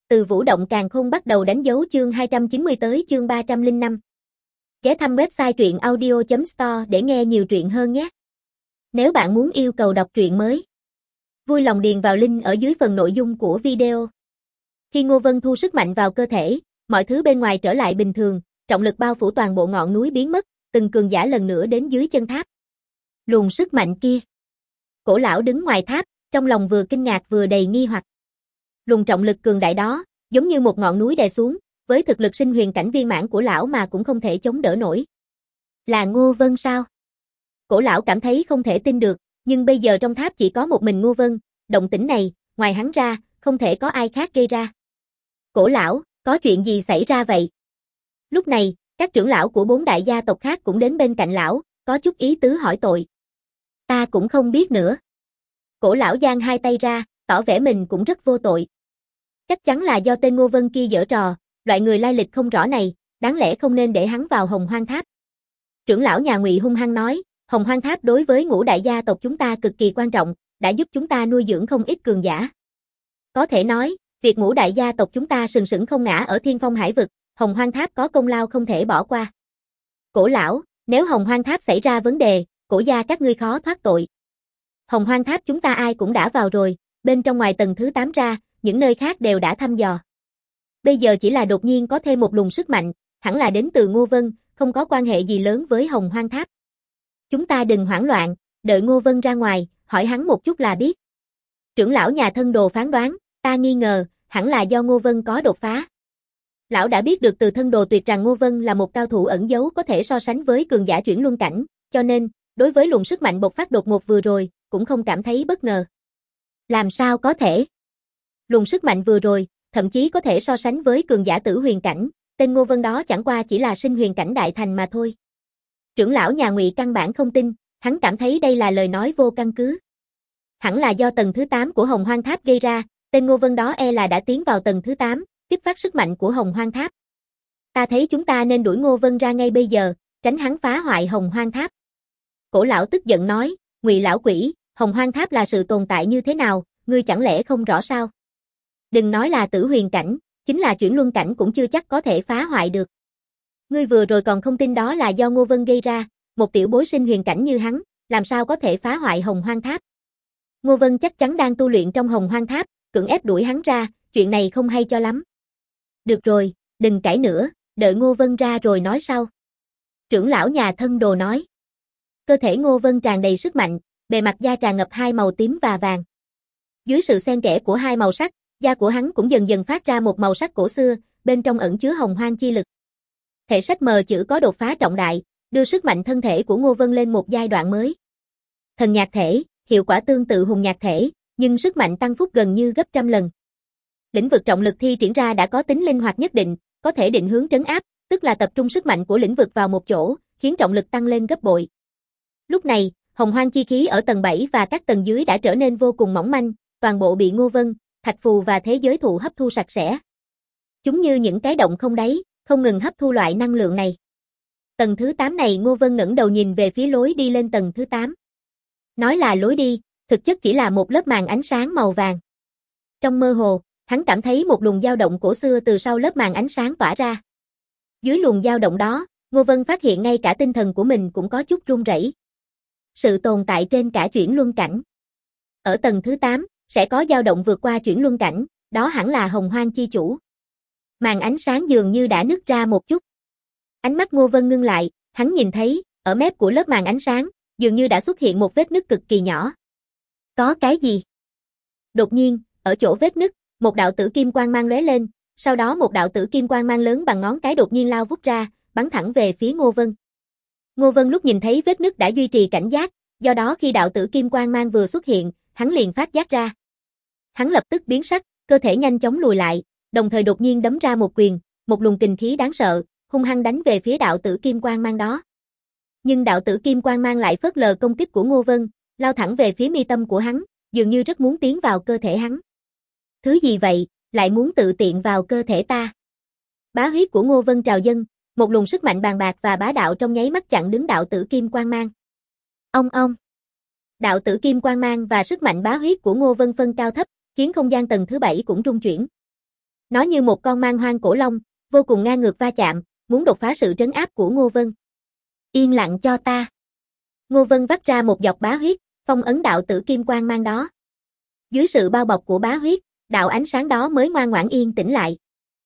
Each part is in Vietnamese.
Từ Vũ Động Càn Khôn bắt đầu đánh dấu chương 290 tới chương 305. Ghé thăm website truyện audio.store để nghe nhiều truyện hơn nhé. Nếu bạn muốn yêu cầu đọc truyện mới, vui lòng điền vào link ở dưới phần nội dung của video. Khi Ngô Vân thu sức mạnh vào cơ thể, mọi thứ bên ngoài trở lại bình thường, trọng lực bao phủ toàn bộ ngọn núi biến mất, từng cường giả lần nữa đến dưới chân tháp. Luồng sức mạnh kia. Cổ lão đứng ngoài tháp, trong lòng vừa kinh ngạc vừa đầy nghi hoặc. Luồng trọng lực cường đại đó, giống như một ngọn núi đè xuống, với thực lực sinh huyền cảnh viên mãn của lão mà cũng không thể chống đỡ nổi. Là Ngô Vân sao? Cổ lão cảm thấy không thể tin được, nhưng bây giờ trong tháp chỉ có một mình Ngô Vân, động tĩnh này, ngoài hắn ra, không thể có ai khác gây ra. Cổ lão, có chuyện gì xảy ra vậy? Lúc này, các trưởng lão của 4 đại gia tộc khác cũng đến bên cạnh lão, có chút ý tứ hỏi tội. Ta cũng không biết nữa. Cổ lão giang hai tay ra, tỏ vẻ mình cũng rất vô tội. Chắc chắn là do tên Ngô Vân kia giở trò, loại người lai lịch không rõ này, đáng lẽ không nên để hắn vào Hồng Hoang Tháp. Trưởng lão nhà Ngụy hung hăng nói, Hồng Hoang Tháp đối với ngũ đại gia tộc chúng ta cực kỳ quan trọng, đã giúp chúng ta nuôi dưỡng không ít cường giả. Có thể nói, việc ngũ đại gia tộc chúng ta sừng sững không ngã ở Thiên Phong Hải vực, Hồng Hoang Tháp có công lao không thể bỏ qua. Cổ lão, nếu Hồng Hoang Tháp xảy ra vấn đề, cổ gia các ngươi khó thoát tội. Hồng Hoang Tháp chúng ta ai cũng đã vào rồi, bên trong ngoài tầng thứ 8 ra, những nơi khác đều đã thăm dò. Bây giờ chỉ là đột nhiên có thêm một luồng sức mạnh, hẳn là đến từ Ngô Vân, không có quan hệ gì lớn với Hồng Hoang Tháp. Chúng ta đừng hoảng loạn, đợi Ngô Vân ra ngoài, hỏi hắn một chút là biết. Trưởng lão nhà Thân Đồ phán đoán, ta nghi ngờ, hẳn là do Ngô Vân có đột phá. Lão đã biết được từ Thân Đồ Tuyệt rằng Ngô Vân là một cao thủ ẩn giấu có thể so sánh với cường giả chuyển luân cảnh, cho nên, đối với luồng sức mạnh bộc phát đột ngột vừa rồi, cũng không cảm thấy bất ngờ. Làm sao có thể? Luồng sức mạnh vừa rồi, thậm chí có thể so sánh với cường giả tử huyền cảnh, tên Ngô Vân đó chẳng qua chỉ là sinh huyền cảnh đại thành mà thôi. Trưởng lão nhà Ngụy căn bản không tin, hắn cảm thấy đây là lời nói vô căn cứ. Hẳn là do tầng thứ 8 của Hồng Hoang Tháp gây ra, tên Ngô Vân đó e là đã tiến vào tầng thứ 8, tiếp phát sức mạnh của Hồng Hoang Tháp. Ta thấy chúng ta nên đuổi Ngô Vân ra ngay bây giờ, tránh hắn phá hoại Hồng Hoang Tháp. Cổ lão tức giận nói, Ngụy lão quỷ, Hồng Hoang Tháp là sự tồn tại như thế nào, ngươi chẳng lẽ không rõ sao? Đừng nói là tử huyền cảnh, chính là chuyển luân cảnh cũng chưa chắc có thể phá hoại được. Ngươi vừa rồi còn không tin đó là do Ngô Vân gây ra, một tiểu bối sinh huyền cảnh như hắn, làm sao có thể phá hoại Hồng Hoang Tháp? Ngô Vân chắc chắn đang tu luyện trong Hồng Hoang Tháp, cưỡng ép đuổi hắn ra, chuyện này không hay cho lắm. Được rồi, đừng cãi nữa, đợi Ngô Vân ra rồi nói sau. Trưởng lão nhà Thân Đồ nói. Cơ thể Ngô Vân tràn đầy sức mạnh, bề mặt da tràn ngập hai màu tím và vàng. Dưới sự xen kẽ của hai màu sắc, da của hắn cũng dần dần phát ra một màu sắc cổ xưa, bên trong ẩn chứa hồng hoang chi lực. Thể sách mờ chữ có đột phá trọng đại, đưa sức mạnh thân thể của Ngô Vân lên một giai đoạn mới. Thần nhạc thể, hiệu quả tương tự hùng nhạc thể, nhưng sức mạnh tăng phúc gần như gấp trăm lần. Lĩnh vực trọng lực thi triển ra đã có tính linh hoạt nhất định, có thể định hướng trấn áp, tức là tập trung sức mạnh của lĩnh vực vào một chỗ, khiến trọng lực tăng lên gấp bội. Lúc này, hồng hoang chi khí ở tầng 7 và các tầng dưới đã trở nên vô cùng mỏng manh, toàn bộ bị Ngô Vân, Thạch Phù và thế giới thụ hấp thu sạch sẽ. Chúng như những cái động không đáy, không ngừng hấp thu loại năng lượng này. Tầng thứ 8 này Ngô Vân ngẩng đầu nhìn về phía lối đi lên tầng thứ 8. Nói là lối đi, thực chất chỉ là một lớp màn ánh sáng màu vàng. Trong mơ hồ, hắn cảm thấy một luồng dao động cổ xưa từ sau lớp màn ánh sáng tỏa ra. Dưới luồng dao động đó, Ngô Vân phát hiện ngay cả tinh thần của mình cũng có chút run rẩy. Sự tồn tại trên cả chuyển luân cảnh. Ở tầng thứ 8, sẽ có dao động vượt qua chuyển luân cảnh, đó hẳn là hồng hoang chi chủ. Màn ánh sáng dường như đã nứt ra một chút. Ánh mắt Ngô Vân ngưng lại, hắn nhìn thấy, ở mép của lớp màn ánh sáng, dường như đã xuất hiện một vết nứt cực kỳ nhỏ. Có cái gì? Đột nhiên, ở chỗ vết nứt, một đạo tử kim quang mang lóe lên, sau đó một đạo tử kim quang mang lớn bằng ngón cái đột nhiên lao vút ra, bắn thẳng về phía Ngô Vân. Ngô Vân lúc nhìn thấy vết nứt đã duy trì cảnh giác, do đó khi đạo tử kim quang mang vừa xuất hiện, hắn liền phát giác ra. Hắn lập tức biến sắc, cơ thể nhanh chóng lùi lại, đồng thời đột nhiên đấm ra một quyền, một luồng kình khí đáng sợ, hung hăng đánh về phía đạo tử kim quang mang đó. Nhưng đạo tử kim quang mang lại phớt lờ công kích của Ngô Vân, lao thẳng về phía mi tâm của hắn, dường như rất muốn tiến vào cơ thể hắn. Thứ gì vậy, lại muốn tự tiện vào cơ thể ta? Bá huyết của Ngô Vân trào dâng, một luồng sức mạnh bàn bạc và bá đạo trong nháy mắt chặn đứng đạo tử kim quang mang. Ông. Đạo tử kim quang mang và sức mạnh bá huyết của Ngô Vân phân cao thấp, khiến không gian tầng thứ 7 cũng rung chuyển. Nó như một con mang hoang cổ long, vô cùng ngang ngược va chạm, muốn đột phá sự trấn áp của Ngô Vân. Yên lặng cho ta. Ngô Vân vắt ra một giọt bá huyết, phong ấn đạo tử kim quang mang đó. Dưới sự bao bọc của bá huyết, đạo ánh sáng đó mới ngoan ngoãn yên tĩnh lại.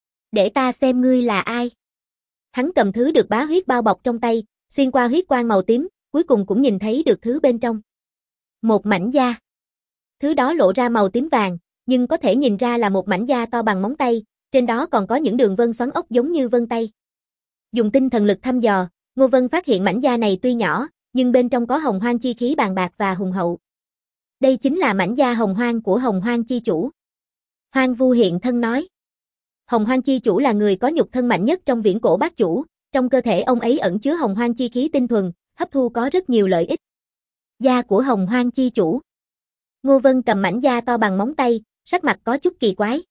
Để ta xem ngươi là ai. Hắn cầm thứ được bá huyết bao bọc trong tay, xuyên qua huyết quang màu tím, cuối cùng cũng nhìn thấy được thứ bên trong. Một mảnh da. Thứ đó lộ ra màu tím vàng, nhưng có thể nhìn ra là một mảnh da to bằng móng tay, trên đó còn có những đường vân xoắn ốc giống như vân tay. Dùng tinh thần lực thăm dò, Ngô Vân phát hiện mảnh da này tuy nhỏ, nhưng bên trong có hồng hoang chi khí bàn bạc và hùng hậu. Đây chính là mảnh da hồng hoang của hồng hoang chi chủ. Hoang Vu hiện thân nói. Hồng hoang chi chủ là người có nhục thân mạnh nhất trong viễn cổ bát chủ, trong cơ thể ông ấy ẩn chứa hồng hoang chi khí tinh thuần, hấp thu có rất nhiều lợi ích. Da của hồng hoang chi chủ. Ngô Vân cầm mảnh da to bằng móng tay, sắc mặt có chút kỳ quái.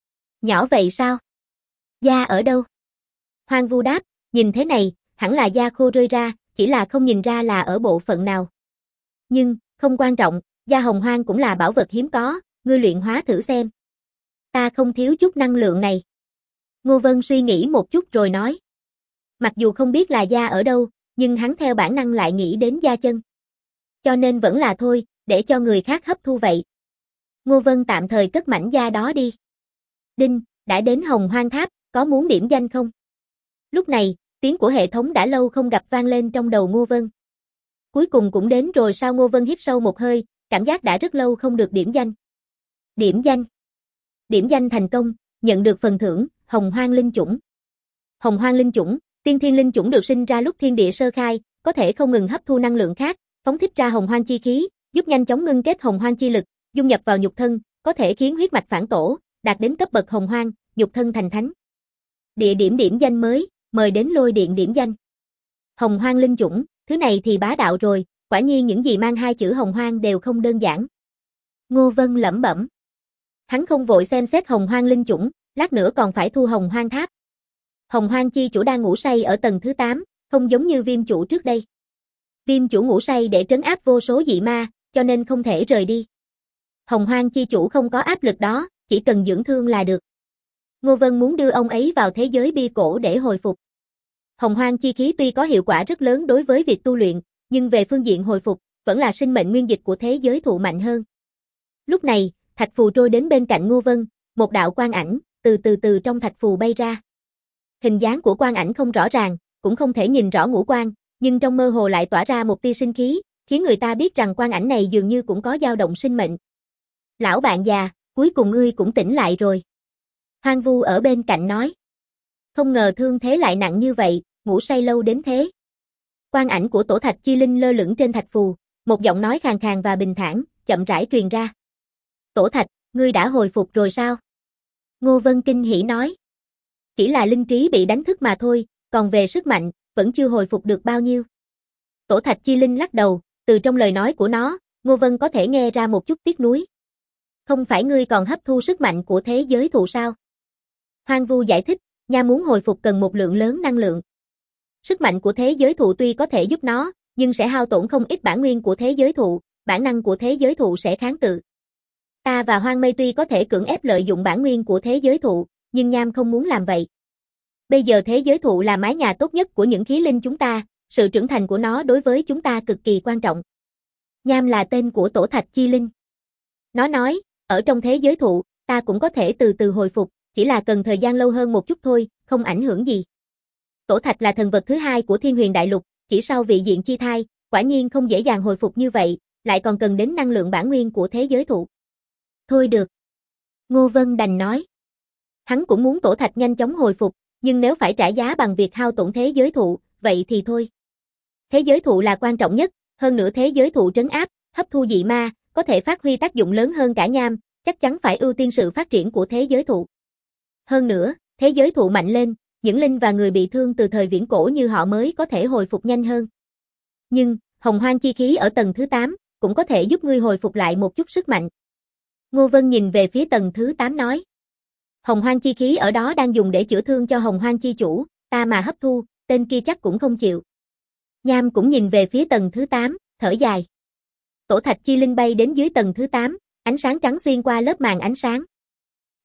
Nhỏ vậy sao? Da ở đâu? Hoang Vu đáp, nhìn thế này, hẳn là da khô rơi ra, chỉ là không nhìn ra là ở bộ phận nào. Nhưng, không quan trọng, da hồng hoang cũng là bảo vật hiếm có, ngươi luyện hóa thử xem. Ta không thiếu chút năng lượng này. Ngô Vân suy nghĩ một chút rồi nói. Mặc dù không biết là da ở đâu, nhưng hắn theo bản năng lại nghĩ đến da chân. Cho nên vẫn là thôi, để cho người khác hấp thu vậy. Ngô Vân tạm thời cất mảnh da đó đi. Đinh, đã đến Hồng Hoang Tháp, có muốn điểm danh không? Lúc này, tiếng của hệ thống đã lâu không gặp vang lên trong đầu Ngô Vân. Cuối cùng cũng đến rồi sao? Ngô Vân hít sâu một hơi, cảm giác đã rất lâu không được điểm danh. Điểm danh. Điểm danh thành công, nhận được phần thưởng, Hồng Hoang Linh Chủng. Hồng Hoang Linh Chủng, tiên thiên linh chủng được sinh ra lúc thiên địa sơ khai, có thể không ngừng hấp thu năng lượng khác, phóng thích ra hồng hoang chi khí, giúp nhanh chóng ngưng kết hồng hoang chi lực, dung nhập vào nhục thân, có thể khiến huyết mạch phản tổ, đạt đến cấp bậc hồng hoang, nhục thân thành thánh. Địa điểm điểm danh mới, mời đến lôi điện điểm danh. Hồng Hoang Linh Chủng, thứ này thì bá đạo rồi, quả nhiên những gì mang hai chữ hồng hoang đều không đơn giản. Ngô Vân lẩm bẩm. Hắn không vội xem xét Hồng Hoang Linh Chủng, lát nữa còn phải thu Hồng Hoang Tháp. Hồng Hoang chi chủ đang ngủ say ở tầng thứ 8, không giống như Viêm chủ trước đây. Viêm chủ ngủ say để trấn áp vô số dị ma, cho nên không thể rời đi. Hồng Hoang chi chủ không có áp lực đó, chỉ cần dưỡng thương là được. Ngô Vân muốn đưa ông ấy vào thế giới bia cổ để hồi phục. Hồng Hoang chi khí tuy có hiệu quả rất lớn đối với việc tu luyện, nhưng về phương diện hồi phục, vẫn là sinh mệnh nguyên dịch của thế giới thụ mạnh hơn. Lúc này, thạch phù trôi đến bên cạnh Ngô Vân, một đạo quang ảnh, từ trong thạch phù bay ra. Hình dáng của quang ảnh không rõ ràng, cũng không thể nhìn rõ ngũ quan, nhưng trong mơ hồ lại tỏa ra một tia sinh khí, khiến người ta biết rằng quang ảnh này dường như cũng có dao động sinh mệnh. Lão bạn già, cuối cùng ngươi cũng tỉnh lại rồi. Hoang Vu ở bên cạnh nói. Không ngờ thương thế lại nặng như vậy, ngủ say lâu đến thế. Quang ảnh của Tổ Thạch Chi Linh lơ lửng trên thạch phù, một giọng nói khàn khàn và bình thản, chậm rãi truyền ra. Tổ Thạch, ngươi đã hồi phục rồi sao? Ngô Vân kinh hỉ nói. Chỉ là linh trí bị đánh thức mà thôi, còn về sức mạnh, vẫn chưa hồi phục được bao nhiêu. Tổ Thạch Chi Linh lắc đầu, từ trong lời nói của nó, Ngô Vân có thể nghe ra một chút tiếc nuối. Không phải ngươi còn hấp thu sức mạnh của thế giới thụ sao? Hoang Vu giải thích, nha muốn hồi phục cần một lượng lớn năng lượng. Sức mạnh của thế giới thụ tuy có thể giúp nó, nhưng sẽ hao tổn không ít bản nguyên của thế giới thụ, bản năng của thế giới thụ sẽ kháng cự. Ta và Hoang Mây tuy có thể cưỡng ép lợi dụng bản nguyên của thế giới thụ, nhưng Nham không muốn làm vậy. Bây giờ thế giới thụ là mái nhà tốt nhất của những khí linh chúng ta, sự trưởng thành của nó đối với chúng ta cực kỳ quan trọng. Nham là tên của Tổ Thạch Chi Linh. Nó nói, ở trong thế giới thụ, ta cũng có thể từ từ hồi phục, chỉ là cần thời gian lâu hơn một chút thôi, không ảnh hưởng gì. Tổ Thạch là thần vật thứ hai của Thiên Huyền Đại Lục, chỉ sau vị diện chi thai, quả nhiên không dễ dàng hồi phục như vậy, lại còn cần đến năng lượng bản nguyên của thế giới thụ. Thôi được. Ngô Vân đành nói. Hắn cũng muốn Tổ Thạch nhanh chóng hồi phục, nhưng nếu phải trả giá bằng việc hao tổn thế giới thụ, vậy thì thôi. Thế giới thụ là quan trọng nhất, hơn nữa thế giới thụ trấn áp, hấp thu dị ma, có thể phát huy tác dụng lớn hơn cả Nham, chắc chắn phải ưu tiên sự phát triển của thế giới thụ. Hơn nữa, thế giới thụ mạnh lên, những linh và người bị thương từ thời viễn cổ như họ mới có thể hồi phục nhanh hơn. Nhưng, hồng hoang chi khí ở tầng thứ 8, cũng có thể giúp ngươi hồi phục lại một chút sức mạnh. Ngô Vân nhìn về phía tầng thứ 8 nói. Hồng hoang chi khí ở đó đang dùng để chữa thương cho hồng hoang chi chủ, ta mà hấp thu, tên kia chắc cũng không chịu. Nham cũng nhìn về phía tầng thứ 8, thở dài. Tổ Thạch Chi Linh bay đến dưới tầng thứ 8, ánh sáng trắng xuyên qua lớp màn ánh sáng.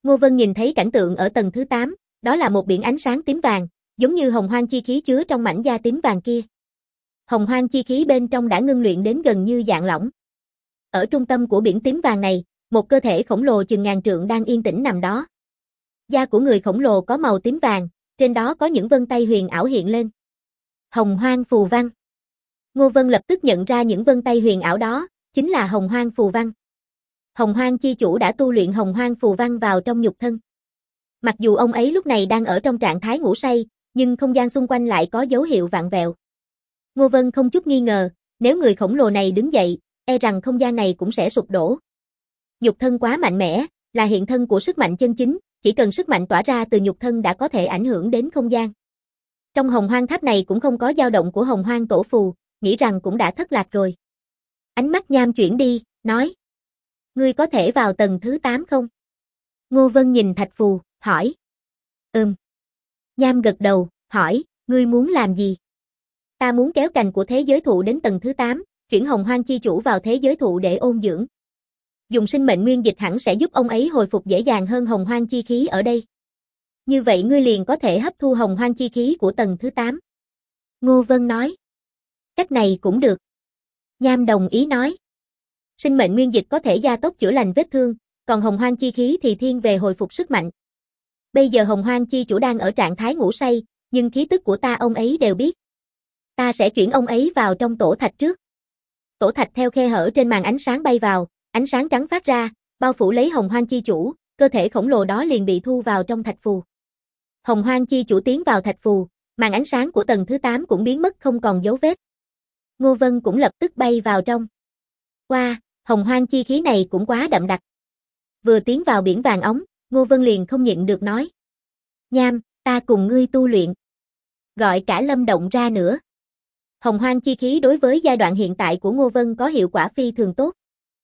Ngô Vân nhìn thấy cảnh tượng ở tầng thứ 8, đó là một biển ánh sáng tím vàng, giống như hồng hoang chi khí chứa trong mảnh da tím vàng kia. Hồng hoang chi khí bên trong đã ngưng luyện đến gần như dạng lỏng. Ở trung tâm của biển tím vàng này, một cơ thể khổng lồ chừng ngàn trượng đang yên tĩnh nằm đó. Da của người khổng lồ có màu tím vàng, trên đó có những vân tay huyền ảo hiện lên. Hồng hoang phù văn. Ngô Vân lập tức nhận ra những vân tay huyền ảo đó, chính là hồng hoang phù văn. Hồng hoang chi chủ đã tu luyện hồng hoang phù văn vào trong nhục thân. Mặc dù ông ấy lúc này đang ở trong trạng thái ngủ say, nhưng không gian xung quanh lại có dấu hiệu vặn vẹo. Ngô Vân không chút nghi ngờ, nếu người khổng lồ này đứng dậy, e rằng không gian này cũng sẽ sụp đổ. Nhục thân quá mạnh mẽ, là hiện thân của sức mạnh chân chính, chỉ cần sức mạnh tỏa ra từ nhục thân đã có thể ảnh hưởng đến không gian. Trong hồng hoang tháp này cũng không có dao động của hồng hoang tổ phù, nghĩ rằng cũng đã thất lạc rồi. Ánh mắt Nham chuyển đi, nói. Ngươi có thể vào tầng thứ 8 không? Ngô Vân nhìn thạch phù, hỏi. Nham gật đầu, hỏi, ngươi muốn làm gì? Ta muốn kéo cành của thế giới thụ đến tầng thứ 8, chuyển hồng hoang chi chủ vào thế giới thụ để ôn dưỡng. Dùng sinh mệnh nguyên dịch hẳn sẽ giúp ông ấy hồi phục dễ dàng hơn hồng hoang chi khí ở đây. Như vậy ngươi liền có thể hấp thu hồng hoang chi khí của tầng thứ 8. Ngô Vân nói. Cách này cũng được. Nham đồng ý nói. Sinh mệnh nguyên dịch có thể gia tốc chữa lành vết thương, còn hồng hoang chi khí thì thiên về hồi phục sức mạnh. Bây giờ hồng hoang chi chủ đang ở trạng thái ngủ say, nhưng khí tức của ta ông ấy đều biết. Ta sẽ chuyển ông ấy vào trong tổ thạch trước. Tổ thạch theo khe hở trên màn ánh sáng bay vào, ánh sáng trắng phát ra, bao phủ lấy hồng hoang chi chủ, cơ thể khổng lồ đó liền bị thu vào trong thạch phù. Hồng hoang chi chủ tiến vào thạch phù, màn ánh sáng của tầng thứ 8 cũng biến mất không còn dấu vết. Ngô Vân cũng lập tức bay vào trong. Wow, hồng hoang chi khí này cũng quá đậm đặc. Vừa tiến vào biển vàng óng, Ngô Vân liền không nhịn được nói. Nham, ta cùng ngươi tu luyện. Gọi cả Lâm Động ra nữa. Hồng hoang chi khí đối với giai đoạn hiện tại của Ngô Vân có hiệu quả phi thường tốt.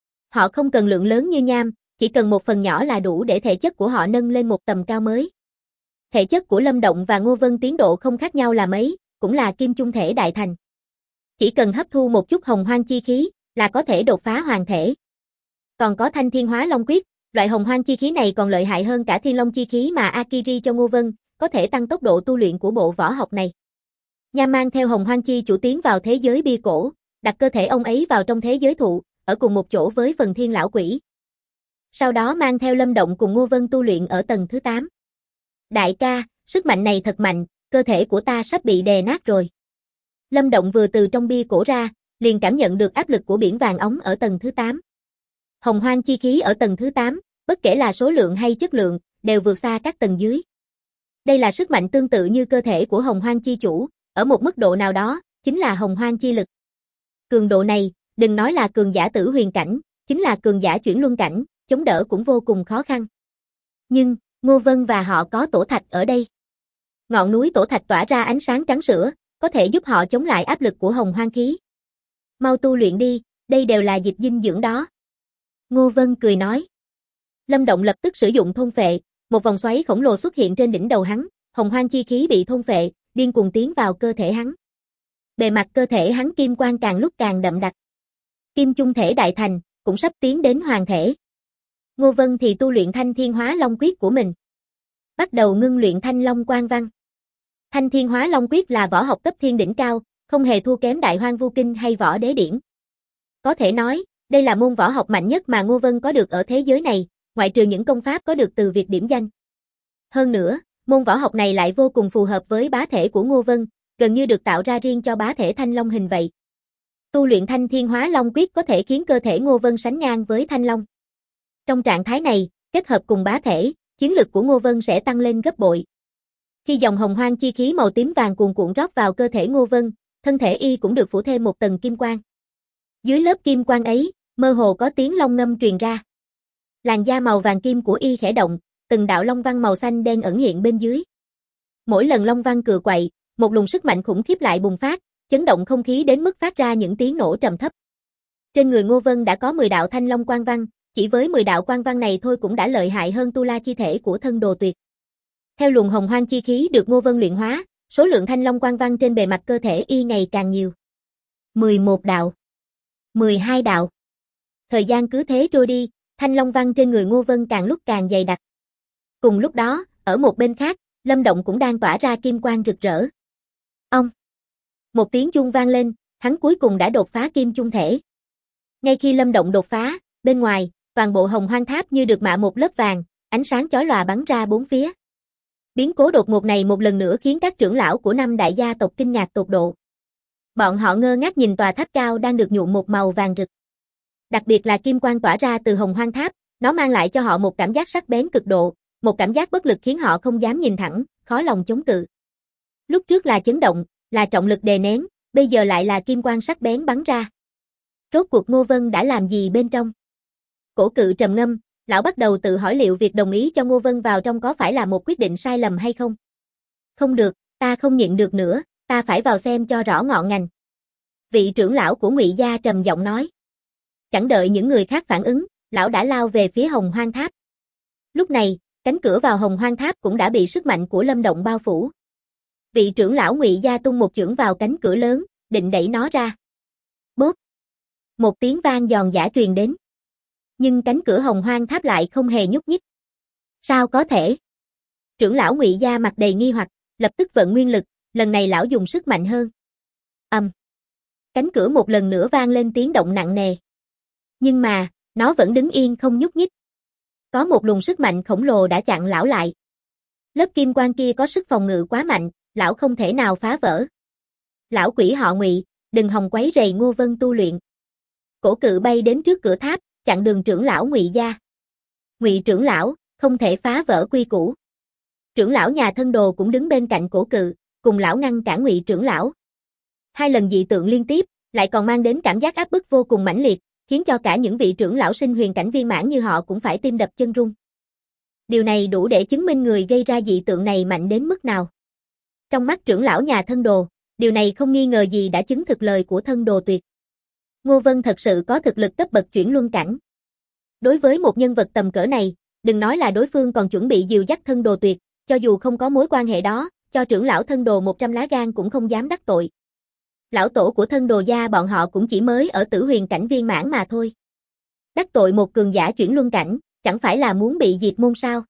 Họ không cần lượng lớn như Nham, chỉ cần một phần nhỏ là đủ để thể chất của họ nâng lên một tầm cao mới. Thể chất của Lâm Động và Ngô Vân tiến độ không khác nhau là mấy, cũng là kim chung thể đại thành. Chỉ cần hấp thu một chút hồng hoang chi khí, là có thể đột phá hoàn thể. Còn có Thanh Thiên Hóa Long Quyết, loại hồng hoang chi khí này còn lợi hại hơn cả Thiên Long chi khí mà Akiri cho Ngô Vân, có thể tăng tốc độ tu luyện của bộ võ học này. Nham mang theo hồng hoang chi chủ tiến vào thế giới bia cổ, đặt cơ thể ông ấy vào trong thế giới thụ, ở cùng một chỗ với phần thiên lão quỷ. Sau đó mang theo Lâm Động cùng Ngô Vân tu luyện ở tầng thứ 8. Đại ca, sức mạnh này thật mạnh, cơ thể của ta sắp bị đè nát rồi. Lâm Động vừa từ trong bia cổ ra, liền cảm nhận được áp lực của biển vàng óng ở tầng thứ 8. Hồng hoang chi khí ở tầng thứ 8, bất kể là số lượng hay chất lượng, đều vượt xa các tầng dưới. Đây là sức mạnh tương tự như cơ thể của hồng hoang chi chủ, ở một mức độ nào đó, chính là hồng hoang chi lực. Cường độ này, đừng nói là cường giả tử huyền cảnh, chính là cường giả chuyển luân cảnh, chống đỡ cũng vô cùng khó khăn. Nhưng, Ngô Vân và họ có tổ thạch ở đây. Ngọn núi tổ thạch tỏa ra ánh sáng trắng sữa, có thể giúp họ chống lại áp lực của hồng hoang khí. Mau tu luyện đi, đây đều là dịch dinh dưỡng đó. Ngô Vân cười nói. Lâm Động lập tức sử dụng thôn phệ, một vòng xoáy khổng lồ xuất hiện trên đỉnh đầu hắn, hồng hoang chi khí bị thôn phệ, điên cuồng tiến vào cơ thể hắn. Bề mặt cơ thể hắn kim quang càng lúc càng đậm đặc. Kim chung thể đại thành, cũng sắp tiến đến hoàn thể. Ngô Vân thì tu luyện Thanh Thiên Hóa Long Quyết của mình. Bắt đầu ngưng luyện Thanh Long Quang Văn. Thanh Thiên Hóa Long Quyết là võ học cấp thiên đỉnh cao, không hề thua kém Đại Hoang Vu Kinh hay Võ Đế Điển. Có thể nói, đây là môn võ học mạnh nhất mà Ngô Vân có được ở thế giới này, ngoại trừ những công pháp có được từ việc điểm danh. Hơn nữa, môn võ học này lại vô cùng phù hợp với bá thể của Ngô Vân, gần như được tạo ra riêng cho bá thể Thanh Long hình vậy. Tu luyện Thanh Thiên Hóa Long Quyết có thể khiến cơ thể Ngô Vân sánh ngang với Thanh Long. Trong trạng thái này, kết hợp cùng bá thể, chiến lực của Ngô Vân sẽ tăng lên gấp bội. Khi dòng hồng hoang chi khí màu tím vàng cuồn cuộn rót vào cơ thể Ngô Vân, thân thể y cũng được phủ thêm một tầng kim quang. Dưới lớp kim quang ấy, mơ hồ có tiếng long ngâm truyền ra. Làn da màu vàng kim của y khẽ động, từng đạo long văn màu xanh đen ẩn hiện bên dưới. Mỗi lần long văn cựa quậy, một luồng sức mạnh khủng khiếp lại bùng phát, chấn động không khí đến mức phát ra những tiếng nổ trầm thấp. Trên người Ngô Vân đã có 10 đạo thanh long quang văn, chỉ với 10 đạo quang văn này thôi cũng đã lợi hại hơn tu la chi thể của thân đồ tuyệt. Theo luồng hồng hoang chi khí được Ngô Vân luyện hóa, số lượng thanh long quang văn trên bề mặt cơ thể y ngày càng nhiều. 11 đạo, 12 đạo. Thời gian cứ thế trôi đi, thanh long văn trên người Ngô Vân càng lúc càng dày đặc. Cùng lúc đó, ở một bên khác, Lâm Động cũng đang tỏa ra kim quang rực rỡ. Ông! Một tiếng chuông vang lên, hắn cuối cùng đã đột phá kim chung thể. Ngay khi Lâm Động đột phá, bên ngoài, toàn bộ Hồng Hoang Tháp như được mạ một lớp vàng, ánh sáng chói lòa bắn ra bốn phía. Biến cố đột ngột này một lần nữa khiến các trưởng lão của năm đại gia tộc kinh ngạc tột độ. Bọn họ ngơ ngác nhìn tòa tháp cao đang được nhuộm một màu vàng rực. Đặc biệt là kim quang tỏa ra từ Hồng Hoang Tháp, nó mang lại cho họ một cảm giác sắc bén cực độ, một cảm giác bất lực khiến họ không dám nhìn thẳng, khó lòng chống cự. Lúc trước là chấn động, là trọng lực đè nén, bây giờ lại là kim quang sắc bén bắn ra. Rốt cuộc Ngô Vân đã làm gì bên trong? Cổ Cự trầm ngâm, lão bắt đầu tự hỏi liệu việc đồng ý cho Ngô Vân vào trong có phải là một quyết định sai lầm hay không. Không được, ta không nhịn được nữa, ta phải vào xem cho rõ ngọn ngành. Vị trưởng lão của Ngụy gia trầm giọng nói. Chẳng đợi những người khác phản ứng, lão đã lao về phía Hồng Hoang Tháp. Lúc này, cánh cửa vào Hồng Hoang Tháp cũng đã bị sức mạnh của Lâm Động bao phủ. Vị trưởng lão Ngụy gia tung một chưởng vào cánh cửa lớn, định đẩy nó ra. Bốp! Một tiếng vang giòn giã truyền đến. Nhưng cánh cửa Hồng Hoang Tháp lại không hề nhúc nhích. Sao có thể? Trưởng lão Ngụy gia mặt đầy nghi hoặc, lập tức vận nguyên lực, lần này lão dùng sức mạnh hơn. Cánh cửa một lần nữa vang lên tiếng động nặng nề. Nhưng mà, nó vẫn đứng yên không nhúc nhích. Có một luồng sức mạnh khổng lồ đã chặn lão lại. Lớp kim quang kia có sức phòng ngự quá mạnh, lão không thể nào phá vỡ. Lão quỷ họ Ngụy, đừng hòng quấy rầy Ngô Vân tu luyện. Cổ Cự bay đến trước cửa tháp, chặn đường trưởng lão Ngụy gia. Ngụy trưởng lão, không thể phá vỡ quy củ. Trưởng lão nhà thân đồ cũng đứng bên cạnh Cổ Cự, cùng lão ngăn cản Ngụy trưởng lão. Hai lần dị tượng liên tiếp, lại còn mang đến cảm giác áp bức vô cùng mãnh liệt, khiến cho cả những vị trưởng lão sinh huyền cảnh viên mãn như họ cũng phải tim đập chân run. Điều này đủ để chứng minh người gây ra dị tượng này mạnh đến mức nào. Trong mắt trưởng lão nhà thân đồ, điều này không nghi ngờ gì đã chứng thực lời của thân đồ tuyệt. Ngô Vân thật sự có thực lực cấp bậc chuyển luân cảnh. Đối với một nhân vật tầm cỡ này, đừng nói là đối phương còn chuẩn bị dìu dắt thân đồ tuyệt, cho dù không có mối quan hệ đó, cho trưởng lão thân đồ 100 lá gan cũng không dám đắc tội. Lão tổ của thân đồ gia bọn họ cũng chỉ mới ở tử huyền cảnh viên mãn mà thôi. Đắc tội một cường giả chuyển luân cảnh, chẳng phải là muốn bị diệt môn sao?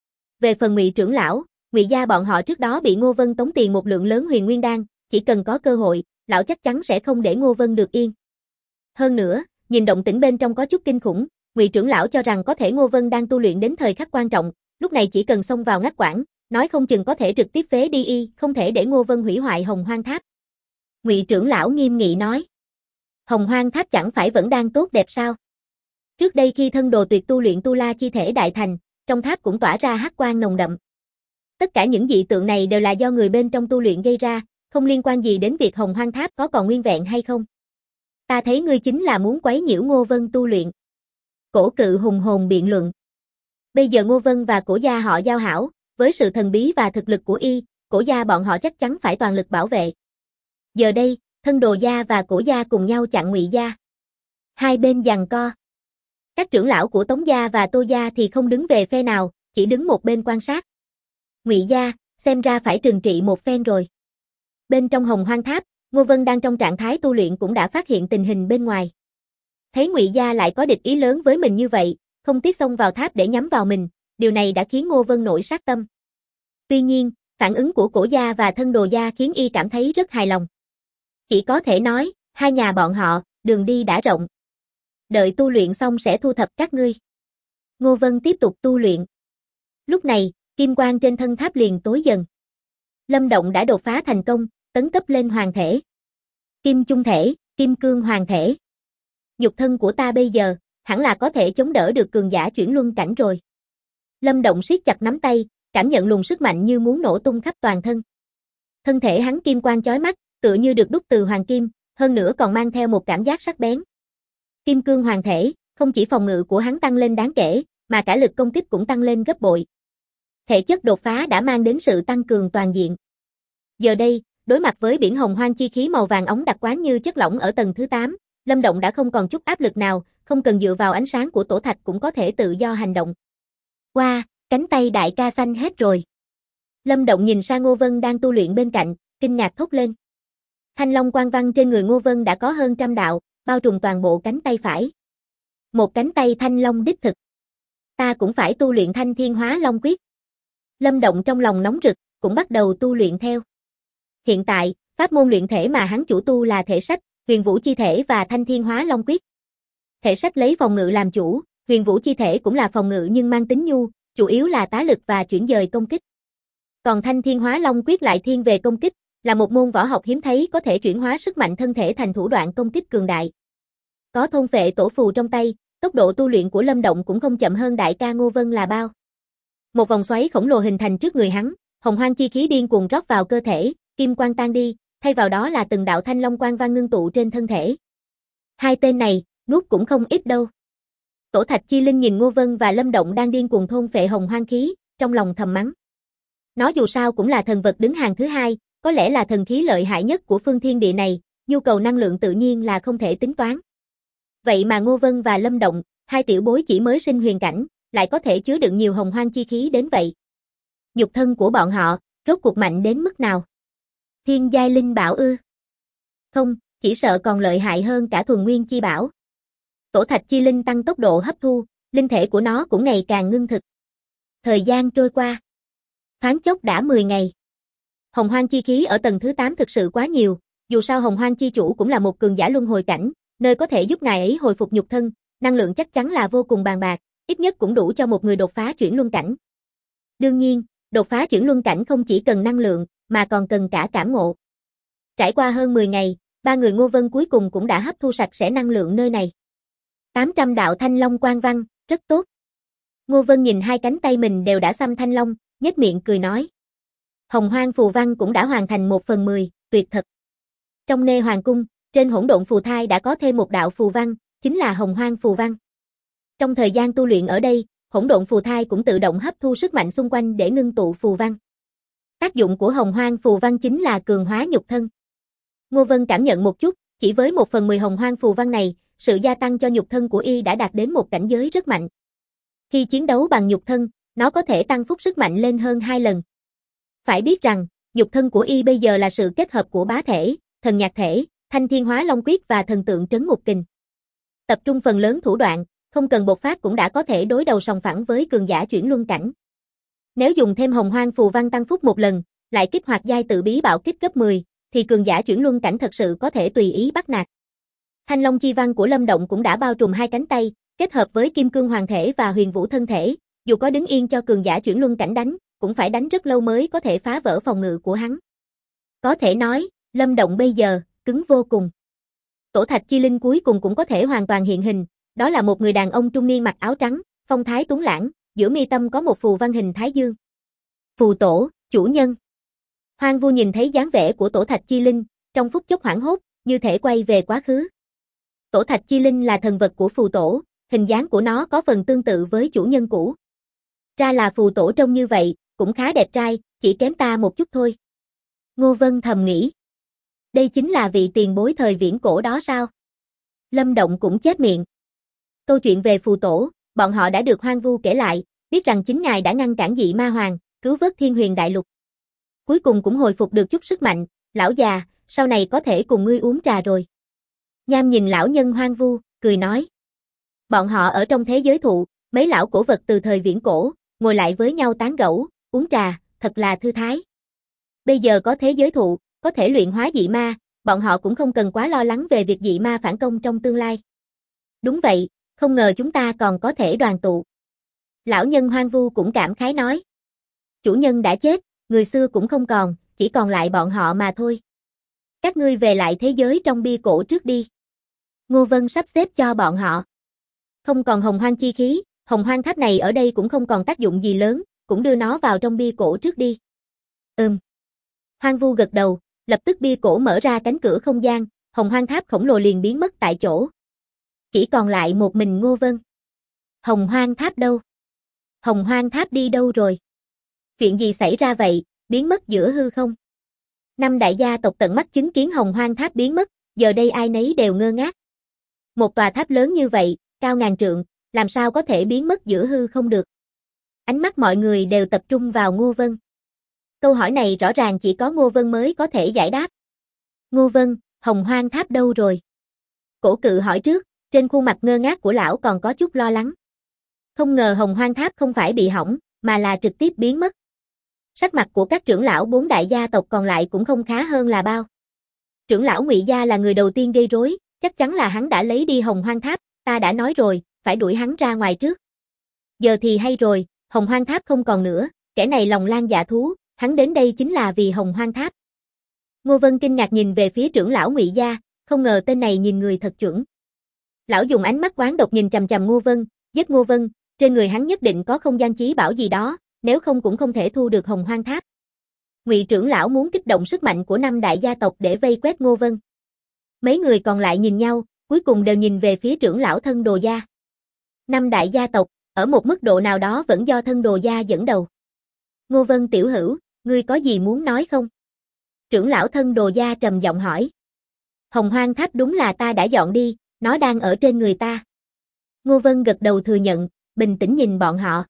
Về phần Ngụy trưởng lão, Ngụy gia bọn họ trước đó bị Ngô Vân tống tiền một lượng lớn huyền nguyên đan, chỉ cần có cơ hội, lão chắc chắn sẽ không để Ngô Vân được yên. Hơn nữa, nhìn động tĩnh bên trong có chút kinh khủng, Ngụy trưởng lão cho rằng có thể Ngô Vân đang tu luyện đến thời khắc quan trọng, lúc này chỉ cần xông vào ngắt quãng, nói không chừng có thể trực tiếp phế đi y, không thể để Ngô Vân hủy hoại Hồng Hoang Tháp. Ngụy trưởng lão nghiêm nghị nói. Hồng Hoang Tháp chẳng phải vẫn đang tốt đẹp sao? Trước đây khi thân đồ tuyệt tu luyện tu la chi thể đại thành, trong tháp cũng tỏa ra hắc quang nồng đậm. Tất cả những dị tượng này đều là do người bên trong tu luyện gây ra, không liên quan gì đến việc Hồng Hoang Tháp có còn nguyên vẹn hay không. Ta thấy ngươi chính là muốn quấy nhiễu Ngô Vân tu luyện. Cổ Cự hùng hồn biện luận. Bây giờ Ngô Vân và Cổ gia họ giao hảo, với sự thần bí và thực lực của y, Cổ gia bọn họ chắc chắn phải toàn lực bảo vệ. Giờ đây, thân đồ gia và Cổ gia cùng nhau chặn Ngụy gia. Hai bên giằng co. Các trưởng lão của Tống gia và Tô gia thì không đứng về phe nào, chỉ đứng một bên quan sát. Ngụy gia, xem ra phải trừng trị một phen rồi. Bên trong Hồng Hoang Tháp, Ngô Vân đang trong trạng thái tu luyện cũng đã phát hiện tình hình bên ngoài. Thấy Ngụy gia lại có địch ý lớn với mình như vậy, không tiếc xông vào tháp để nhắm vào mình, điều này đã khiến Ngô Vân nổi sát tâm. Tuy nhiên, phản ứng của Cổ gia và thân đồ gia khiến y cảm thấy rất hài lòng. Chỉ có thể nói, hai nhà bọn họ, đường đi đã rộng. Đợi tu luyện xong sẽ thu thập các ngươi. Ngô Vân tiếp tục tu luyện. Lúc này, kim quang trên thân tháp liền tối dần. Lâm Động đã đột phá thành công, tấn cấp lên hoàng thể. Kim chung thể, kim cương hoàng thể. Nhục thân của ta bây giờ, hẳn là có thể chống đỡ được cường giả chuyển luân cảnh rồi. Lâm Động siết chặt nắm tay, cảm nhận luồng sức mạnh như muốn nổ tung khắp toàn thân. Thân thể hắn kim quang chói mắt, tựa như được đúc từ hoàng kim, hơn nữa còn mang theo một cảm giác sắc bén. Kim cương hoàng thể, không chỉ phòng ngự của hắn tăng lên đáng kể, mà cả lực công kích cũng tăng lên gấp bội. Thể chất đột phá đã mang đến sự tăng cường toàn diện. Giờ đây, đối mặt với biển hồng hoang chi khí màu vàng óng đặc quán như chất lỏng ở tầng thứ 8, Lâm Động đã không còn chút áp lực nào, không cần dựa vào ánh sáng của tổ thạch cũng có thể tự do hành động. Wow, cánh tay đại ca xanh hết rồi. Lâm Động nhìn sang Ngô Vân đang tu luyện bên cạnh, kinh ngạc thốt lên. Thanh long quang văn trên người Ngô Vân đã có hơn 100 đạo, bao trùm toàn bộ cánh tay phải. Một cánh tay thanh long đích thực. Ta cũng phải tu luyện Thanh Thiên Hóa Long Quyết. Lâm Động trong lòng nóng rực, cũng bắt đầu tu luyện theo. Hiện tại, pháp môn luyện thể mà hắn chủ tu là thể sách, huyền vũ chi thể và thanh thiên hóa long quyết. Thể sách lấy phòng ngự làm chủ, huyền vũ chi thể cũng là phòng ngự nhưng mang tính nhu, chủ yếu là tá lực và chuyển dời công kích. Còn thanh thiên hóa long quyết lại thiên về công kích, là một môn võ học hiếm thấy có thể chuyển hóa sức mạnh thân thể thành thủ đoạn công kích cường đại. Có thôn phệ tổ phù trong tay, tốc độ tu luyện của Lâm Động cũng không chậm hơn đại ca Ngô Vân là bao. Một vòng xoáy khổng lồ hình thành trước người hắn, hồng hoang chi khí điên cuồng rót vào cơ thể, kim quang tan đi, thay vào đó là từng đạo thanh long quang văn ngưng tụ trên thân thể. Hai tên này, nuốt cũng không ít đâu. Tổ Thạch Chi Linh nhìn Ngô Vân và Lâm Động đang điên cuồng thôn phệ hồng hoang khí, trong lòng thầm mắng. Nó dù sao cũng là thần vật đứng hàng thứ hai, có lẽ là thần khí lợi hại nhất của phương thiên địa này, nhu cầu năng lượng tự nhiên là không thể tính toán. Vậy mà Ngô Vân và Lâm Động, hai tiểu bối chỉ mới sinh huyền cảnh, lại có thể chứa đựng nhiều hồng hoang chi khí đến vậy. Nhục thân của bọn họ, rốt cuộc mạnh đến mức nào? Thiên giai linh bảo ư? Không, chỉ sợ còn lợi hại hơn cả thuần nguyên chi bảo. Tổ Thạch Chi Linh tăng tốc độ hấp thu, linh thể của nó cũng ngày càng ngưng thực. Thời gian trôi qua. Thoáng chốc đã 10 ngày. Hồng hoang chi khí ở tầng thứ 8 thực sự quá nhiều, dù sao hồng hoang chi chủ cũng là một cường giả luân hồi cảnh, nơi có thể giúp ngài ấy hồi phục nhục thân, năng lượng chắc chắn là vô cùng bàn bạc, ít nhất cũng đủ cho một người đột phá chuyển luân cảnh. Đương nhiên, đột phá chuyển luân cảnh không chỉ cần năng lượng, mà còn cần cả cảm ngộ. Trải qua hơn 10 ngày, ba người Ngô Vân cuối cùng cũng đã hấp thu sạch sẽ năng lượng nơi này. 800 đạo thanh long quang văn, rất tốt. Ngô Vân nhìn hai cánh tay mình đều đã xăm thanh long, nhếch miệng cười nói. Hồng hoang phù văn cũng đã hoàn thành 1/10, tuyệt thật. Trong Nê Hoàng Cung, trên hỗn độn phù thai đã có thêm một đạo phù văn, chính là hồng hoang phù văn. Trong thời gian tu luyện ở đây, hỗn độn phù thai cũng tự động hấp thu sức mạnh xung quanh để ngưng tụ phù văn. Tác dụng của hồng hoang phù văn chính là cường hóa nhục thân. Ngô Vân cảm nhận một chút, chỉ với 1/10 hồng hoang phù văn này, sự gia tăng cho nhục thân của y đã đạt đến một cảnh giới rất mạnh. Khi chiến đấu bằng nhục thân, nó có thể tăng phúc sức mạnh lên hơn 2 lần. Phải biết rằng, nhục thân của y bây giờ là sự kết hợp của bá thể, thần nhạc thể, thanh thiên hóa long quyết và thần tượng trấn ngục kình. Tập trung phần lớn thủ đoạn, không cần bộc phát cũng đã có thể đối đầu sòng phẳng với cường giả chuyển luân cảnh. Nếu dùng thêm hồng hoang phù văn tăng phúc một lần, lại kích hoạt giai tự bí bảo kích cấp 10, thì cường giả chuyển luân cảnh thật sự có thể tùy ý bắt nạt. Thanh long chi văn của Lâm Động cũng đã bao trùm hai cánh tay, kết hợp với kim cương hoàng thể và huyền vũ thân thể, dù có đứng yên cho cường giả chuyển luân cảnh đánh, cũng phải đánh rất lâu mới có thể phá vỡ phòng ngự của hắn. Có thể nói, Lâm Động bây giờ, cứng vô cùng. Tổ Thạch Chi Linh cuối cùng cũng có thể hoàn toàn hiện hình, đó là một người đàn ông trung niên mặc áo trắng, phong thái tuấn lãng, giữa mi tâm có một phù văn hình thái dương. Phù tổ, chủ nhân. Hoang Vu nhìn thấy dáng vẻ của Tổ Thạch Chi Linh, trong phút chốc hoảng hốt, như thể quay về quá khứ. Tổ Thạch Chi Linh là thần vật của phù tổ, hình dáng của nó có phần tương tự với chủ nhân cũ. Ra là phù tổ trông như vậy, cũng khá đẹp trai, chỉ kém ta một chút thôi. Ngô Vân thầm nghĩ. Đây chính là vị tiền bối thời viễn cổ đó sao? Lâm Động cũng chép miệng. Câu chuyện về phù tổ, bọn họ đã được Hoang Vu kể lại, biết rằng chính ngài đã ngăn cản dị ma hoàng, cứu vớt Thiên Huyền Đại Lục. Cuối cùng cũng hồi phục được chút sức mạnh, lão già, sau này có thể cùng ngươi uống trà rồi. Nham nhìn lão nhân Hoang Vu, cười nói. Bọn họ ở trong thế giới thụ, mấy lão cổ vật từ thời viễn cổ, ngồi lại với nhau tán gẫu, uống trà, thật là thư thái. Bây giờ có thế giới thụ, có thể luyện hóa dị ma, bọn họ cũng không cần quá lo lắng về việc dị ma phản công trong tương lai. Đúng vậy, không ngờ chúng ta còn có thể đoàn tụ. Lão nhân Hoang Vu cũng cảm khái nói. Chủ nhân đã chết, người xưa cũng không còn, chỉ còn lại bọn họ mà thôi. Các ngươi về lại thế giới trong bia cổ trước đi. Ngô Vân sắp xếp cho bọn họ. Không còn hồng hoang chi khí, hồng hoang tháp này ở đây cũng không còn tác dụng gì lớn, cũng đưa nó vào trong bia cổ trước đi. Hoang Vu gật đầu, lập tức bia cổ mở ra cánh cửa không gian, hồng hoang tháp khổng lồ liền biến mất tại chỗ. Chỉ còn lại một mình Ngô Vân. Hồng hoang tháp đâu? Hồng hoang tháp đi đâu rồi? Chuyện gì xảy ra vậy, biến mất giữa hư không? Năm đại gia tộc tận mắt chứng kiến hồng hoang tháp biến mất, giờ đây ai nấy đều ngơ ngác. Một tòa tháp lớn như vậy, cao ngàn trượng, làm sao có thể biến mất giữa hư không được? Ánh mắt mọi người đều tập trung vào Ngô Vân. Câu hỏi này rõ ràng chỉ có Ngô Vân mới có thể giải đáp. Ngô Vân, hồng hoang tháp đâu rồi? Cổ Cự hỏi trước, trên khuôn mặt ngơ ngác của lão còn có chút lo lắng. Không ngờ hồng hoang tháp không phải bị hỏng, mà là trực tiếp biến mất. Sắc mặt của các trưởng lão 4 đại gia tộc còn lại cũng không khá hơn là bao. Trưởng lão Ngụy gia là người đầu tiên gây rối, chắc chắn là hắn đã lấy đi Hồng Hoang Tháp, ta đã nói rồi, phải đuổi hắn ra ngoài trước. Giờ thì hay rồi, Hồng Hoang Tháp không còn nữa, kẻ này lòng lang dạ thú, hắn đến đây chính là vì Hồng Hoang Tháp. Ngô Vân kinh ngạc nhìn về phía trưởng lão Ngụy gia, không ngờ tên này nhìn người thật chuẩn. Lão dùng ánh mắt oán độc nhìn chằm chằm Ngô Vân, giết Ngô Vân, trên người hắn nhất định có không gian chí bảo gì đó, nếu không cũng không thể thu được Hồng Hoang Tháp. Ngụy trưởng lão muốn kích động sức mạnh của 5 đại gia tộc để vây quét Ngô Vân. Mấy người còn lại nhìn nhau, cuối cùng đều nhìn về phía trưởng lão Thân Đồ gia. 5 đại gia tộc, ở một mức độ nào đó vẫn do Thân Đồ gia dẫn đầu. Ngô Vân tiểu hữu, ngươi có gì muốn nói không? Trưởng lão Thân Đồ gia trầm giọng hỏi. Hồng Hoang Tháp đúng là ta đã dọn đi, nó đang ở trên người ta. Ngô Vân gật đầu thừa nhận, bình tĩnh nhìn bọn họ.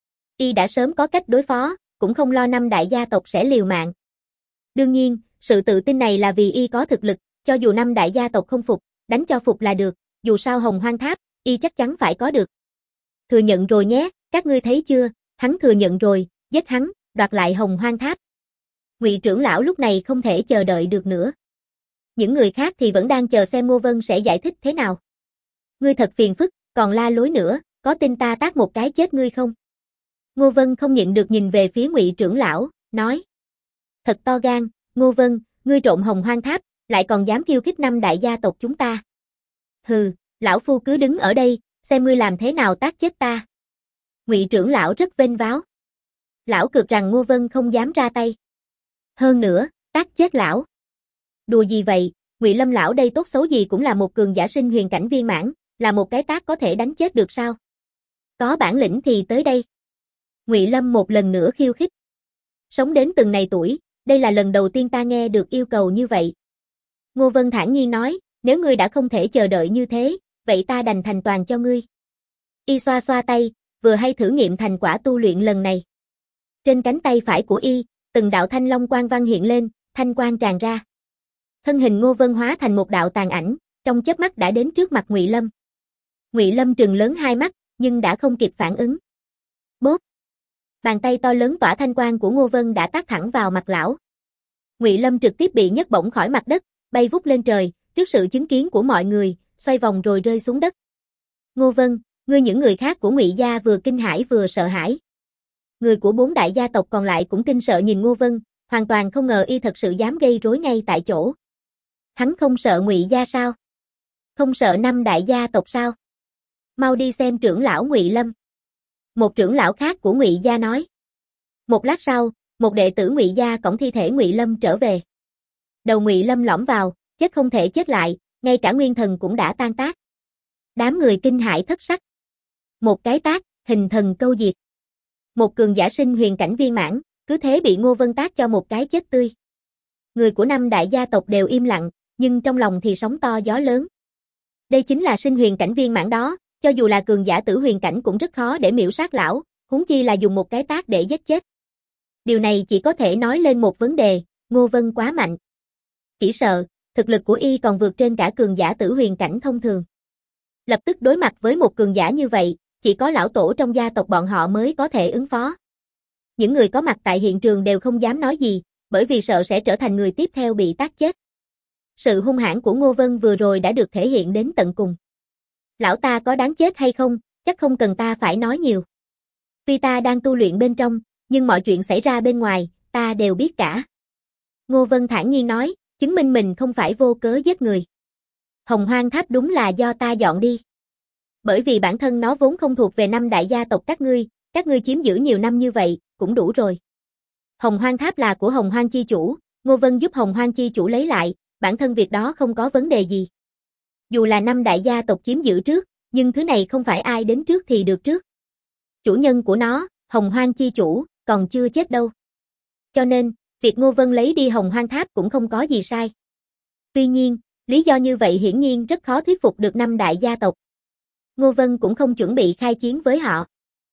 Y đã sớm có cách đối phó, cũng không lo 5 đại gia tộc sẽ liều mạng. Đương nhiên, sự tự tin này là vì Y có thực lực, cho dù 5 đại gia tộc không phục, đánh cho phục là được, dù sao Hồng Hoang Tháp, Y chắc chắn phải có được. Thừa nhận rồi nhé, các ngươi thấy chưa, hắn thừa nhận rồi, giết hắn, đoạt lại Hồng Hoang Tháp. Ngụy trưởng lão lúc này không thể chờ đợi được nữa. Những người khác thì vẫn đang chờ xem Ngô Vân sẽ giải thích thế nào. Ngươi thật phiền phức, còn la lối nữa, có tin ta tát một cái chết ngươi không? Ngô Vân không nhịn được nhìn về phía Ngụy trưởng lão, nói. Thật to gan, Ngô Vân, ngươi trộm Hồng Hoang Tháp, lại còn dám khiêu khích 5 đại gia tộc chúng ta. Hừ, lão phu cứ đứng ở đây, xem ngươi làm thế nào tát chết ta. Ngụy trưởng lão rất vênh váo. Lão cược rằng Ngô Vân không dám ra tay. Hơn nữa, tát chết lão. Đùa gì vậy, Ngụy Lâm lão đây tốt xấu gì cũng là một cường giả sinh huyền cảnh viên mãn, là một cái tát có thể đánh chết được sao? Có bản lĩnh thì tới đây. Ngụy Lâm một lần nữa khiêu khích. Sống đến từng này tuổi, đây là lần đầu tiên ta nghe được yêu cầu như vậy. Ngô Vân thản nhiên nói, nếu ngươi đã không thể chờ đợi như thế, vậy ta đành thành toàn cho ngươi. Y xoa xoa tay, vừa hay thử nghiệm thành quả tu luyện lần này. Trên cánh tay phải của Y, từng đạo thanh long quang văn hiện lên, thanh quang tràn ra. Thân hình Ngô Vân hóa thành một đạo tàn ảnh, trong chớp mắt đã đến trước mặt Ngụy Lâm. Ngụy Lâm trừng lớn hai mắt, nhưng đã không kịp phản ứng. Bốp! Bàn tay to lớn tỏa thanh quang của Ngô Vân đã tát thẳng vào mặt lão. Ngụy Lâm trực tiếp bị nhấc bổng khỏi mặt đất, bay vút lên trời, trước sự chứng kiến của mọi người, xoay vòng rồi rơi xuống đất. Ngô Vân, ngươi những người khác của Ngụy gia vừa kinh hãi vừa sợ hãi. Người của 4 đại gia tộc còn lại cũng kinh sợ nhìn Ngô Vân, hoàn toàn không ngờ Y thật sự dám gây rối ngay tại chỗ. Hắn không sợ Ngụy gia sao? Không sợ 5 đại gia tộc sao? Mau đi xem trưởng lão Ngụy Lâm. Một trưởng lão khác của Ngụy gia nói. Một lát sau, một đệ tử Ngụy gia cõng thi thể Ngụy Lâm trở về. Đầu Ngụy Lâm lõm vào, chết không thể chết lại, ngay cả nguyên thần cũng đã tan tác. Đám người kinh hãi thất sắc. Một cái tát, hình thần câu diệt. Một cường giả sinh huyền cảnh viên mãn, cứ thế bị Ngô Vân tát cho một cái chết tươi. Người của 5 đại gia tộc đều im lặng, nhưng trong lòng thì sóng to gió lớn. Đây chính là sinh huyền cảnh viên mãn đó, cho dù là cường giả tử huyền cảnh cũng rất khó để miễu sát lão, huống chi là dùng một cái tát để giết chết. Điều này chỉ có thể nói lên một vấn đề, Ngô Vân quá mạnh. Chỉ sợ, thực lực của Y còn vượt trên cả cường giả tử huyền cảnh thông thường. Lập tức đối mặt với một cường giả như vậy, chỉ có lão tổ trong gia tộc bọn họ mới có thể ứng phó. Những người có mặt tại hiện trường đều không dám nói gì, bởi vì sợ sẽ trở thành người tiếp theo bị tát chết. Sự hung hãn của Ngô Vân vừa rồi đã được thể hiện đến tận cùng. Lão ta có đáng chết hay không, chắc không cần ta phải nói nhiều. Tuy ta đang tu luyện bên trong, nhưng mọi chuyện xảy ra bên ngoài, ta đều biết cả. Ngô Vân thản nhiên nói, chứng minh mình không phải vô cớ giết người. Hồng Hoang Tháp đúng là do ta dọn đi. Bởi vì bản thân nó vốn không thuộc về 5 đại gia tộc các ngươi chiếm giữ nhiều năm như vậy, cũng đủ rồi. Hồng Hoang Tháp là của Hồng Hoang chi chủ, Ngô Vân giúp Hồng Hoang chi chủ lấy lại, bản thân việc đó không có vấn đề gì. Dù là 5 đại gia tộc chiếm giữ trước, nhưng thứ này không phải ai đến trước thì được trước. Chủ nhân của nó, Hồng Hoang chi chủ, còn chưa chết đâu. Cho nên, việc Ngô Vân lấy đi Hồng Hoang Tháp cũng không có gì sai. Tuy nhiên, lý do như vậy hiển nhiên rất khó thuyết phục được 5 đại gia tộc. Ngô Vân cũng không chuẩn bị khai chiến với họ.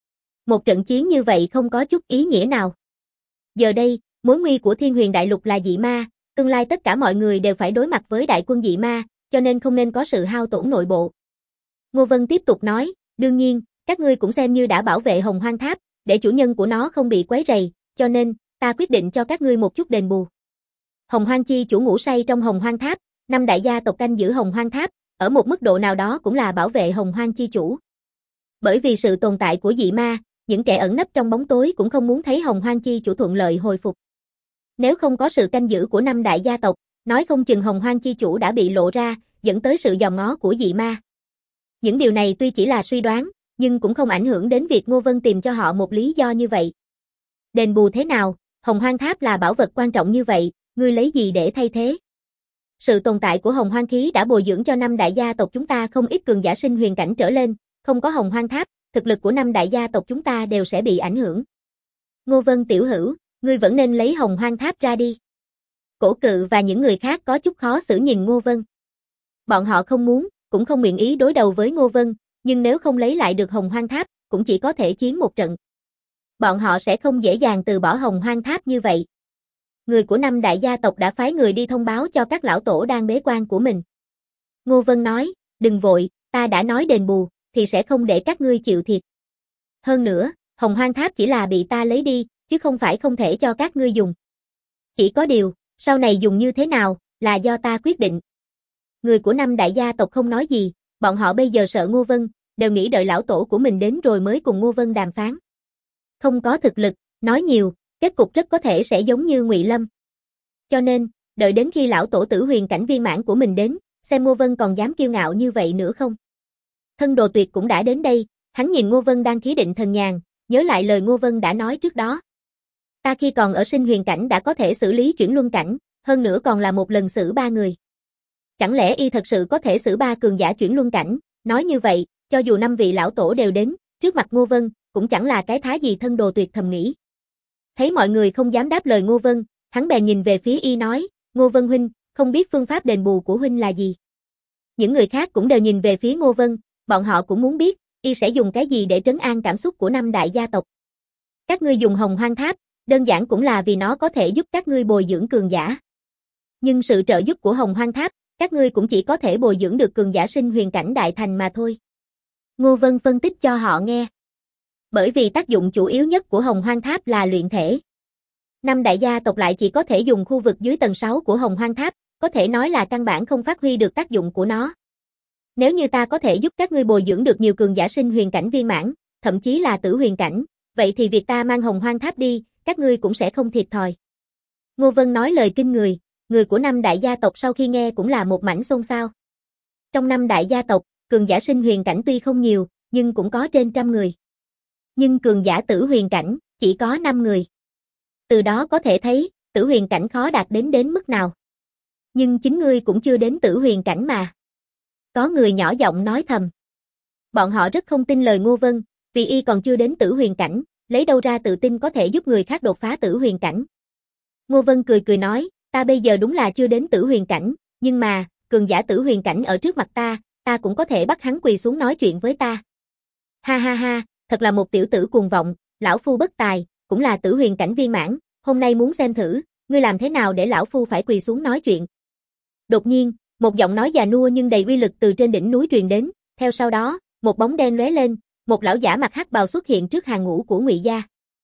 Một trận chiến như vậy không có chút ý nghĩa nào. Giờ đây, mối nguy của Thiên Huyền Đại Lục là dị ma, tương lai tất cả mọi người đều phải đối mặt với đại quân dị ma, cho nên không nên có sự hao tổn nội bộ. Ngô Vân tiếp tục nói, đương nhiên, các ngươi cũng xem như đã bảo vệ Hồng Hoang Tháp, để chủ nhân của nó không bị quấy rầy, cho nên, ta quyết định cho các ngươi một chút đền bù. Hồng Hoang Chi chủ ngủ say trong Hồng Hoang Tháp, 5 đại gia tộc canh giữ Hồng Hoang Tháp, ở một mức độ nào đó cũng là bảo vệ Hồng Hoang Chi chủ. Bởi vì sự tồn tại của dị ma, những kẻ ẩn nấp trong bóng tối cũng không muốn thấy Hồng Hoang Chi chủ thuận lợi hồi phục. Nếu không có sự canh giữ của 5 đại gia tộc, nói không chừng Hồng Hoang Chi chủ đã bị lộ ra, dẫn tới sự dòm ngó của dị ma. Những điều này tuy chỉ là suy đoán, nhưng cũng không ảnh hưởng đến việc Ngô Vân tìm cho họ một lý do như vậy. Đền bù thế nào, Hồng Hoang Tháp là bảo vật quan trọng như vậy, ngươi lấy gì để thay thế? Sự tồn tại của Hồng Hoang Khí đã bồi dưỡng cho 5 đại gia tộc chúng ta không ít cường giả sinh huyền cảnh trở lên, không có Hồng Hoang Tháp, thực lực của 5 đại gia tộc chúng ta đều sẽ bị ảnh hưởng. Ngô Vân tiểu hữu, ngươi vẫn nên lấy Hồng Hoang Tháp ra đi. Cổ Cự và những người khác có chút khó xử nhìn Ngô Vân. Bọn họ không muốn, cũng không nguyện ý đối đầu với Ngô Vân, nhưng nếu không lấy lại được Hồng Hoang Tháp, cũng chỉ có thể chiến một trận. Bọn họ sẽ không dễ dàng từ bỏ Hồng Hoang Tháp như vậy. Người của 5 đại gia tộc đã phái người đi thông báo cho các lão tổ đang bế quan của mình. Ngô Vân nói, đừng vội, ta đã nói đền bù, thì sẽ không để các ngươi chịu thiệt. Hơn nữa, Hồng Hoang Tháp chỉ là bị ta lấy đi, chứ không phải không thể cho các ngươi dùng. Chỉ có điều, sau này dùng như thế nào, là do ta quyết định. Người của 5 đại gia tộc không nói gì, bọn họ bây giờ sợ Ngô Vân, đều nghĩ đợi lão tổ của mình đến rồi mới cùng Ngô Vân đàm phán. Không có thực lực, nói nhiều, kết cục rất có thể sẽ giống như Ngụy Lâm. Cho nên, đợi đến khi lão tổ tử huyền cảnh viên mãn của mình đến, xem Ngô Vân còn dám kiêu ngạo như vậy nữa không. Thân Đồ Tuyệt cũng đã đến đây, hắn nhìn Ngô Vân đang khí định thần nhàn, nhớ lại lời Ngô Vân đã nói trước đó. Ta khi còn ở sinh huyền cảnh đã có thể xử lý chuyển luân cảnh, hơn nữa còn là một lần xử 3 người. Chẳng lẽ y thật sự có thể xử 3 cường giả chuyển luân cảnh, nói như vậy, cho dù 5 vị lão tổ đều đến, trước mặt Ngô Vân, cũng chẳng là cái thá gì. Thân Đồ Tuyệt thầm nghĩ. Thấy mọi người không dám đáp lời Ngô Vân, hắn bèn nhìn về phía y nói, Ngô Vân huynh, không biết phương pháp đền bù của huynh là gì. Những người khác cũng đều nhìn về phía Ngô Vân, bọn họ cũng muốn biết, y sẽ dùng cái gì để trấn an cảm xúc của 5 đại gia tộc. Các ngươi dùng Hồng Hoang Tháp, đơn giản cũng là vì nó có thể giúp các ngươi bồi dưỡng cường giả. Nhưng sự trợ giúp của Hồng Hoang Tháp, các ngươi cũng chỉ có thể bồi dưỡng được cường giả sinh huyền cảnh đại thành mà thôi. Ngô Vân phân tích cho họ nghe. Bởi vì tác dụng chủ yếu nhất của Hồng Hoang Tháp là luyện thể. 5 đại gia tộc lại chỉ có thể dùng khu vực dưới tầng 6 của Hồng Hoang Tháp, có thể nói là căn bản không phát huy được tác dụng của nó. Nếu như ta có thể giúp các ngươi bồi dưỡng được nhiều cường giả sinh huyền cảnh viên mãn, thậm chí là tử huyền cảnh, vậy thì việc ta mang Hồng Hoang Tháp đi, các ngươi cũng sẽ không thiệt thòi. Ngô Vân nói lời kinh người của 5 đại gia tộc sau khi nghe cũng là một mảnh xôn xao. Trong 5 đại gia tộc, cường giả sinh huyền cảnh tuy không nhiều, nhưng cũng có trên 100 người. Nhưng cường giả tử huyền cảnh, chỉ có 5 người. Từ đó có thể thấy, tử huyền cảnh khó đạt đến mức nào. Nhưng chính ngươi cũng chưa đến tử huyền cảnh mà. Có người nhỏ giọng nói thầm. Bọn họ rất không tin lời Ngô Vân, vì y còn chưa đến tử huyền cảnh, lấy đâu ra tự tin có thể giúp người khác đột phá tử huyền cảnh. Ngô Vân cười nói, ta bây giờ đúng là chưa đến tử huyền cảnh, nhưng mà, cường giả tử huyền cảnh ở trước mặt ta cũng có thể bắt hắn quỳ xuống nói chuyện với ta. Ha ha ha, thật là một tiểu tử cuồng vọng, lão phu bất tài, cũng là tử huyền cảnh viên mãn, hôm nay muốn xem thử, ngươi làm thế nào để lão phu phải quỳ xuống nói chuyện. Đột nhiên, một giọng nói già nua nhưng đầy uy lực từ trên đỉnh núi truyền đến, theo sau đó, một bóng đen lóe lên, một lão giả mặc hắc bào xuất hiện trước hàng ngũ của Ngụy gia.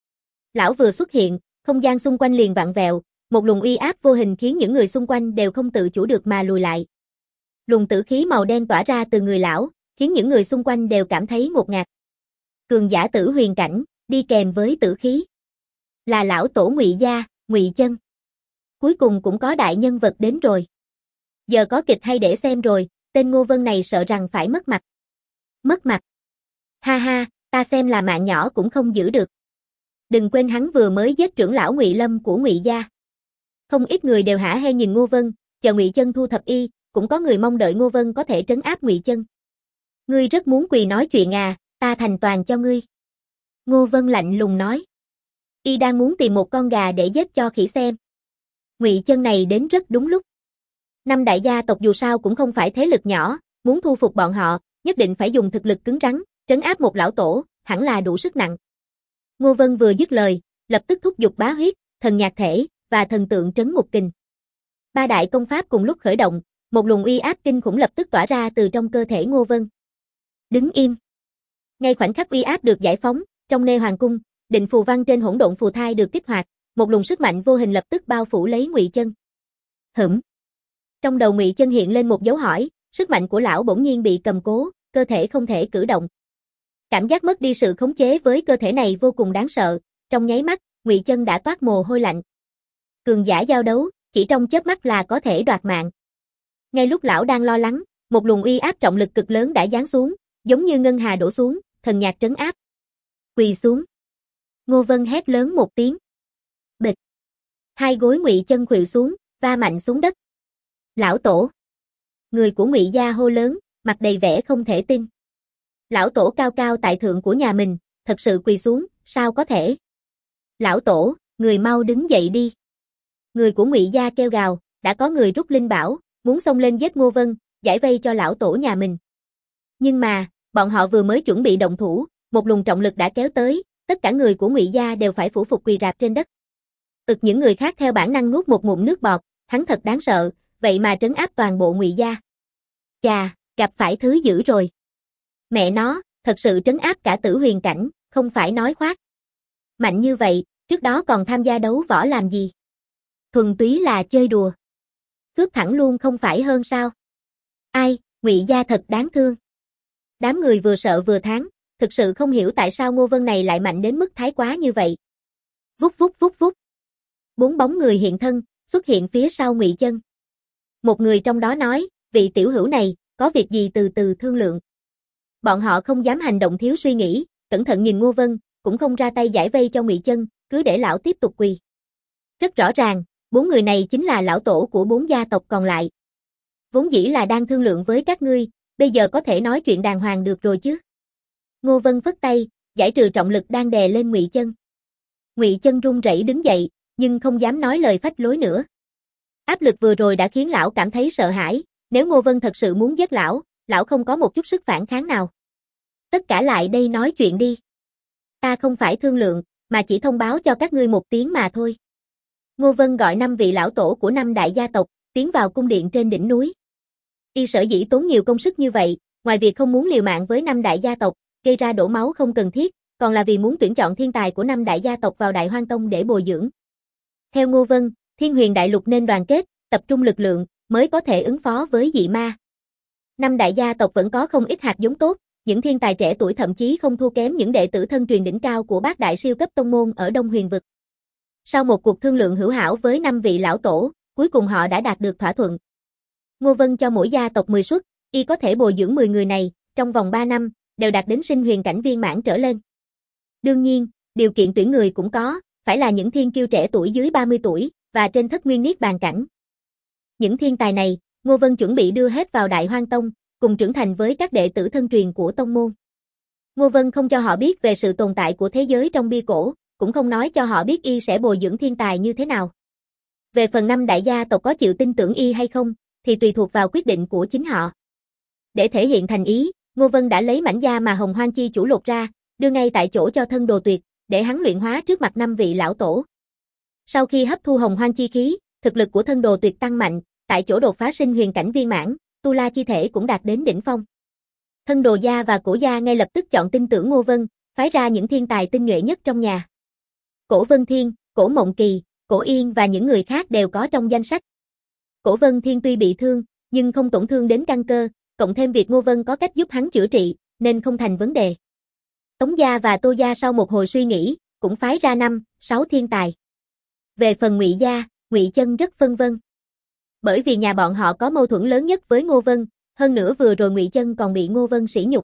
Lão vừa xuất hiện, không gian xung quanh liền vặn vẹo, một luồng uy áp vô hình khiến những người xung quanh đều không tự chủ được mà lùi lại. Luồng tử khí màu đen tỏa ra từ người lão, khiến những người xung quanh đều cảm thấy ngột ngạt. Cường giả tử huyền cảnh, đi kèm với tử khí. Là lão tổ Ngụy gia, Ngụy Chân. Cuối cùng cũng có đại nhân vật đến rồi. Giờ có kịch hay để xem rồi, tên Ngô Vân này sợ rằng phải mất mặt. Mất mặt? Ha ha, ta xem là mạng nhỏ cũng không giữ được. Đừng quên hắn vừa mới giết trưởng lão Ngụy Lâm của Ngụy gia. Không ít người đều hả hê nhìn Ngô Vân, chờ Ngụy Chân thu thập y, cũng có người mong đợi Ngô Vân có thể trấn áp Ngụy Chân. Ngươi rất muốn quỳ nói chuyện à, ta thành toàn cho ngươi. Ngô Vân lạnh lùng nói. Y đang muốn tìm một con gà để giết cho khỉ xem. Ngụy Chân này đến rất đúng lúc. 5 đại gia tộc dù sao cũng không phải thế lực nhỏ, muốn thu phục bọn họ, nhất định phải dùng thực lực cứng rắn, trấn áp một lão tổ, hẳn là đủ sức nặng. Ngô Vân vừa dứt lời, lập tức thúc giục bá huyết, thần nhạc thể và thần tượng trấn ngục kình. 3 đại công pháp cùng lúc khởi động, một luồng uy áp kinh khủng lập tức tỏa ra từ trong cơ thể Ngô Vân. Đứng im. Ngay khoảnh khắc uy áp được giải phóng, trong Nê Hoàng cung, định phù văn trên hỗn độn phù thai được kích hoạt, một luồng sức mạnh vô hình lập tức bao phủ lấy Ngụy Chân. Trong đầu Ngụy Chân hiện lên một dấu hỏi, sức mạnh của lão bỗng nhiên bị cầm cố, cơ thể không thể cử động. Cảm giác mất đi sự khống chế với cơ thể này vô cùng đáng sợ, trong nháy mắt, Ngụy Chân đã toát mồ hôi lạnh. Cường giả giao đấu, chỉ trong chớp mắt là có thể đoạt mạng. Ngay lúc lão đang lo lắng, một luồng uy áp trọng lực cực lớn đã giáng xuống, giống như ngân hà đổ xuống, thần nhạc trấn áp. Quỳ xuống. Ngô Vân hét lớn một tiếng. Bịch. Hai gối Ngụy Chân khuỵu xuống, va mạnh xuống đất. Lão tổ. Người của Ngụy gia hô lớn, mặt đầy vẻ không thể tin. Lão tổ cao cao tại thượng của nhà mình, thật sự quỳ xuống, sao có thể? Lão tổ, người mau đứng dậy đi. Người của Ngụy gia kêu gào, đã có người rút linh bảo, muốn xông lên giết Ngô Vân, giải vây cho lão tổ nhà mình. Nhưng mà, bọn họ vừa mới chuẩn bị động thủ, một luồng trọng lực đã kéo tới, tất cả người của Ngụy gia đều phải phủ phục quỳ rạp trên đất. Những người khác theo bản năng nuốt một ngụm nước bọt, hắn thật đáng sợ, vậy mà trấn áp toàn bộ Ngụy gia. Chà, gặp phải thứ dữ rồi. Mẹ nó, thật sự trấn áp cả Tử Huyền cảnh, không phải nói khoác. Mạnh như vậy, trước đó còn tham gia đấu võ làm gì? Thuần túy là chơi đùa. Cướp thẳng luôn không phải hơn sao? Ai, Ngụy gia thật đáng thương. Đám người vừa sợ vừa thán, thực sự không hiểu tại sao Ngô Vân này lại mạnh đến mức thái quá như vậy. Vút vút vút vút. 4 bóng người hiện thân, xuất hiện phía sau Ngụy Chân. Một người trong đó nói, vị tiểu hữu này, có việc gì từ từ thương lượng. Bọn họ không dám hành động thiếu suy nghĩ, cẩn thận nhìn Ngô Vân, cũng không ra tay giải vây cho Ngụy Chân, cứ để lão tiếp tục quỳ. Rất rõ ràng, 4 người này chính là lão tổ của 4 gia tộc còn lại. Vốn dĩ là đang thương lượng với các ngươi, bây giờ có thể nói chuyện đàng hoàng được rồi chứ. Ngô Vân phất tay, giải trừ trọng lực đang đè lên Ngụy Chân. Ngụy Chân run rẩy đứng dậy, nhưng không dám nói lời phách lối nữa. Áp lực vừa rồi đã khiến lão cảm thấy sợ hãi, nếu Ngô Vân thật sự muốn giết lão, lão không có một chút sức phản kháng nào. Tất cả lại đây nói chuyện đi. Ta không phải thương lượng, mà chỉ thông báo cho các ngươi một tiếng mà thôi. Ngô Vân gọi 5 vị lão tổ của 5 đại gia tộc, tiến vào cung điện trên đỉnh núi. Y sở dĩ tốn nhiều công sức như vậy, ngoài việc không muốn liều mạng với 5 đại gia tộc, gây ra đổ máu không cần thiết, còn là vì muốn tuyển chọn thiên tài của 5 đại gia tộc vào Đại Hoang Tông để bồi dưỡng. Theo Ngô Vân, Thiên Huyền Đại Lục nên đoàn kết, tập trung lực lượng, mới có thể ứng phó với dị ma. 5 đại gia tộc vẫn có không ít hạt giống tốt, những thiên tài trẻ tuổi thậm chí không thua kém những đệ tử thân truyền đỉnh cao của bát đại siêu cấp tông môn ở Đông Huyền vực. Sau một cuộc thương lượng hữu hảo với 5 vị lão tổ, cuối cùng họ đã đạt được thỏa thuận. Ngô Vân cho mỗi gia tộc 10 suất, y có thể bồi dưỡng 10 người này, trong vòng 3 năm, đều đạt đến sinh huyền cảnh viên mãn trở lên. Đương nhiên, điều kiện tuyển người cũng có, phải là những thiên kiêu trẻ tuổi dưới 30 tuổi, và trên thất nguyên niết bàn cảnh. Những thiên tài này, Ngô Vân chuẩn bị đưa hết vào Đại Hoang Tông, cùng trưởng thành với các đệ tử thân truyền của tông môn. Ngô Vân không cho họ biết về sự tồn tại của thế giới trong bia cổ, cũng không nói cho họ biết y sẽ bồi dưỡng thiên tài như thế nào. Về phần 5 đại gia tộc có chịu tin tưởng y hay không, thì tùy thuộc vào quyết định của chính họ. Để thể hiện thành ý, Ngô Vân đã lấy mảnh da mà Hồng Hoang Chi chủ lột ra, đưa ngay tại chỗ cho Thân Đồ Tuyệt, để hắn luyện hóa trước mặt 5 vị lão tổ. Sau khi hấp thu Hồng Hoang Chi khí, thực lực của Thân Đồ Tuyệt tăng mạnh, tại chỗ đột phá sinh huyền cảnh viên mãn, tu la chi thể cũng đạt đến đỉnh phong. Thân Đồ gia và Cổ gia ngay lập tức chọn tin tưởng Ngô Vân, phái ra những thiên tài tinh nhuệ nhất trong nhà. Cổ Vân Thiên, Cổ Mộng Kỳ, Cổ Yên và những người khác đều có trong danh sách. Cổ Vân Thiên tuy bị thương, nhưng không tổn thương đến căn cơ, cộng thêm việc Ngô Vân có cách giúp hắn chữa trị, nên không thành vấn đề. Tống gia và Tô gia sau một hồi suy nghĩ, cũng phái ra 5, 6 thiên tài. Về phần Ngụy gia, Ngụy Chân rất phân vân. Bởi vì nhà bọn họ có mâu thuẫn lớn nhất với Ngô Vân, hơn nữa vừa rồi Ngụy Chân còn bị Ngô Vân sỉ nhục.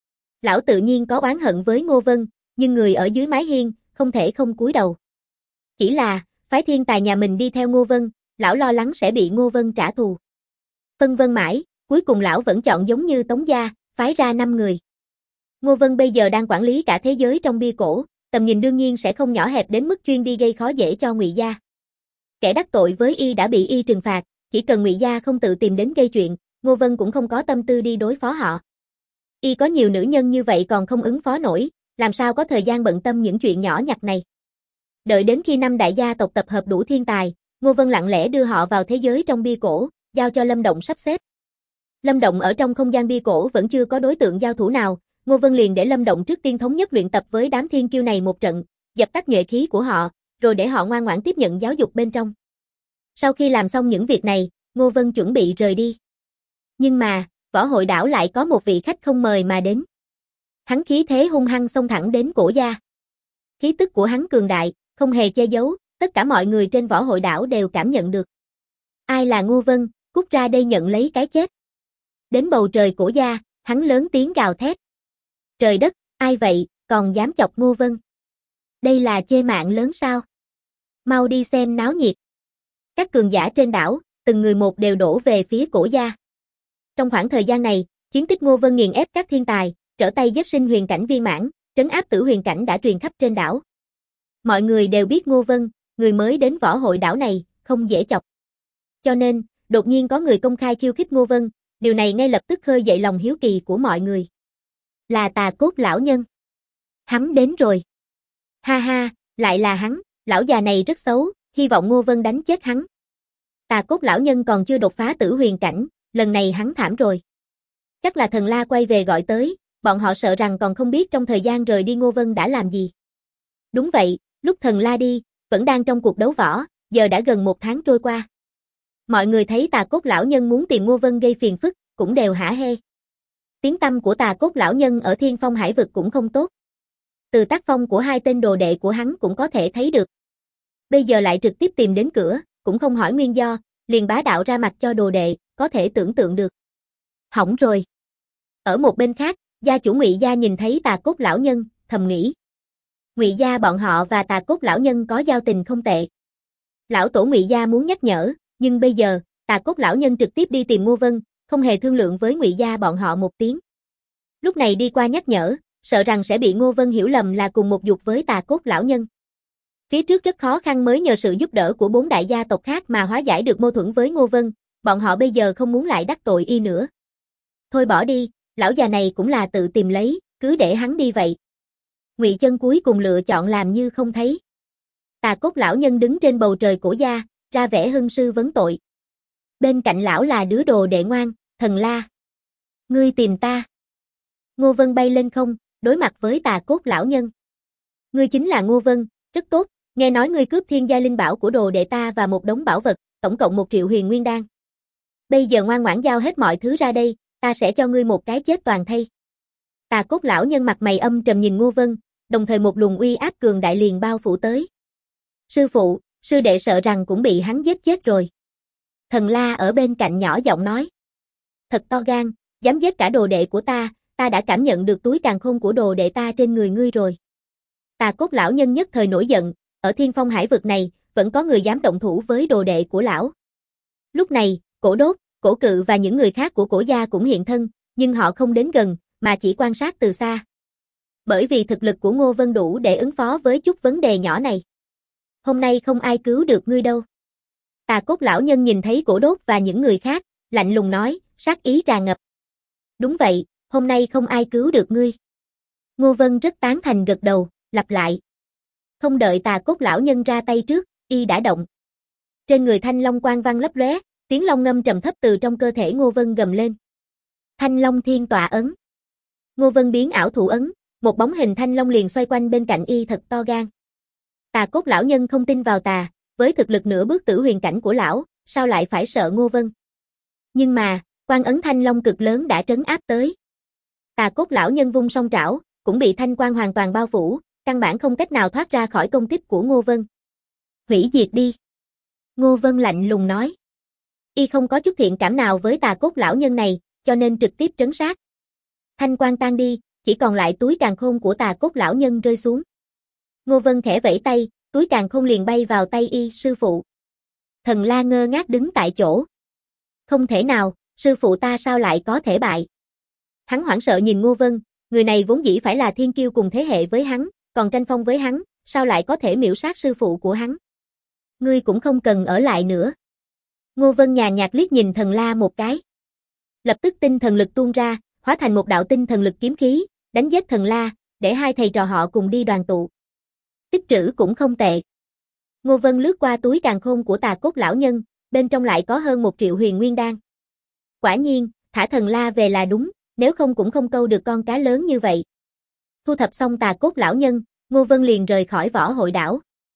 Lão tự nhiên có oán hận với Ngô Vân, nhưng người ở dưới mái hiên, không thể không cúi đầu. Chỉ là, phái thiên tài nhà mình đi theo Ngô Vân, lão lo lắng sẽ bị Ngô Vân trả thù. Phân vân mãi, cuối cùng lão vẫn chọn giống như Tống gia, phái ra 5 người. Ngô Vân bây giờ đang quản lý cả thế giới trong bia cổ, tầm nhìn đương nhiên sẽ không nhỏ hẹp đến mức chuyên đi gây khó dễ cho Ngụy gia. Kẻ đắc tội với y đã bị y trừng phạt, chỉ cần Ngụy gia không tự tìm đến gây chuyện, Ngô Vân cũng không có tâm tư đi đối phó họ. Y có nhiều nữ nhân như vậy còn không ứng phó nổi, làm sao có thời gian bận tâm những chuyện nhỏ nhặt này. Đợi đến khi 5 đại gia tộc tập hợp đủ thiên tài, Ngô Vân lặng lẽ đưa họ vào thế giới trong bia cổ, giao cho Lâm Động sắp xếp. Lâm Động ở trong không gian bia cổ vẫn chưa có đối tượng giao thủ nào, Ngô Vân liền để Lâm Động trước tiên thống nhất luyện tập với đám thiên kiêu này một trận, dập tắt nhuệ khí của họ, rồi để họ ngoan ngoãn tiếp nhận giáo dục bên trong. Sau khi làm xong những việc này, Ngô Vân chuẩn bị rời đi. Nhưng mà, võ hội đảo lại có một vị khách không mời mà đến. Hắn khí thế hung hăng xông thẳng đến Cổ gia. Khí tức của hắn cường đại, không hề che giấu, tất cả mọi người trên võ hội đảo đều cảm nhận được. Ai là Ngô Vân, cút ra đây nhận lấy cái chết. Đến bầu trời Cổ gia, hắn lớn tiếng gào thét. Trời đất, ai vậy, còn dám chọc Ngô Vân? Đây là chê mạng lớn sao? Mau đi xem náo nhiệt. Các cường giả trên đảo, từng người một đều đổ về phía Cổ gia. Trong khoảng thời gian này, chiến tích Ngô Vân nghiền ép các thiên tài, trở tay giết sinh huyền cảnh viên mãn, trấn áp tử huyền cảnh đã truyền khắp trên đảo. Mọi người đều biết Ngô Vân, người mới đến võ hội đảo này, không dễ chọc. Cho nên, đột nhiên có người công khai khiêu khích Ngô Vân, điều này ngay lập tức khơi dậy lòng hiếu kỳ của mọi người. Là Tà Cốt lão nhân. Hắn đến rồi. Ha ha, lại là hắn, lão già này rất xấu, hy vọng Ngô Vân đánh chết hắn. Tà Cốt lão nhân còn chưa đột phá tử huyền cảnh, lần này hắn thảm rồi. Chắc là Thần La quay về gọi tới, bọn họ sợ rằng còn không biết trong thời gian rời đi Ngô Vân đã làm gì. Đúng vậy, lúc Thần La đi, vẫn đang trong cuộc đấu võ, giờ đã gần 1 tháng trôi qua. Mọi người thấy Tà Cốt lão nhân muốn tìm Ngô Vân gây phiền phức, cũng đều hả hê. Tiếng tăm của Tà Cốt lão nhân ở Thiên Phong Hải vực cũng không tốt. Từ tác phong của 2 tên đồ đệ của hắn cũng có thể thấy được. Bây giờ lại trực tiếp tìm đến cửa, cũng không hỏi nguyên do, liền bá đạo ra mặt cho đồ đệ, có thể tưởng tượng được. Hỏng rồi. Ở một bên khác, gia chủ Ngụy gia nhìn thấy Tà Cốt lão nhân, thầm nghĩ. Ngụy gia bọn họ và Tà Cốt lão nhân có giao tình không tệ. Lão tổ Ngụy gia muốn nhắc nhở, nhưng bây giờ, Tà Cốt lão nhân trực tiếp đi tìm Ngô Vân, không hề thương lượng với Ngụy gia bọn họ một tiếng. Lúc này đi qua nhắc nhở, sợ rằng sẽ bị Ngô Vân hiểu lầm là cùng một dục với Tà Cốt lão nhân. Phía trước rất khó khăn mới nhờ sự giúp đỡ của 4 đại gia tộc khác mà hóa giải được mâu thuẫn với Ngô Vân, bọn họ bây giờ không muốn lại đắc tội y nữa. Thôi bỏ đi, lão già này cũng là tự tìm lấy, cứ để hắn đi vậy. Ngụy Chân cuối cùng lựa chọn làm như không thấy. Tà Cốt lão nhân đứng trên bầu trời Cổ gia, ra vẻ hưng sư vấn tội. Bên cạnh lão là đứa đồ đệ ngoan, Thần La. Ngươi tìm ta. Ngô Vân bay lên không, đối mặt với Tà Cốt lão nhân. Ngươi chính là Ngô Vân, rất tốt, nghe nói ngươi cướp thiên gia linh bảo của đồ đệ ta và một đống bảo vật, tổng cộng 1 triệu huyền nguyên đan. Bây giờ ngoan ngoãn giao hết mọi thứ ra đây, ta sẽ cho ngươi một cái chết toàn thây. Tà Cốt lão nhân mặt mày âm trầm nhìn Ngô Vân, đồng thời một luồng uy áp cường đại liền bao phủ tới. Sư phụ, sư đệ sợ rằng cũng bị hắn giết chết rồi. Thần La ở bên cạnh nhỏ giọng nói. Thật to gan, dám giết cả đồ đệ của ta đã cảm nhận được túi càn khôn của đồ đệ ta trên người ngươi rồi. Tà Cốt lão nhân nhất thời nổi giận, ở Thiên Phong Hải vực này, vẫn có người dám động thủ với đồ đệ của lão. Lúc này, Cổ Đốt, Cổ Cự và những người khác của Cổ gia cũng hiện thân, nhưng họ không đến gần, mà chỉ quan sát từ xa. Bởi vì thực lực của Ngô Vân đủ để ứng phó với chút vấn đề nhỏ này. Hôm nay không ai cứu được ngươi đâu. Tà Cốt lão nhân nhìn thấy Cổ Đốt và những người khác, lạnh lùng nói, sát ý tràn ngập. Đúng vậy, hôm nay không ai cứu được ngươi. Ngô Vân rất tán thành gật đầu, lặp lại. Không đợi Tà Cốt lão nhân ra tay trước, y đã động. Trên người Thanh Long quang văn lấp lóe, tiếng long ngâm trầm thấp từ trong cơ thể Ngô Vân gầm lên. Thanh Long Thiên Tọa ấn. Ngô Vân biến ảo thủ ấn, một bóng hình thanh long liền xoay quanh bên cạnh y thật to gan. Tà Cốt lão nhân không tin vào tà, với thực lực nửa bước tử huyền cảnh của lão, sao lại phải sợ Ngô Vân? Nhưng mà, quan ấn thanh long cực lớn đã trấn áp tới. Tà Cốt lão nhân vung song trảo, cũng bị thanh quang hoàn toàn bao phủ, căn bản không cách nào thoát ra khỏi công kích của Ngô Vân. Hủy diệt đi. Ngô Vân lạnh lùng nói. Y không có chút thiện cảm nào với Tà Cốt lão nhân này, cho nên trực tiếp trấn sát. Thanh quang tan đi, chỉ còn lại túi càn khôn của Tà Cốt lão nhân rơi xuống. Ngô Vân khẽ vẫy tay, túi càn khôn liền bay vào tay y, sư phụ. Thần La ngơ ngác đứng tại chỗ. Không thể nào, sư phụ ta sao lại có thể bại? Hắn hoảng sợ nhìn Ngô Vân, người này vốn dĩ phải là thiên kiêu cùng thế hệ với hắn, còn tranh phong với hắn, sao lại có thể miễu sát sư phụ của hắn? Ngươi cũng không cần ở lại nữa. Ngô Vân nhàn nhạt liếc nhìn Thần La một cái. Lập tức tinh thần lực tuôn ra, hóa thành một đạo tinh thần lực kiếm khí, đánh giết Thần La, để 2 thầy trò họ cùng đi đoàn tụ. Tích trữ cũng không tệ. Ngô Vân lướt qua túi càn khôn của Tà Cốt lão nhân, bên trong lại có hơn 1 triệu huyền nguyên đan. Quả nhiên, thả Thần La về là đúng, nếu không cũng không câu được con cá lớn như vậy. Thu thập xong Tà Cốt lão nhân, Ngô Vân liền rời khỏi võ hội đảo.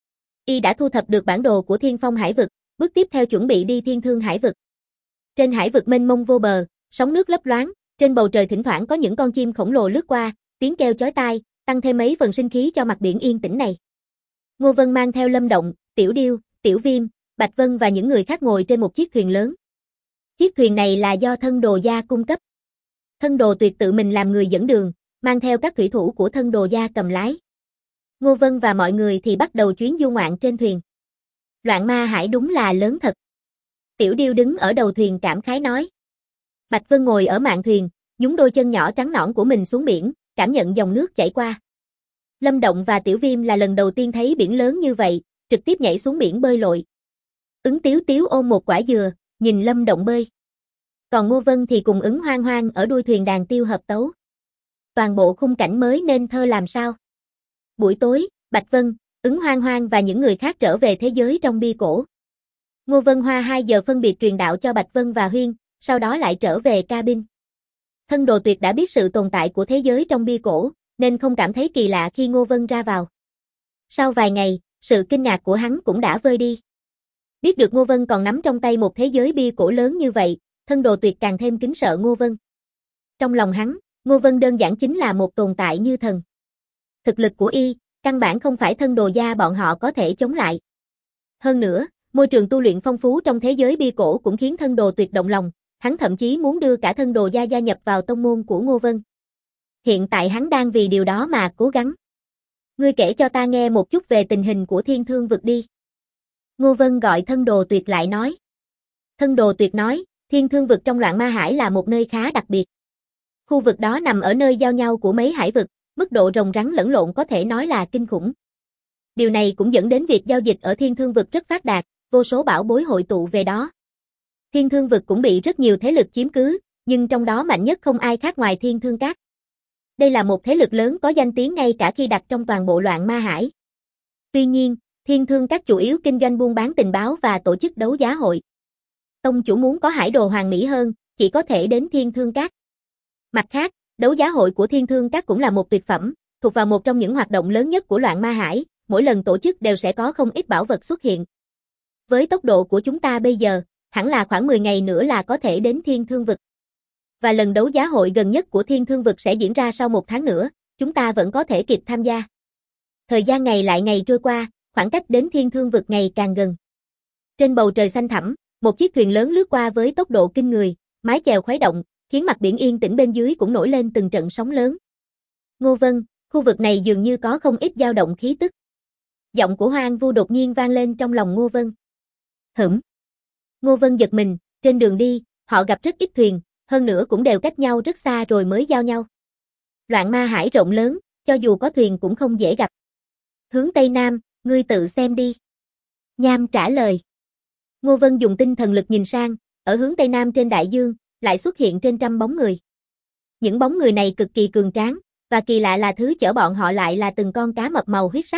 Y đã thu thập được bản đồ của Thiên Phong Hải vực, bước tiếp theo chuẩn bị đi Thiên Thương Hải vực. Trên hải vực mênh mông vô bờ, sóng nước lấp loáng, trên bầu trời thỉnh thoảng có những con chim khổng lồ lướt qua, tiếng kêu chói tai, tăng thêm mấy phần sinh khí cho mặt biển yên tĩnh này. Ngô Vân mang theo Lâm Động, Tiểu Điêu, Tiểu Viêm, Bạch Vân và những người khác ngồi trên một chiếc thuyền lớn. Chiếc thuyền này là do Thân Đồ gia cung cấp. Thân Đồ Tuyệt tự mình làm người dẫn đường, mang theo các thủy thủ của Thân Đồ gia cầm lái. Ngô Vân và mọi người thì bắt đầu chuyến du ngoạn trên thuyền. Loạn Ma Hải đúng là lớn thật. Tiểu Điêu đứng ở đầu thuyền cảm khái nói. Bạch Vân ngồi ở mạn thuyền, nhúng đôi chân nhỏ trắng nõn của mình xuống biển, cảm nhận dòng nước chảy qua. Lâm Động và Tiểu Viêm là lần đầu tiên thấy biển lớn như vậy, trực tiếp nhảy xuống biển bơi lội. Ứng Tiếu Tiếu ôm một quả dừa, nhìn Lâm Động bơi. Còn Ngô Vân thì cùng Ứng Hoang Hoang ở đuôi thuyền đàn tiêu hợp tấu. Toàn bộ khung cảnh mới nên thơ làm sao. Buổi tối, Bạch Vân, Ứng Hoang Hoang và những người khác trở về thế giới trong bia cổ. Ngô Vân hoa 2 giờ phân biệt truyền đạo cho Bạch Vân và Huyên, sau đó lại trở về cabin. Thân Đồ Tuyệt đã biết sự tồn tại của thế giới trong bia cổ, nên không cảm thấy kỳ lạ khi Ngô Vân ra vào. Sau vài ngày, sự kinh ngạc của hắn cũng đã vơi đi. Biết được Ngô Vân còn nắm trong tay một thế giới bia cổ lớn như vậy, Thân Đồ Tuyệt càng thêm kính sợ Ngô Vân. Trong lòng hắn, Ngô Vân đơn giản chính là một tồn tại như thần. Thực lực của y, căn bản không phải Thân Đồ gia bọn họ có thể chống lại. Hơn nữa, môi trường tu luyện phong phú trong thế giới bia cổ cũng khiến Thân Đồ Tuyệt động lòng, hắn thậm chí muốn đưa cả Thân Đồ gia gia nhập vào tông môn của Ngô Vân. Hiện tại hắn đang vì điều đó mà cố gắng. Ngươi kể cho ta nghe một chút về tình hình của Thiên Thương vực đi. Ngô Vân gọi Thân Đồ Tuyệt lại nói. Thân Đồ Tuyệt nói, Thiên Thương vực trong Loạn Ma Hải là một nơi khá đặc biệt. Khu vực đó nằm ở nơi giao nhau của mấy hải vực, mức độ rồng rắn lẫn lộn có thể nói là kinh khủng. Điều này cũng dẫn đến việc giao dịch ở Thiên Thương vực rất phát đạt, vô số bảo bối hội tụ về đó. Thiên Thương vực cũng bị rất nhiều thế lực chiếm cứ, nhưng trong đó mạnh nhất không ai khác ngoài Thiên Thương Các. Đây là một thế lực lớn có danh tiếng ngay cả khi đặt trong toàn bộ Loạn Ma Hải. Tuy nhiên, Thiên Thương Các chủ yếu kinh doanh buôn bán tình báo và tổ chức đấu giá hội. Tông chủ muốn có hải đồ hoàn mỹ hơn, chỉ có thể đến Thiên Thương Các. Mặt khác, đấu giá hội của Thiên Thương Các cũng là một tuyệt phẩm, thuộc vào một trong những hoạt động lớn nhất của Loạn Ma Hải, mỗi lần tổ chức đều sẽ có không ít bảo vật xuất hiện. Với tốc độ của chúng ta bây giờ, hẳn là khoảng 10 ngày nữa là có thể đến Thiên Thương vực. Và lần đấu giá hội gần nhất của Thiên Thương vực sẽ diễn ra sau 1 tháng nữa, chúng ta vẫn có thể kịp tham gia. Thời gian ngày lại ngày trôi qua, khoảng cách đến Thiên Thương vực ngày càng gần. Trên bầu trời xanh thẳm, một chiếc thuyền lớn lướt qua với tốc độ kinh người, mái chèo khuấy động, khiến mặt biển yên tĩnh bên dưới cũng nổi lên từng trận sóng lớn. Ngô Vân, khu vực này dường như có không ít dao động khí tức. Giọng của Hoang Vu đột nhiên vang lên trong lòng Ngô Vân. Hửm. Ngô Vân giật mình, trên đường đi, họ gặp rất ít thuyền, hơn nữa cũng đều cách nhau rất xa rồi mới giao nhau. Loạn Ma Hải rộng lớn, cho dù có thuyền cũng không dễ gặp. Hướng Tây Nam, ngươi tự xem đi. Nham trả lời. Ngô Vân dùng tinh thần lực nhìn sang, ở hướng Tây Nam trên đại dương, lại xuất hiện trên trăm bóng người. Những bóng người này cực kỳ cường tráng, và kỳ lạ là thứ chở bọn họ lại là từng con cá mập màu huyết sắc.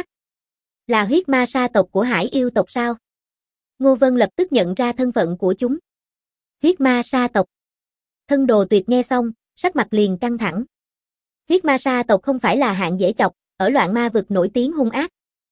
Là huyết ma sa tộc của hải yêu tộc sao? Ngô Vân lập tức nhận ra thân phận của chúng. Huyết ma sa tộc. Thân Đồ Tuyệt nghe xong, sắc mặt liền căng thẳng. Huyết ma sa tộc không phải là hạng dễ chọc, ở Loạn Ma vực nổi tiếng hung ác.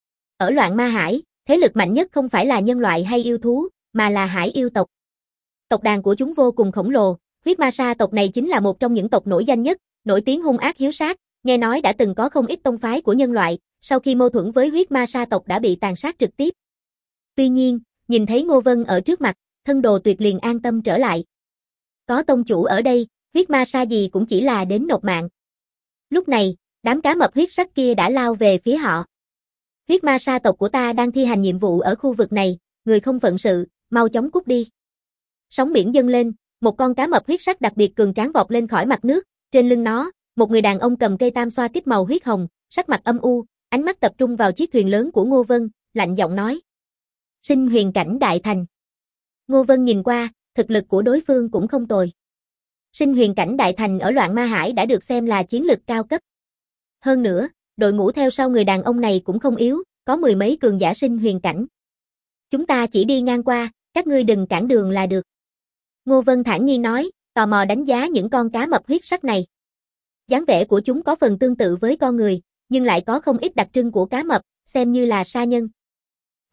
Ở Loạn Ma Hải, thế lực mạnh nhất không phải là nhân loại hay yêu thú, mà là hải yêu tộc. Tộc đàn của chúng vô cùng khổng lồ, huyết ma sa tộc này chính là một trong những tộc nổi danh nhất, nổi tiếng hung ác hiếu sát, nghe nói đã từng có không ít tông phái của nhân loại, sau khi mâu thuẫn với huyết ma sa tộc đã bị tàn sát trực tiếp. Tuy nhiên, nhìn thấy Ngô Vân ở trước mặt, Thân Đồ Tuyệt liền an tâm trở lại. Có tông chủ ở đây, huyết ma sa gì cũng chỉ là đến nộp mạng. Lúc này, đám cá mập huyết sắc kia đã lao về phía họ. Huyết ma sa tộc của ta đang thi hành nhiệm vụ ở khu vực này, người không phận sự, mau chóng cút đi. Sóng biển dâng lên, một con cá mập huyết sắc đặc biệt cường tráng vọt lên khỏi mặt nước, trên lưng nó, một người đàn ông cầm cây tam xoa kích màu huyết hồng, sắc mặt âm u, ánh mắt tập trung vào chiếc thuyền lớn của Ngô Vân, lạnh giọng nói. Sinh huyền cảnh đại thành. Ngô Vân nhìn qua, thực lực của đối phương cũng không tồi. Sinh huyền cảnh đại thành ở Loạn Ma Hải đã được xem là chiến lực cao cấp. Hơn nữa, đội ngũ theo sau người đàn ông này cũng không yếu, có 10 mấy cường giả sinh huyền cảnh. Chúng ta chỉ đi ngang qua, các ngươi đừng cản đường là được. Ngô Vân thản nhiên nói, tò mò đánh giá những con cá mập huyết sắc này. Dáng vẻ của chúng có phần tương tự với con người, nhưng lại có không ít đặc trưng của cá mập, xem như là sa nhân.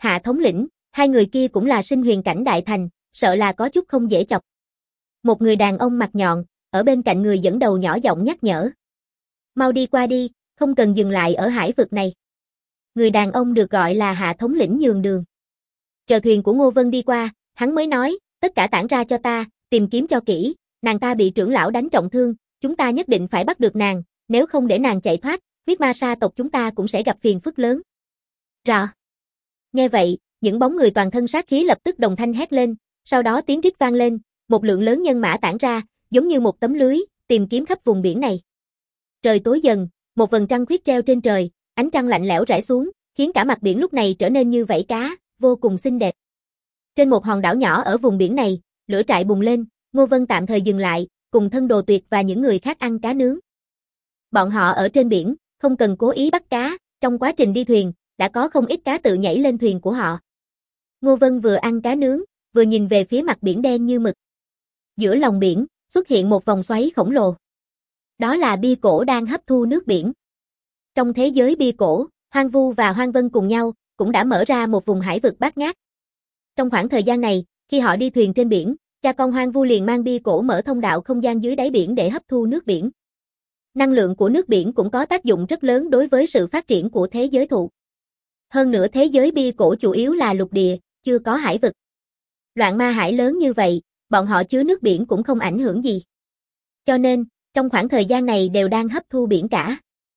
Hạ thống lĩnh, hai người kia cũng là sinh huyền cảnh đại thành, sợ là có chút không dễ chọc. Một người đàn ông mặt nhọn, ở bên cạnh người dẫn đầu nhỏ giọng nhắc nhở. Mau đi qua đi, không cần dừng lại ở hải vực này. Người đàn ông được gọi là Hạ thống lĩnh nhường đường. Chờ thuyền của Ngô Vân đi qua, hắn mới nói, tất cả tản ra cho ta, tìm kiếm cho kỹ, nàng ta bị trưởng lão đánh trọng thương, chúng ta nhất định phải bắt được nàng, nếu không để nàng chạy thoát, huyết ma sa tộc chúng ta cũng sẽ gặp phiền phức lớn. Rõ. Nghe vậy, những bóng người toàn thân sát khí lập tức đồng thanh hét lên, sau đó tiếng rít vang lên, một lượng lớn nhân mã tản ra, giống như một tấm lưới, tìm kiếm khắp vùng biển này. Trời tối dần, một vầng trăng khuyết treo trên trời, ánh trăng lạnh lẽo rải xuống, khiến cả mặt biển lúc này trở nên như vảy cá, vô cùng xinh đẹp. Trên một hòn đảo nhỏ ở vùng biển này, lửa trại bùng lên, Ngô Vân tạm thời dừng lại, cùng Thân Đồ Tuyệt và những người khác ăn cá nướng. Bọn họ ở trên biển, không cần cố ý bắt cá, trong quá trình đi thuyền, đã có không ít cá tự nhảy lên thuyền của họ. Ngô Vân vừa ăn cá nướng, vừa nhìn về phía mặt biển đen như mực. Giữa lòng biển, xuất hiện một vòng xoáy khổng lồ. Đó là bia cổ đang hấp thu nước biển. Trong thế giới bia cổ, Hoang Vu và Hoang Vân cùng nhau, cũng đã mở ra một vùng hải vực bát ngát. Trong khoảng thời gian này, khi họ đi thuyền trên biển, cha con Hoang Vu liền mang bia cổ mở thông đạo không gian dưới đáy biển để hấp thu nước biển. Năng lượng của nước biển cũng có tác dụng rất lớn đối với sự phát triển của thế giới thụ. Hơn nữa thế giới bia cổ chủ yếu là lục địa, chưa có hải vực. Loạn ma hải lớn như vậy, bọn họ chứa nước biển cũng không ảnh hưởng gì. Cho nên, trong khoảng thời gian này đều đang hấp thu biển cả.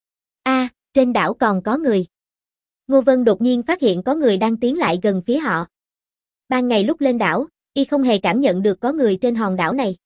Trên đảo còn có người. Ngô Vân đột nhiên phát hiện có người đang tiến lại gần phía họ. Ban ngày lúc lên đảo, y không hề cảm nhận được có người trên hòn đảo này.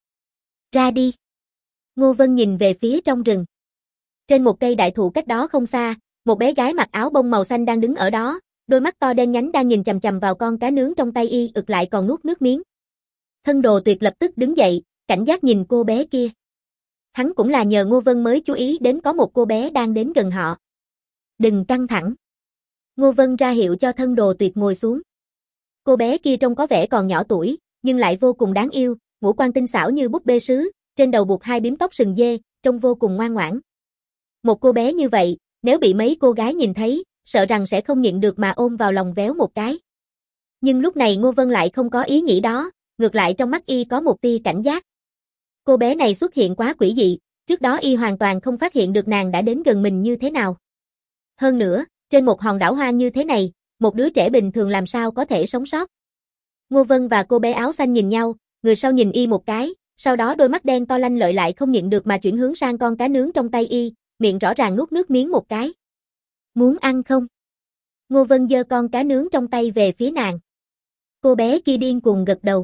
Ra đi. Ngô Vân nhìn về phía trong rừng. Trên một cây đại thụ cách đó không xa, một bé gái mặc áo bông màu xanh đang đứng ở đó, đôi mắt to đen nhánh đang nhìn chằm chằm vào con cá nướng trong tay y, ực lại còn nuốt nước miếng. Thân Đồ Tuyệt lập tức đứng dậy, cảnh giác nhìn cô bé kia. Hắn cũng là nhờ Ngô Vân mới chú ý đến có một cô bé đang đến gần họ. Đừng căng thẳng. Ngô Vân ra hiệu cho Thân Đồ Tuyệt ngồi xuống. Cô bé kia trông có vẻ còn nhỏ tuổi, nhưng lại vô cùng đáng yêu, ngũ quan tinh xảo như búp bê sứ, trên đầu buộc hai bím tóc sừng dê, trông vô cùng ngoan ngoãn. Một cô bé như vậy, nếu bị mấy cô gái nhìn thấy, sợ rằng sẽ không nhịn được mà ôm vào lòng véo một cái. Nhưng lúc này Ngô Vân lại không có ý nghĩ đó, ngược lại trong mắt y có một tia cảnh giác. Cô bé này xuất hiện quá quỷ dị, trước đó y hoàn toàn không phát hiện được nàng đã đến gần mình như thế nào. Hơn nữa, trên một hòn đảo hoang như thế này, một đứa trẻ bình thường làm sao có thể sống sót. Ngô Vân và cô bé áo xanh nhìn nhau, người sau nhìn y một cái, sau đó đôi mắt đen to lanh lợi lại không nhịn được mà chuyển hướng sang con cá nướng trong tay y, miệng rõ ràng nuốt nước miếng một cái. Muốn ăn không? Ngô Vân giơ con cá nướng trong tay về phía nàng. Cô bé kia điên cuồng gật đầu.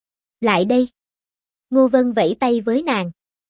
Lại đây. Ngô Vân vẫy tay với nàng.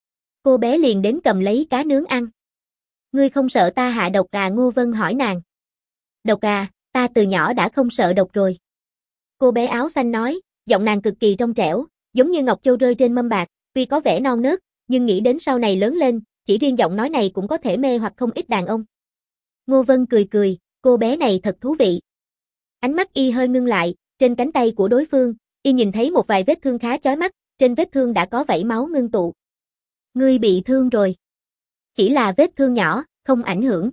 Cô bé liền đến cầm lấy cá nướng ăn. Ngươi không sợ ta hạ độc à? Ngô Vân hỏi nàng. Độc à, ta từ nhỏ đã không sợ độc rồi. Cô bé áo xanh nói, giọng nàng cực kỳ trong trẻo, giống như ngọc châu rơi trên mâm bạc, tuy có vẻ non nớt, nhưng nghĩ đến sau này lớn lên, chỉ riêng giọng nói này cũng có thể mê hoặc không ít đàn ông. Ngô Vân cười cười, cô bé này thật thú vị. Ánh mắt y hơi ngưng lại, trên cánh tay của đối phương, y nhìn thấy một vài vết thương khá chói mắt, trên vết thương đã có vảy máu ngưng tụ. Ngươi bị thương rồi. Chỉ là vết thương nhỏ, không ảnh hưởng.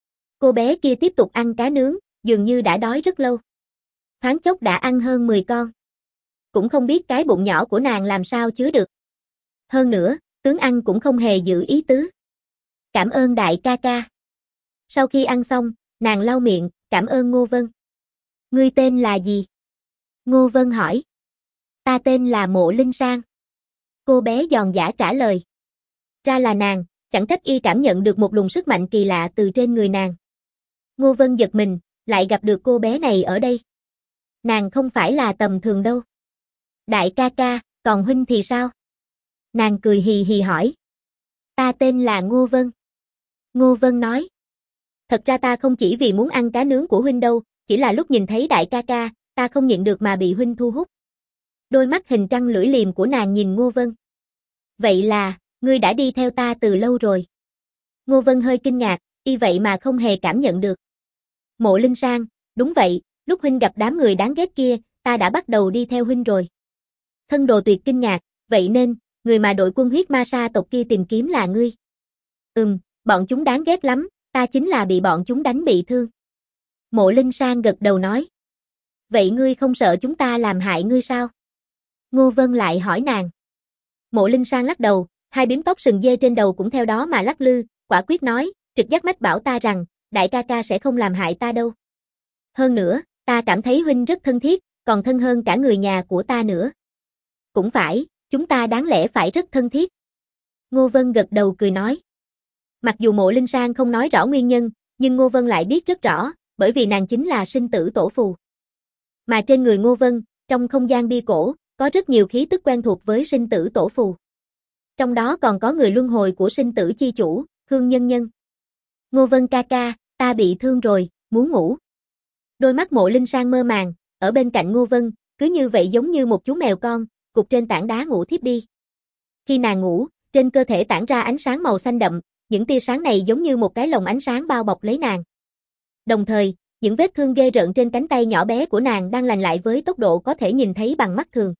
Cô bé kia tiếp tục ăn cá nướng, dường như đã đói rất lâu. Thoáng chốc đã ăn hơn 10 con. Cũng không biết cái bụng nhỏ của nàng làm sao chứa được. Hơn nữa, tướng ăn cũng không hề giữ ý tứ. Cảm ơn đại ca ca. Sau khi ăn xong, nàng lau miệng, cảm ơn Ngô Vân. Ngươi tên là gì? Ngô Vân hỏi. Ta tên là Mộ Linh Sang. Cô bé giòn giã trả lời. Ra là nàng, chẳng trách y cảm nhận được một luồng sức mạnh kỳ lạ từ trên người nàng. Ngô Vân giật mình, lại gặp được cô bé này ở đây. Nàng không phải là tầm thường đâu. Đại ca ca, còn huynh thì sao? Nàng cười hì hì hỏi. Ta tên là Ngô Vân. Ngô Vân nói. Thật ra ta không chỉ vì muốn ăn cá nướng của huynh đâu, chỉ là lúc nhìn thấy đại ca ca, ta không nhịn được mà bị huynh thu hút. Đôi mắt hình trăng lưỡi liềm của nàng nhìn Ngô Vân. Vậy là, ngươi đã đi theo ta từ lâu rồi. Ngô Vân hơi kinh ngạc, y vậy mà không hề cảm nhận được. Mộ Linh Sang, đúng vậy, lúc huynh gặp đám người đáng ghét kia, ta đã bắt đầu đi theo huynh rồi. Thân Đồ Tuyệt kinh ngạc, vậy nên, người mà đội quân huyết ma sa tộc kia tìm kiếm là ngươi. Bọn chúng đáng ghét lắm, ta chính là bị bọn chúng đánh bị thương. Mộ Linh Sang gật đầu nói. Vậy ngươi không sợ chúng ta làm hại ngươi sao? Ngô Vân lại hỏi nàng. Mộ Linh Sang lắc đầu, hai bím tóc sừng dê trên đầu cũng theo đó mà lắc lư, quả quyết nói, trực giác mách bảo ta rằng, đại ca ca sẽ không làm hại ta đâu. Hơn nữa, ta cảm thấy huynh rất thân thiết, còn thân hơn cả người nhà của ta nữa. Cũng phải, chúng ta đáng lẽ phải rất thân thiết. Ngô Vân gật đầu cười nói. Mặc dù Mộ Linh Sang không nói rõ nguyên nhân, nhưng Ngô Vân lại biết rất rõ, bởi vì nàng chính là sinh tử tổ phù. Mà trên người Ngô Vân, trong không gian bia cổ, có rất nhiều khí tức quen thuộc với sinh tử tổ phù. Trong đó còn có người luân hồi của sinh tử chi chủ, Khương Nhân Nhân. Ngô Vân ca ca, ta bị thương rồi, muốn ngủ. Đôi mắt Mộ Linh Sang mơ màng, ở bên cạnh Ngô Vân, cứ như vậy giống như một chú mèo con, cục trên tảng đá ngủ thiếp đi. Khi nàng ngủ, trên cơ thể tản ra ánh sáng màu xanh đậm, những tia sáng này giống như một cái lồng ánh sáng bao bọc lấy nàng. Đồng thời, những vết thương ghê rợn trên cánh tay nhỏ bé của nàng đang lành lại với tốc độ có thể nhìn thấy bằng mắt thường.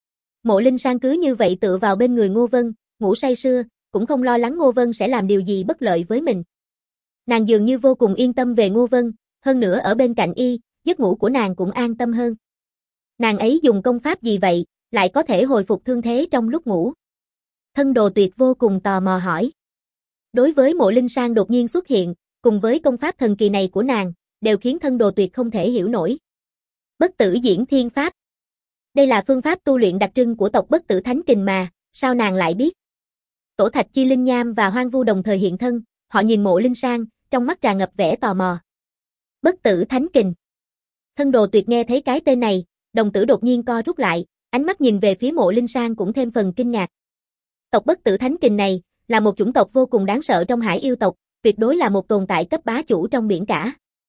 Mộ Linh Sang cứ như vậy tựa vào bên người Ngô Vân, ngủ say sưa, cũng không lo lắng Ngô Vân sẽ làm điều gì bất lợi với mình. Nàng dường như vô cùng yên tâm về Ngô Vân, hơn nữa ở bên cạnh y, giấc ngủ của nàng cũng an tâm hơn. Nàng ấy dùng công pháp gì vậy, lại có thể hồi phục thương thế trong lúc ngủ? Thân Đồ Tuyệt vô cùng tò mò hỏi. Đối với Mộ Linh Sang đột nhiên xuất hiện, cùng với công pháp thần kỳ này của nàng, đều khiến Thân Đồ Tuyệt không thể hiểu nổi. Bất tử diễn thiên pháp. Đây là phương pháp tu luyện đặc trưng của tộc Bất Tử Thánh Kình mà, sao nàng lại biết? Tổ Thạch Chi Linh Nham và Hoang Vu đồng thời hiện thân, họ nhìn Mộ Linh Sang, trong mắt tràn ngập vẻ tò mò. Bất Tử Thánh Kình. Thân Đồ Tuyệt nghe thấy cái tên này, đồng tử đột nhiên co rút lại, ánh mắt nhìn về phía Mộ Linh Sang cũng thêm phần kinh ngạc. Tộc Bất Tử Thánh Kình này, là một chủng tộc vô cùng đáng sợ trong hải yêu tộc, tuyệt đối là một tồn tại cấp bá chủ trong biển cả.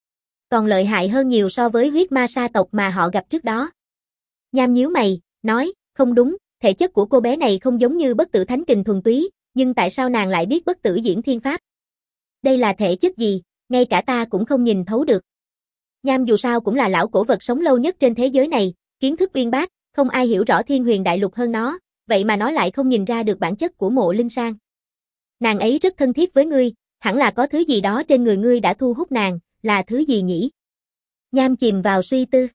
Còn lợi hại hơn nhiều so với huyết ma sa tộc mà họ gặp trước đó. Nham nhíu mày, nói, không đúng, thể chất của cô bé này không giống như Bất Tử Thánh Kình thuần túy, nhưng tại sao nàng lại biết Bất Tử Diễn Thiên Pháp? Đây là thể chất gì, ngay cả ta cũng không nhìn thấu được. Nham dù sao cũng là lão cổ vật sống lâu nhất trên thế giới này, kiến thức uyên bác, không ai hiểu rõ Thiên Huyền Đại Lục hơn nó, vậy mà nó lại không nhìn ra được bản chất của Mộ Linh Sang. Nàng ấy rất thân thiết với ngươi, hẳn là có thứ gì đó trên người ngươi đã thu hút nàng, là thứ gì nhỉ? Nham chìm vào suy tư.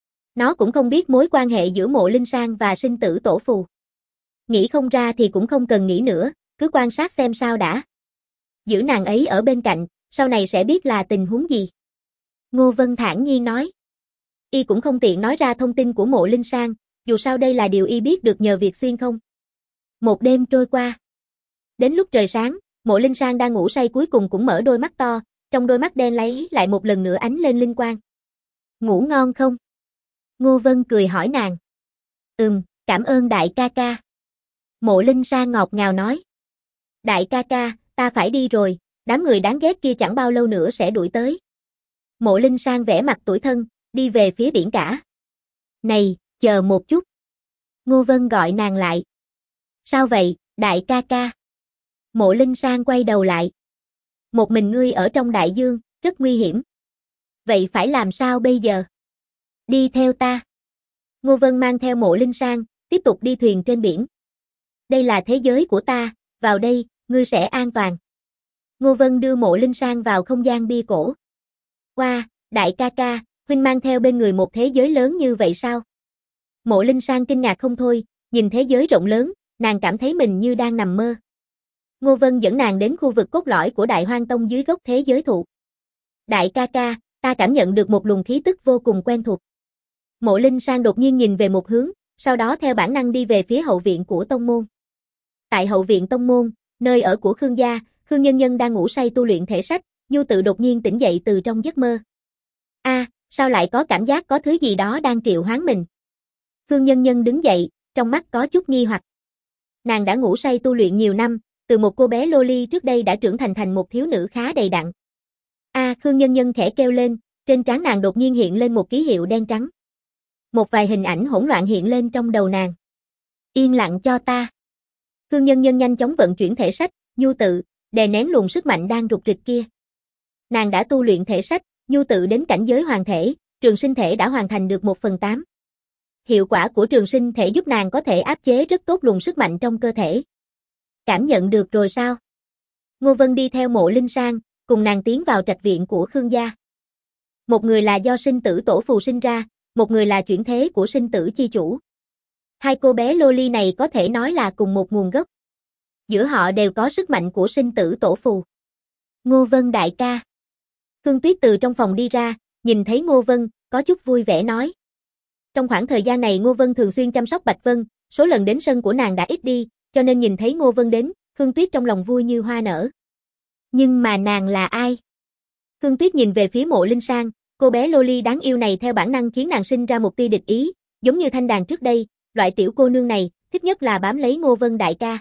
Nó cũng không biết mối quan hệ giữa Mộ Linh Sang và sinh tử tổ phù. Nghĩ không ra thì cũng không cần nghĩ nữa, cứ quan sát xem sao đã. Giữ nàng ấy ở bên cạnh, sau này sẽ biết là tình huống gì. Ngô Vân thản nhiên nói. Y cũng không tiện nói ra thông tin của Mộ Linh Sang, dù sao đây là điều y biết được nhờ việc xuyên không. Một đêm trôi qua. Đến lúc trời sáng, Mộ Linh Sang đang ngủ say cuối cùng cũng mở đôi mắt to, trong đôi mắt đen lấy lại một lần nữa ánh lên linh quang. Ngủ ngon không? Ngô Vân cười hỏi nàng. Cảm ơn đại ca ca. Mộ Linh Sang ngọt ngào nói. Đại ca ca, ta phải đi rồi, đám người đáng ghét kia chẳng bao lâu nữa sẽ đuổi tới. Mộ Linh Sang vẻ mặt tủi thân, đi về phía biển cả. Này, chờ một chút. Ngô Vân gọi nàng lại. Sao vậy, đại ca ca? Mộ Linh Sang quay đầu lại. Một mình ngươi ở trong đại dương, rất nguy hiểm. Vậy phải làm sao bây giờ? Đi theo ta. Ngô Vân mang theo Mộ Linh Sang, tiếp tục đi thuyền trên biển. Đây là thế giới của ta, vào đây, ngươi sẽ an toàn. Ngô Vân đưa Mộ Linh Sang vào không gian bia cổ. Wow, đại ca ca, huynh mang theo bên người một thế giới lớn như vậy sao? Mộ Linh Sang kinh ngạc không thôi, nhìn thế giới rộng lớn, nàng cảm thấy mình như đang nằm mơ. Ngô Vân dẫn nàng đến khu vực cốt lõi của Đại Hoang Tông dưới gốc thế giới thụ. Đại ca ca, ta cảm nhận được một luồng khí tức vô cùng quen thuộc. Mộ Linh Sang đột nhiên nhìn về một hướng, sau đó theo bản năng đi về phía hậu viện của tông môn. Tại hậu viện tông môn, nơi ở của Khương gia, Khương Nhân Nhân đang ngủ say tu luyện thể sách, Nhu Tự đột nhiên tỉnh dậy từ trong giấc mơ. Sao lại có cảm giác có thứ gì đó đang triệu hoán mình? Khương Nhân Nhân đứng dậy, trong mắt có chút nghi hoặc. Nàng đã ngủ say tu luyện nhiều năm, từ một cô bé loli trước đây đã trưởng thành một thiếu nữ khá đầy đặn. Khương Nhân Nhân khẽ kêu lên, trên trán nàng đột nhiên hiện lên một ký hiệu đen trắng. Một vài hình ảnh hỗn loạn hiện lên trong đầu nàng. Yên lặng cho ta. Khương Nhân Nhân nhanh chóng vận chuyển thể sách, Nhu Tự, đè nén luồng sức mạnh đang rục rịch kia. Nàng đã tu luyện thể sách, Nhu Tự đến cảnh giới hoàn thể, trường sinh thể đã hoàn thành được 1/8. Hiệu quả của trường sinh thể giúp nàng có thể áp chế rất tốt luồng sức mạnh trong cơ thể. Cảm nhận được rồi sao? Ngô Vân đi theo Mộ Linh Sang, cùng nàng tiến vào trạch viện của Khương gia. Một người là do sinh tử tổ phù sinh ra, một người là chuyển thế của sinh tử chi chủ. Hai cô bé Loli này có thể nói là cùng một nguồn gốc. Giữa họ đều có sức mạnh của sinh tử tổ phù. Ngô Vân đại ca. Khương Tuyết từ trong phòng đi ra, nhìn thấy Ngô Vân, có chút vui vẻ nói. Trong khoảng thời gian này Ngô Vân thường xuyên chăm sóc Bạch Vân, số lần đến sân của nàng đã ít đi, cho nên nhìn thấy Ngô Vân đến, Khương Tuyết trong lòng vui như hoa nở. Nhưng mà nàng là ai? Khương Tuyết nhìn về phía Mộ Linh Sang, cô bé Loli đáng yêu này theo bản năng khiến nàng sinh ra một tia địch ý, giống như Thanh Đàn trước đây, loại tiểu cô nương này, thích nhất là bám lấy Ngô Vân đại ca.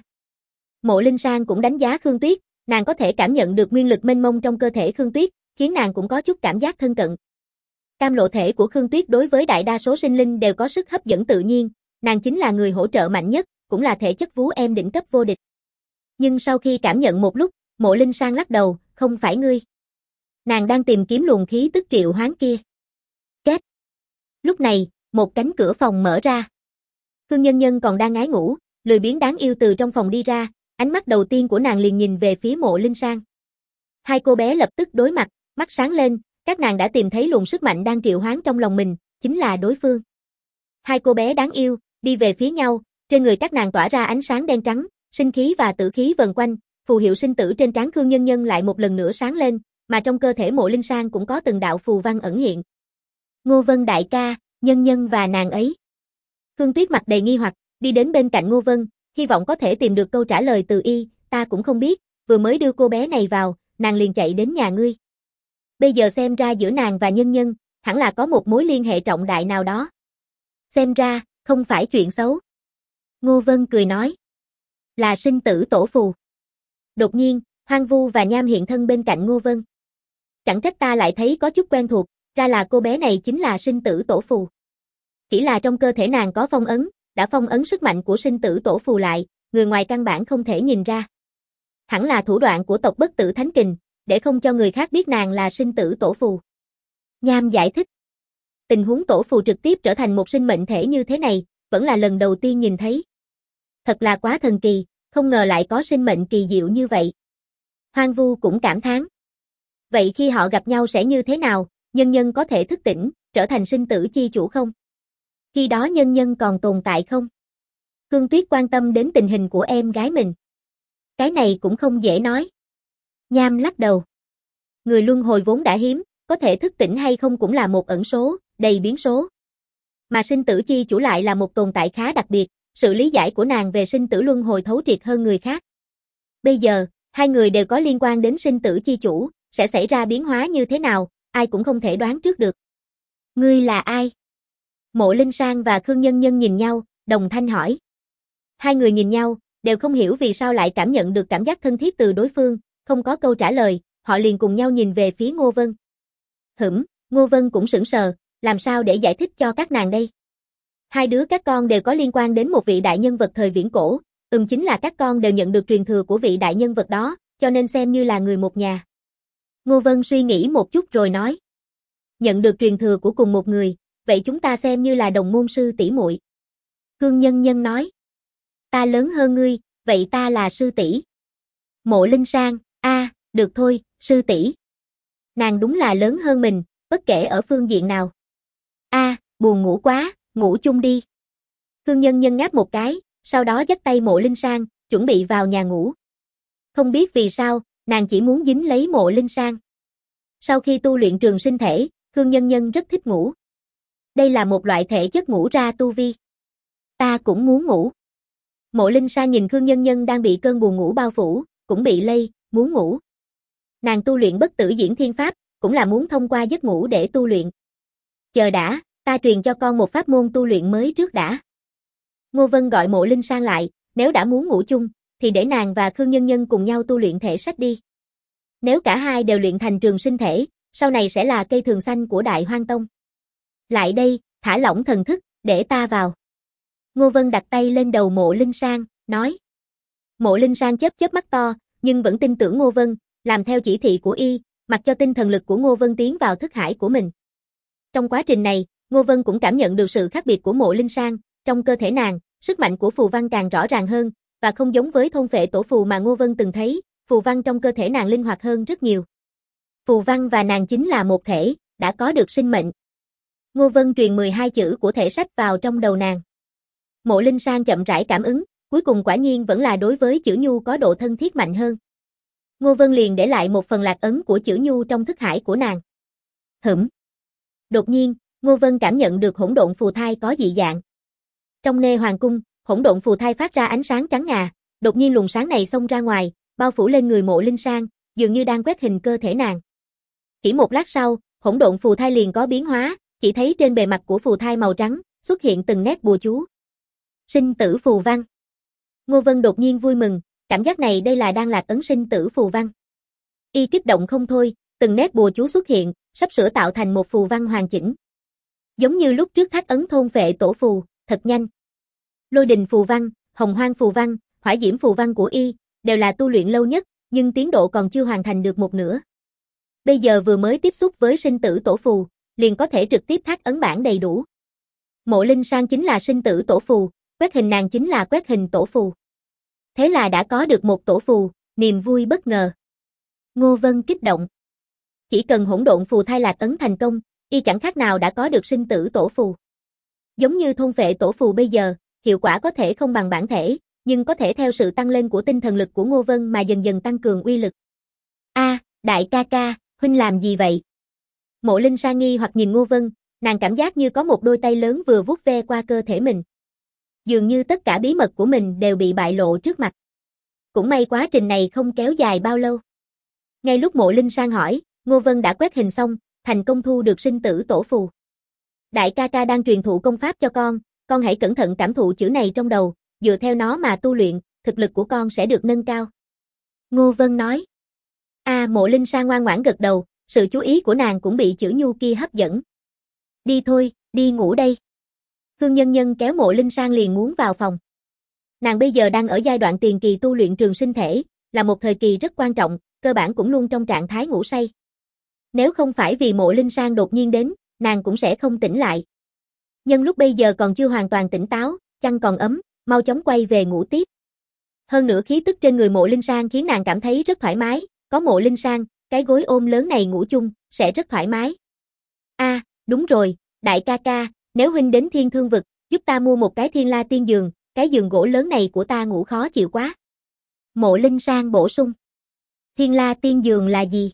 Mộ Linh Sang cũng đánh giá Khương Tuyết, nàng có thể cảm nhận được nguyên lực mênh mông trong cơ thể Khương Tuyết, khiến nàng cũng có chút cảm giác thân cận. Cam lộ thể của Khương Tuyết đối với đại đa số sinh linh đều có sức hấp dẫn tự nhiên, nàng chính là người hỗ trợ mạnh nhất, cũng là thể chất vú em đỉnh cấp vô địch. Nhưng sau khi cảm nhận một lúc, Mộ Linh Sang lắc đầu, không phải ngươi. Nàng đang tìm kiếm luồng khí tức triệu hoán kia. Két. Lúc này, một cánh cửa phòng mở ra. Khương Nhân Nhân còn đang ngái ngủ, lười biếng đáng yêu từ trong phòng đi ra, ánh mắt đầu tiên của nàng liền nhìn về phía Mộ Linh Sang. Hai cô bé lập tức đối mặt, mắt sáng lên, các nàng đã tìm thấy luồng sức mạnh đang triệu hoán trong lòng mình, chính là đối phương. Hai cô bé đáng yêu, đi về phía nhau, trên người các nàng tỏa ra ánh sáng đen trắng, sinh khí và tử khí vần quanh, phù hiệu sinh tử trên trán Khương Nhân Nhân lại một lần nữa sáng lên, mà trong cơ thể Mộ Linh Sang cũng có từng đạo phù văn ẩn hiện. Ngô Vân đại ca, Nhân Nhân và nàng ấy. Khương Tuyết mặt đầy nghi hoặc, đi đến bên cạnh Ngô Vân, hy vọng có thể tìm được câu trả lời từ y, ta cũng không biết, vừa mới đưa cô bé này vào, nàng liền chạy đến nhà ngươi. Bây giờ xem ra giữa nàng và Nhân Nhân, hẳn là có một mối liên hệ trọng đại nào đó. Xem ra, không phải chuyện xấu. Ngô Vân cười nói. Là sinh tử tổ phù. Đột nhiên, Hoang Vu và Nham hiện thân bên cạnh Ngô Vân. Chẳng trách ta lại thấy có chút quen thuộc, ra là cô bé này chính là sinh tử tổ phù. Chỉ là trong cơ thể nàng có phong ấn, đã phong ấn sức mạnh của sinh tử tổ phù lại, người ngoài căn bản không thể nhìn ra. Hẳn là thủ đoạn của tộc Bất Tử Thánh Kình, để không cho người khác biết nàng là sinh tử tổ phù. Nham giải thích. Tình huống tổ phù trực tiếp trở thành một sinh mệnh thể như thế này, vẫn là lần đầu tiên nhìn thấy. Thật là quá thần kỳ, không ngờ lại có sinh mệnh kỳ diệu như vậy. Hoang Vu cũng cảm thán. Vậy khi họ gặp nhau sẽ như thế nào, Nhân Nhân có thể thức tỉnh, trở thành sinh tử chi chủ không? Khi đó Nhân Nhân còn tồn tại không? Khương Tuyết quan tâm đến tình hình của em gái mình. Cái này cũng không dễ nói. Nham lắc đầu. Người luân hồi vốn đã hiếm, có thể thức tỉnh hay không cũng là một ẩn số, đầy biến số. Mà sinh tử chi chủ lại là một tồn tại khá đặc biệt, sự lý giải của nàng về sinh tử luân hồi thấu triệt hơn người khác. Bây giờ, hai người đều có liên quan đến sinh tử chi chủ, sẽ xảy ra biến hóa như thế nào, ai cũng không thể đoán trước được. Ngươi là ai? Mộ Linh Sang và Khương Nhân Nhân nhìn nhau, đồng thanh hỏi. Hai người nhìn nhau, đều không hiểu vì sao lại cảm nhận được cảm giác thân thiết từ đối phương, không có câu trả lời, họ liền cùng nhau nhìn về phía Ngô Vân. Ngô Vân cũng sững sờ, làm sao để giải thích cho các nàng đây? Hai đứa các con đều có liên quan đến một vị đại nhân vật thời viễn cổ, chính là các con đều nhận được truyền thừa của vị đại nhân vật đó, cho nên xem như là người một nhà. Ngô Vân suy nghĩ một chút rồi nói. Nhận được truyền thừa của cùng một người, vậy chúng ta xem như là đồng môn sư tỷ muội. Khương Nhân Nhân nói. Ta lớn hơn ngươi, vậy ta là sư tỷ. Mộ Linh Sang, được thôi, sư tỷ. Nàng đúng là lớn hơn mình, bất kể ở phương diện nào. Buồn ngủ quá, ngủ chung đi. Khương Nhân Nhân ngáp một cái, sau đó dắt tay Mộ Linh Sang, chuẩn bị vào nhà ngủ. Không biết vì sao, nàng chỉ muốn dính lấy Mộ Linh Sang. Sau khi tu luyện trường sinh thể, Khương Nhân Nhân rất thích ngủ. Đây là một loại thể chất ngủ ra tu vi. Ta cũng muốn ngủ. Mộ Linh Sang nhìn Khương Nhân Nhân đang bị cơn buồn ngủ bao phủ, cũng bị lây, muốn ngủ. Nàng tu luyện bất tử diễn thiên pháp, cũng là muốn thông qua giấc ngủ để tu luyện. Chờ đã, ta truyền cho con một pháp môn tu luyện mới trước đã. Ngô Vân gọi Mộ Linh Sang lại, nếu đã muốn ngủ chung, thì để nàng và Khương Nhân Nhân cùng nhau tu luyện thể sách đi. Nếu cả hai đều luyện thành trường sinh thể, sau này sẽ là cây thường xanh của Đại Hoang Tông. Lại đây, thả lỏng thần thức, để ta vào. Ngô Vân đặt tay lên đầu Mộ Linh Sang, nói. Mộ Linh Sang chớp chớp mắt to, nhưng vẫn tin tưởng Ngô Vân, làm theo chỉ thị của y, mặc cho tinh thần lực của Ngô Vân tiến vào thức hải của mình. Trong quá trình này, Ngô Vân cũng cảm nhận được sự khác biệt của Mộ Linh Sang, trong cơ thể nàng, sức mạnh của phù văn càng rõ ràng hơn, và không giống với thôn phệ tổ phù mà Ngô Vân từng thấy, phù văn trong cơ thể nàng linh hoạt hơn rất nhiều. Phù văn và nàng chính là một thể, đã có được sinh mệnh. Ngô Vân truyền 12 chữ của thể sách vào trong đầu nàng. Mộ Linh Sang chậm rãi cảm ứng, cuối cùng quả nhiên vẫn là đối với chữ nhu có độ thân thiết mạnh hơn. Ngô Vân liền để lại một phần lạc ấn của chữ nhu trong thức hải của nàng. Đột nhiên, Ngô Vân cảm nhận được hỗn độn phù thai có dị dạng. Trong nê hoàng cung, hỗn độn phù thai phát ra ánh sáng trắng ngà, đột nhiên luồng sáng này xông ra ngoài, bao phủ lên người Mộ Linh Sang, dường như đang quét hình cơ thể nàng. Chỉ một lát sau, hỗn độn phù thai liền có biến hóa, chỉ thấy trên bề mặt của phù thai màu trắng, xuất hiện từng nét bùa chú. Sinh tử phù văn. Ngô Vân đột nhiên vui mừng, cảm giác này đây là đang lạc ấn sinh tử phù văn. Y kích động không thôi, từng nét bùa chú xuất hiện, sắp sửa tạo thành một phù văn hoàn chỉnh. Giống như lúc trước thác ấn thôn phệ tổ phù, thật nhanh. Lôi đình phù văn, hồng hoang phù văn, hỏa diễm phù văn của Y, đều là tu luyện lâu nhất, nhưng tiến độ còn chưa hoàn thành được một nửa. Bây giờ vừa mới tiếp xúc với sinh tử tổ phù, liền có thể trực tiếp thác ấn bản đầy đủ. Mộ Linh Sang chính là sinh tử tổ phù, quét hình nàng chính là quét hình tổ phù. Thế là đã có được một tổ phù, niềm vui bất ngờ. Ngô Vân kích động. Chỉ cần hỗn độn phù thai lạc ấn thành công, Y chẳng khác nào đã có được sinh tử tổ phù. Giống như thôn phệ tổ phù bây giờ, hiệu quả có thể không bằng bản thể, nhưng có thể theo sự tăng lên của tinh thần lực của Ngô Vân mà dần dần tăng cường uy lực. Đại ca ca, huynh làm gì vậy? Mộ Linh Sang nghi hoặc nhìn Ngô Vân, nàng cảm giác như có một đôi tay lớn vừa vuốt ve qua cơ thể mình. Dường như tất cả bí mật của mình đều bị bại lộ trước mặt. Cũng may quá trình này không kéo dài bao lâu. Ngay lúc Mộ Linh Sang hỏi, Ngô Vân đã quét hình xong, thành công thu được sinh tử tổ phù. Đại ca ca đang truyền thụ công pháp cho con hãy cẩn thận cảm thụ chữ này trong đầu, dựa theo nó mà tu luyện, thực lực của con sẽ được nâng cao. Ngô Vân nói. Mộ Linh Sang ngoan ngoãn gật đầu, sự chú ý của nàng cũng bị chữ nhu kia hấp dẫn. Đi thôi, đi ngủ đây. Khương Nhân Nhân kéo Mộ Linh Sang liền muốn vào phòng. Nàng bây giờ đang ở giai đoạn tiền kỳ tu luyện trường sinh thể, là một thời kỳ rất quan trọng, cơ bản cũng luôn trong trạng thái ngủ say. Nếu không phải vì Mộ Linh Sang đột nhiên đến, nàng cũng sẽ không tỉnh lại. Nhưng lúc bây giờ còn chưa hoàn toàn tỉnh táo, chăn còn ấm, mau chóng quay về ngủ tiếp. Hơn nữa khí tức trên người Mộ Linh Sang khiến nàng cảm thấy rất thoải mái, có Mộ Linh Sang, cái gối ôm lớn này ngủ chung, sẽ rất thoải mái. Đúng rồi, đại ca ca, nếu huynh đến Thiên Thương Vực, giúp ta mua một cái Thiên La Tiên Giường, cái giường gỗ lớn này của ta ngủ khó chịu quá. Mộ Linh Sang bổ sung. Thiên La Tiên Giường là gì?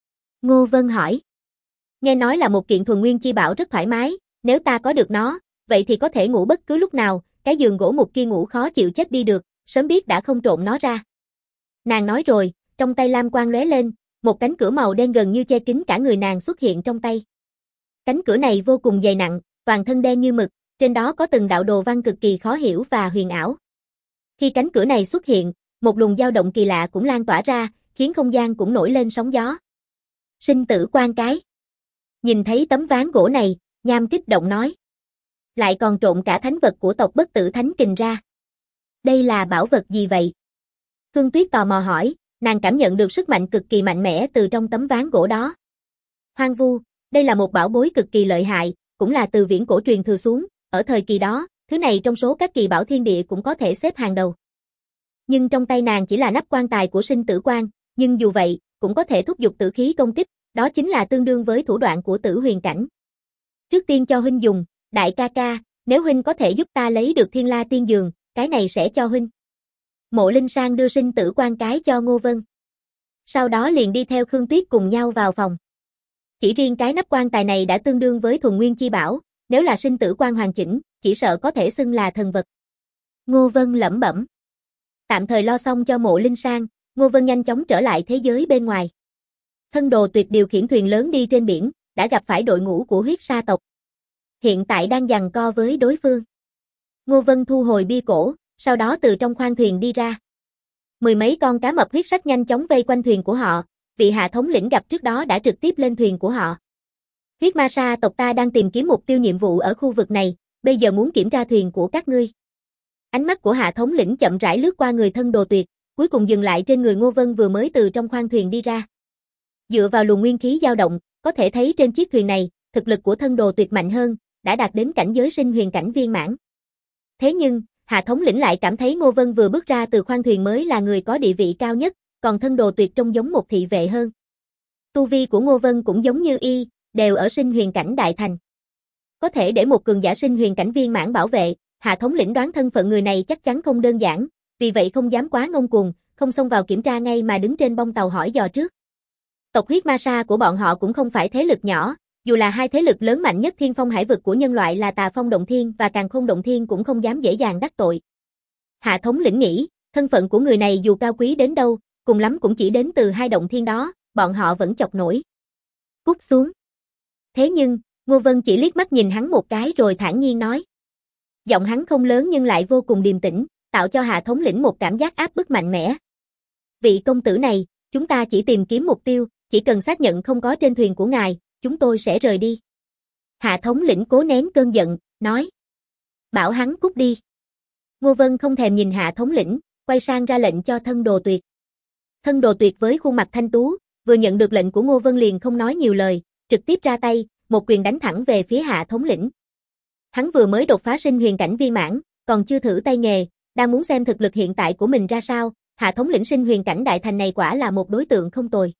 Ngô Vân hỏi. Nghe nói là một kiện thuần nguyên chi bảo rất thoải mái, nếu ta có được nó, vậy thì có thể ngủ bất cứ lúc nào, cái giường gỗ mục kia ngủ khó chịu chết đi được, sớm biết đã không trộn nó ra. Nàng nói rồi, trong tay lam quang lóe lên, một cánh cửa màu đen gần như che kín cả người nàng xuất hiện trong tay. Cánh cửa này vô cùng dày nặng, toàn thân đen như mực, trên đó có từng đạo đồ văn cực kỳ khó hiểu và huyền ảo. Khi cánh cửa này xuất hiện, một luồng dao động kỳ lạ cũng lan tỏa ra, khiến không gian cũng nổi lên sóng gió. Sinh tử quan cái. Nhìn thấy tấm ván gỗ này, Nham kích động nói. Lại còn trộn cả thánh vật của tộc Bất Tử Thánh Kình ra. Đây là bảo vật gì vậy? Khương Tuyết tò mò hỏi, nàng cảm nhận được sức mạnh cực kỳ mạnh mẽ từ trong tấm ván gỗ đó. Hoang vu, đây là một bảo bối cực kỳ lợi hại, cũng là từ viễn cổ truyền thừa xuống, ở thời kỳ đó, thứ này trong số các kỳ bảo thiên địa cũng có thể xếp hàng đầu. Nhưng trong tay nàng chỉ là nắp quan tài của sinh tử quan, nhưng dù vậy, cũng có thể thúc giục tử khí công kích, đó chính là tương đương với thủ đoạn của Tử Huyền cảnh. Trước tiên cho huynh dùng, đại ca ca, nếu huynh có thể giúp ta lấy được Thiên La Tiên Giường, cái này sẽ cho huynh. Mộ Linh Sang đưa sinh tử quan cái cho Ngô Vân. Sau đó liền đi theo Khương Tuyết cùng nhau vào phòng. Chỉ riêng cái nắp quan tài này đã tương đương với thuần nguyên chi bảo, nếu là sinh tử quan hoàn chỉnh, chỉ sợ có thể xưng là thần vật. Ngô Vân lẩm bẩm. Tạm thời lo xong cho Mộ Linh Sang, Ngô Vân nhanh chóng trở lại thế giới bên ngoài. Thân Đồ Tuyệt điều khiển thuyền lớn đi trên biển, đã gặp phải đội ngũ của huyết sa tộc. Hiện tại đang giằng co với đối phương. Ngô Vân thu hồi bia cổ, sau đó từ trong khoang thuyền đi ra. Mười mấy con cá mập huyết sắc nhanh chóng vây quanh thuyền của họ, vị hạ thống lĩnh gặp trước đó đã trực tiếp lên thuyền của họ. Huyết ma sa tộc ta đang tìm kiếm mục tiêu nhiệm vụ ở khu vực này, bây giờ muốn kiểm tra thuyền của các ngươi. Ánh mắt của hạ thống lĩnh chậm rãi lướt qua người Thân Đồ Tuyệt, cuối cùng dừng lại trên người Ngô Vân vừa mới từ trong khoang thuyền đi ra. Dựa vào luồng nguyên khí dao động, có thể thấy trên chiếc thuyền này, thực lực của Thân Đồ Tuyệt mạnh hơn, đã đạt đến cảnh giới sinh huyền cảnh viên mãn. Thế nhưng, hạ thống lĩnh lại cảm thấy Ngô Vân vừa bước ra từ khoang thuyền mới là người có địa vị cao nhất, còn Thân Đồ Tuyệt trông giống một thị vệ hơn. Tu vi của Ngô Vân cũng giống như y, đều ở sinh huyền cảnh đại thành. Có thể để một cường giả sinh huyền cảnh viên mãn bảo vệ, Hạ thống lĩnh đoán thân phận người này chắc chắn không đơn giản, vì vậy không dám quá ngông cuồng, không xông vào kiểm tra ngay mà đứng trên bông tàu hỏi dò trước. Tộc huyết ma sa của bọn họ cũng không phải thế lực nhỏ, dù là hai thế lực lớn mạnh nhất thiên phong hải vực của nhân loại là Tà Phong Động Thiên và Càn Khôn Động Thiên cũng không dám dễ dàng đắc tội. Hạ thống lĩnh nghĩ, thân phận của người này dù cao quý đến đâu, cùng lắm cũng chỉ đến từ hai động thiên đó, bọn họ vẫn chọc nổi. Cút xuống. Thế nhưng, Ngô Vân chỉ liếc mắt nhìn hắn một cái rồi thản nhiên nói. Giọng hắn không lớn nhưng lại vô cùng điềm tĩnh, tạo cho Hạ thống lĩnh một cảm giác áp bức mạnh mẽ. Vị công tử này, chúng ta chỉ tìm kiếm mục tiêu, chỉ cần xác nhận không có trên thuyền của ngài, chúng tôi sẽ rời đi. Hạ thống lĩnh cố nén cơn giận, nói. Bảo hắn cút đi. Ngô Vân không thèm nhìn Hạ thống lĩnh, quay sang ra lệnh cho Thân Đồ Tuyệt. Thân Đồ Tuyệt với khuôn mặt thanh tú, vừa nhận được lệnh của Ngô Vân liền không nói nhiều lời, trực tiếp ra tay, một quyền đánh thẳng về phía Hạ thống lĩnh. Hắn vừa mới đột phá sinh huyền cảnh viên mãn, còn chưa thử tay nghề, đang muốn xem thực lực hiện tại của mình ra sao, Hạ thống lĩnh sinh huyền cảnh đại thành này quả là một đối tượng không tồi.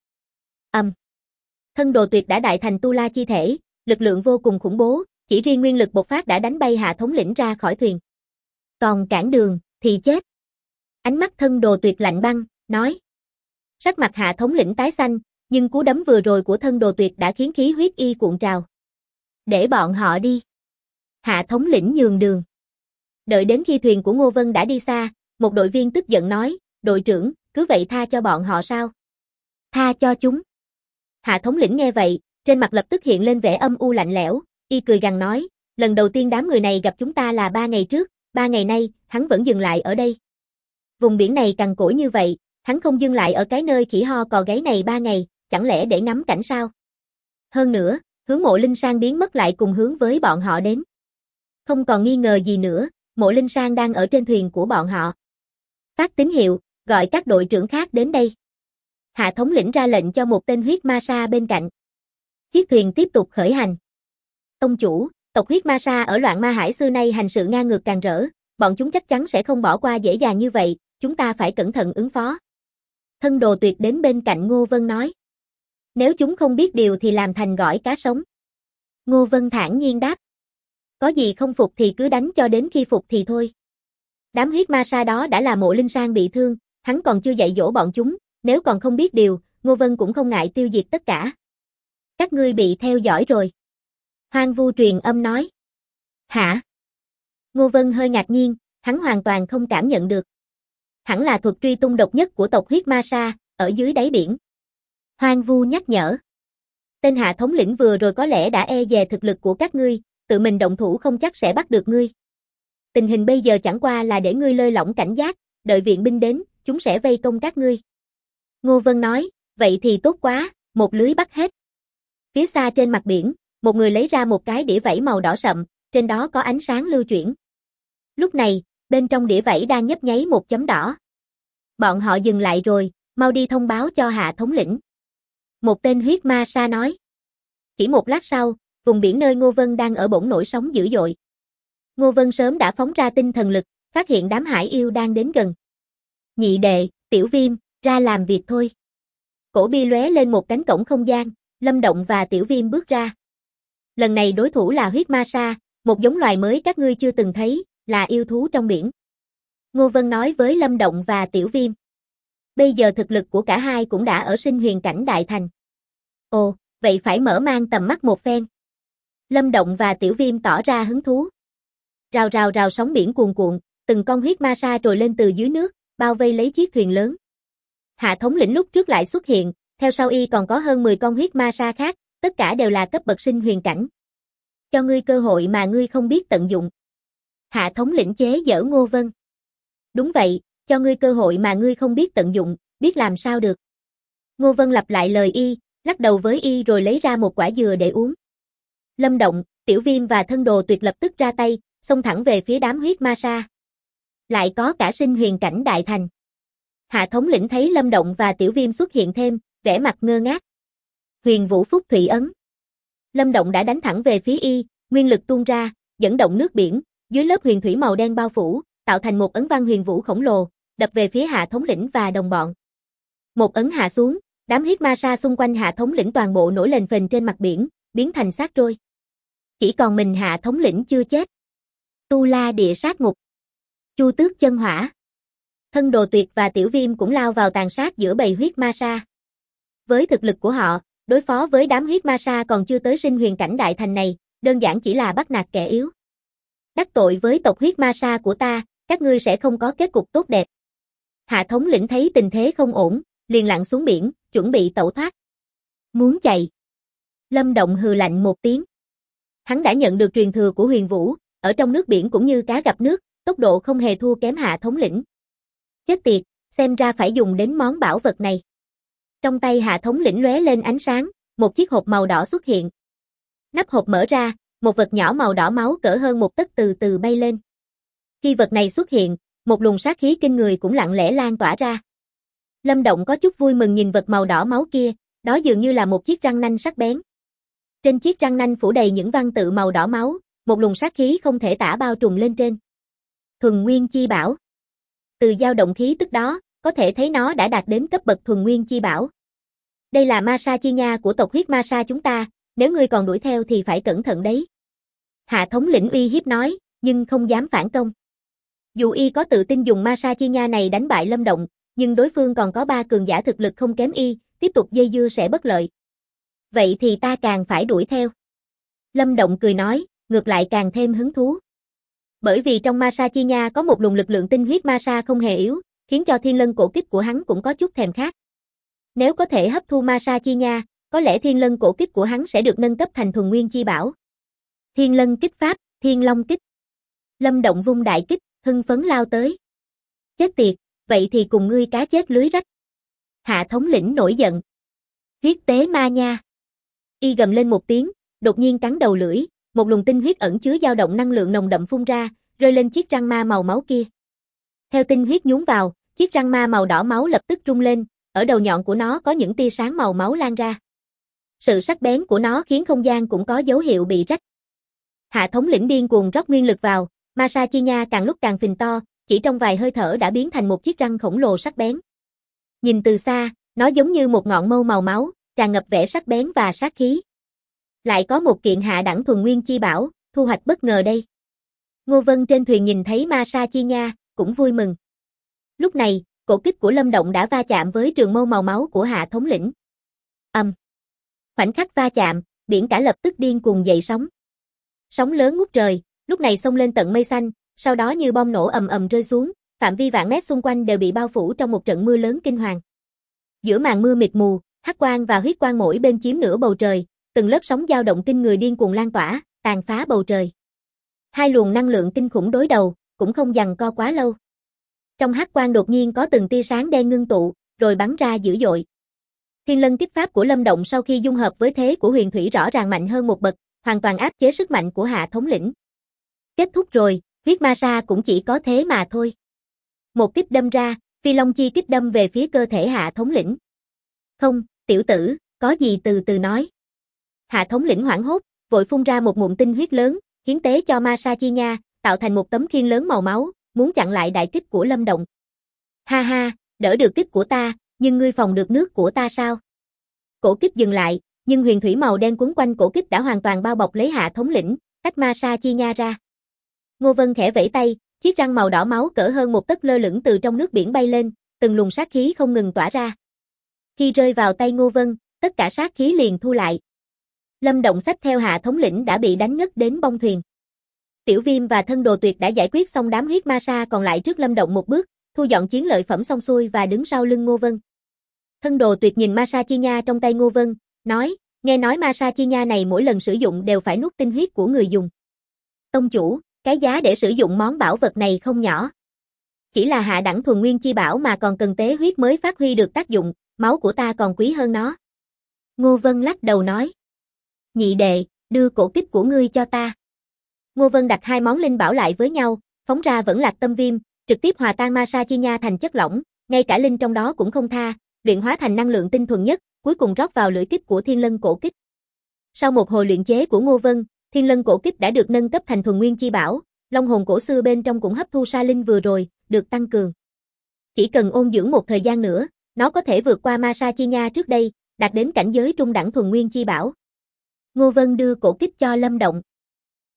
Thân Đồ Tuyệt đã đại thành tu la chi thể, lực lượng vô cùng khủng bố, chỉ riêng nguyên lực bộc phát đã đánh bay Hạ thống lĩnh ra khỏi thuyền. Còn cản đường, thì chết. Ánh mắt Thân Đồ Tuyệt lạnh băng, nói. Sắc mặt Hạ thống lĩnh tái xanh, nhưng cú đấm vừa rồi của Thân Đồ Tuyệt đã khiến khí huyết y cuộn trào. Để bọn họ đi. Hạ thống lĩnh nhường đường. Đợi đến khi thuyền của Ngô Vân đã đi xa, một đội viên tức giận nói, đội trưởng, cứ vậy tha cho bọn họ sao? Tha cho chúng. Hạ thống lĩnh nghe vậy, trên mặt lập tức hiện lên vẻ âm u lạnh lẽo, y cười gằn nói, lần đầu tiên đám người này gặp chúng ta là 3 ngày trước, 3 ngày nay, hắn vẫn dừng lại ở đây. Vùng biển này cằn cỗi như vậy, hắn không dừng lại ở cái nơi khỉ ho cò gáy này 3 ngày, chẳng lẽ để ngắm cảnh sao? Hơn nữa, hướng Mộ Linh Sang biến mất lại cùng hướng với bọn họ đến. Không còn nghi ngờ gì nữa, Mộ Linh Sang đang ở trên thuyền của bọn họ. Phát tín hiệu, gọi các đội trưởng khác đến đây. Hạ thống lĩnh ra lệnh cho một tên huyết ma sa bên cạnh. Chiếc thuyền tiếp tục khởi hành. Tông chủ, tộc huyết ma sa ở Loạn Ma Hải xưa nay hành sự ngang ngược càn rỡ, bọn chúng chắc chắn sẽ không bỏ qua dễ dàng như vậy, chúng ta phải cẩn thận ứng phó. Thân Đồ Tuyệt đến bên cạnh Ngô Vân nói. Nếu chúng không biết điều thì làm thành gỏi cá sống. Ngô Vân thản nhiên đáp. Có gì không phục thì cứ đánh cho đến khi phục thì thôi. Đám huyết ma sa đó đã là Mộ Linh Sang bị thương, hắn còn chưa dạy dỗ bọn chúng, nếu còn không biết điều, Ngô Vân cũng không ngại tiêu diệt tất cả. Các ngươi bị theo dõi rồi. Hoang Vu truyền âm nói. Hả? Ngô Vân hơi ngạc nhiên, hắn hoàn toàn không cảm nhận được. Hẳn là thuật truy tung độc nhất của tộc huyết ma sa, ở dưới đáy biển. Hoang Vu nhắc nhở. Tên Hạ thống lĩnh vừa rồi có lẽ đã e dè thực lực của các ngươi, tự mình động thủ không chắc sẽ bắt được ngươi. Tình hình bây giờ chẳng qua là để ngươi lơi lỏng cảnh giác, đợi viện binh đến, chúng sẽ vây công các ngươi. Ngô Vân nói, vậy thì tốt quá, một lưới bắt hết. Phía xa trên mặt biển, một người lấy ra một cái đĩa vảy màu đỏ sậm, trên đó có ánh sáng lưu chuyển. Lúc này, bên trong đĩa vảy đang nhấp nháy một chấm đỏ. Bọn họ dừng lại rồi, mau đi thông báo cho Hạ thống lĩnh. Một tên huyết ma sa nói. Chỉ một lát sau, vùng biển nơi Ngô Vân đang ở bỗng nổi sóng dữ dội. Ngô Vân sớm đã phóng ra tinh thần lực, phát hiện đám hải yêu đang đến gần. Nhị đệ, Tiểu Viêm, ra làm việc thôi. Cổ bi lóe lên một cánh cổng không gian, Lâm Động và Tiểu Viêm bước ra. Lần này đối thủ là huyết ma sa, một giống loài mới các ngươi chưa từng thấy, là yêu thú trong biển. Ngô Vân nói với Lâm Động và Tiểu Viêm. Bây giờ thực lực của cả hai cũng đã ở sinh huyền cảnh đại thành. Ồ, vậy phải mở mang tầm mắt một phen. Lâm Động và Tiểu Viêm tỏ ra hứng thú. Rào rào rào sóng biển cuồn cuộn, từng con huyết ma sa trồi lên từ dưới nước, bao vây lấy chiếc thuyền lớn. Hạ thống lĩnh lúc trước lại xuất hiện, theo sau y còn có hơn 10 con huyết ma sa khác, tất cả đều là cấp bậc sinh huyền cảnh. Cho ngươi cơ hội mà ngươi không biết tận dụng. Hạ thống lĩnh chế giễu Ngô Vân. Đúng vậy, cho ngươi cơ hội mà ngươi không biết tận dụng, biết làm sao được. Ngô Vân lặp lại lời y, lắc đầu với y rồi lấy ra một quả dừa để uống. Lâm Động, Tiểu Viêm và Thân Đồ Tuyệt lập tức ra tay, xông thẳng về phía đám huyết ma sa. Lại có cả sinh huyền cảnh đại thành. Hạ thống lĩnh thấy Lâm Động và Tiểu Viêm xuất hiện thêm, vẻ mặt ngơ ngác. Huyền Vũ Phúc Thủy Ấn. Lâm Động đã đánh thẳng về phía y, nguyên lực tuôn ra, dẫn động nước biển, dưới lớp huyền thủy màu đen bao phủ, tạo thành một ấn văn huyền vũ khổng lồ, đập về phía Hạ thống lĩnh và đồng bọn. Một ấn hạ xuống, đám huyết ma sa xung quanh Hạ thống lĩnh toàn bộ nổi lên phình trên mặt biển, biến thành xác trôi. Chỉ còn mình Hạ thống lĩnh chưa chết. Tu La địa sát ngục. Chu Tước chân hỏa. Thân Đồ Tuyệt và Tiểu Viêm cũng lao vào tàn sát giữa bầy huyết ma sa. Với thực lực của họ, đối phó với đám huyết ma sa còn chưa tới sinh huyền cảnh đại thành này, đơn giản chỉ là bắt nạt kẻ yếu. Đắc tội với tộc huyết ma sa của ta, các ngươi sẽ không có kết cục tốt đẹp. Hạ thống lĩnh thấy tình thế không ổn, liền lặn xuống biển, chuẩn bị tẩu thoát. Muốn chạy. Lâm Động hừ lạnh một tiếng. Hắn đã nhận được truyền thừa của Huyền Vũ, ở trong nước biển cũng như cá gặp nước, tốc độ không hề thua kém Hạ thống lĩnh. Chết tiệt, xem ra phải dùng đến món bảo vật này. Trong tay Hạ thống lĩnh lóe lên ánh sáng, một chiếc hộp màu đỏ xuất hiện. Nắp hộp mở ra, một vật nhỏ màu đỏ máu cỡ hơn một tấc từ từ bay lên. Khi vật này xuất hiện, một luồng sát khí kinh người cũng lặng lẽ lan tỏa ra. Lâm Động có chút vui mừng nhìn vật màu đỏ máu kia, đó dường như là một chiếc răng nanh sắc bén. Trên chiếc răng nanh phủ đầy những văn tự màu đỏ máu, một luồng sát khí không thể tả bao trùm lên trên. Thuần Nguyên Chi Bảo. Từ dao động khí tức đó, có thể thấy nó đã đạt đến cấp bậc Thuần Nguyên Chi Bảo. Đây là ma sa chi nha của tộc huyết ma sa chúng ta, nếu ngươi còn đuổi theo thì phải cẩn thận đấy. Hạ thống lĩnh uy hiếp nói, nhưng không dám phản công. Dù y có tự tin dùng ma sa chi nha này đánh bại Lâm Động, nhưng đối phương còn có 3 cường giả thực lực không kém y, tiếp tục dây dưa sẽ bất lợi. Vậy thì ta càng phải đuổi theo. Lâm Động cười nói, ngược lại càng thêm hứng thú. Bởi vì trong ma sa chi nha có một luồng lực lượng tinh huyết ma sa không hề yếu, khiến cho thiên lân cổ kích của hắn cũng có chút thèm khát. Nếu có thể hấp thu ma sa chi nha, có lẽ thiên lân cổ kích của hắn sẽ được nâng cấp thành thuần nguyên chi bảo. Thiên lân kích pháp, thiên long kích. Lâm Động vung đại kích, hưng phấn lao tới. Chết tiệt, vậy thì cùng ngươi cá chết lưới rách. Hạ thống lĩnh nổi giận. Huyết tế ma nha. Y gầm lên một tiếng, đột nhiên cắn đầu lưỡi, một luồng tinh huyết ẩn chứa dao động năng lượng nồng đậm phun ra, rơi lên chiếc răng ma màu máu kia. Theo tinh huyết nhúng vào, chiếc răng ma màu đỏ máu lập tức rung lên, ở đầu nhọn của nó có những tia sáng màu máu lan ra. Sự sắc bén của nó khiến không gian cũng có dấu hiệu bị rách. Hạ thống lĩnh điên cuồng rót nguyên lực vào, ma sa chi nha càng lúc càng phình to, chỉ trong vài hơi thở đã biến thành một chiếc răng khổng lồ sắc bén. Nhìn từ xa, nó giống như một ngọn mâu màu máu, tràn ngập vẻ sắc bén và sát khí. Lại có một kiện hạ đẳng thuần nguyên chi bảo, thu hoạch bất ngờ đây. Ngô Vân trên thuyền nhìn thấy ma sa chi nha, cũng vui mừng. Lúc này, cổ kích của Lâm Động đã va chạm với trường mâu màu máu của Hạ thống lĩnh. Khoảnh khắc va chạm, biển cả lập tức điên cuồng dậy sóng. Sóng lớn ngút trời, lúc này xông lên tận mây xanh, sau đó như bom nổ ầm ầm rơi xuống, phạm vi vạn mét xung quanh đều bị bao phủ trong một trận mưa lớn kinh hoàng. Giữa màn mưa mịt mù, hắc quang và huyết quang mỗi bên chiếm nửa bầu trời, từng lớp sóng dao động kinh người điên cuồng lan tỏa, tàn phá bầu trời. Hai luồng năng lượng kinh khủng đối đầu, cũng không giằng co quá lâu. Trong hắc quang đột nhiên có từng tia sáng đen ngưng tụ, rồi bắn ra dữ dội. Thiên lân kích pháp của Lâm Động sau khi dung hợp với thế của huyền thủy rõ ràng mạnh hơn một bậc, hoàn toàn áp chế sức mạnh của Hạ thống lĩnh. Kết thúc rồi, huyết ma sa cũng chỉ có thế mà thôi. Một kích đâm ra, phi long chi kích đâm về phía cơ thể Hạ thống lĩnh. Không, tiểu tử, có gì từ từ nói. Hạ thống lĩnh hoảng hốt, vội phun ra một ngụm tinh huyết lớn, hiến tế cho ma sa chi nha, tạo thành một tấm khiên lớn màu máu, muốn chặn lại đại kích của Lâm Động. Ha ha, đỡ được kích của ta, nhưng ngươi phòng được nước của ta sao? Cổ kích dừng lại, nhưng huyền thủy màu đen quấn quanh cổ kích đã hoàn toàn bao bọc lấy Hạ thống lĩnh, tách ma sa chi nha ra. Ngô Vân khẽ vẫy tay, chiếc răng màu đỏ máu cỡ hơn một tấc lơ lửng từ trong nước biển bay lên, từng luồng sát khí không ngừng tỏa ra. Khi rơi vào tay Ngô Vân, tất cả sát khí liền thu lại. Lâm Động xách theo Hạ thống lĩnh đã bị đánh ngất đến bong thuyền. Tiểu Viêm và Thân Đồ Tuyệt đã giải quyết xong đám huyết ma sa còn lại trước Lâm Động một bước, thu dọn chiến lợi phẩm xong xuôi và đứng sau lưng Ngô Vân. Thân Đồ Tuyệt nhìn ma sa chi nha trong tay Ngô Vân, nói, nghe nói ma sa chi nha này mỗi lần sử dụng đều phải nuốt tinh huyết của người dùng. Tông chủ, cái giá để sử dụng món bảo vật này không nhỏ. Chỉ là hạ đẳng thuần nguyên chi bảo mà còn cần tế huyết mới phát huy được tác dụng, máu của ta còn quý hơn nó. Ngô Vân lắc đầu nói. Nhị đệ, đưa cổ kích của ngươi cho ta. Ngô Vân đặt hai món linh bảo lại với nhau, phóng ra vẫn lạc tâm viêm, trực tiếp hòa tan ma sa chi nha thành chất lỏng, ngay cả linh trong đó cũng không tha, luyện hóa thành năng lượng tinh thuần nhất, cuối cùng rót vào lưỡi kích của thiên lân cổ kích. Sau một hồi luyện chế của Ngô Vân, thiên lân cổ kích đã được nâng cấp thành thuần nguyên chi bảo, long hồn cổ xưa bên trong cũng hấp thu sa linh vừa rồi, được tăng cường. Chỉ cần ôn dưỡng một thời gian nữa, nó có thể vượt qua ma sa chi nha trước đây, đạt đến cảnh giới trung đẳng thuần nguyên chi bảo. Ngô Vân đưa cổ kích cho Lâm Động.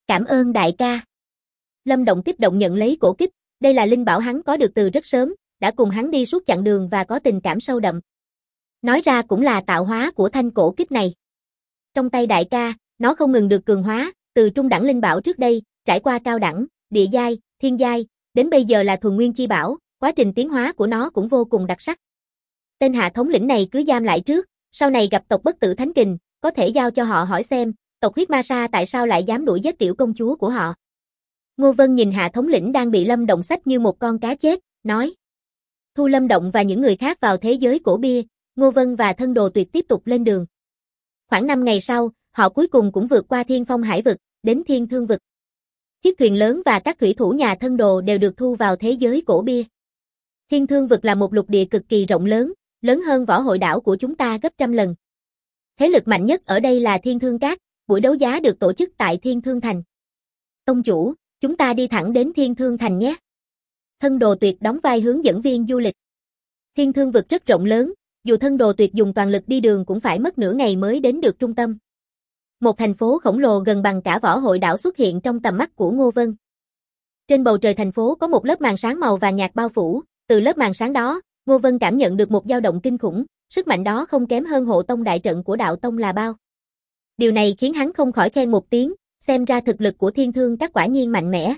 Cảm ơn đại ca. Lâm Động kích động nhận lấy cổ kích, đây là linh bảo hắn có được từ rất sớm, đã cùng hắn đi suốt chặng đường và có tình cảm sâu đậm. Nói ra cũng là tạo hóa của thanh cổ kích này. Trong tay đại ca, nó không ngừng được cường hóa, từ trung đẳng linh bảo trước đây, trải qua cao đẳng, địa giai, thiên giai, đến bây giờ là thuần nguyên chi bảo, quá trình tiến hóa của nó cũng vô cùng đặc sắc. Tên hạ thống lĩnh này cứ giam lại trước, sau này gặp tộc bất tử thánh kình, có thể giao cho họ hỏi xem, tộc huyết ma sa tại sao lại dám đuổi giết tiểu công chúa của họ. Ngô Vân nhìn hạ thống lĩnh đang bị Lâm Động xách như một con cá chết, nói. Thu Lâm Động và những người khác vào thế giới cổ bia, Ngô Vân và thân đồ tuyệt tiếp tục lên đường. Khoảng 5 ngày sau, họ cuối cùng cũng vượt qua thiên phong hải vực, đến thiên thương vực. Chiếc thuyền lớn và các thủy thủ nhà thân đồ đều được thu vào thế giới cổ bia. Thiên thương vực là một lục địa cực kỳ rộng lớn, lớn hơn võ hội đảo của chúng ta gấp trăm lần. Thế lực mạnh nhất ở đây là Thiên Thương Các, buổi đấu giá được tổ chức tại Thiên Thương Thành. Tông chủ, chúng ta đi thẳng đến Thiên Thương Thành nhé. Thân đồ tuyệt đóng vai hướng dẫn viên du lịch. Thiên Thương vực rất rộng lớn, dù thân đồ tuyệt dùng toàn lực đi đường cũng phải mất nửa ngày mới đến được trung tâm. Một thành phố khổng lồ gần bằng cả võ hội đảo xuất hiện trong tầm mắt của Ngô Vân. Trên bầu trời thành phố có một lớp màn sáng màu vàng nhạt bao phủ, từ lớp màn sáng đó, Ngô Vân cảm nhận được một dao động kinh khủng, sức mạnh đó không kém hơn hộ tông đại trận của đạo tông là bao. Điều này khiến hắn không khỏi khen một tiếng, xem ra thực lực của Thiên Thương Các quả nhiên mạnh mẽ.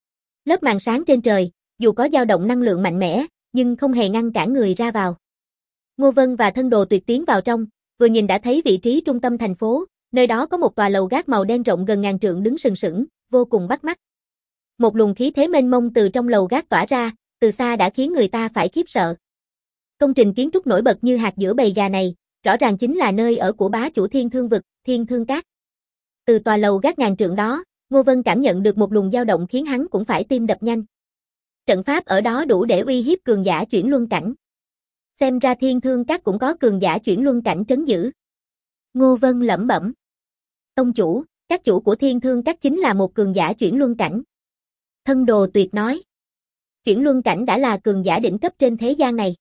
Lớp màn sáng trên trời, dù có dao động năng lượng mạnh mẽ, nhưng không hề ngăn cản người ra vào. Ngô Vân và thân đồ tuyệt tiến vào trong, vừa nhìn đã thấy vị trí trung tâm thành phố, nơi đó có một tòa lầu gác màu đen rộng gần ngàn trượng đứng sừng sững, vô cùng bắt mắt. Một luồng khí thế mênh mông từ trong lầu gác tỏa ra, từ xa đã khiến người ta phải khiếp sợ. Công trình kiến trúc nổi bật như hạt giữa bầy gà này, rõ ràng chính là nơi ở của bá chủ Thiên Thương vực, Thiên Thương Các. Từ tòa lầu gác ngàn trượng đó, Ngô Vân cảm nhận được một luồng dao động khiến hắn cũng phải tim đập nhanh. Trận pháp ở đó đủ để uy hiếp cường giả chuyển luân cảnh. Xem ra Thiên Thương Các cũng có cường giả chuyển luân cảnh trấn giữ. Ngô Vân lẩm bẩm. Tông chủ, các chủ của Thiên Thương Các chính là một cường giả chuyển luân cảnh. Thân đồ tuyệt nói. Chuyển luân cảnh đã là cường giả đỉnh cấp trên thế gian này.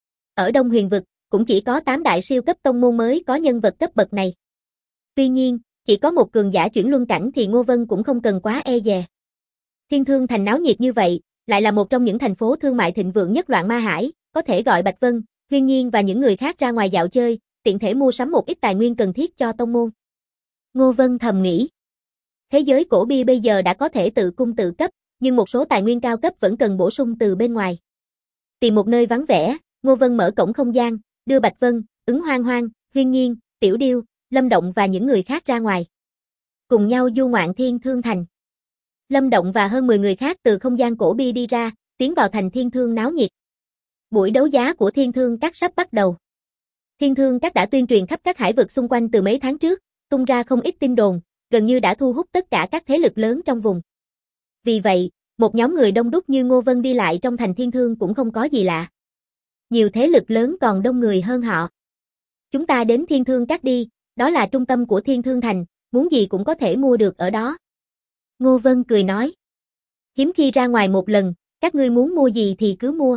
Ở Đông Huyền vực, cũng chỉ có 8 đại siêu cấp tông môn mới có nhân vật cấp bậc này. Tuy nhiên, chỉ có một cường giả chuyển luân cảnh thì Ngô Vân cũng không cần quá e dè. Thiên Thương Thành náo nhiệt như vậy, lại là một trong những thành phố thương mại thịnh vượng nhất loạn ma hải, có thể gọi Bạch Vân, Huyên Nhiên và những người khác ra ngoài dạo chơi, tiện thể mua sắm một ít tài nguyên cần thiết cho tông môn. Ngô Vân thầm nghĩ. Thế giới cổ bia bây giờ đã có thể tự cung tự cấp, nhưng một số tài nguyên cao cấp vẫn cần bổ sung từ bên ngoài. Tìm một nơi vắng vẻ, Ngô Vân mở cổng không gian, đưa Bạch Vân, Ứng Hoang Hoang, Huyên Nhiên, Tiểu Điêu, Lâm Động và những người khác ra ngoài. Cùng nhau du ngoạn Thiên Thương Thành. Lâm Động và hơn 10 người khác từ không gian cổ bia đi ra, tiến vào thành Thiên Thương náo nhiệt. Buổi đấu giá của Thiên Thương Các sắp bắt đầu. Thiên Thương Các đã tuyên truyền khắp các hải vực xung quanh từ mấy tháng trước, tung ra không ít tin đồn, gần như đã thu hút tất cả các thế lực lớn trong vùng. Vì vậy, một nhóm người đông đúc như Ngô Vân đi lại trong thành Thiên Thương cũng không có gì lạ. Nhiều thế lực lớn còn đông người hơn họ. Chúng ta đến Thiên Thương Các đi, đó là trung tâm của Thiên Thương Thành, muốn gì cũng có thể mua được ở đó. Ngô Vân cười nói. Hiếm khi ra ngoài một lần, các ngươi muốn mua gì thì cứ mua.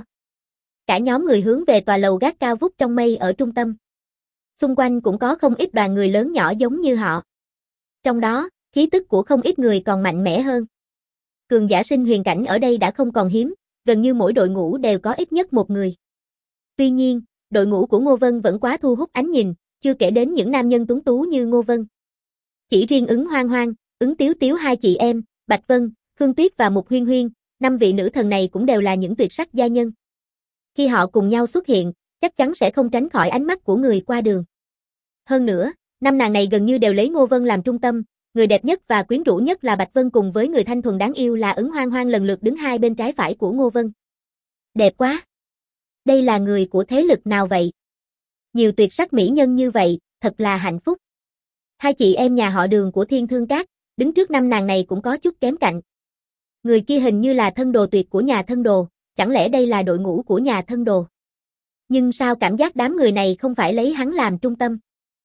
Cả nhóm người hướng về tòa lầu gác cao vút trong mây ở trung tâm. Xung quanh cũng có không ít đoàn người lớn nhỏ giống như họ. Trong đó, khí tức của không ít người còn mạnh mẽ hơn. Cường giả sinh huyền cảnh ở đây đã không còn hiếm, gần như mỗi đội ngũ đều có ít nhất một người. Tuy nhiên, đội ngũ của Ngô Vân vẫn quá thu hút ánh nhìn, chưa kể đến những nam nhân tuấn tú như Ngô Vân. Chỉ riêng Ứng Hoang Hoang, Ứng Tiếu Tiếu hai chị em, Bạch Vân, Khương Tuyết và Mục Huyên Huyên, 5 vị nữ thần này cũng đều là những tuyệt sắc gia nhân. Khi họ cùng nhau xuất hiện, chắc chắn sẽ không tránh khỏi ánh mắt của người qua đường. Hơn nữa, 5 nàng này gần như đều lấy Ngô Vân làm trung tâm, người đẹp nhất và quyến rũ nhất là Bạch Vân cùng với người thanh thuần đáng yêu là Ứng Hoang Hoang lần lượt đứng hai bên trái phải của Ngô Vân. Đẹp quá! Đây là người của thế lực nào vậy? Nhiều tuyệt sắc mỹ nhân như vậy, thật là hạnh phúc. Hai chị em nhà họ Đường của Thiên Thương Các, đứng trước 5 nàng này cũng có chút kém cạnh. Người kia hình như là thân đồ tuyệt của nhà thân đồ, chẳng lẽ đây là đội ngũ của nhà thân đồ? Nhưng sao cảm giác đám người này không phải lấy hắn làm trung tâm?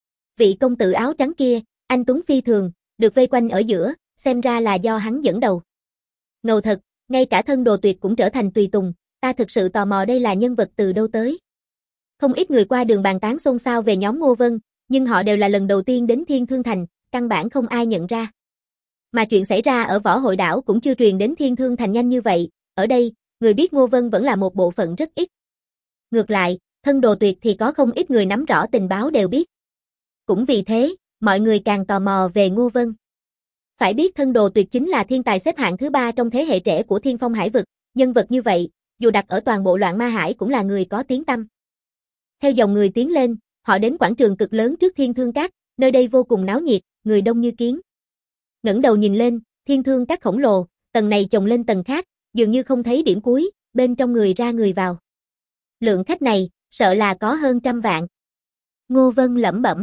Vị công tử áo trắng kia, anh tuấn phi thường, được vây quanh ở giữa, xem ra là do hắn dẫn đầu. Ngầu thật, ngay cả thân đồ tuyệt cũng trở thành tùy tùng, ta thực sự tò mò đây là nhân vật từ đâu tới. Không ít người qua đường bàn tán xôn xao về nhóm Ngô Vân, nhưng họ đều là lần đầu tiên đến Thiên Thương Thành, căn bản không ai nhận ra. Mà chuyện xảy ra ở Võ Hội Đảo cũng chưa truyền đến Thiên Thương Thành nhanh như vậy, ở đây, người biết Ngô Vân vẫn là một bộ phận rất ít. Ngược lại, Thân Đồ Tuyệt thì có không ít người nắm rõ tình báo đều biết. Cũng vì thế, mọi người càng tò mò về Ngô Vân. Phải biết Thân Đồ Tuyệt chính là thiên tài xếp hạng thứ 3 trong thế hệ trẻ của Thiên Phong Hải vực, nhân vật như vậy, dù đặt ở toàn bộ Loạn Ma Hải cũng là người có tiếng tăm. Theo dòng người tiến lên, họ đến quảng trường cực lớn trước Thiên Thương Các, nơi đây vô cùng náo nhiệt, người đông như kiến. Ngẩng đầu nhìn lên, Thiên Thương Các khổng lồ, tầng này chồng lên tầng khác, dường như không thấy điểm cuối, bên trong người ra người vào. Lượng khách này, sợ là có hơn 100 vạn. Ngô Vân lẩm bẩm.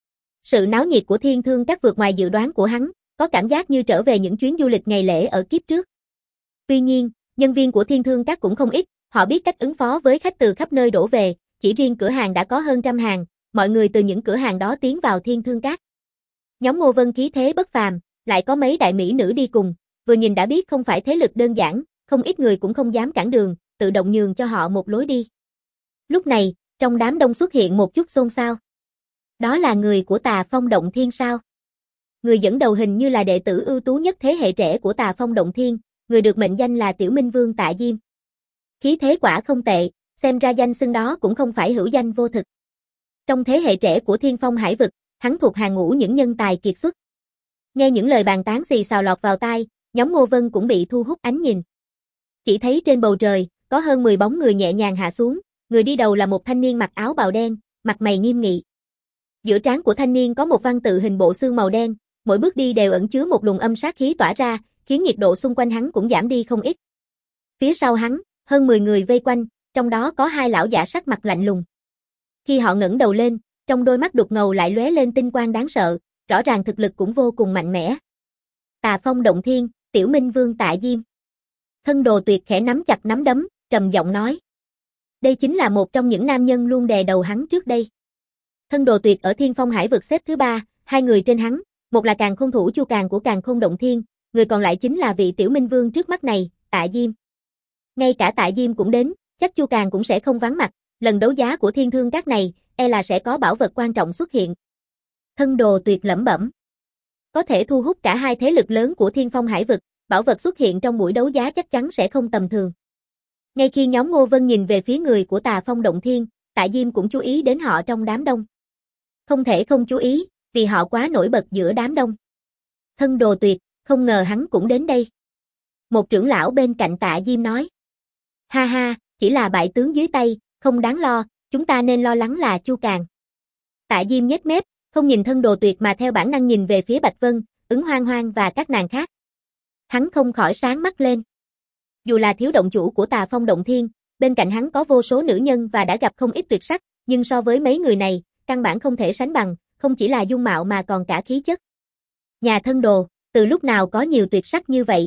Sự náo nhiệt của Thiên Thương Các vượt ngoài dự đoán của hắn, có cảm giác như trở về những chuyến du lịch ngày lễ ở kiếp trước. Tuy nhiên, nhân viên của Thiên Thương Các cũng không ít, họ biết cách ứng phó với khách từ khắp nơi đổ về, chỉ riêng cửa hàng đã có hơn 100 hàng, mọi người từ những cửa hàng đó tiến vào Thiên Thương Các. Nhóm Ngô Vân khí thế bất phàm, lại có mấy đại mỹ nữ đi cùng, vừa nhìn đã biết không phải thế lực đơn giản, không ít người cũng không dám cản đường, tự động nhường cho họ một lối đi. Lúc này, trong đám đông xuất hiện một chút xôn xao. Đó là người của Tà Phong Động Thiên sao? Người dẫn đầu hình như là đệ tử ưu tú nhất thế hệ trẻ của Tà Phong Động Thiên, người được mệnh danh là Tiểu Minh Vương Tạ Diêm. Khí thế quả không tệ, xem ra danh xưng đó cũng không phải hữu danh vô thực. Trong thế hệ trẻ của Thiên Phong Hải vực, hắn thuộc hàng ngũ những nhân tài kiệt xuất. Nghe những lời bàn tán xì xào lọt vào tai, nhóm Ngô Vân cũng bị thu hút ánh nhìn. Chỉ thấy trên bầu trời, có hơn 10 bóng người nhẹ nhàng hạ xuống, người đi đầu là một thanh niên mặc áo bào đen, mặt mày nghiêm nghị. Giữa trán của thanh niên có một văn tự hình bộ xương màu đen, mỗi bước đi đều ẩn chứa một luồng âm sát khí tỏa ra, khiến nhiệt độ xung quanh hắn cũng giảm đi không ít. Phía sau hắn, hơn 10 người vây quanh, trong đó có 2 lão giả sắc mặt lạnh lùng. Khi họ ngẩng đầu lên, trong đôi mắt đục ngầu lại lóe lên tinh quang đáng sợ, rõ ràng thực lực cũng vô cùng mạnh mẽ. Tà Phong Động Thiên, Tiểu Minh Vương Tạ Diêm. Thân Đồ Tuyệt khẽ nắm chặt nắm đấm, trầm giọng nói. Đây chính là một trong những nam nhân luôn đè đầu hắn trước đây. Thân Đồ Tuyệt ở Thiên Phong Hải vực xếp thứ 3, 2 người trên hắn, một là Càn Khôn thủ Chu Càn của Càn Khôn Động Thiên, người còn lại chính là vị Tiểu Minh Vương trước mắt này, Tạ Diêm. Ngay cả Tạ Diêm cũng đến, chắc Chu Càn cũng sẽ không vắng mặt, lần đấu giá của Thiên Thương Các này, e là sẽ có bảo vật quan trọng xuất hiện. Thân Đồ Tuyệt lẩm bẩm. Có thể thu hút cả 2 thế lực lớn của Thiên Phong Hải vực, bảo vật xuất hiện trong buổi đấu giá chắc chắn sẽ không tầm thường. Ngay khi nhóm Ngô Vân nhìn về phía người của Tà Phong Động Thiên, Tạ Diêm cũng chú ý đến họ trong đám đông. Không thể không chú ý, vì họ quá nổi bật giữa đám đông. Thân Đồ Tuyệt, không ngờ hắn cũng đến đây. Một trưởng lão bên cạnh Tạ Diêm nói. Ha ha, chỉ là bại tướng dưới tay, không đáng lo, chúng ta nên lo lắng là Chu Càn. Tạ Diêm nhếch mép, không nhìn Thân Đồ Tuyệt mà theo bản năng nhìn về phía Bạch Vân, Ứng Hoang Hoang và các nàng khác. Hắn không khỏi sáng mắt lên. Dù là thiếu động chủ của Tà Phong Động Thiên, bên cạnh hắn có vô số nữ nhân và đã gặp không ít tuyệt sắc, nhưng so với mấy người này, căn bản không thể sánh bằng, không chỉ là dung mạo mà còn cả khí chất. Nhà Thân Đồ, từ lúc nào có nhiều tuyệt sắc như vậy?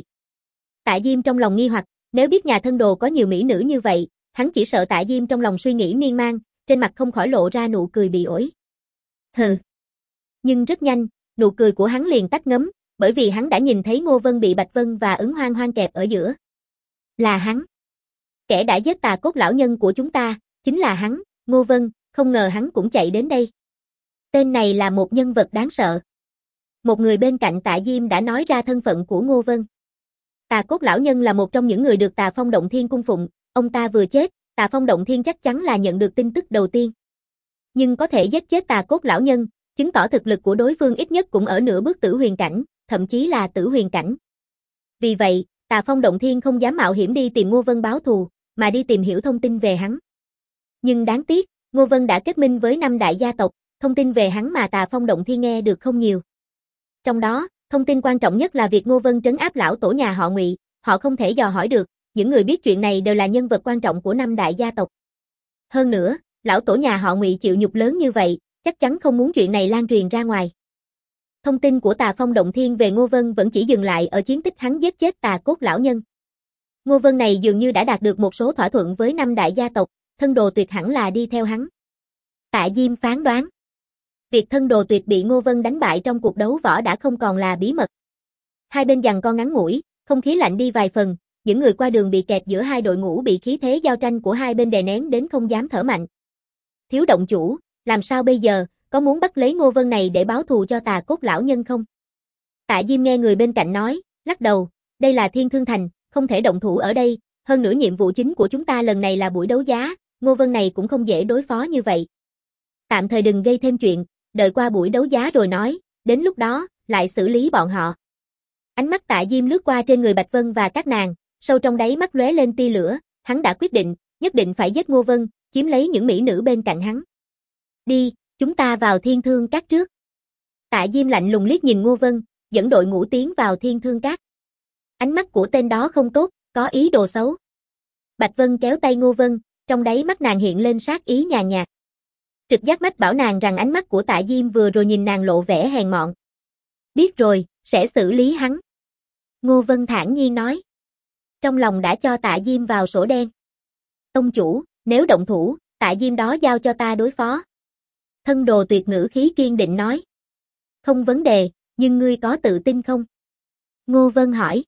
Tạ Diêm trong lòng nghi hoặc, nếu biết nhà Thân Đồ có nhiều mỹ nữ như vậy, hắn chỉ sợ Tạ Diêm trong lòng suy nghĩ miên man, trên mặt không khỏi lộ ra nụ cười bị ổi. Hừ. Nhưng rất nhanh, nụ cười của hắn liền tắt ngấm, bởi vì hắn đã nhìn thấy Ngô Vân bị Bạch Vân và Ứng Hoang Hoang kẹp ở giữa. Là hắn. Kẻ đã giết Tà Cốt lão nhân của chúng ta, chính là hắn, Ngô Vân, không ngờ hắn cũng chạy đến đây. Tên này là một nhân vật đáng sợ. Một người bên cạnh Tạ Diêm đã nói ra thân phận của Ngô Vân. Tà Cốt lão nhân là một trong những người được Tà Phong Động Thiên cung phụng, ông ta vừa chết, Tà Phong Động Thiên chắc chắn là nhận được tin tức đầu tiên. Nhưng có thể giết chết Tà Cốt lão nhân, chứng tỏ thực lực của đối phương ít nhất cũng ở nửa bước tử huyền cảnh, thậm chí là tử huyền cảnh. Vì vậy, Tà Phong Động Thiên không dám mạo hiểm đi tìm Ngô Vân báo thù, mà đi tìm hiểu thông tin về hắn. Nhưng đáng tiếc, Ngô Vân đã kết minh với 5 đại gia tộc, thông tin về hắn mà Tà Phong Động Thiên nghe được không nhiều. Trong đó, thông tin quan trọng nhất là việc Ngô Vân trấn áp lão tổ nhà họ Ngụy, họ không thể dò hỏi được, những người biết chuyện này đều là nhân vật quan trọng của 5 đại gia tộc. Hơn nữa, lão tổ nhà họ Ngụy chịu nhục lớn như vậy, chắc chắn không muốn chuyện này lan truyền ra ngoài. Thông tin của Tà Phong Động Thiên về Ngô Vân vẫn chỉ dừng lại ở chiến tích hắn giết chết Tà Cốt lão nhân. Ngô Vân này dường như đã đạt được một số thỏa thuận với 5 đại gia tộc, Thân Đồ Tuyệt hẳn là đi theo hắn. Tạ Diêm phán đoán. Việc Thân Đồ Tuyệt bị Ngô Vân đánh bại trong cuộc đấu võ đã không còn là bí mật. Hai bên giằng co ngắn ngủi, không khí lạnh đi vài phần, những người qua đường bị kẹt giữa hai đội ngũ bị khí thế giao tranh của hai bên đè nén đến không dám thở mạnh. Thiếu động chủ, làm sao bây giờ, có muốn bắt lấy Ngô Vân này để báo thù cho Tà Cốt lão nhân không? Tạ Diêm nghe người bên cạnh nói, lắc đầu, đây là Thiên Thương Thành, không thể động thủ ở đây, hơn nữa nhiệm vụ chính của chúng ta lần này là buổi đấu giá, Ngô Vân này cũng không dễ đối phó như vậy. Tạm thời đừng gây thêm chuyện, đợi qua buổi đấu giá rồi nói, đến lúc đó, lại xử lý bọn họ. Ánh mắt Tạ Diêm lướt qua trên người Bạch Vân và các nàng, sâu trong đáy mắt lóe lên tia lửa, hắn đã quyết định, nhất định phải giết Ngô Vân, chiếm lấy những mỹ nữ bên cạnh hắn. Đi, chúng ta vào Thiên Thương Các trước. Tạ Diêm lạnh lùng liếc nhìn Ngô Vân, dẫn đội ngũ tiến vào Thiên Thương Các. Ánh mắt của tên đó không tốt, có ý đồ xấu. Bạch Vân kéo tay Ngô Vân, trong đáy mắt nàng hiện lên sát ý nhàn nhạt. Trực giác mách bảo nàng rằng ánh mắt của Tạ Diêm vừa rồi nhìn nàng lộ vẻ hèn mọn. Biết rồi, sẽ xử lý hắn. Ngô Vân thản nhiên nói. Trong lòng đã cho Tạ Diêm vào sổ đen. Tông chủ, nếu động thủ, Tạ Diêm đó giao cho ta đối phó. Thân đồ tuyệt ngữ khí kiên định nói. Không vấn đề, nhưng ngươi có tự tin không? Ngô Vân hỏi.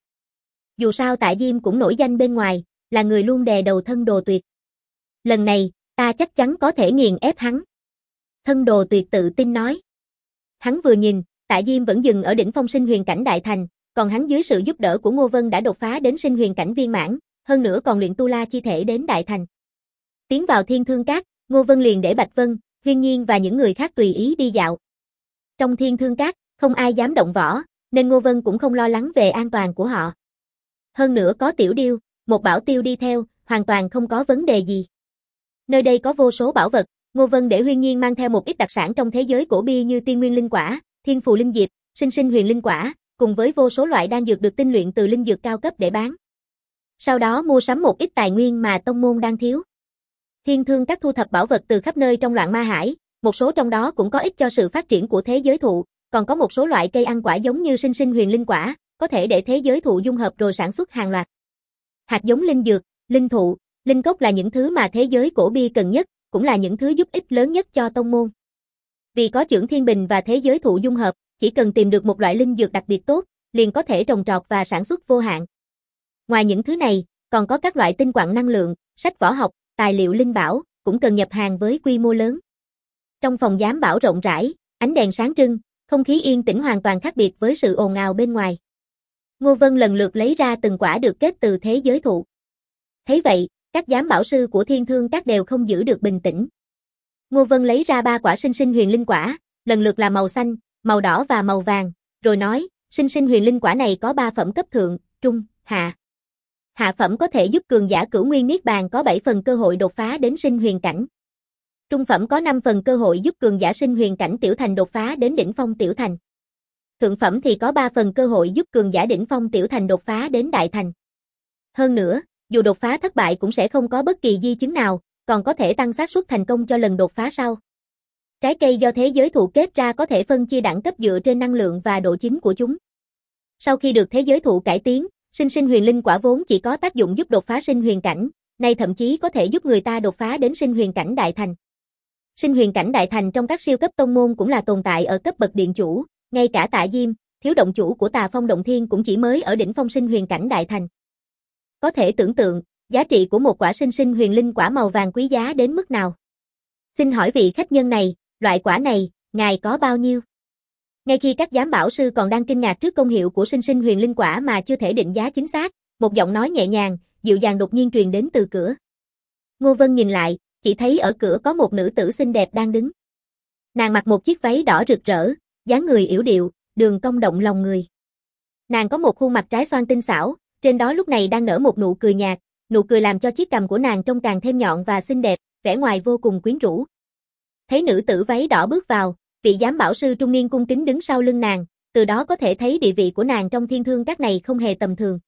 Dù sao Tạ Diêm cũng nổi danh bên ngoài, là người luôn đè đầu thân đồ tuyệt. Lần này, ta chắc chắn có thể nghiền ép hắn. Thân đồ tuyệt tự tin nói. Hắn vừa nhìn, Tạ Diêm vẫn dừng ở đỉnh phong sinh huyền cảnh đại thành, còn hắn dưới sự giúp đỡ của Ngô Vân đã đột phá đến sinh huyền cảnh viên mãn, hơn nữa còn luyện tu la chi thể đến đại thành. Tiến vào Thiên Thương Các, Ngô Vân liền để Bạch Vân, Huyên Nhiên và những người khác tùy ý đi dạo. Trong Thiên Thương Các, không ai dám động võ, nên Ngô Vân cũng không lo lắng về an toàn của họ. Hơn nữa có Tiểu Điêu, một bảo tiêu đi theo, hoàn toàn không có vấn đề gì. Nơi đây có vô số bảo vật, Ngô Vân để Huyên Nhiên mang theo một ít đặc sản trong thế giới cổ bia như Tiên Nguyên Linh Quả, Thiên Phù Linh Diệp, Sinh Sinh Huyền Linh Quả, cùng với vô số loại đan dược được tinh luyện từ linh dược cao cấp để bán. Sau đó mua sắm một ít tài nguyên mà tông môn đang thiếu. Thiên Thương Các thu thập bảo vật từ khắp nơi trong Loạn Ma Hải, một số trong đó cũng có ích cho sự phát triển của thế giới thụ, còn có một số loại cây ăn quả giống như Sinh Sinh Huyền Linh Quả, có thể để thế giới thụ dung hợp rồi sản xuất hàng loạt. Hạt giống linh dược, linh thụ, linh cốc là những thứ mà thế giới cổ bia cần nhất, cũng là những thứ giúp ích lớn nhất cho tông môn. Vì có Chưởng Thiên Bình và thế giới thụ dung hợp, chỉ cần tìm được một loại linh dược đặc biệt tốt, liền có thể trồng trọt và sản xuất vô hạn. Ngoài những thứ này, còn có các loại tinh quặng năng lượng, sách võ học, tài liệu linh bảo, cũng cần nhập hàng với quy mô lớn. Trong phòng giám bảo rộng rãi, ánh đèn sáng trưng, không khí yên tĩnh hoàn toàn khác biệt với sự ồn ào bên ngoài. Ngô Vân lần lượt lấy ra từng quả được kết từ thế giới thụ. Thấy vậy, các giám bảo sư của Thiên Thương Các đều không giữ được bình tĩnh. Ngô Vân lấy ra 3 quả Sinh Sinh Huyền Linh Quả, lần lượt là màu xanh, màu đỏ và màu vàng, rồi nói, Sinh Sinh Huyền Linh Quả này có 3 phẩm cấp thượng, trung, hạ. Hạ phẩm có thể giúp cường giả cửu nguyên niết bàn có 7 phần cơ hội đột phá đến sinh huyền cảnh. Trung phẩm có 5 phần cơ hội giúp cường giả sinh huyền cảnh tiểu thành đột phá đến đỉnh phong tiểu thành. Thượng phẩm thì có 3 phần cơ hội giúp cường giả đỉnh phong tiểu thành đột phá đến đại thành. Hơn nữa, dù đột phá thất bại cũng sẽ không có bất kỳ di chứng nào, còn có thể tăng xác suất thành công cho lần đột phá sau. Trái cây do thế giới thụ kết ra có thể phân chia đẳng cấp dựa trên năng lượng và độ chín của chúng. Sau khi được thế giới thụ cải tiến, Sinh Sinh Huyền Linh Quả vốn chỉ có tác dụng giúp đột phá sinh huyền cảnh, nay thậm chí có thể giúp người ta đột phá đến sinh huyền cảnh đại thành. Sinh huyền cảnh đại thành trong các siêu cấp tông môn cũng là tồn tại ở cấp bậc điện chủ, ngay cả Tạ Diêm, thiếu động chủ của Tà Phong Động Thiên cũng chỉ mới ở đỉnh phong sinh huyền cảnh đại thành. Có thể tưởng tượng, giá trị của một quả Sinh Sinh Huyền Linh Quả màu vàng quý giá đến mức nào. Xin hỏi vị khách nhân này, loại quả này, ngài có bao nhiêu? Ngay khi các giám bảo sư còn đang kinh ngạc trước công hiệu của Sinh Sinh Huyền Linh Quả mà chưa thể định giá chính xác, một giọng nói nhẹ nhàng, dịu dàng đột nhiên truyền đến từ cửa. Ngô Vân nhìn lại, chỉ thấy ở cửa có một nữ tử xinh đẹp đang đứng. Nàng mặc một chiếc váy đỏ rực rỡ, dáng người yểu điệu, đường cong động lòng người. Nàng có một khuôn mặt trái xoan tinh xảo, trên đó lúc này đang nở một nụ cười nhạt, nụ cười làm cho chiếc cằm của nàng trông càng thêm nhọn và xinh đẹp, vẻ ngoài vô cùng quyến rũ. Thấy nữ tử váy đỏ bước vào, vị giám bảo sư trung niên cung kính đứng sau lưng nàng, từ đó có thể thấy địa vị của nàng trong Thiên Thương Các này không hề tầm thường.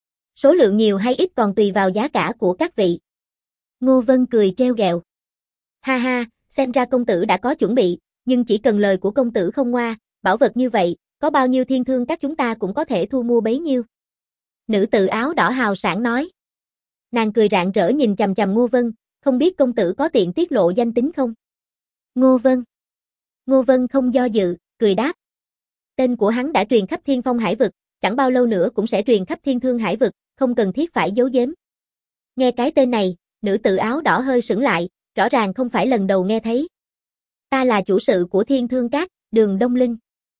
Số lượng nhiều hay ít còn tùy vào giá cả của các vị. Ngô Vân cười trêu ghẹo. Ha ha, xem ra công tử đã có chuẩn bị, nhưng chỉ cần lời của công tử không ngoa, bảo vật như vậy, có bao nhiêu Thiên Thương Các chúng ta cũng có thể thu mua bấy nhiêu. Nữ tử áo đỏ hào sảng nói. Nàng cười rạng rỡ nhìn chằm chằm Ngô Vân, không biết công tử có tiện tiết lộ danh tính không? Ngô Vân. Ngô Vân không do dự, cười đáp. Tên của hắn đã truyền khắp Thiên Phong Hải Vực, chẳng bao lâu nữa cũng sẽ truyền khắp Thiên Thương Hải Vực, không cần thiết phải giấu giếm. Nghe cái tên này, nữ tử áo đỏ hơi sững lại, rõ ràng không phải lần đầu nghe thấy. Ta là chủ sự của Thiên Thương Các, Đường Đông Linh.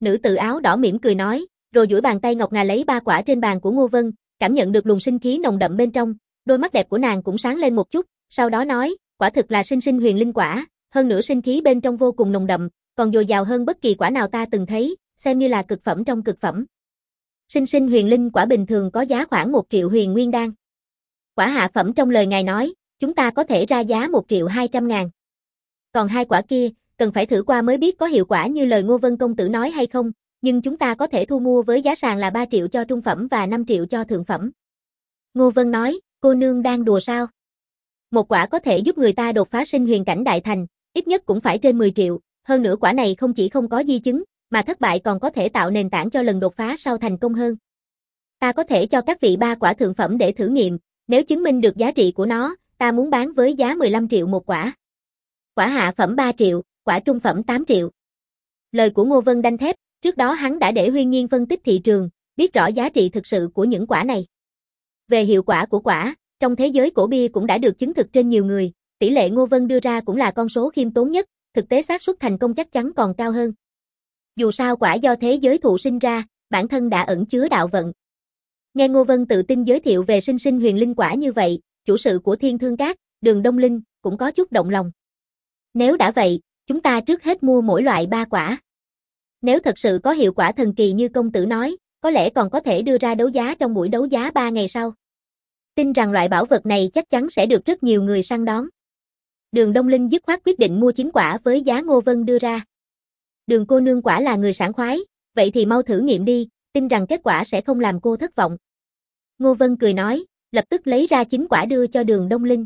Nữ tự áo đỏ mỉm cười nói, rồi duỗi bàn tay ngọc ngà lấy 3 quả trên bàn của Ngô Vân, cảm nhận được luồng sinh khí nồng đậm bên trong, đôi mắt đẹp của nàng cũng sáng lên một chút, sau đó nói, quả thực là sinh sinh huyền linh quả, hơn nữa sinh khí bên trong vô cùng nồng đậm, còn dồi dào hơn bất kỳ quả nào ta từng thấy, xem như là cực phẩm trong cực phẩm. Sinh sinh huyền linh quả bình thường có giá khoảng 1 triệu huyền nguyên đan. Quả hạ phẩm trong lời ngài nói, chúng ta có thể ra giá 1.200.000. Còn 2 quả kia, cần phải thử qua mới biết có hiệu quả như lời Ngô Vân công tử nói hay không, nhưng chúng ta có thể thu mua với giá sàn là 3 triệu cho trung phẩm và 5 triệu cho thượng phẩm. Ngô Vân nói, cô nương đang đùa sao? Một quả có thể giúp người ta đột phá sinh huyền cảnh đại thành, ít nhất cũng phải trên 10 triệu, hơn nữa quả này không chỉ không có di chứng, mà thất bại còn có thể tạo nền tảng cho lần đột phá sau thành công hơn. Ta có thể cho các vị 3 quả thượng phẩm để thử nghiệm, nếu chứng minh được giá trị của nó, ta muốn bán với giá 15 triệu một quả. Quả hạ phẩm 3 triệu, quả trung phẩm 8 triệu. Lời của Ngô Vân đanh thép, trước đó hắn đã để Huyên Nhiên phân tích thị trường, biết rõ giá trị thực sự của những quả này. Về hiệu quả của quả, trong thế giới cổ bia cũng đã được chứng thực trên nhiều người, tỷ lệ Ngô Vân đưa ra cũng là con số khiêm tốn nhất, thực tế xác suất thành công chắc chắn còn cao hơn. Dù sao quả do thế giới thụ sinh ra, bản thân đã ẩn chứa đạo vận. Nghe Ngô Vân tự tin giới thiệu về sinh sinh huyền linh quả như vậy, chủ sự của Thiên Thương Các, Đường Đông Linh, cũng có chút động lòng. Nếu đã vậy, chúng ta trước hết mua mỗi loại 3 quả. Nếu thật sự có hiệu quả thần kỳ như công tử nói, có lẽ còn có thể đưa ra đấu giá trong buổi đấu giá 3 ngày sau. Tin rằng loại bảo vật này chắc chắn sẽ được rất nhiều người săn đón. Đường Đông Linh dứt khoát quyết định mua 9 quả với giá Ngô Vân đưa ra. Đường cô nương quả là người sảng khoái, vậy thì mau thử nghiệm đi, tin rằng kết quả sẽ không làm cô thất vọng. Ngô Vân cười nói, lập tức lấy ra 9 quả đưa cho Đường Đông Linh.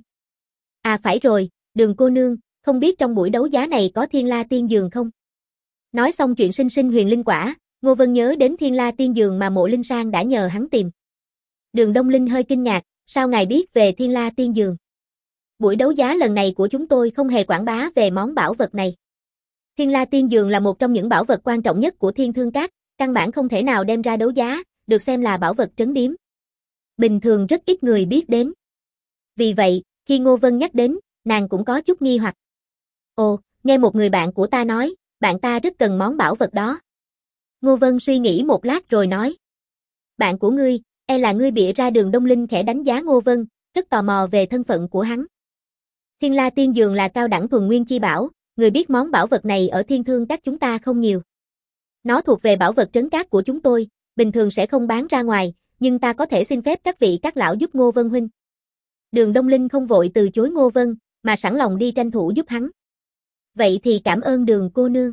À phải rồi, Đường cô nương, không biết trong buổi đấu giá này có Thiên La Tiên Dược không? Nói xong chuyện sinh sinh huyền linh quả, Ngô Vân nhớ đến Thiên La Tiên Dược mà Mộ Linh Sang đã nhờ hắn tìm. Đường Đông Linh hơi kinh ngạc, sao ngài biết về Thiên La Tiên Dược? Buổi đấu giá lần này của chúng tôi không hề quảng bá về món bảo vật này. Thiên La Tiên Dược là một trong những bảo vật quan trọng nhất của Thiên Thương Các, căn bản không thể nào đem ra đấu giá, được xem là bảo vật trấn điếm. Bình thường rất ít người biết đến. Vì vậy, khi Ngô Vân nhắc đến, nàng cũng có chút nghi hoặc. Ồ, nghe một người bạn của ta nói, bạn ta rất cần món bảo vật đó. Ngô Vân suy nghĩ một lát rồi nói. Bạn của ngươi, là ngươi bịa ra. Đường Đông Linh khẽ đánh giá Ngô Vân, rất tò mò về thân phận của hắn. Thiên La Tiên Dược là cao đẳng thuần nguyên chi bảo, người biết món bảo vật này ở Thiên Thương Các chúng ta không nhiều. Nó thuộc về bảo vật trấn các của chúng tôi, bình thường sẽ không bán ra ngoài, nhưng ta có thể xin phép các vị các lão giúp Ngô Vân huynh. Đường Đông Linh không vội từ chối Ngô Vân, mà sẵn lòng đi tranh thủ giúp hắn. Vậy thì cảm ơn Đường cô nương.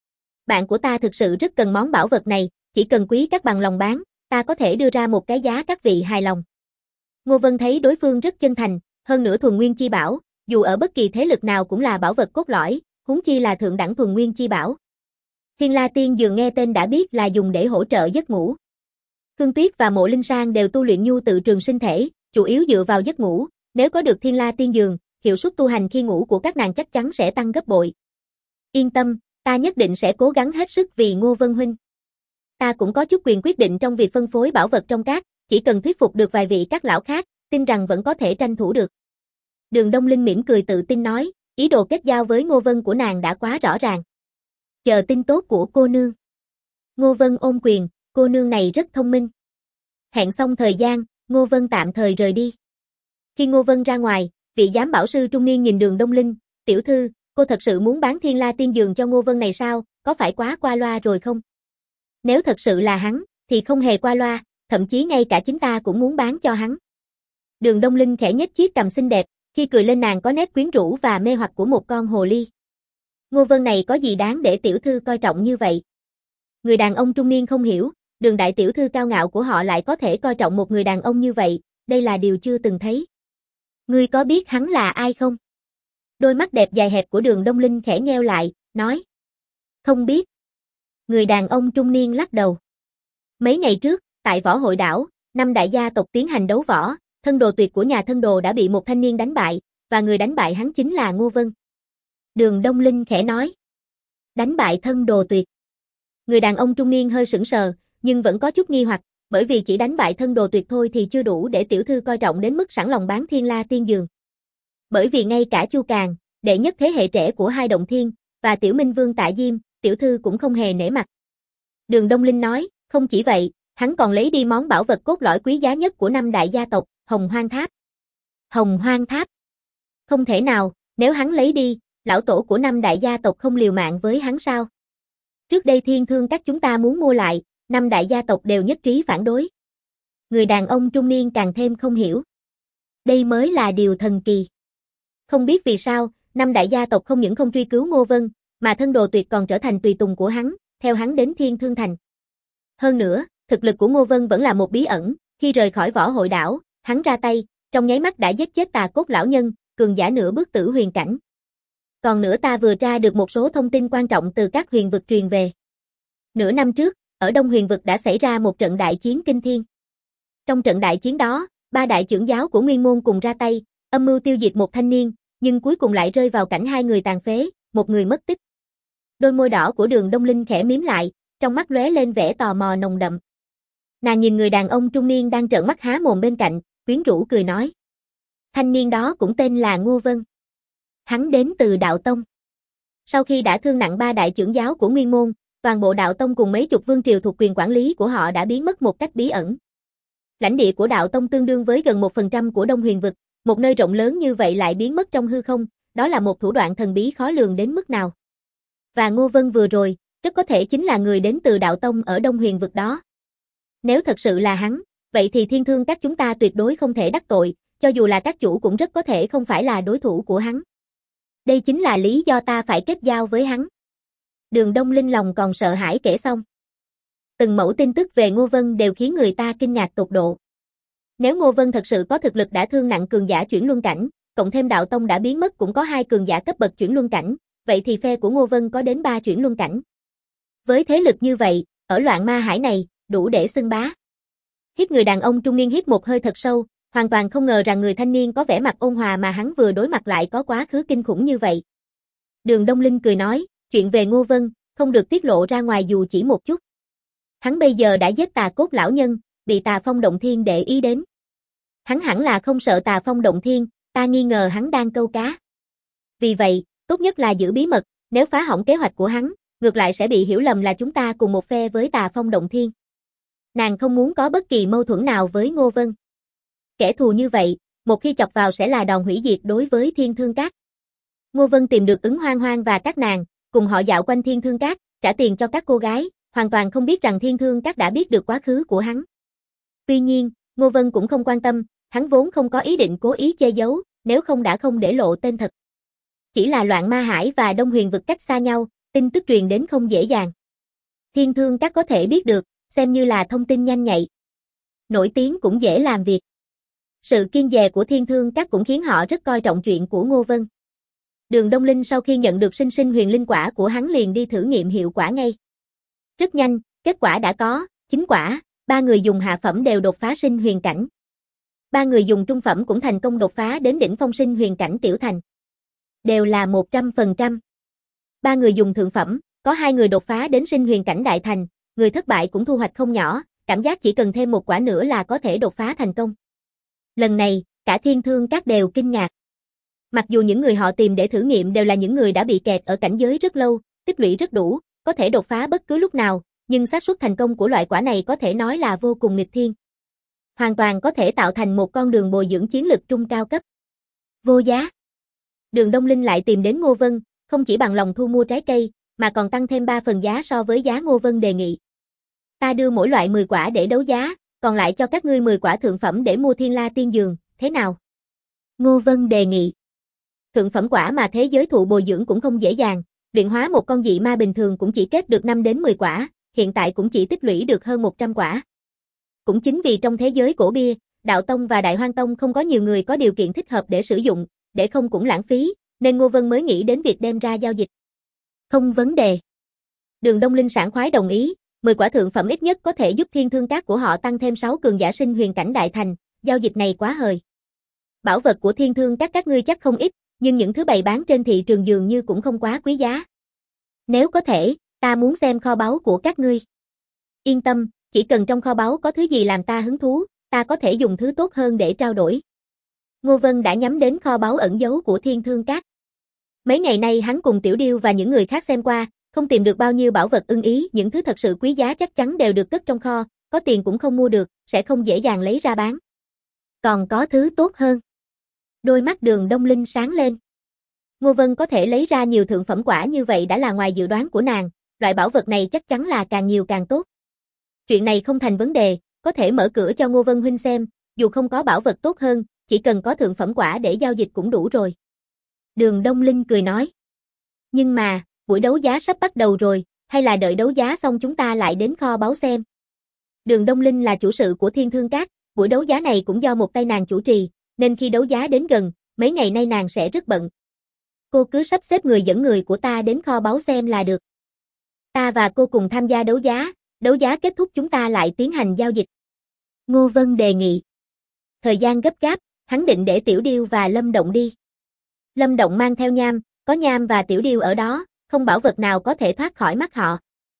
Bạn của ta thực sự rất cần món bảo vật này, chỉ cần quý các bằng lòng bán, ta có thể đưa ra một cái giá các vị hài lòng. Ngô Vân thấy đối phương rất chân thành, hơn nữa thuần nguyên chi bảo, dù ở bất kỳ thế lực nào cũng là bảo vật cốt lõi, huống chi là thượng đẳng thuần nguyên chi bảo. Thiên La Tiên Dược nghe tên đã biết là dùng để hỗ trợ giấc ngủ. Khương Tuyết và Mộ Linh Sang đều tu luyện nhu tự trường sinh thể, chủ yếu dựa vào giấc ngủ, nếu có được Thiên La Tiên Dược, hiệu suất tu hành khi ngủ của các nàng chắc chắn sẽ tăng gấp bội. Yên tâm, ta nhất định sẽ cố gắng hết sức vì Ngô Vân huynh. Ta cũng có chút quyền quyết định trong việc phân phối bảo vật trong các, chỉ cần thuyết phục được vài vị các lão khác, tin rằng vẫn có thể tranh thủ được. Đường Đông Linh mỉm cười tự tin nói, ý đồ kết giao với Ngô Vân của nàng đã quá rõ ràng. Chờ tin tốt của cô nương. Ngô Vân ôm quyền, cô nương này rất thông minh. Hẹn xong thời gian, Ngô Vân tạm thời rời đi. Khi Ngô Vân ra ngoài, vị giám bảo sư trung niên nhìn Đường Đông Linh, tiểu thư, cô thật sự muốn bán Thiên La Tiên Dược cho Ngô Vân này sao, có phải quá qua loa rồi không? Nếu thật sự là hắn, thì không hề qua loa, thậm chí ngay cả chính ta cũng muốn bán cho hắn. Đường Đông Linh khẽ nhếch chiếc cằm xinh đẹp, khi cười lên nàng có nét quyến rũ và mê hoặc của một con hồ ly. Ngô Vân này có gì đáng để tiểu thư coi trọng như vậy? Người đàn ông trung niên không hiểu, Đường đại tiểu thư cao ngạo của họ lại có thể coi trọng một người đàn ông như vậy, đây là điều chưa từng thấy. Ngươi có biết hắn là ai không? Đôi mắt đẹp dài hẹp của Đường Đông Linh khẽ nheo lại, nói. Không biết. Người đàn ông trung niên lắc đầu. Mấy ngày trước, tại võ hội đảo, 5 đại gia tộc tiến hành đấu võ, thân đồ tuyệt của nhà thân đồ đã bị một thanh niên đánh bại, và người đánh bại hắn chính là Ngô Vân. Đường Đông Linh khẽ nói. Đánh bại thân đồ tuyệt. Người đàn ông trung niên hơi sững sờ, nhưng vẫn có chút nghi hoặc, bởi vì chỉ đánh bại thân đồ tuyệt thôi thì chưa đủ để tiểu thư coi trọng đến mức sẵn lòng bán Thiên La Tiên Dược. Bởi vì ngay cả Chu Càn, đệ nhất thế hệ trẻ của hai động thiên, và Tiểu Minh Vương Tạ Diêm, tiểu thư cũng không hề nể mặt. Đường Đông Linh nói, không chỉ vậy, hắn còn lấy đi món bảo vật cốt lõi quý giá nhất của năm đại gia tộc, Hồng Hoang Tháp. Hồng Hoang Tháp? Không thể nào, nếu hắn lấy đi, lão tổ của năm đại gia tộc không liều mạng với hắn sao? Trước đây Thiên Thương Các chúng ta muốn mua lại, năm đại gia tộc đều nhất trí phản đối. Người đàn ông trung niên càng thêm không hiểu. Đây mới là điều thần kỳ. Không biết vì sao, năm đại gia tộc không những không truy cứu Ngô Vân, mà thân đồ tuyệt còn trở thành tùy tùng của hắn, theo hắn đến Thiên Thương Thành. Hơn nữa, thực lực của Ngô Vân vẫn là một bí ẩn, khi rời khỏi võ hội đảo, hắn ra tay, trong nháy mắt đã giết chết Tà Cốt lão nhân, cường giả nửa bước tử huyền cảnh. Còn nữa ta vừa tra được một số thông tin quan trọng từ các huyền vực truyền về. Nửa năm trước, ở Đông Huyền vực đã xảy ra một trận đại chiến kinh thiên. Trong trận đại chiến đó, ba đại trưởng giáo của Nguyên môn cùng ra tay, âm mưu tiêu diệt một thanh niên, nhưng cuối cùng lại rơi vào cảnh hai người tàn phế, một người mất tích. Đôi môi đỏ của Đường Đông Linh khẽ mím lại, trong mắt lóe lên vẻ tò mò nồng đậm. Nàng nhìn người đàn ông trung niên đang trợn mắt há mồm bên cạnh, quyến rũ cười nói. Thanh niên đó cũng tên là Ngô Vân. Hắn đến từ Đạo Tông. Sau khi đã thương nặng ba đại trưởng giáo của Nguyên môn, toàn bộ Đạo Tông cùng mấy chục vương triều thuộc quyền quản lý của họ đã biến mất một cách bí ẩn. Lãnh địa của Đạo Tông tương đương với gần 1% của Đông Huyền vực, một nơi rộng lớn như vậy lại biến mất trong hư không, đó là một thủ đoạn thần bí khó lường đến mức nào. Và Ngô Vân vừa rồi, rất có thể chính là người đến từ Đạo Tông ở Đông Huyền vực đó. Nếu thật sự là hắn, vậy thì Thiên Thương Các chúng ta tuyệt đối không thể đắc tội, cho dù là các chủ cũng rất có thể không phải là đối thủ của hắn. Đây chính là lý do ta phải kết giao với hắn. Đường Đông Linh lòng còn sợ hãi kể xong. Từng mẩu tin tức về Ngô Vân đều khiến người ta kinh ngạc tột độ. Nếu Ngô Vân thật sự có thực lực đã thương nặng cường giả chuyển luân cảnh, cộng thêm Đạo Tông đã biến mất cũng có 2 cường giả cấp bậc chuyển luân cảnh, vậy thì phe của Ngô Vân có đến 3 chuyển luân cảnh. Với thế lực như vậy, ở Loạn Ma Hải này, đủ để xưng bá. Hít người đàn ông trung niên hít một hơi thật sâu, hoàn toàn không ngờ rằng người thanh niên có vẻ mặt ôn hòa mà hắn vừa đối mặt lại có quá khứ kinh khủng như vậy. Đường Đông Linh cười nói, chuyện về Ngô Vân, không được tiết lộ ra ngoài dù chỉ một chút. Hắn bây giờ đã giết Tà Cốt lão nhân, bị Tà Phong Động Thiên để ý đến. Hắn hẳn là không sợ Tà Phong Động Thiên, ta nghi ngờ hắn đang câu cá. Vì vậy, tốt nhất là giữ bí mật, nếu phá hỏng kế hoạch của hắn, ngược lại sẽ bị hiểu lầm là chúng ta cùng một phe với Tà Phong Động Thiên. Nàng không muốn có bất kỳ mâu thuẫn nào với Ngô Vân. Kẻ thù như vậy, một khi chọc vào sẽ là đòn hủy diệt đối với Thiên Thương Các. Ngô Vân tìm được Ứng Hoang Hoang và các nàng, cùng họ dạo quanh Thiên Thương Các, trả tiền cho các cô gái, hoàn toàn không biết rằng Thiên Thương Các đã biết được quá khứ của hắn. Tuy nhiên, Ngô Vân cũng không quan tâm, hắn vốn không có ý định cố ý che giấu, nếu không đã không để lộ tên thật. Chỉ là Loạn Ma Hải và Đông Huyền vực cách xa nhau, tin tức truyền đến không dễ dàng. Thiên Thương Các có thể biết được, xem như là thông tin nhanh nhạy. Nổi tiếng cũng dễ làm việc. Sự kiên dè của Thiên Thương Các cũng khiến họ rất coi trọng chuyện của Ngô Vân. Đường Đông Linh sau khi nhận được sinh sinh huyền linh quả của hắn liền đi thử nghiệm hiệu quả ngay. Rất nhanh, kết quả đã có, 9 quả, 3 người dùng hạ phẩm đều đột phá sinh huyền cảnh. 3 người dùng trung phẩm cũng thành công đột phá đến đỉnh phong sinh huyền cảnh tiểu thành. Đều là 100%. 3 người dùng thượng phẩm, có 2 người đột phá đến sinh huyền cảnh đại thành, người thất bại cũng thu hoạch không nhỏ, cảm giác chỉ cần thêm một quả nữa là có thể đột phá thành công. Lần này, cả Thiên Thương Các đều kinh ngạc. Mặc dù những người họ tìm để thử nghiệm đều là những người đã bị kẹt ở cảnh giới rất lâu, tích lũy rất đủ, có thể đột phá bất cứ lúc nào, nhưng xác suất thành công của loại quả này có thể nói là vô cùng nghịch thiên. Hoàn toàn có thể tạo thành một con đường bồi dưỡng chiến lực trung cao cấp. Vô giá. Đường Đông Linh lại tìm đến Ngô Vân, không chỉ bằng lòng thu mua trái cây, mà còn tăng thêm 3 phần giá so với giá Ngô Vân đề nghị. Ta đưa mỗi loại 10 quả để đấu giá, còn lại cho các ngươi 10 quả thượng phẩm để mua Thiên La Tiên Dường, thế nào? Ngô Vân đề nghị. Thượng phẩm quả mà thế giới thụ bồi dưỡng cũng không dễ dàng, luyện hóa một con dị ma bình thường cũng chỉ kết được 5 đến 10 quả, hiện tại cũng chỉ tích lũy được hơn 100 quả. Cũng chính vì trong thế giới cổ bia, Đạo Tông và Đại Hoang Tông không có nhiều người có điều kiện thích hợp để sử dụng, để không cũng lãng phí, nên Ngô Vân mới nghĩ đến việc đem ra giao dịch. Không vấn đề. Đường Đông Linh sảng khoái đồng ý, 10 quả thượng phẩm ít nhất có thể giúp Thiên Thương Các của họ tăng thêm 6 cường giả sinh huyền cảnh đại thành, giao dịch này quá hời. Bảo vật của Thiên Thương các ngươi chắc không ít, nhưng những thứ bày bán trên thị trường dường như cũng không quá quý giá. Nếu có thể, ta muốn xem kho báu của các ngươi. Yên tâm, chỉ cần trong kho báu có thứ gì làm ta hứng thú, ta có thể dùng thứ tốt hơn để trao đổi. Ngô Vân đã nhắm đến kho báu ẩn giấu của Thiên Thương Các. Mấy ngày nay hắn cùng Tiểu Điêu và những người khác xem qua, Không tìm được bao nhiêu bảo vật ưng ý, những thứ thật sự quý giá chắc chắn đều được cất trong kho, có tiền cũng không mua được, sẽ không dễ dàng lấy ra bán. Còn có thứ tốt hơn. Đôi mắt Đường Đông Linh sáng lên. Ngô Vân có thể lấy ra nhiều thượng phẩm quả như vậy đã là ngoài dự đoán của nàng, loại bảo vật này chắc chắn là càng nhiều càng tốt. Chuyện này không thành vấn đề, có thể mở cửa cho Ngô Vân huynh xem, dù không có bảo vật tốt hơn, chỉ cần có thượng phẩm quả để giao dịch cũng đủ rồi. Đường Đông Linh cười nói. Nhưng mà, buổi đấu giá sắp bắt đầu rồi, hay là đợi đấu giá xong chúng ta lại đến kho báu xem. Đường Đông Linh là chủ sự của Thiên Thương Các, buổi đấu giá này cũng do một tay nàng chủ trì, nên khi đấu giá đến gần, mấy ngày nay nàng sẽ rất bận. Cô cứ sắp xếp người dẫn người của ta đến kho báu xem là được. Ta và cô cùng tham gia đấu giá kết thúc chúng ta lại tiến hành giao dịch. Ngô Vân đề nghị. Thời gian gấp gáp, hắn định để Tiểu Điêu và Lâm Động đi. Lâm Động mang theo Nham, có Nham và Tiểu Điêu ở đó, không bảo vật nào có thể thoát khỏi mắt họ.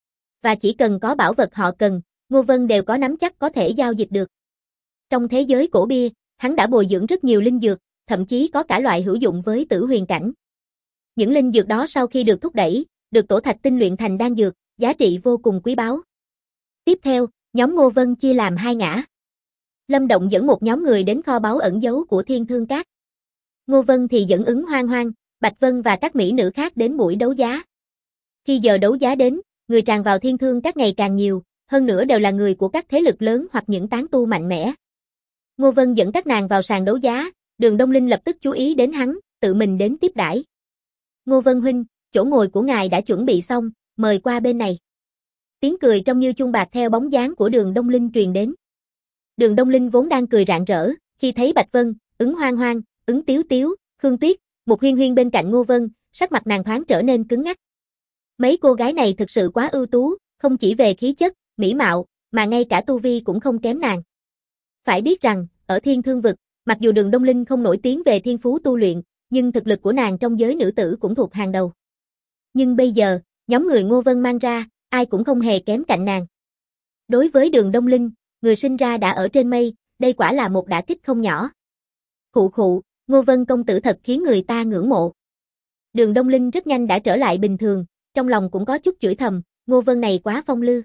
Và chỉ cần có bảo vật họ cần, Ngô Vân đều có nắm chắc có thể giao dịch được. Trong thế giới cổ bia, hắn đã bồi dưỡng rất nhiều linh dược, thậm chí có cả loại hữu dụng với Tử Huyền cảnh. Những linh dược đó sau khi được thúc đẩy, được tổ thạch tinh luyện thành đan dược, giá trị vô cùng quý báu. Tiếp theo, nhóm Ngô Vân chia làm hai ngã. Lâm Động dẫn một nhóm người đến kho báu ẩn giấu của Thiên Thương Các. Ngô Vân thì dẫn Ứng Hoang Hoang, Bạch Vân và các mỹ nữ khác đến buổi đấu giá. Khi giờ đấu giá đến, người tràn vào Thiên Thương Các ngày càng nhiều, hơn nữa đều là người của các thế lực lớn hoặc những tán tu mạnh mẽ. Ngô Vân dẫn các nàng vào sàn đấu giá, Đường Đông Linh lập tức chú ý đến hắn, tự mình đến tiếp đãi. Ngô Vân huynh, chỗ ngồi của ngài đã chuẩn bị xong, mời qua bên này. Tiếng cười trong như chuông bạc theo bóng dáng của Đường Đông Linh truyền đến. Đường Đông Linh vốn đang cười rạng rỡ, khi thấy Bạch Vân, Ứng Hoang Hoang, Ứng Tiếu Tiếu, Khương Tuyết, Mục Huyên Huyên bên cạnh Ngô Vân, sắc mặt nàng thoáng trở nên cứng ngắc. Mấy cô gái này thực sự quá ưu tú, không chỉ về khí chất, mỹ mạo, mà ngay cả tu vi cũng không kém nàng. Phải biết rằng, ở Thiên Thương vực, mặc dù Đường Đông Linh không nổi tiếng về thiên phú tu luyện, nhưng thực lực của nàng trong giới nữ tử cũng thuộc hàng đầu. Nhưng bây giờ, nhóm người Ngô Vân mang ra, ai cũng không hề kém cạnh nàng. Đối với Đường Đông Linh, người sinh ra đã ở trên mây, đây quả là một đả kích không nhỏ. Khụ khụ, Ngô Vân công tử thật khiến người ta ngưỡng mộ. Đường Đông Linh rất nhanh đã trở lại bình thường, trong lòng cũng có chút chửi thầm, Ngô Vân này quá phong lưu.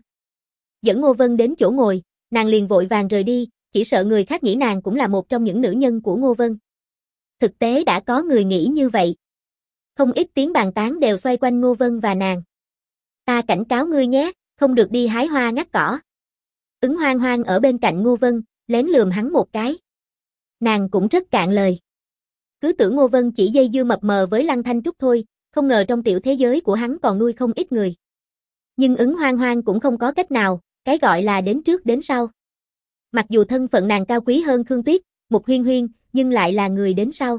Dẫn Ngô Vân đến chỗ ngồi, nàng liền vội vàng rời đi, chỉ sợ người khác nghĩ nàng cũng là một trong những nữ nhân của Ngô Vân. Thực tế đã có người nghĩ như vậy. Không ít tiếng bàn tán đều xoay quanh Ngô Vân và nàng. Ta cảnh cáo ngươi nhé, không được đi hái hoa ngắt cỏ. Ứng Hoang Hoang ở bên cạnh Ngô Vân, lén lườm hắn một cái. Nàng cũng rất cạn lời. Cứ tưởng Ngô Vân chỉ dây dưa mập mờ với Lăng Thanh Trúc thôi, không ngờ trong tiểu thế giới của hắn còn nuôi không ít người. Nhưng Ứng Hoang Hoang cũng không có cách nào, cái gọi là đến trước đến sau. Mặc dù thân phận nàng cao quý hơn Khương Tuyết, Mục Huyên Huyên, nhưng lại là người đến sau.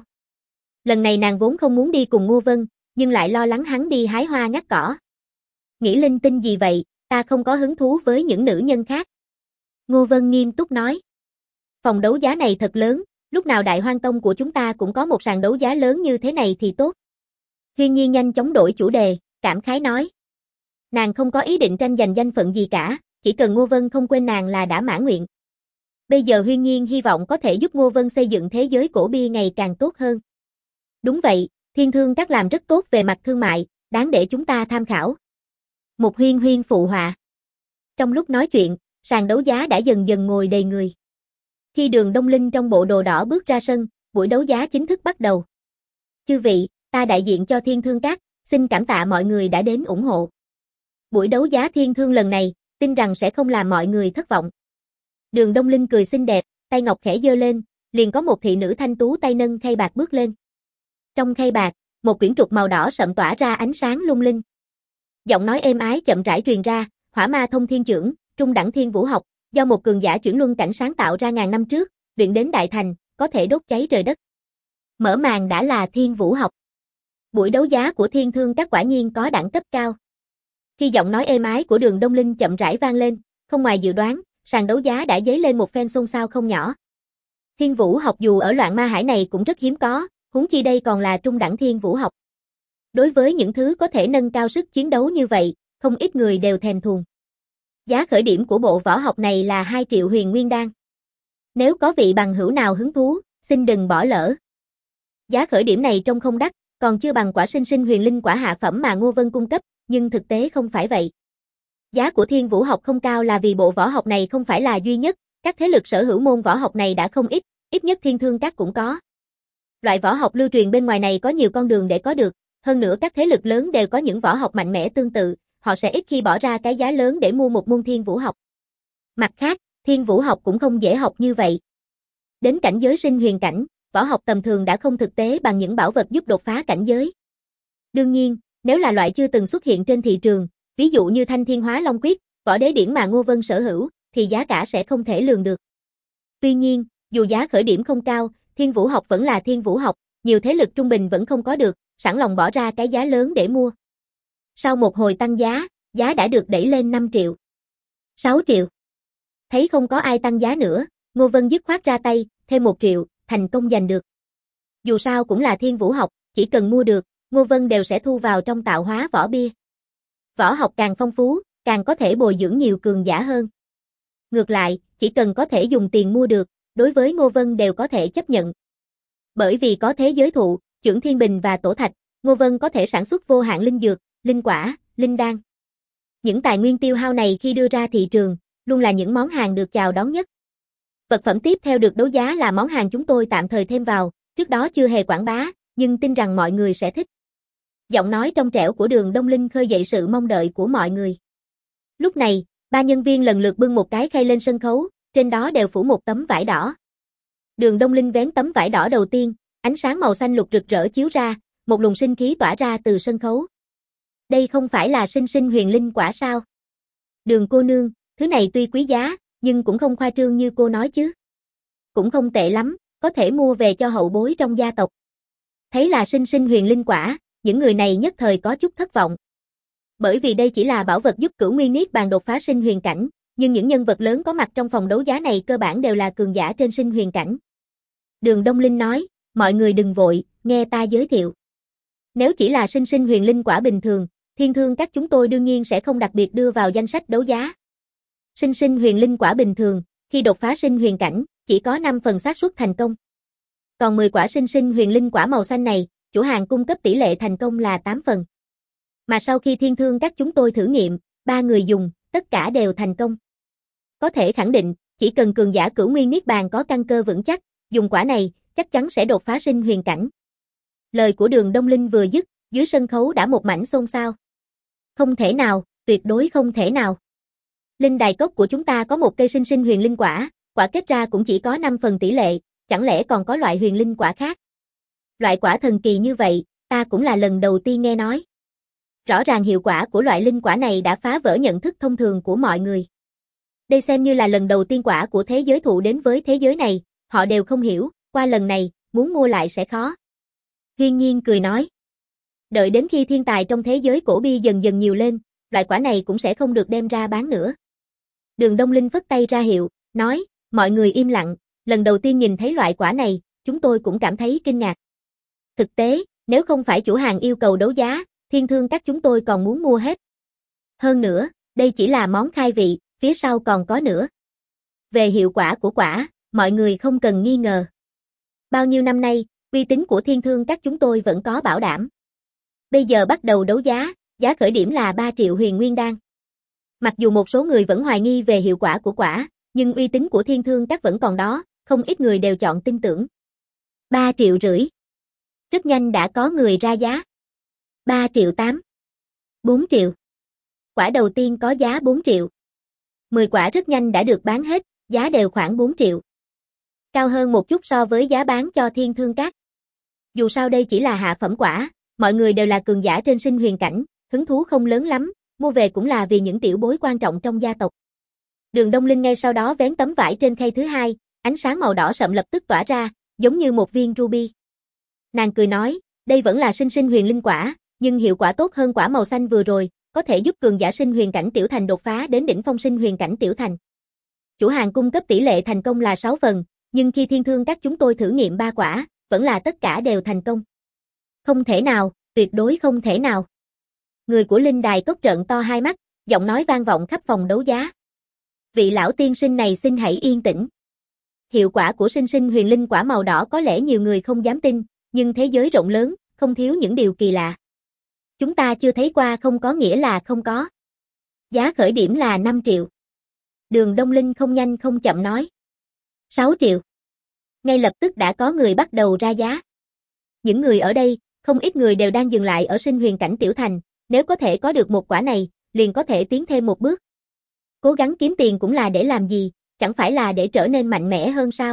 Lần này nàng vốn không muốn đi cùng Ngô Vân, nhưng lại lo lắng hắn đi hái hoa ngắt cỏ. Nghĩ linh tinh gì vậy, ta không có hứng thú với những nữ nhân khác. Ngô Vân nghiêm túc nói. Phòng đấu giá này thật lớn, lúc nào Đại Hoang Tông của chúng ta cũng có một sàn đấu giá lớn như thế này thì tốt. Huyên Nhi nhanh chóng đổi chủ đề, cảm khái nói. Nàng không có ý định tranh giành danh phận gì cả, chỉ cần Ngô Vân không quên nàng là đã mãn nguyện. Bây giờ Huyên Nhiên hy vọng có thể giúp Ngô Vân xây dựng thế giới cổ bia ngày càng tốt hơn. Đúng vậy, Thiên Thương Các làm rất tốt về mặt thương mại, đáng để chúng ta tham khảo. Một Huyên Huyên phụ họa. Trong lúc nói chuyện, sàn đấu giá đã dần dần ngồi đầy người. Khi Đường Đông Linh trong bộ đồ đỏ bước ra sân, buổi đấu giá chính thức bắt đầu. Chư vị, ta đại diện cho Thiên Thương Các, xin cảm tạ mọi người đã đến ủng hộ. Buổi đấu giá Thiên Thương lần này, tin rằng sẽ không làm mọi người thất vọng. Đường Đông Linh cười xinh đẹp, tay ngọc khẽ giơ lên, liền có một thị nữ thanh tú tay nâng khay bạc bước lên. Trong khay bạc, một quyển trục màu đỏ sậm tỏa ra ánh sáng lung linh. Giọng nói êm ái chậm rãi truyền ra, Hỏa Ma Thông Thiên Chưởng, trung đẳng thiên vũ học, do một cường giả chuyển luân cảnh sáng tạo ra ngàn năm trước, luyện đến đại thành, có thể đốt cháy trời đất. Mở màn đã là thiên vũ học. Buổi đấu giá của Thiên Thương Các quả nhiên có đẳng cấp cao. Khi giọng nói êm ái của Đường Đông Linh chậm rãi vang lên, không ngoài dự đoán, sàn đấu giá đã dấy lên một phen xôn xao không nhỏ. Thiên vũ học dù ở Loạn Ma Hải này cũng rất hiếm có, huống chi đây còn là trung đẳng thiên vũ học. Đối với những thứ có thể nâng cao sức chiến đấu như vậy, không ít người đều thèm thuồng. Giá khởi điểm của bộ võ học này là 2 triệu huyền nguyên đan. Nếu có vị bằng hữu nào hứng thú, xin đừng bỏ lỡ. Giá khởi điểm này trông không đắt, còn chưa bằng quả sinh sinh huyền linh quả hạ phẩm mà Ngô Vân cung cấp, nhưng thực tế không phải vậy. Giá của Thiên Vũ học không cao là vì bộ võ học này không phải là duy nhất, các thế lực sở hữu môn võ học này đã không ít nhất Thiên Thương Các cũng có. Loại võ học lưu truyền bên ngoài này có nhiều con đường để có được, hơn nữa các thế lực lớn đều có những võ học mạnh mẽ tương tự, họ sẽ ít khi bỏ ra cái giá lớn để mua một môn Thiên Vũ học. Mặt khác, Thiên Vũ học cũng không dễ học như vậy. Đến cảnh giới sinh huyền cảnh, võ học tầm thường đã không thực tế bằng những bảo vật giúp đột phá cảnh giới. Đương nhiên, nếu là loại chưa từng xuất hiện trên thị trường, ví dụ như Thanh Thiên Hóa Long Quyết, võ đế điển mà Ngô Vân sở hữu, thì giá cả sẽ không thể lường được. Tuy nhiên, dù giá khởi điểm không cao, Thiên Vũ học vẫn là Thiên Vũ học, nhiều thế lực trung bình vẫn không có được, sẵn lòng bỏ ra cái giá lớn để mua. Sau một hồi tăng giá, giá đã được đẩy lên 5 triệu, 6 triệu. Thấy không có ai tăng giá nữa, Ngô Vân dứt khoát ra tay, thêm 1 triệu, thành công giành được. Dù sao cũng là Thiên Vũ học, chỉ cần mua được, Ngô Vân đều sẽ thu vào trong tạo hóa võ bia. Võ học càng phong phú, càng có thể bồi dưỡng nhiều cường giả hơn. Ngược lại, chỉ cần có thể dùng tiền mua được, đối với Ngô Vân đều có thể chấp nhận. Bởi vì có thế giới thụ, chưởng thiên bình và tổ thạch, Ngô Vân có thể sản xuất vô hạn linh dược, linh quả, linh đan. Những tài nguyên tiêu hao này khi đưa ra thị trường, luôn là những món hàng được chào đón nhất. Vật phẩm tiếp theo được đấu giá là món hàng chúng tôi tạm thời thêm vào, trước đó chưa hề quảng bá, nhưng tin rằng mọi người sẽ thích. Giọng nói trong trẻo của Đường Đông Linh khơi dậy sự mong đợi của mọi người. Lúc này, 3 nhân viên lần lượt bưng một cái khay lên sân khấu, trên đó đều phủ một tấm vải đỏ. Đường Đông Linh vén tấm vải đỏ đầu tiên, ánh sáng màu xanh lục rực rỡ chiếu ra, một luồng sinh khí tỏa ra từ sân khấu. Đây không phải là sinh sinh huyền linh quả sao? Đường cô nương, thứ này tuy quý giá, nhưng cũng không khoa trương như cô nói chứ. Cũng không tệ lắm, có thể mua về cho hậu bối trong gia tộc. Thấy là sinh sinh huyền linh quả, những người này nhất thời có chút thất vọng. Bởi vì đây chỉ là bảo vật giúp Cửu Nguyên Niết Bàn đột phá sinh huyền cảnh, nhưng những nhân vật lớn có mặt trong phòng đấu giá này cơ bản đều là cường giả trên sinh huyền cảnh. Đường Đông Linh nói, mọi người đừng vội, nghe ta giới thiệu. Nếu chỉ là sinh sinh huyền linh quả bình thường, Thiên Thương Các chúng tôi đương nhiên sẽ không đặc biệt đưa vào danh sách đấu giá. Sinh sinh huyền linh quả bình thường, khi đột phá sinh huyền cảnh, chỉ có 5 phần xác suất thành công. Còn 10 quả sinh sinh huyền linh quả màu xanh này, chủ hàng cung cấp tỷ lệ thành công là 8 phần. Mà sau khi Thiên Thương Các chúng tôi thử nghiệm, 3 người dùng, tất cả đều thành công. Có thể khẳng định, chỉ cần cường giả Cửu Nguyên Niết Bàn có căn cơ vững chắc, dùng quả này, chắc chắn sẽ đột phá sinh huyền cảnh. Lời của Đường Đông Linh vừa dứt, dưới sân khấu đã một mảnh xôn xao. Không thể nào, tuyệt đối không thể nào. Linh đài cốc của chúng ta có một cây sinh sinh huyền linh quả, quả kết ra cũng chỉ có 5 phần tỷ lệ, chẳng lẽ còn có loại huyền linh quả khác? Loại quả thần kỳ như vậy, ta cũng là lần đầu tiên nghe nói. Rõ ràng hiệu quả của loại linh quả này đã phá vỡ nhận thức thông thường của mọi người. Đây xem như là lần đầu tiên quả của thế giới thụ đến với thế giới này, họ đều không hiểu, qua lần này, muốn mua lại sẽ khó. Huyên Nhiên cười nói. Đợi đến khi thiên tài trong thế giới cổ bi dần dần nhiều lên, loại quả này cũng sẽ không được đem ra bán nữa. Đường Đông Linh phất tay ra hiệu, nói, mọi người im lặng, lần đầu tiên nhìn thấy loại quả này, chúng tôi cũng cảm thấy kinh ngạc. Thực tế, nếu không phải chủ hàng yêu cầu đấu giá, Thiên Thương Các chúng tôi còn muốn mua hết. Hơn nữa, đây chỉ là món khai vị, phía sau còn có nữa. Về hiệu quả của quả, mọi người không cần nghi ngờ. Bao nhiêu năm nay, uy tín của Thiên Thương Các chúng tôi vẫn có bảo đảm. Bây giờ bắt đầu đấu giá, giá khởi điểm là 3 triệu huyền nguyên đan. Mặc dù một số người vẫn hoài nghi về hiệu quả của quả, nhưng uy tín của Thiên Thương Các vẫn còn đó, không ít người đều chọn tin tưởng. 3,5 triệu. Rất nhanh đã có người ra giá. 3,8 triệu. 4 triệu. Quả đầu tiên có giá 4 triệu. 10 quả rất nhanh đã được bán hết, giá đều khoảng 4 triệu. Cao hơn một chút so với giá bán cho Thiên Thương Các. Dù sao đây chỉ là hạ phẩm quả, mọi người đều là cường giả trên sinh huyền cảnh, hứng thú không lớn lắm, mua về cũng là vì những tiểu bối quan trọng trong gia tộc. Đường Đông Linh ngay sau đó vén tấm vải trên khay thứ hai, ánh sáng màu đỏ sậm lập tức tỏa ra, giống như một viên ruby. Nàng cười nói, đây vẫn là sinh sinh huyền linh quả, nhưng hiệu quả tốt hơn quả màu xanh vừa rồi, có thể giúp cường giả sinh huyền cảnh tiểu thành đột phá đến đỉnh phong sinh huyền cảnh tiểu thành. Chủ hàng cung cấp tỷ lệ thành công là 6 phần, nhưng khi Thiên Thương Các chúng tôi thử nghiệm 3 quả, vẫn là tất cả đều thành công. Không thể nào, tuyệt đối không thể nào. Người của linh đài cốc trợn to hai mắt, giọng nói vang vọng khắp phòng đấu giá. Vị lão tiên sinh này xin hãy yên tĩnh. Hiệu quả của sinh sinh huyền linh quả màu đỏ có lẽ nhiều người không dám tin, nhưng thế giới rộng lớn, không thiếu những điều kỳ lạ. Chúng ta chưa thấy qua không có nghĩa là không có. Giá khởi điểm là 5 triệu. Đường Đông Linh không nhanh không chậm nói. 6 triệu. Ngay lập tức đã có người bắt đầu ra giá. Những người ở đây, không ít người đều đang dừng lại ở Sinh Huyền Cảnh Tiểu Thành, nếu có thể có được một quả này, liền có thể tiến thêm một bước. Cố gắng kiếm tiền cũng là để làm gì, chẳng phải là để trở nên mạnh mẽ hơn sao?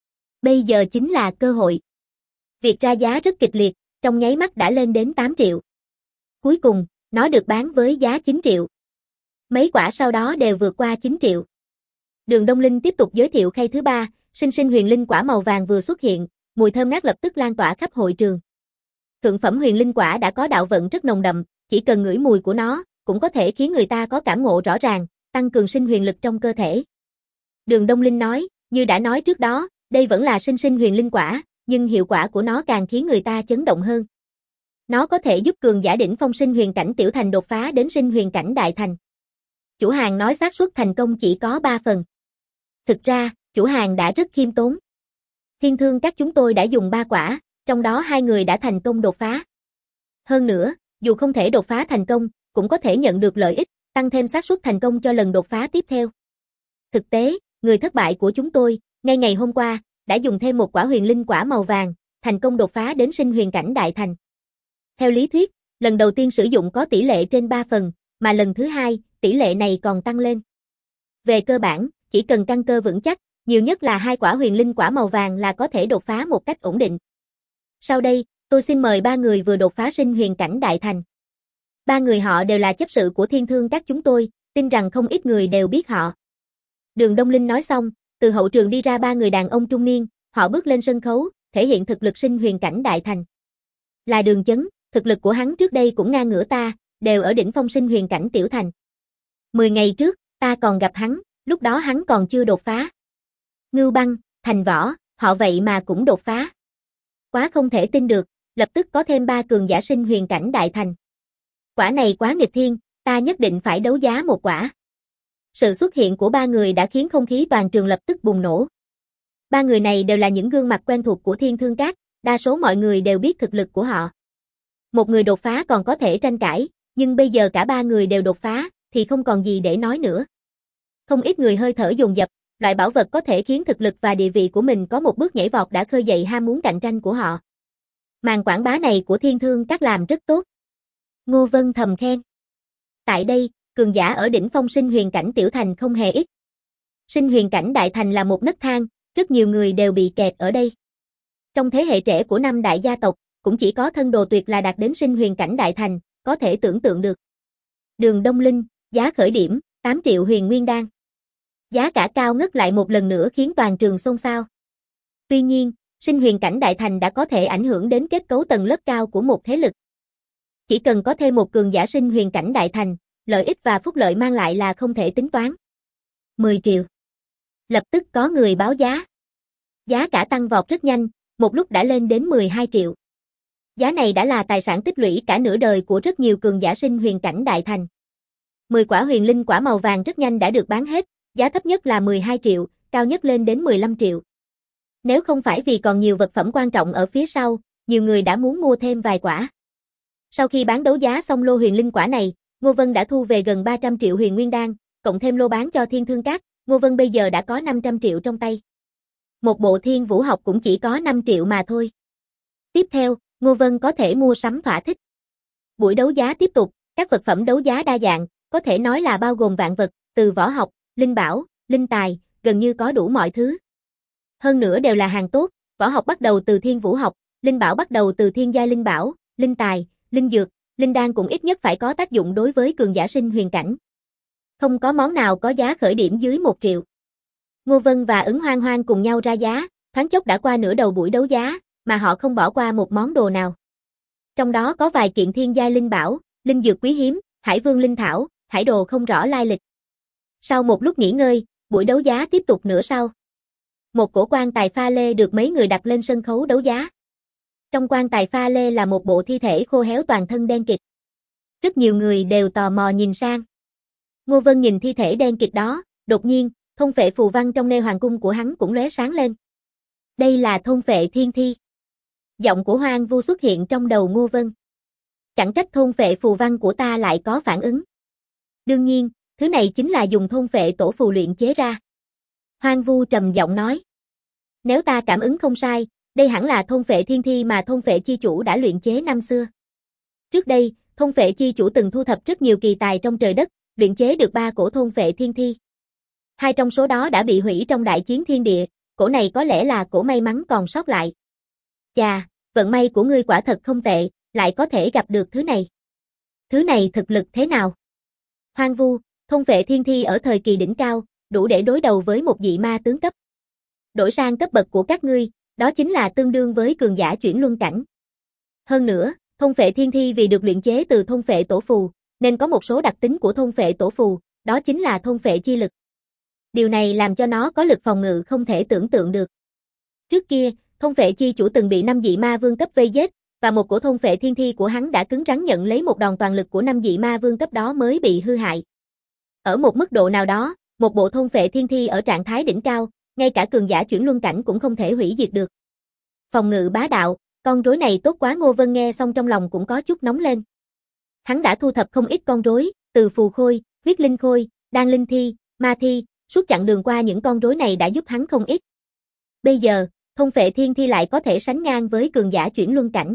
Bây giờ chính là cơ hội. Việc ra giá rất kịch liệt, trong nháy mắt đã lên đến 8 triệu. Cuối cùng, nó được bán với giá 9 triệu. Mấy quả sau đó đều vượt qua 9 triệu. Đường Đông Linh tiếp tục giới thiệu khay thứ 3, sinh huyền linh quả màu vàng vừa xuất hiện, mùi thơm ngát lập tức lan tỏa khắp hội trường. Thượng phẩm huyền linh quả đã có đạo vận rất nồng đậm, chỉ cần ngửi mùi của nó, cũng có thể khiến người ta có cảm ngộ rõ ràng, tăng cường sinh huyền lực trong cơ thể. Đường Đông Linh nói, như đã nói trước đó, đây vẫn là sinh huyền linh quả, nhưng hiệu quả của nó càng khiến người ta chấn động hơn. Nó có thể giúp cường giả đỉnh phong sinh huyền cảnh tiểu thành đột phá đến sinh huyền cảnh đại thành. Chủ hàng nói xác suất thành công chỉ có 3 phần. Thực ra, chủ hàng đã rất khiêm tốn. Thiên Thương Các chúng tôi đã dùng 3 quả, trong đó 2 người đã thành công đột phá. Hơn nữa, dù không thể đột phá thành công, cũng có thể nhận được lợi ích, tăng thêm xác suất thành công cho lần đột phá tiếp theo. Thực tế, người thất bại của chúng tôi, ngay ngày hôm qua, đã dùng thêm một quả huyền linh quả màu vàng, thành công đột phá đến sinh huyền cảnh đại thành. Theo lý thuyết, lần đầu tiên sử dụng có tỷ lệ trên 3 phần, mà lần thứ 2, tỷ lệ này còn tăng lên. Về cơ bản, chỉ cần căn cơ vững chắc, nhiều nhất là 2 quả huyền linh quả màu vàng là có thể đột phá một cách ổn định. Sau đây, tôi xin mời 3 người vừa đột phá sinh huyền cảnh đại thành. 3 người họ đều là chấp sự của Thiên Thương Các chúng tôi, tin rằng không ít người đều biết họ. Đường Đông Linh nói xong, từ hậu trường đi ra 3 người đàn ông trung niên, họ bước lên sân khấu, thể hiện thực lực sinh huyền cảnh đại thành. Là Đường Chấn, thực lực của hắn trước đây cũng ngang ngửa ta, đều ở đỉnh phong sinh huyền cảnh tiểu thành. 10 ngày trước, ta còn gặp hắn, lúc đó hắn còn chưa đột phá. Ngưu Băng, Thành Võ, họ vậy mà cũng đột phá. Quá không thể tin được, lập tức có thêm 3 cường giả sinh huyền cảnh đại thành. Quả này quá nghịch thiên, ta nhất định phải đấu giá một quả. Sự xuất hiện của 3 người đã khiến không khí toàn trường lập tức bùng nổ. 3 người này đều là những gương mặt quen thuộc của Thiên Thương Các, đa số mọi người đều biết thực lực của họ. Một người đột phá còn có thể tranh cãi, nhưng bây giờ cả 3 người đều đột phá, thì không còn gì để nói nữa. Không ít người hơi thở dồn dập, loại bảo vật có thể khiến thực lực và địa vị của mình có một bước nhảy vọt đã khơi dậy ham muốn cạnh tranh của họ. Màn quảng bá này của Thiên Thương Các làm rất tốt. Ngô Vân thầm khen. Tại đây, cường giả ở đỉnh phong sinh huyền cảnh tiểu thành không hề ít. Sinh huyền cảnh đại thành là một nấc thang, rất nhiều người đều bị kẹt ở đây. Trong thế hệ trẻ của 5 đại gia tộc, cũng chỉ có Thân Đồ Tuyệt là đạt đến sinh huyền cảnh đại thành, có thể tưởng tượng được. Đường Đông Linh, giá khởi điểm, 8 triệu huyền nguyên đan. Giá cả cao ngất lại một lần nữa khiến toàn trường xôn xao. Tuy nhiên, sinh huyền cảnh đại thành đã có thể ảnh hưởng đến kết cấu tầng lớp cao của một thế lực. Chỉ cần có thêm một cường giả sinh huyền cảnh đại thành, lợi ích và phúc lợi mang lại là không thể tính toán. 10 triệu. Lập tức có người báo giá. Giá cả tăng vọt rất nhanh, một lúc đã lên đến 12 triệu. Giá này đã là tài sản tích lũy cả nửa đời của rất nhiều cường giả sinh huyền cảnh đại thành. 10 quả huyền linh quả màu vàng rất nhanh đã được bán hết, giá thấp nhất là 12 triệu, cao nhất lên đến 15 triệu. Nếu không phải vì còn nhiều vật phẩm quan trọng ở phía sau, nhiều người đã muốn mua thêm vài quả. Sau khi bán đấu giá xong lô huyền linh quả này, Ngô Vân đã thu về gần 300 triệu huyền nguyên đan, cộng thêm lô bán cho Thiên Thương Các, Ngô Vân bây giờ đã có 500 triệu trong tay. Một bộ Thiên Vũ học cũng chỉ có 5 triệu mà thôi. Tiếp theo, Ngô Vân có thể mua sắm thỏa thích. Buổi đấu giá tiếp tục, các vật phẩm đấu giá đa dạng, có thể nói là bao gồm vạn vật, từ võ học, linh bảo, linh tài, gần như có đủ mọi thứ. Hơn nữa đều là hàng tốt, võ học bắt đầu từ Thiên Vũ học, linh bảo bắt đầu từ Thiên Giai linh bảo, linh tài, linh dược, linh đan cũng ít nhất phải có tác dụng đối với cường giả sinh huyền cảnh. Không có món nào có giá khởi điểm dưới 1 triệu. Ngô Vân và Ứng Hoang Hoang cùng nhau ra giá, thoáng chốc đã qua nửa đầu buổi đấu giá, mà họ không bỏ qua một món đồ nào. Trong đó có vài kiện thiên giai linh bảo, linh dược quý hiếm, hải vương linh thảo, hải đồ không rõ lai lịch. Sau một lúc nghỉ ngơi, buổi đấu giá tiếp tục nữa sau. Một cổ quan tài pha lê được mấy người đặt lên sân khấu đấu giá. Trong quan tài pha lê là một bộ thi thể khô héo toàn thân đen kịt. Rất nhiều người đều tò mò nhìn sang. Ngô Vân nhìn thi thể đen kịt đó, đột nhiên, thôn phệ phù văn trong nê hoàng cung của hắn cũng lóe sáng lên. Đây là thôn phệ thiên thi. Giọng của Hoang Vu xuất hiện trong đầu Ngô Vân. Chẳng trách thôn phệ phù văn của ta lại có phản ứng. Đương nhiên, thứ này chính là dùng thôn phệ tổ phù luyện chế ra. Hoang Vu trầm giọng nói. Nếu ta cảm ứng không sai, đây hẳn là thôn phệ thiên thi mà thôn phệ chi chủ đã luyện chế năm xưa. Trước đây, thôn phệ chi chủ từng thu thập rất nhiều kỳ tài trong trời đất, luyện chế được 3 cổ thôn phệ thiên thi. 2 trong số đó đã bị hủy trong đại chiến thiên địa, cổ này có lẽ là cổ may mắn còn sót lại. Chà, vận may của ngươi quả thật không tệ, lại có thể gặp được thứ này. Thứ này thực lực thế nào? Hoang Vu, thôn phệ thiên thi ở thời kỳ đỉnh cao, đủ để đối đầu với một dị ma tướng cấp. Đổi sang cấp bậc của các ngươi, đó chính là tương đương với cường giả chuyển luân cảnh. Hơn nữa, thôn phệ thiên thi vì được luyện chế từ thôn phệ tổ phù, nên có một số đặc tính của thôn phệ tổ phù, đó chính là thôn phệ chi lực. Điều này làm cho nó có lực phòng ngự không thể tưởng tượng được. Trước kia, thôn phệ chi chủ từng bị 5 dị ma vương cấp vây giết, và một cổ thôn phệ thiên thi của hắn đã cứng rắn nhận lấy một đòn toàn lực của 5 dị ma vương cấp đó mới bị hư hại. Ở một mức độ nào đó, một bộ thôn phệ thiên thi ở trạng thái đỉnh cao, ngay cả cường giả chuyển luân cảnh cũng không thể hủy diệt được. Phòng ngự bá đạo, con rối này tốt quá. Ngô Vân nghe xong trong lòng cũng có chút nóng lên. Hắn đã thu thập không ít con rối, từ phù khôi, huyết linh khôi, đan linh thi, ma thi, suốt chặng đường qua những con rối này đã giúp hắn không ít. Bây giờ, thôn phệ thiên thi lại có thể sánh ngang với cường giả chuyển luân cảnh.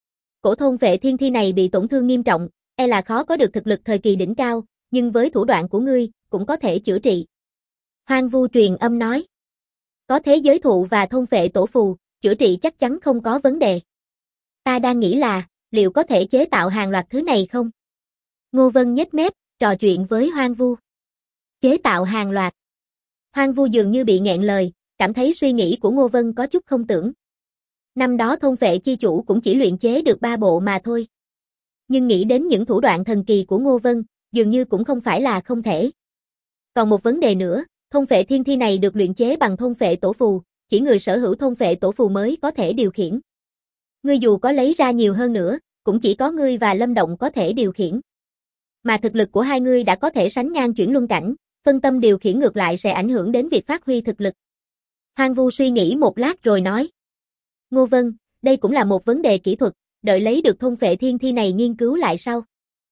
Cổ thôn phệ thiên thi này bị tổn thương nghiêm trọng, e là khó có được thực lực thời kỳ đỉnh cao, nhưng với thủ đoạn của ngươi, cũng có thể chữa trị. Hoang Vu truyền âm nói. Có thế giới thụ và thôn phệ tổ phù, chữa trị chắc chắn không có vấn đề. Ta đang nghĩ là, liệu có thể chế tạo hàng loạt thứ này không? Ngô Vân nhếch mép, trò chuyện với Hoang Vu. Chế tạo hàng loạt. Hoang Vu dường như bị nghẹn lời, cảm thấy suy nghĩ của Ngô Vân có chút không tưởng. Năm đó thôn phệ chi chủ cũng chỉ luyện chế được 3 bộ mà thôi. Nhưng nghĩ đến những thủ đoạn thần kỳ của Ngô Vân, dường như cũng không phải là không thể. Còn một vấn đề nữa, thôn phệ thiên thi này được luyện chế bằng thôn phệ tổ phù, chỉ người sở hữu thôn phệ tổ phù mới có thể điều khiển. Ngươi dù có lấy ra nhiều hơn nữa, cũng chỉ có ngươi và Lâm Động có thể điều khiển. Mà thực lực của hai ngươi đã có thể sánh ngang chuyển luân cảnh, phân tâm điều khiển ngược lại sẽ ảnh hưởng đến việc phát huy thực lực. Hoang Vu suy nghĩ một lát rồi nói. Ngô Vân, đây cũng là một vấn đề kỹ thuật, đợi lấy được thôn phệ thiên thi này nghiên cứu lại sau.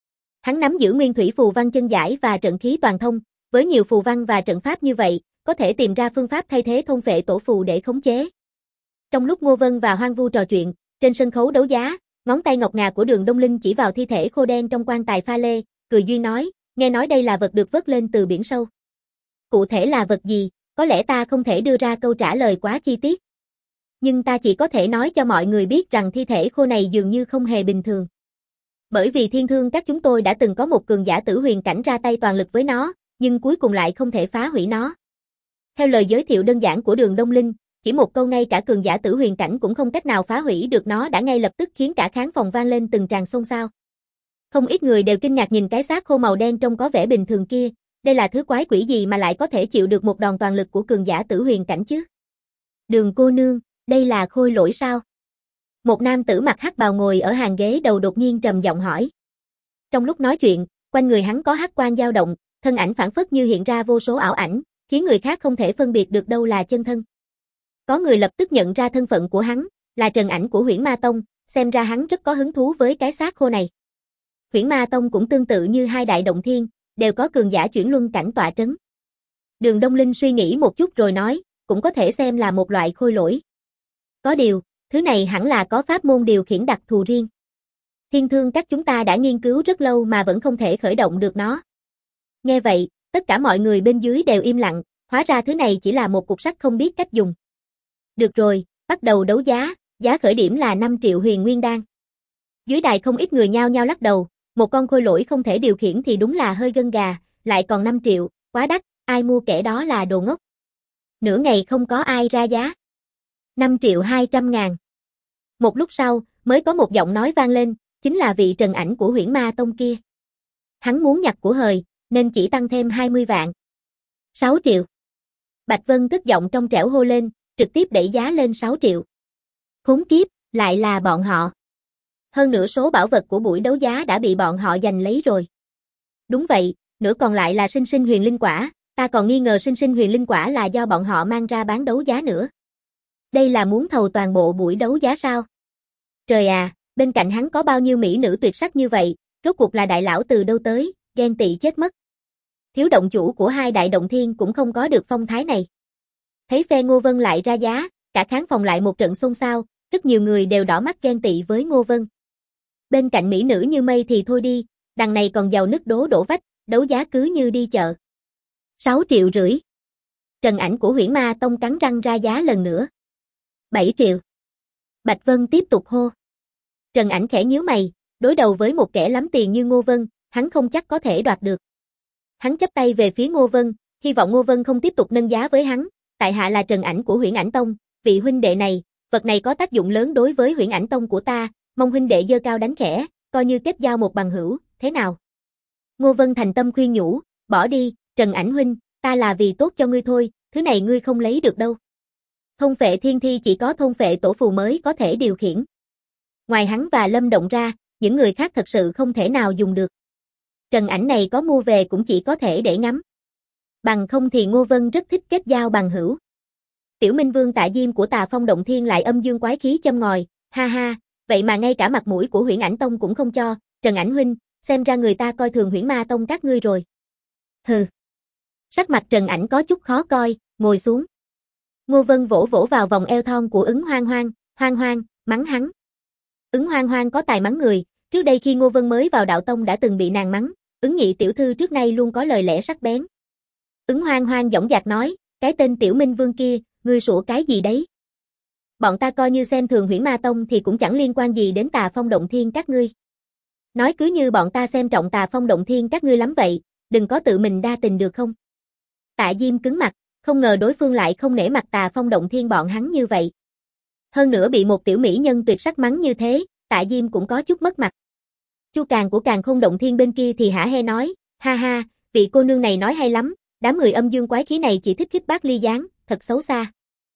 Hắn nắm giữ nguyên thủy phù văn chân giải và trận khí toàn thông, với nhiều phù văn và trận pháp như vậy, có thể tìm ra phương pháp thay thế thôn phệ tổ phù để khống chế. Trong lúc Ngô Vân và Hoang Vu trò chuyện, trên sân khấu đấu giá, ngón tay ngọc ngà của Đường Đông Linh chỉ vào thi thể khô đen trong quan tài pha lê, cười duyên nói, nghe nói đây là vật được vớt lên từ biển sâu. Cụ thể là vật gì, có lẽ ta không thể đưa ra câu trả lời quá chi tiết. Nhưng ta chỉ có thể nói cho mọi người biết rằng thi thể khô này dường như không hề bình thường. Bởi vì Thiên Thương các chúng tôi đã từng có một cường giả tử huyền cảnh ra tay toàn lực với nó, nhưng cuối cùng lại không thể phá hủy nó. Theo lời giới thiệu đơn giản của Đường Đông Linh, chỉ một câu ngay cả cường giả tử huyền cảnh cũng không cách nào phá hủy được nó đã ngay lập tức khiến cả khán phòng vang lên từng tràng xôn xao. Không ít người đều kinh ngạc nhìn cái xác khô màu đen trông có vẻ bình thường kia, đây là thứ quái quỷ gì mà lại có thể chịu được một đòn toàn lực của cường giả tử huyền cảnh chứ? Đường cô nương, đây là khôi lỗi sao? Một nam tử mặc hắc bào ngồi ở hàng ghế đầu đột nhiên trầm giọng hỏi. Trong lúc nói chuyện, quanh người hắn có hắc quang dao động, thân ảnh phảng phất như hiện ra vô số ảo ảnh, khiến người khác không thể phân biệt được đâu là chân thân. Có người lập tức nhận ra thân phận của hắn, là Trần Ảnh của Huyễn Ma Tông, xem ra hắn rất có hứng thú với cái xác khô này. Huyễn Ma Tông cũng tương tự như hai đại động thiên, đều có cường giả chuyển luân cảnh tọa trấn. Đường Đông Linh suy nghĩ một chút rồi nói, cũng có thể xem là một loại khôi lỗi. Có điều, thứ này hẳn là có pháp môn điều khiển đặc thù riêng. Thiên Thương các chúng ta đã nghiên cứu rất lâu mà vẫn không thể khởi động được nó. Nghe vậy, tất cả mọi người bên dưới đều im lặng, hóa ra thứ này chỉ là một cục sắt không biết cách dùng. Được rồi, bắt đầu đấu giá, giá khởi điểm là 5 triệu huyền nguyên đan. Dưới đài không ít người nhao nhao lắc đầu, một con khôi lỗi không thể điều khiển thì đúng là hơi gân gà, lại còn 5 triệu, quá đắt, ai mua kẻ đó là đồ ngốc. Nửa ngày không có ai ra giá. 5 triệu 200 ngàn. Một lúc sau, mới có một giọng nói vang lên, chính là vị Trần Ảnh của Huyễn Ma Tông kia. Hắn muốn nhặt của hời, nên chỉ tăng thêm 20 vạn. 6 triệu. Bạch Vân cất giọng trong trẻo hô lên, trực tiếp đẩy giá lên 6 triệu. Khốn kiếp, lại là bọn họ. Hơn nửa số bảo vật của buổi đấu giá đã bị bọn họ giành lấy rồi. Đúng vậy, nửa còn lại là sinh sinh huyền linh quả, ta còn nghi ngờ sinh sinh huyền linh quả là do bọn họ mang ra bán đấu giá nữa. Đây là muốn thầu toàn bộ buổi đấu giá sao? Trời à, Bên cạnh hắn có bao nhiêu mỹ nữ tuyệt sắc như vậy, rốt cuộc là đại lão từ đâu tới, ghen tị chết mất. Thiếu động chủ của hai đại động thiên cũng không có được phong thái này. Thấy phe Ngô Vân lại ra giá, cả khán phòng lại một trận xôn xao, rất nhiều người đều đỏ mắt ghen tị với Ngô Vân. Bên cạnh mỹ nữ như mây thì thôi đi, đằng này còn giàu nứt đổ vách, đấu giá cứ như đi chợ. 6,5 triệu. Trần Ảnh của Huyễn Ma Tông cắn răng ra giá lần nữa. 7 triệu. Bạch Vân tiếp tục hô. Trần Ảnh khẽ nhíu mày, đối đầu với một kẻ lắm tiền như Ngô Vân, hắn không chắc có thể đoạt được. Hắn chắp tay về phía Ngô Vân, hy vọng Ngô Vân không tiếp tục nâng giá với hắn, tại hạ là Trần Ảnh của Huyễn Ảnh Tông, vị huynh đệ này, vật này có tác dụng lớn đối với Huyễn Ảnh Tông của ta, mong huynh đệ giơ cao đánh khẽ, coi như kết giao một bằng hữu, thế nào? Ngô Vân thành tâm khuyên nhủ, bỏ đi, Trần Ảnh huynh, ta là vì tốt cho ngươi thôi, thứ này ngươi không lấy được đâu. Thôn phệ thiên thi chỉ có thôn phệ tổ phù mới có thể điều khiển. Ngoài hắn và Lâm Động ra, những người khác thật sự không thể nào dùng được. Trần Ảnh này có mua về cũng chỉ có thể để ngắm. Bằng không thì Ngô Vân rất thích kết giao bằng hữu. Tiểu Minh Vương Tạ Diêm của Tà Phong Động Thiên lại âm dương quái khí châm ngòi, ha ha, vậy mà ngay cả mặt mũi của Huyễn Ảnh Tông cũng không cho, Trần Ảnh huynh, xem ra người ta coi thường Huyễn Ma Tông các ngươi rồi. Hừ. Sắc mặt Trần Ảnh có chút khó coi, ngồi xuống. Ngô Vân vỗ vỗ vào vòng eo thon của Ứng Hoang Hoang, mắng hắn. Ứng Hoang Hoang có tài mắng người, trước đây khi Ngô Vân mới vào đạo tông đã từng bị nàng mắng, Ứng nhị tiểu thư trước nay luôn có lời lẽ sắc bén. Ứng Hoang Hoang dõng dạc nói, cái tên Tiểu Minh Vương kia, ngươi sủa cái gì đấy? Bọn ta coi như xem thường Huyễn Ma Tông thì cũng chẳng liên quan gì đến Tà Phong Động Thiên các ngươi. Nói cứ như bọn ta xem trọng Tà Phong Động Thiên các ngươi lắm vậy, đừng có tự mình đa tình được không? Tạ Diêm cứng mặt, không ngờ đối phương lại không nể mặt Tà Phong Động Thiên bọn hắn như vậy. Hơn nữa bị một tiểu mỹ nhân tuyệt sắc mắng như thế, Tạ Diêm cũng có chút mất mặt. Chu Càn của Càn Khôn Động Thiên bên kia thì hả hê nói, ha ha, vị cô nương này nói hay lắm, đám người âm dương quái khí này chỉ thích khích bác ly gián, thật xấu xa.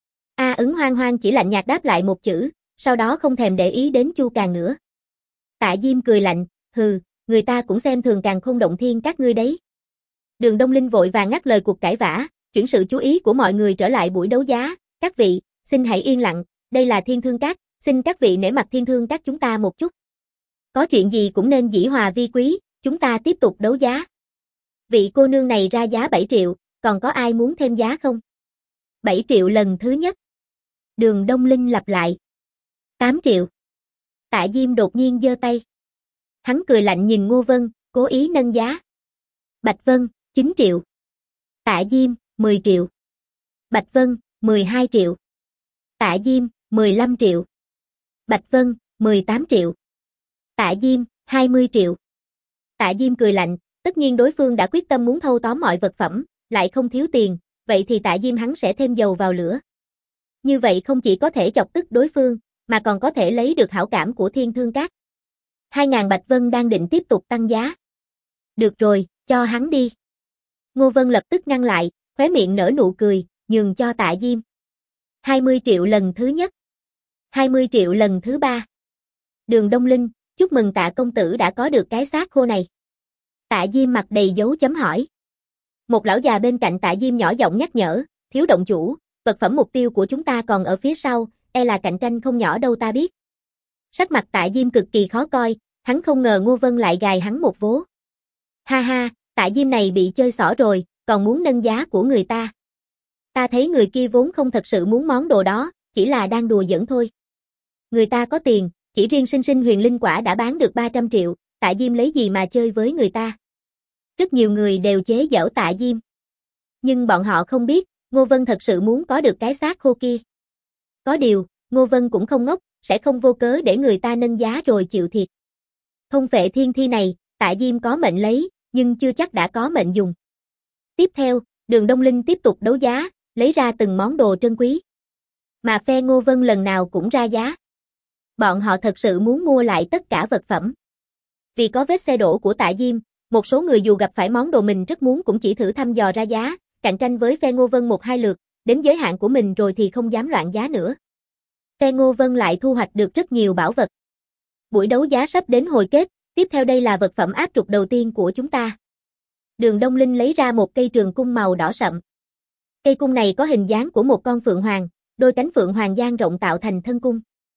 Ứng Hoang Hoang chỉ lạnh nhạt đáp lại một chữ, sau đó không thèm để ý đến Chu Càn nữa. Tạ Diêm cười lạnh, hừ, người ta cũng xem thường Càn Khôn Động Thiên các ngươi đấy. Đường Đông Linh vội vàng ngắt lời cuộc cãi vã, chuyển sự chú ý của mọi người trở lại buổi đấu giá, các vị, xin hãy yên lặng, đây là Thiên Thương Các, xin các vị nể mặt Thiên Thương Các chúng ta một chút. Có chuyện gì cũng nên dĩ hòa vi quý, chúng ta tiếp tục đấu giá. Vị cô nương này ra giá 7 triệu, còn có ai muốn thêm giá không? 7 triệu lần thứ nhất. Đường Đông Linh lặp lại. 8 triệu. Tạ Diêm đột nhiên giơ tay. Hắn cười lạnh nhìn Ngô Vân, cố ý nâng giá. Bạch Vân, 9 triệu. Tạ Diêm, 10 triệu. Bạch Vân, 12 triệu. Tạ Diêm, 15 triệu. Bạch Vân, 18 triệu. Tạ Diêm, 20 triệu. Tạ Diêm cười lạnh, tất nhiên đối phương đã quyết tâm muốn thâu tóm mọi vật phẩm, lại không thiếu tiền, vậy thì Tạ Diêm hắn sẽ thêm dầu vào lửa. Như vậy không chỉ có thể chọc tức đối phương, mà còn có thể lấy được hảo cảm của Thiên Thương Các. 2.000 Bạch Vân đang định tiếp tục tăng giá. Được rồi, cho hắn đi. Ngô Vân lập tức ngăn lại, khóe miệng nở nụ cười, nhường cho Tạ Diêm. 20 triệu lần thứ nhất. 20 triệu lần thứ ba. Đường Đông Linh, chúc mừng Tạ công tử đã có được cái xác khô này. Tạ Diêm mặt đầy dấu chấm hỏi. Một lão già bên cạnh Tạ Diêm nhỏ giọng nhắc nhở, thiếu động chủ, vật phẩm mục tiêu của chúng ta còn ở phía sau, e là cạnh tranh không nhỏ đâu ta biết. Sắc mặt Tạ Diêm cực kỳ khó coi, hắn không ngờ Ngô Vân lại gài hắn một vố. Ha ha, Tạ Diêm này bị chơi xỏ rồi, còn muốn nâng giá của người ta. Ta thấy người kia vốn không thật sự muốn món đồ đó, chỉ là đang đùa giỡn thôi. Người ta có tiền, chỉ riêng sinh sinh huyền linh quả đã bán được 300 triệu, Tạ Diêm lấy gì mà chơi với người ta. Rất nhiều người đều chế giễu Tạ Diêm. Nhưng bọn họ không biết, Ngô Vân thật sự muốn có được cái xác khô kia. Có điều, Ngô Vân cũng không ngốc, sẽ không vô cớ để người ta nâng giá rồi chịu thiệt. Thôn phệ thiên thi này, Tạ Diêm có mệnh lấy, nhưng chưa chắc đã có mệnh dùng. Tiếp theo, Đường Đông Linh tiếp tục đấu giá, lấy ra từng món đồ trân quý. Mà phe Ngô Vân lần nào cũng ra giá. Bọn họ thật sự muốn mua lại tất cả vật phẩm. Vì có vết xe đổ của Tạ Diêm, một số người dù gặp phải món đồ mình rất muốn cũng chỉ thử thăm dò ra giá, cạnh tranh với phe Ngô Vân 1-2 lượt, đến giới hạn của mình rồi thì không dám loạn giá nữa. Phe Ngô Vân lại thu hoạch được rất nhiều bảo vật. Buổi đấu giá sắp đến hồi kết, tiếp theo đây là vật phẩm áp trục đầu tiên của chúng ta. Đường Đông Linh lấy ra một cây trường cung màu đỏ sậm. Cây cung này có hình dáng của một con phượng hoàng, đôi cánh phượng hoàng dang rộng tạo thành thân cung.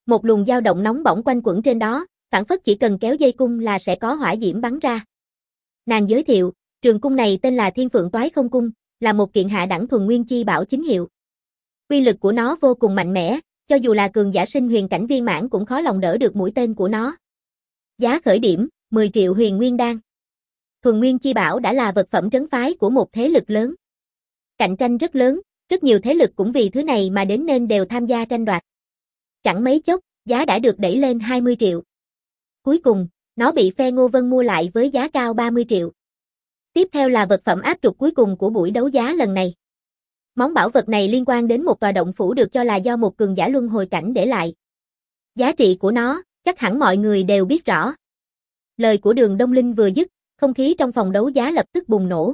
Một luồng dao động nóng bỏng quanh quẩn trên đó, phảng phất chỉ cần kéo dây cung là sẽ có hỏa diễm bắn ra. Nàng giới thiệu, trường cung này tên là Thiên Phượng Toái Không Cung, là một kiện hạ đẳng thuần nguyên chi bảo chính hiệu. Uy lực của nó vô cùng mạnh mẽ, cho dù là cường giả sinh huyền cảnh viên mãn cũng khó lòng đỡ được mũi tên của nó. Giá khởi điểm, 10 triệu huyền nguyên đan. Thuần nguyên chi bảo đã là vật phẩm trấn phái của một thế lực lớn. Cạnh tranh rất lớn, rất nhiều thế lực cũng vì thứ này mà đến nên đều tham gia tranh đoạt. Chẳng mấy chốc, giá đã được đẩy lên 20 triệu. Cuối cùng, nó bị phe Ngô Vân mua lại với giá cao 30 triệu. Tiếp theo là vật phẩm áp trục cuối cùng của buổi đấu giá lần này. Món bảo vật này liên quan đến một tòa động phủ được cho là do một cường giả luân hồi cảnh để lại. Giá trị của nó, chắc hẳn mọi người đều biết rõ. Lời của Đường Đông Linh vừa dứt, không khí trong phòng đấu giá lập tức bùng nổ.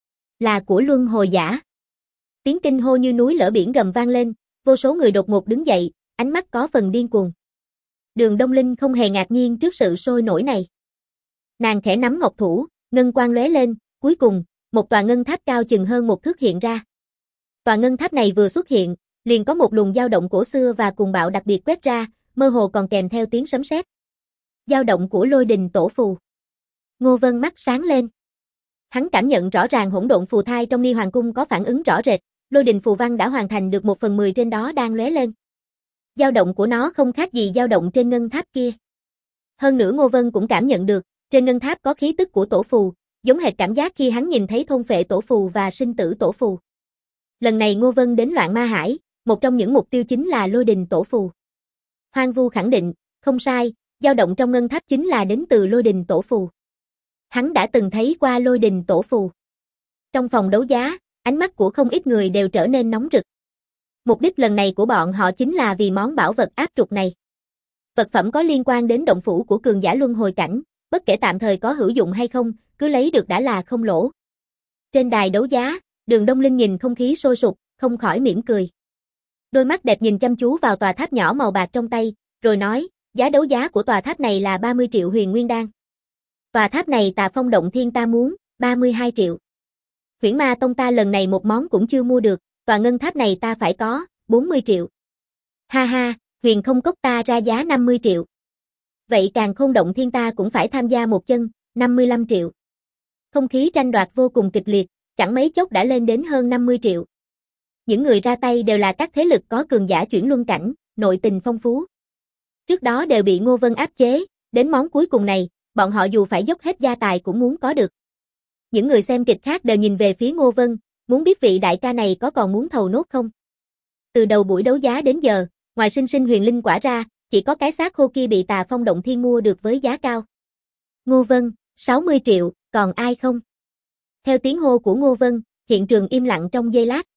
Là của luân hồi giả. Tiếng kinh hô như núi lở biển gầm vang lên, vô số người đột ngột đứng dậy, ánh mắt có phần điên cuồng. Đường Đông Linh không hề ngạc nhiên trước sự sôi nổi này. Nàng khẽ nắm ngọc thủ, ngân quang lóe lên, cuối cùng, một tòa ngân tháp cao chừng hơn 1 thước hiện ra. Tòa ngân tháp này vừa xuất hiện, liền có một luồng dao động cổ xưa và cuồng bạo đặc biệt quét ra, mơ hồ còn kèm theo tiếng sấm sét. Dao động của Lôi Đình Tổ Phù. Ngô Vân mắt sáng lên. Hắn cảm nhận rõ ràng hỗn độn phù thai trong Ni Hoàng cung có phản ứng rõ rệt, Lôi Đình phù văn đã hoàn thành được 1/10 trên đó đang lóe lên. Dao động của nó không khác gì dao động trên ngân tháp kia. Hơn nữa Ngô Vân cũng cảm nhận được, trên ngân tháp có khí tức của tổ phù, giống hệt cảm giác khi hắn nhìn thấy thôn phệ tổ phù và sinh tử tổ phù. Lần này Ngô Vân đến Loạn Ma Hải, một trong những mục tiêu chính là Lôi Đình Tổ Phù. Hoang Vu khẳng định, không sai, dao động trong ngân tháp chính là đến từ Lôi Đình Tổ Phù. Hắn đã từng thấy qua Lôi Đình Tổ Phù. Trong phòng đấu giá, ánh mắt của không ít người đều trở nên nóng rực. Mục đích lần này của bọn họ chính là vì món bảo vật áp trục này. Vật phẩm có liên quan đến động phủ của cường giả luân hồi cảnh, bất kể tạm thời có hữu dụng hay không, cứ lấy được đã là không lỗ. Trên đài đấu giá, Đường Đông Linh nhìn không khí sôi sục, không khỏi mỉm cười. Đôi mắt đẹp nhìn chăm chú vào tòa tháp nhỏ màu bạc trong tay, rồi nói, giá đấu giá của tòa tháp này là 30 triệu huyền nguyên đan. Tòa tháp này Tà Phong Động Thiên ta muốn, 32 triệu. Huyễn Ma Tông ta lần này một món cũng chưa mua được, tòa ngân tháp này ta phải có, 40 triệu. Ha ha, Huyền Không Cốc ta ra giá 50 triệu. Vậy Càn Khôn Động Thiên ta cũng phải tham gia một chân, 55 triệu. Không khí tranh đoạt vô cùng kịch liệt, chẳng mấy chốc đã lên đến hơn 50 triệu. Những người ra tay đều là các thế lực có cường giả chuyển luân cảnh, nội tình phong phú. Trước đó đều bị Ngô Vân áp chế, đến món cuối cùng này, bọn họ dù phải dốc hết gia tài cũng muốn có được. Những người xem kịch khác đều nhìn về phía Ngô Vân, muốn biết vị đại ca này có còn muốn thầu nốt không. Từ đầu buổi đấu giá đến giờ, ngoài sinh sinh huyền linh quả ra, chỉ có cái xác khô kia bị Tà Phong Động Thiên mua được với giá cao. Ngô Vân, 60 triệu, còn ai không? Theo tiếng hô của Ngô Vân, hiện trường im lặng trong giây lát.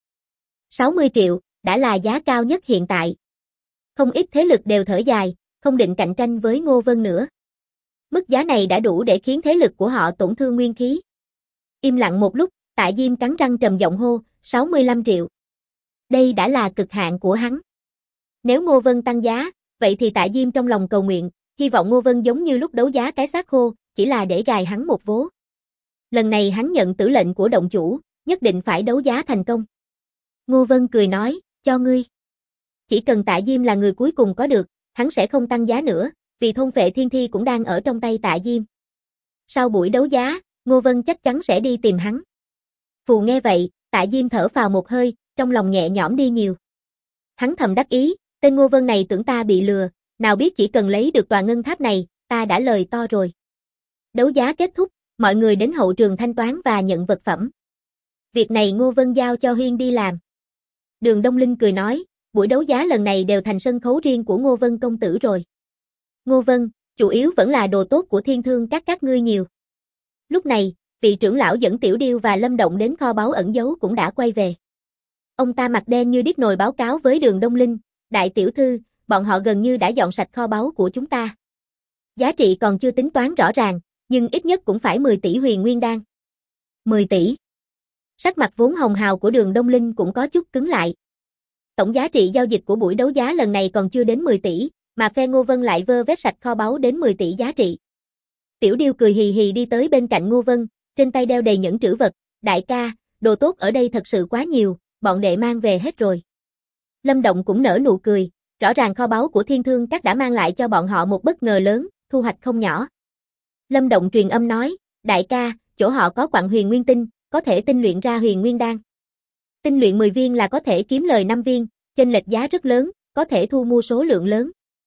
60 triệu, đã là giá cao nhất hiện tại. Không ít thế lực đều thở dài, không định cạnh tranh với Ngô Vân nữa. Mức giá này đã đủ để khiến thế lực của họ tổn thương nguyên khí. Im lặng một lúc, Tạ Diêm cắn răng trầm giọng hô, 65 triệu. Đây đã là cực hạn của hắn. Nếu Ngô Vân tăng giá, vậy thì Tạ Diêm trong lòng cầu nguyện, hy vọng Ngô Vân giống như lúc đấu giá cái xác khô, chỉ là để gài hắn một vố. Lần này hắn nhận tử lệnh của động chủ, nhất định phải đấu giá thành công. Ngô Vân cười nói, cho ngươi. Chỉ cần Tạ Diêm là người cuối cùng có được, hắn sẽ không tăng giá nữa, vì thôn phệ thiên thi cũng đang ở trong tay Tạ Diêm. Sau buổi đấu giá, Ngô Vân chắc chắn sẽ đi tìm hắn. Phù nghe vậy, Tạ Diêm thở phào một hơi, trong lòng nhẹ nhõm đi nhiều. Hắn thầm đắc ý, tên Ngô Vân này tưởng ta bị lừa, nào biết chỉ cần lấy được tòa ngân tháp này, ta đã lời to rồi. Đấu giá kết thúc, mọi người đến hậu trường thanh toán và nhận vật phẩm. Việc này Ngô Vân giao cho Huyên đi làm. Đường Đông Linh cười nói, buổi đấu giá lần này đều thành sân khấu riêng của Ngô Vân công tử rồi. Ngô Vân, chủ yếu vẫn là đồ tốt của Thiên Thương các ngươi nhiều. Lúc này, vị trưởng lão dẫn Tiểu Điêu và Lâm Động đến kho báu ẩn giấu cũng đã quay về. Ông ta mặt đen như điếc nồi báo cáo với Đường Đông Linh, đại tiểu thư, bọn họ gần như đã dọn sạch kho báu của chúng ta. Giá trị còn chưa tính toán rõ ràng, nhưng ít nhất cũng phải 10 tỷ huyền nguyên đan. 10 tỷ. Sắc mặt vốn hồng hào của Đường Đông Linh cũng có chút cứng lại. Tổng giá trị giao dịch của buổi đấu giá lần này còn chưa đến 10 tỷ, mà phe Ngô Vân lại vơ vét sạch kho báu đến 10 tỷ giá trị. Tiểu Điêu cười hì hì đi tới bên cạnh Ngô Vân, trên tay đeo đầy nhẫn trữ vật, đại ca, đồ tốt ở đây thật sự quá nhiều, bọn đệ mang về hết rồi. Lâm Động cũng nở nụ cười, rõ ràng kho báu của Thiên Thương Các đã mang lại cho bọn họ một bất ngờ lớn, thu hoạch không nhỏ. Lâm Động truyền âm nói, đại ca, chỗ họ có quặng huyền nguyên tinh, có thể tinh luyện ra huyền nguyên đan. Tinh luyện 10 viên là có thể kiếm lời 5 viên, chênh lệch giá rất lớn, có thể thu mua số lượng lớn.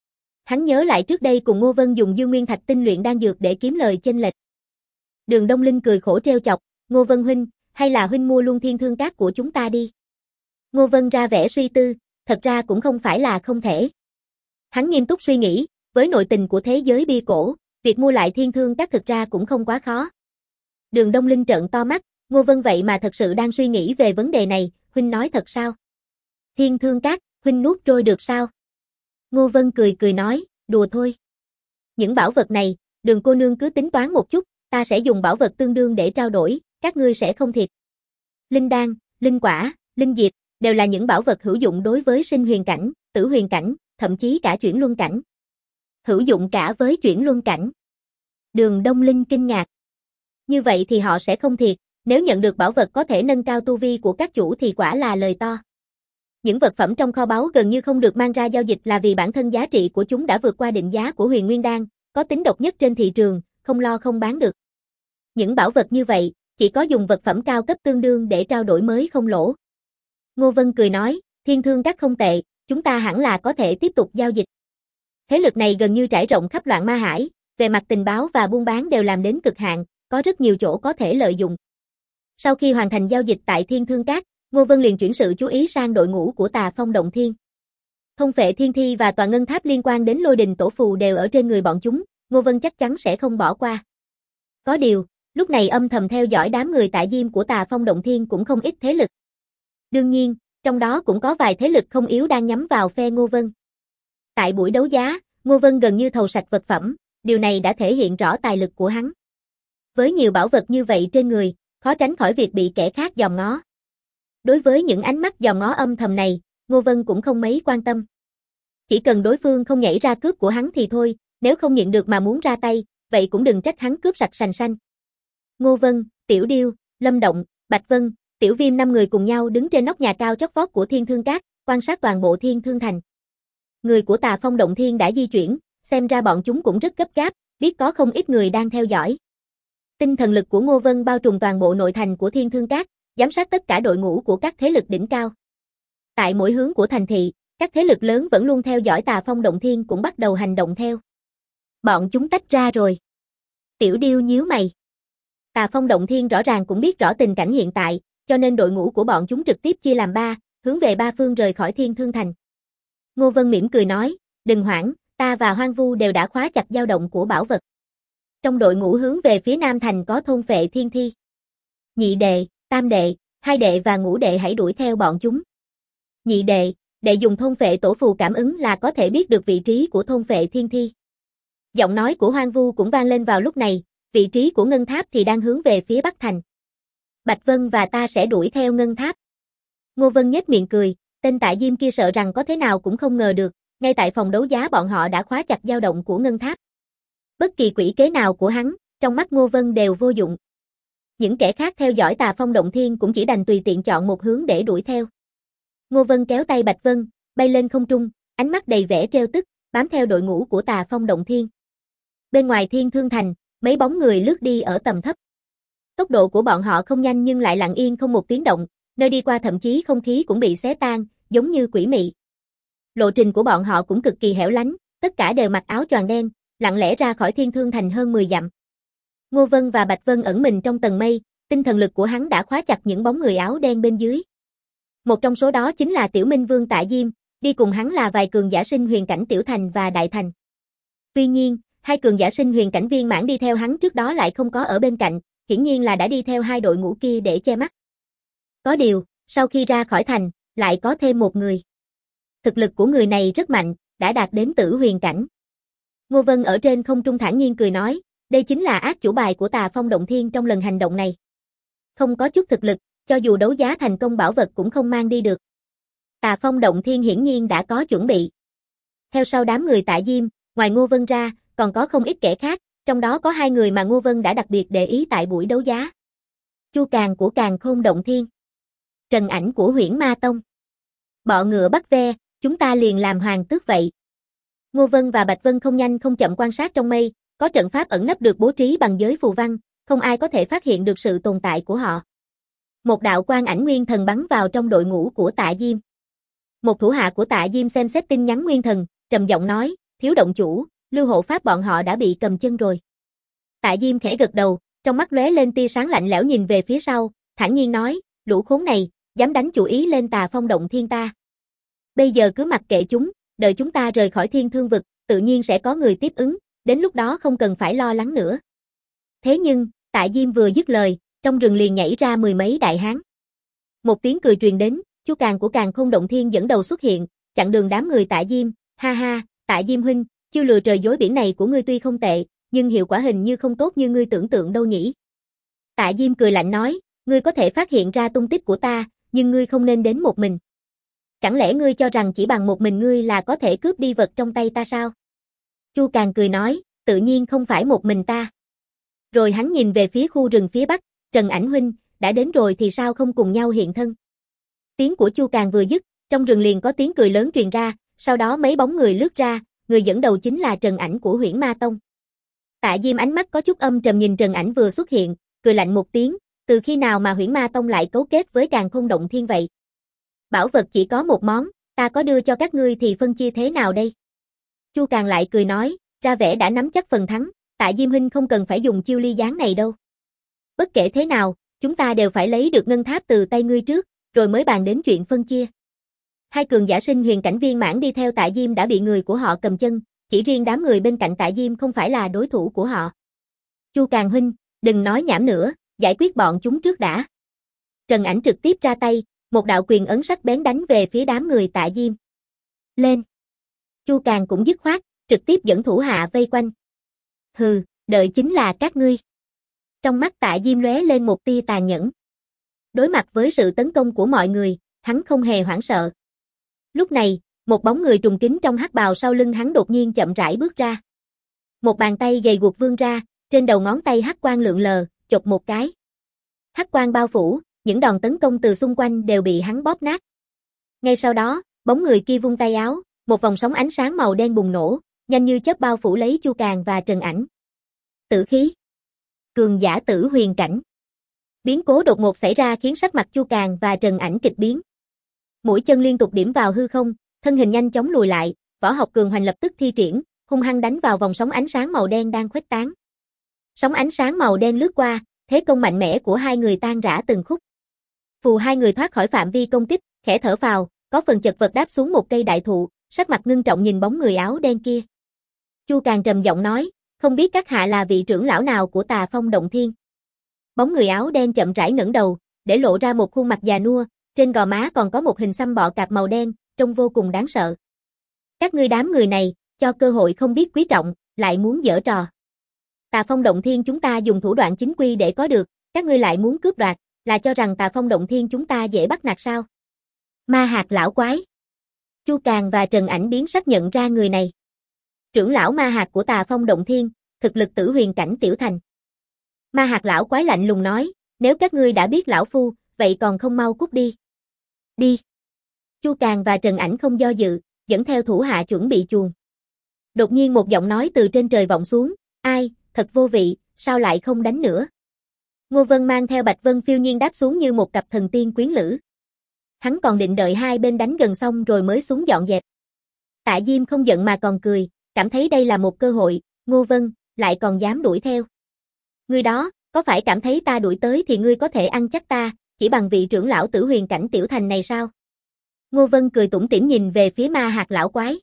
Hắn nhớ lại trước đây cùng Ngô Vân dùng Dương Nguyên Thạch tinh luyện đan dược để kiếm lời chênh lệch. Đường Đông Linh cười khổ trêu chọc, Ngô Vân huynh, hay là huynh mua luôn Thiên Thương Các của chúng ta đi. Ngô Vân ra vẻ suy tư, thật ra cũng không phải là không thể. Hắn nghiêm túc suy nghĩ, với nội tình của thế giới bia cổ, việc mua lại Thiên Thương Các thực ra cũng không quá khó. Đường Đông Linh trợn to mắt, Ngô Vân vậy mà thật sự đang suy nghĩ về vấn đề này, huynh nói thật sao? Thiên Thương Các, huynh nuốt trôi được sao? Ngô Vân cười cười nói, đùa thôi. Những bảo vật này, Đường cô nương cứ tính toán một chút, ta sẽ dùng bảo vật tương đương để trao đổi, các ngươi sẽ không thiệt. Linh đan, linh quả, linh diệp, đều là những bảo vật hữu dụng đối với sinh huyền cảnh, tử huyền cảnh, thậm chí cả chuyển luân cảnh. Hữu dụng cả với chuyển luân cảnh. Đường Đông Linh kinh ngạc. Như vậy thì họ sẽ không thiệt, nếu nhận được bảo vật có thể nâng cao tu vi của các chủ thì quả là lời to. Những vật phẩm trong kho báu gần như không được mang ra giao dịch là vì bản thân giá trị của chúng đã vượt qua định giá của huyền nguyên đan, có tính độc nhất trên thị trường, không lo không bán được. Những bảo vật như vậy, chỉ có dùng vật phẩm cao cấp tương đương để trao đổi mới không lỗ. Ngô Vân cười nói, Thiên Thương Các không tệ, chúng ta hẳn là có thể tiếp tục giao dịch. Thế lực này gần như trải rộng khắp loạn ma hải, về mặt tình báo và buôn bán đều làm đến cực hạn, có rất nhiều chỗ có thể lợi dụng. Sau khi hoàn thành giao dịch tại Thiên Thương Các, Ngô Vân liền chuyển sự chú ý sang đội ngũ của Tà Phong Động Thiên. Thông Phệ Thiên Thi và Tòa Ngân Tháp liên quan đến Lôi Đình Tổ Phù đều ở trên người bọn chúng, Ngô Vân chắc chắn sẽ không bỏ qua. Có điều, lúc này âm thầm theo dõi đám người tại Diêm của Tà Phong Động Thiên cũng không ít thế lực. Đương nhiên, trong đó cũng có vài thế lực không yếu đang nhắm vào phe Ngô Vân. Tại buổi đấu giá, Ngô Vân gần như thầu sạch vật phẩm, điều này đã thể hiện rõ tài lực của hắn. Với nhiều bảo vật như vậy trên người, khó tránh khỏi việc bị kẻ khác dòm ngó. Đối với những ánh mắt dòm ngó âm thầm này, Ngô Vân cũng không mấy quan tâm. Chỉ cần đối phương không nhảy ra cướp của hắn thì thôi, nếu không nhịn được mà muốn ra tay, vậy cũng đừng trách hắn cướp sạch sành sanh. Ngô Vân, Tiểu Điêu, Lâm Động, Bạch Vân, Tiểu Viêm 5 người cùng nhau đứng trên nóc nhà cao chót vót của Thiên Thương Các, quan sát toàn bộ Thiên Thương Thành. Người của Tà Phong Động Thiên đã di chuyển, xem ra bọn chúng cũng rất gấp gáp, biết có không ít người đang theo dõi. Tinh thần lực của Ngô Vân bao trùm toàn bộ nội thành của Thiên Thương Các, giám sát tất cả đội ngũ của các thế lực đỉnh cao. Tại mỗi hướng của thành thị, các thế lực lớn vẫn luôn theo dõi Tà Phong Động Thiên cũng bắt đầu hành động theo. Bọn chúng tách ra rồi. Tiểu Điêu nhíu mày. Tà Phong Động Thiên rõ ràng cũng biết rõ tình cảnh hiện tại, cho nên đội ngũ của bọn chúng trực tiếp chia làm 3, hướng về 3 phương rời khỏi Thiên Thương Thành. Ngô Vân mỉm cười nói, đừng hoảng, ta và Hoang Vu đều đã khóa chặt dao động của bảo vật. Trong đội ngũ hướng về phía Nam Thành có Thôn Phệ Thiên Thi. Nhị đệ, tam đệ, hai đệ và ngũ đệ hãy đuổi theo bọn chúng. Nhị đệ, đệ dùng Thôn Phệ Tổ Phù cảm ứng là có thể biết được vị trí của Thôn Phệ Thiên Thi. Giọng nói của Hoang Vu cũng vang lên vào lúc này, vị trí của Ngân Tháp thì đang hướng về phía Bắc Thành. Bạch Vân và ta sẽ đuổi theo Ngân Tháp. Ngô Vân nhếch miệng cười, tên Tạ Diêm kia sợ rằng có thế nào cũng không ngờ được, ngay tại phòng đấu giá bọn họ đã khóa chặt dao động của Ngân Tháp. Bất kỳ quỷ kế nào của hắn, trong mắt Ngô Vân đều vô dụng. Những kẻ khác theo dõi Tà Phong Động Thiên cũng chỉ đành tùy tiện chọn một hướng để đuổi theo. Ngô Vân kéo tay Bạch Vân, bay lên không trung, ánh mắt đầy vẻ trêu tức, bám theo đội ngũ của Tà Phong Động Thiên. Bên ngoài Thiên Thương Thành, mấy bóng người lướt đi ở tầm thấp. Tốc độ của bọn họ không nhanh nhưng lại lặng yên không một tiếng động, nơi đi qua thậm chí không khí cũng bị xé tan, giống như quỷ mị. Lộ trình của bọn họ cũng cực kỳ hẻo lánh, tất cả đều mặc áo choàng đen, lặng lẽ ra khỏi Thiên Thương Thành hơn 10 dặm. Ngô Vân và Bạch Vân ẩn mình trong tầng mây, tinh thần lực của hắn đã khóa chặt những bóng người áo đen bên dưới. Một trong số đó chính là Tiểu Minh Vương Tạ Diêm, đi cùng hắn là vài cường giả sinh huyền cảnh Tiểu Thành và Đại Thành. Tuy nhiên, hai cường giả sinh huyền cảnh viên mãn đi theo hắn trước đó lại không có ở bên cạnh, hiển nhiên là đã đi theo hai đội ngũ kia để che mắt. Có điều, sau khi ra khỏi thành, lại có thêm một người. Thực lực của người này rất mạnh, đã đạt đến tử huyền cảnh. Ngô Vân ở trên không trung thản nhiên cười nói, đây chính là ác chủ bài của Tà Phong Động Thiên trong lần hành động này. Không có chút thực lực, cho dù đấu giá thành công bảo vật cũng không mang đi được. Tà Phong Động Thiên hiển nhiên đã có chuẩn bị. Theo sau đám người Tạ Diêm, ngoài Ngô Vân ra, còn có không ít kẻ khác, trong đó có 2 người mà Ngô Vân đã đặc biệt để ý tại buổi đấu giá. Chu Càn của Càn Khôn Động Thiên, Trần Ảnh của Huyễn Ma Tông. Bọ Ngựa Bắt Ve, chúng ta liền làm hoàng tước vậy. Ngô Vân và Bạch Vân không nhanh không chậm quan sát trong mây, có trận pháp ẩn nấp được bố trí bằng giới phù văn, không ai có thể phát hiện được sự tồn tại của họ. Một đạo quang ảnh nguyên thần bắn vào trong đội ngũ của Tạ Diêm. Một thủ hạ của Tạ Diêm xem xét tin nhắn nguyên thần, trầm giọng nói, thiếu động chủ, Lưu hộ pháp bọn họ đã bị cầm chân rồi. Tạ Diêm khẽ gật đầu, trong mắt lóe lên tia sáng lạnh lẽo nhìn về phía sau, thản nhiên nói, lũ khốn này, dám đánh chủ ý lên Tà Phong động thiên ta. Bây giờ cứ mặc kệ chúng, đợi chúng ta rời khỏi Thiên Thương vực, tự nhiên sẽ có người tiếp ứng, đến lúc đó không cần phải lo lắng nữa. Thế nhưng, Tạ Diêm vừa dứt lời, trong rừng liền nhảy ra mười mấy đại hán. Một tiếng cười truyền đến, Chu Càn của Càn Khôn Động Thiên dẫn đầu xuất hiện, chặn đường đám người Tạ Diêm, ha ha, Tạ Diêm huynh, chiêu lừa trời dối biển này của ngươi tuy không tệ, nhưng hiệu quả hình như không tốt như ngươi tưởng tượng đâu nhỉ. Tạ Diêm cười lạnh nói, ngươi có thể phát hiện ra tung tích của ta, nhưng ngươi không nên đến một mình. Chẳng lẽ ngươi cho rằng chỉ bằng một mình ngươi là có thể cướp đi vật trong tay ta sao? Chu Càn cười nói, tự nhiên không phải một mình ta. Rồi hắn nhìn về phía khu rừng phía bắc, Trần Ảnh huynh, đã đến rồi thì sao không cùng nhau hiện thân? Tiếng của Chu Càn vừa dứt, trong rừng liền có tiếng cười lớn truyền ra, sau đó mấy bóng người lướt ra, người dẫn đầu chính là Trần Ảnh của Huyễn Ma Tông. Tạ Diêm ánh mắt có chút âm trầm nhìn Trần Ảnh vừa xuất hiện, cười lạnh một tiếng, từ khi nào mà Huyễn Ma Tông lại cấu kết với Càn Khôn Động Thiên vậy? Bảo vật chỉ có một món, ta có đưa cho các ngươi thì phân chia thế nào đây? Chu Càn lại cười nói, ra vẻ đã nắm chắc phần thắng, Tạ Diêm huynh không cần phải dùng chiêu ly gián này đâu. Bất kể thế nào, chúng ta đều phải lấy được ngân tháp từ tay ngươi trước, rồi mới bàn đến chuyện phân chia. Hai cường giả sinh huyền cảnh viên mãn đi theo Tạ Diêm đã bị người của họ cầm chân, chỉ riêng đám người bên cạnh Tạ Diêm không phải là đối thủ của họ. Chu Càn huynh, đừng nói nhảm nữa, giải quyết bọn chúng trước đã. Trần Ảnh trực tiếp ra tay, một đạo quyền ấn sắc bén đánh về phía đám người Tạ Diêm. Lên! Chu Càn cũng dứt khoát, trực tiếp dẫn thủ hạ vây quanh. Hừ, đợi chính là các ngươi. Trong mắt Tạ Diêm lóe lên một tia tàn nhẫn. Đối mặt với sự tấn công của mọi người, hắn không hề hoảng sợ. Lúc này, một bóng người trùng kín trong hắc bào sau lưng hắn đột nhiên chậm rãi bước ra. Một bàn tay gầy guộc vươn ra, trên đầu ngón tay hắc quang lượn lờ, chộp một cái. Hắc quang bao phủ, những đòn tấn công từ xung quanh đều bị hắn bóp nát. Ngay sau đó, bóng người kia vung tay áo, một vòng sóng ánh sáng màu đen bùng nổ, nhanh như chớp bao phủ lấy Chu Càn và Trần Ảnh. Tử khí. Cường giả tử huyền cảnh. Biến cố đột ngột xảy ra khiến sắc mặt Chu Càn và Trần Ảnh kịch biến. Mũi chân liên tục điểm vào hư không, thân hình nhanh chóng lùi lại, võ học cường hoành lập tức thi triển, hung hăng đánh vào vòng sóng ánh sáng màu đen đang khuếch tán. Sóng ánh sáng màu đen lướt qua, thế công mạnh mẽ của hai người tan rã từng khúc. Phù hai người thoát khỏi phạm vi công kích, khẽ thở phào, có phần chật vật đáp xuống một cây đại thụ, sắc mặt ngưng trọng nhìn bóng người áo đen kia. Chu Càn trầm giọng nói, không biết các hạ là vị trưởng lão nào của Tà Phong Động Thiên. Bóng người áo đen chậm rãi ngẩng đầu, để lộ ra một khuôn mặt già nua, trên gò má còn có một hình xăm bọ cạp màu đen, trông vô cùng đáng sợ. Các ngươi đám người này, cho cơ hội không biết quý trọng, lại muốn giở trò. Tà Phong Động Thiên chúng ta dùng thủ đoạn chính quy để có được, các ngươi lại muốn cướp đoạt, là cho rằng Tà Phong Động Thiên chúng ta dễ bắt nạt sao? Ma hạt lão quái. Chu Càn và Trần Ảnh biến sắc nhận ra người này. Trưởng lão ma hạt của Tà Phong Động Thiên, thực lực tử huyền cảnh tiểu thành. Ma hạt lão quái lạnh lùng nói, nếu các ngươi đã biết lão phu, vậy còn không mau cút đi. Đi. Chu Càn và Trần Ảnh không do dự, dẫn theo thủ hạ chuẩn bị chuồn. Đột nhiên một giọng nói từ trên trời vọng xuống, ai, thật vô vị, sao lại không đánh nữa? Ngô Vân mang theo Bạch Vân phiêu nhiên đáp xuống như một cặp thần tiên quyến lữ. Hắn còn định đợi hai bên đánh gần xong rồi mới xuống dọn dẹp. Tạ Diêm không giận mà còn cười, cảm thấy đây là một cơ hội, Ngô Vân, lại còn dám đuổi theo. Ngươi đó, có phải cảm thấy ta đuổi tới thì ngươi có thể ăn chắc ta, chỉ bằng vị trưởng lão tử huyền cảnh tiểu thành này sao? Ngô Vân cười tủm tỉm nhìn về phía ma hạt lão quái.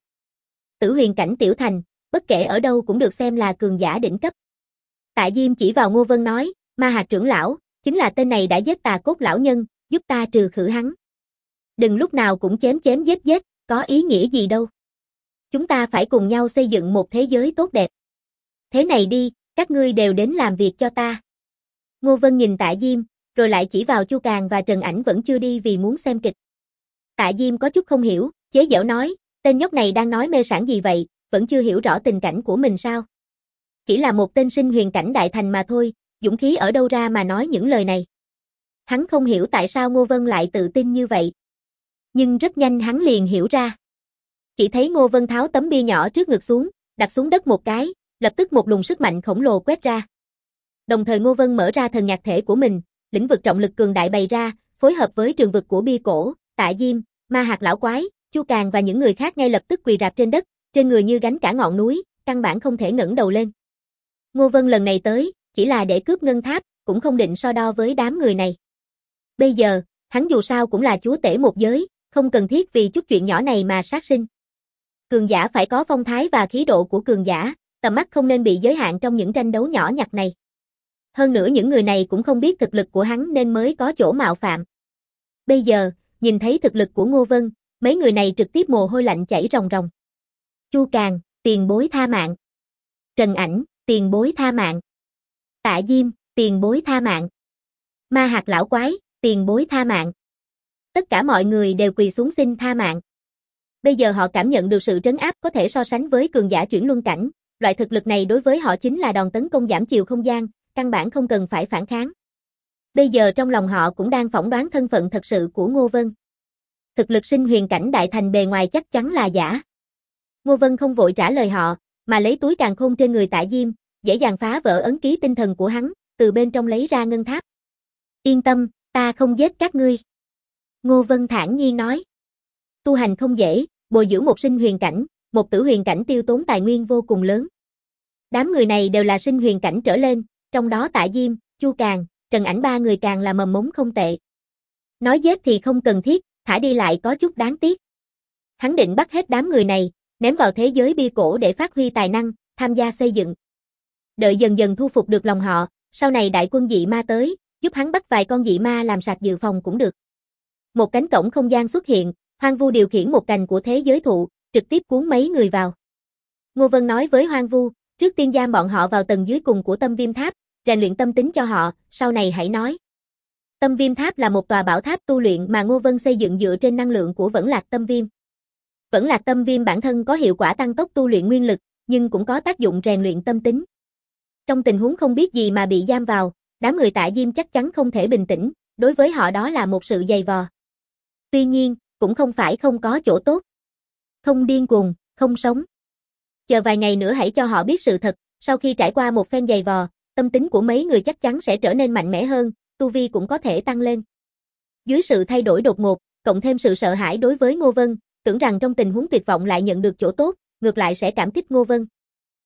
Tử huyền cảnh tiểu thành, bất kể ở đâu cũng được xem là cường giả đỉnh cấp. Tạ Diêm chỉ vào Ngô Vân nói, ma hạt trưởng lão, chính là tên này đã giết Tà Cốt lão nhân, giúp ta trừ khử hắn. Đừng lúc nào cũng chém chém giết giết, có ý nghĩa gì đâu. Chúng ta phải cùng nhau xây dựng một thế giới tốt đẹp. Thế này đi, các ngươi đều đến làm việc cho ta. Ngô Vân nhìn Tạ Diêm, rồi lại chỉ vào Chu Càn và Trần Ảnh vẫn chưa đi vì muốn xem kịch. Tạ Diêm có chút không hiểu, chế giễu nói, tên nhóc này đang nói mê sảng gì vậy, vẫn chưa hiểu rõ tình cảnh của mình sao? Chỉ là một tên sinh huyền cảnh đại thành mà thôi, dũng khí ở đâu ra mà nói những lời này. Hắn không hiểu tại sao Ngô Vân lại tự tin như vậy. Nhưng rất nhanh hắn liền hiểu ra. Chỉ thấy Ngô Vân tháo tấm bia nhỏ trước ngực xuống, đặt xuống đất một cái, lập tức một luồng sức mạnh khổng lồ quét ra. Đồng thời Ngô Vân mở ra thần nhạc thể của mình, lĩnh vực trọng lực cường đại bày ra, phối hợp với trường vực của bia cổ, Tạ Diêm, Ma Hạt lão quái, Chu Càn và những người khác ngay lập tức quỳ rạp trên đất, trên người như gánh cả ngọn núi, căn bản không thể ngẩng đầu lên. Ngô Vân lần này tới, chỉ là để cướp ngân tháp, cũng không định so đo với đám người này. Bây giờ, hắn dù sao cũng là chúa tể một giới, không cần thiết vì chút chuyện nhỏ này mà sát sinh. Cường giả phải có phong thái và khí độ của cường giả, tầm mắt không nên bị giới hạn trong những tranh đấu nhỏ nhặt này. Hơn nữa những người này cũng không biết thực lực của hắn nên mới có chỗ mạo phạm. Bây giờ, nhìn thấy thực lực của Ngô Vân, mấy người này trực tiếp mồ hôi lạnh chảy ròng ròng. Chu Càn, tiền bối tha mạng. Trần Ảnh, tiền bối tha mạng. Tạ Diêm, tiền bối tha mạng. Ma Hạt lão quái, tiền bối tha mạng. Tất cả mọi người đều quỳ xuống xin tha mạng. Bây giờ họ cảm nhận được sự trấn áp có thể so sánh với cường giả chuyển luân cảnh, loại thực lực này đối với họ chính là đòn tấn công giảm chiều không gian, căn bản không cần phải phản kháng. Bây giờ trong lòng họ cũng đang phỏng đoán thân phận thật sự của Ngô Vân. Thực lực sinh huyền cảnh đại thành bề ngoài chắc chắn là giả. Ngô Vân không vội trả lời họ, mà lấy túi càn khôn trên người Tạ Diêm, dễ dàng phá vỡ ấn ký tinh thần của hắn, từ bên trong lấy ra ngân tháp. Yên tâm, ta không giết các ngươi. Ngô Vân thản nhiên nói. Tu hành không dễ, bồi dưỡng một sinh huyền cảnh, một tử huyền cảnh tiêu tốn tài nguyên vô cùng lớn. Đám người này đều là sinh huyền cảnh trở lên, trong đó Tạ Diêm, Chu Càn, Trần Ảnh ba người càng là mầm mống không tệ. Nói giết thì không cần thiết, thả đi lại có chút đáng tiếc. Hắn định bắt hết đám người này, ném vào thế giới bia cổ để phát huy tài năng, tham gia xây dựng. Đợi dần dần thu phục được lòng họ, sau này đại quân dị ma tới, giúp hắn bắt vài con dị ma làm sạch dự phòng cũng được. Một cánh cổng không gian xuất hiện, Hoang Vu điều khiển một cành của thế giới thụ, trực tiếp cuốn mấy người vào. Ngô Vân nói với Hoang Vu, trước tiên giam bọn họ vào tầng dưới cùng của Tâm Viêm Tháp, rèn luyện tâm tính cho họ, sau này hãy nói. Tâm Viêm Tháp là một tòa bảo tháp tu luyện mà Ngô Vân xây dựng dựa trên năng lượng của Vẫn Lạc Tâm Viêm. Vẫn Lạc Tâm Viêm bản thân có hiệu quả tăng tốc tu luyện nguyên lực, nhưng cũng có tác dụng rèn luyện tâm tính. Trong tình huống không biết gì mà bị giam vào, đám người Tạ Diêm chắc chắn không thể bình tĩnh, đối với họ đó là một sự dày vò. Tuy nhiên, cũng không phải không có chỗ tốt. Không điên cuồng, không sống. Chờ vài ngày nữa hãy cho họ biết sự thật, sau khi trải qua một phen dày vò, tâm tính của mấy người chắc chắn sẽ trở nên mạnh mẽ hơn, tu vi cũng có thể tăng lên. Dưới sự thay đổi đột ngột, cộng thêm sự sợ hãi đối với Ngô Vân, tưởng rằng trong tình huống tuyệt vọng lại nhận được chỗ tốt, ngược lại sẽ cảm kích Ngô Vân.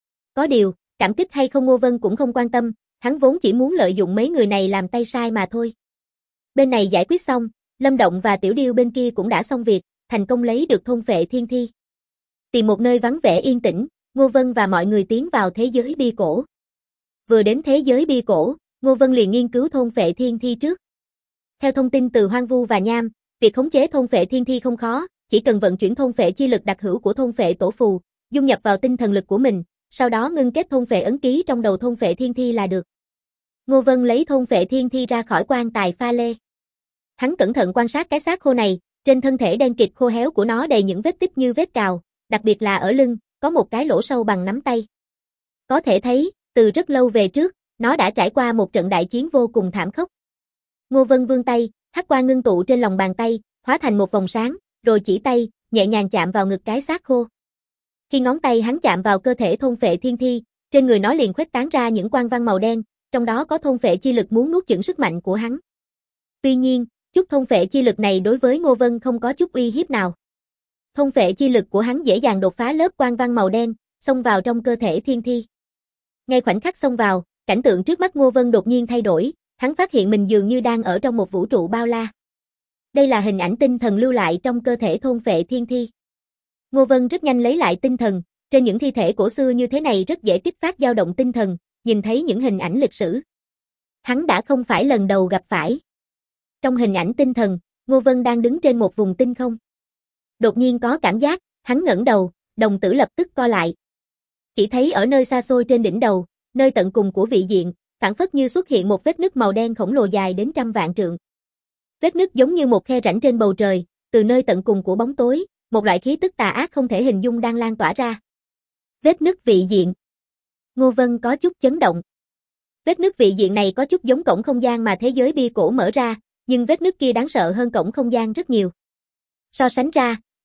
Có điều, cảm kích hay không Ngô Vân cũng không quan tâm, hắn vốn chỉ muốn lợi dụng mấy người này làm tay sai mà thôi. Bên này giải quyết xong, Lâm Động và Tiểu Điêu bên kia cũng đã xong việc, thành công lấy được thôn phệ thiên thi. Tìm một nơi vắng vẻ yên tĩnh, Ngô Vân và mọi người tiến vào thế giới bia cổ. Vừa đến thế giới bia cổ, Ngô Vân liền nghiên cứu thôn phệ thiên thi trước. Theo thông tin từ Hoang Vu và Nham, việc khống chế thôn phệ thiên thi không khó, chỉ cần vận chuyển thôn phệ chi lực đặc hữu của thôn phệ tổ phù, dung nhập vào tinh thần lực của mình, sau đó ngưng kết thôn phệ ấn ký trong đầu thôn phệ thiên thi là được. Ngô Vân lấy thôn phệ thiên thi ra khỏi quan tài pha lê. Hắn cẩn thận quan sát cái xác khô này, trên thân thể đen kịt khô héo của nó đầy những vết tích như vết cào, đặc biệt là ở lưng, có một cái lỗ sâu bằng nắm tay. Có thể thấy, từ rất lâu về trước, nó đã trải qua một trận đại chiến vô cùng thảm khốc. Ngô Vân vươn tay, hắc quang ngưng tụ trên lòng bàn tay, hóa thành một vòng sáng, rồi chỉ tay, nhẹ nhàng chạm vào ngực cái xác khô. Khi ngón tay hắn chạm vào cơ thể thôn phệ thiên thi, trên người nó liền khuếch tán ra những quang văn màu đen, trong đó có thôn phệ chi lực muốn nuốt chửng sức mạnh của hắn. Tuy nhiên, chút thôn phệ chi lực này đối với Ngô Vân không có chút uy hiếp nào. Thôn phệ chi lực của hắn dễ dàng đột phá lớp quang văn màu đen, xông vào trong cơ thể thiên thi. Ngay khoảnh khắc xông vào, cảnh tượng trước mắt Ngô Vân đột nhiên thay đổi, hắn phát hiện mình dường như đang ở trong một vũ trụ bao la. Đây là hình ảnh tinh thần lưu lại trong cơ thể thôn phệ thiên thi. Ngô Vân rất nhanh lấy lại tinh thần, trên những thi thể cổ xưa như thế này rất dễ kích phát dao động tinh thần, nhìn thấy những hình ảnh lịch sử. Hắn đã không phải lần đầu gặp phải. Trong hình ảnh tinh thần, Ngô Vân đang đứng trên một vùng tinh không. Đột nhiên có cảm giác, hắn ngẩng đầu, đồng tử lập tức co lại. Chỉ thấy ở nơi xa xôi trên đỉnh đầu, nơi tận cùng của vị diện, phảng phất như xuất hiện một vết nứt màu đen khổng lồ dài đến trăm vạn trượng. Vết nứt giống như một khe rãnh trên bầu trời, từ nơi tận cùng của bóng tối, một loại khí tức tà ác không thể hình dung đang lan tỏa ra. Vết nứt vị diện. Ngô Vân có chút chấn động. Vết nứt vị diện này có chút giống cổng không gian mà thế giới bia cổ mở ra, nhưng vết nứt kia đáng sợ hơn cổng không gian rất nhiều. So sánh ra,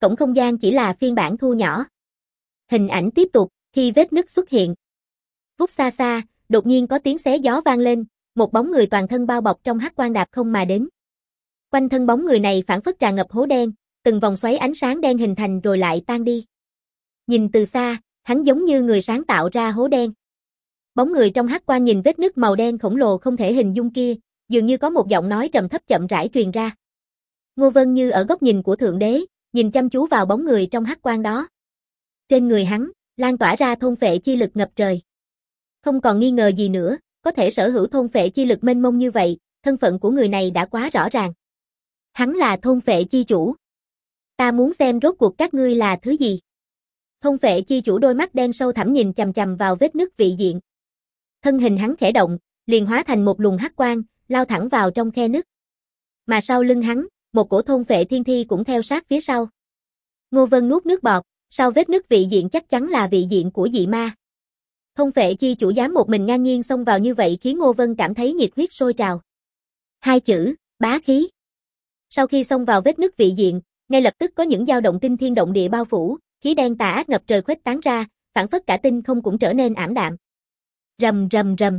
Cổng không gian chỉ là phiên bản thu nhỏ. Hình ảnh tiếp tục, khi vết nứt xuất hiện. Vút xa xa, đột nhiên có tiếng xé gió vang lên, một bóng người toàn thân bao bọc trong hắc quang đạp không mà đến. Quanh thân bóng người này phảng phất tràn ngập hố đen, từng vòng xoáy ánh sáng đen hình thành rồi lại tan đi. Nhìn từ xa, hắn giống như người sáng tạo ra hố đen. Bóng người trong hắc quang nhìn vết nứt màu đen khổng lồ không thể hình dung kia, dường như có một giọng nói trầm thấp chậm rãi truyền ra. Ngô Vân như ở góc nhìn của Thượng Đế, nhìn chăm chú vào bóng người trong hắc quang đó. Trên người hắn, lan tỏa ra thôn phệ chi lực ngập trời. Không còn nghi ngờ gì nữa, có thể sở hữu thôn phệ chi lực mênh mông như vậy, thân phận của người này đã quá rõ ràng. Hắn là thôn phệ chi chủ. Ta muốn xem rốt cuộc các ngươi là thứ gì. Thôn phệ chi chủ đôi mắt đen sâu thẳm nhìn chằm chằm vào vết nứt vị diện. Thân hình hắn khẽ động, liền hóa thành một luồng hắc quang, lao thẳng vào trong khe nứt. Mà sau lưng hắn, một cổ thôn phệ thiên thi cũng theo sát phía sau. Ngô Vân nuốt nước bọt, sau vết nứt vị diện chắc chắn là vị diện của dị ma. Thôn phệ chi chủ dám một mình ngang nhiên xông vào như vậy khiến Ngô Vân cảm thấy nhiệt huyết sôi trào. Hai chữ, bá khí. Sau khi xông vào vết nứt vị diện, ngay lập tức có những dao động kinh thiên động địa bao phủ, khí đen tà ác ngập trời khuếch tán ra, phảng phất cả tinh không cũng trở nên ảm đạm. Rầm rầm rầm.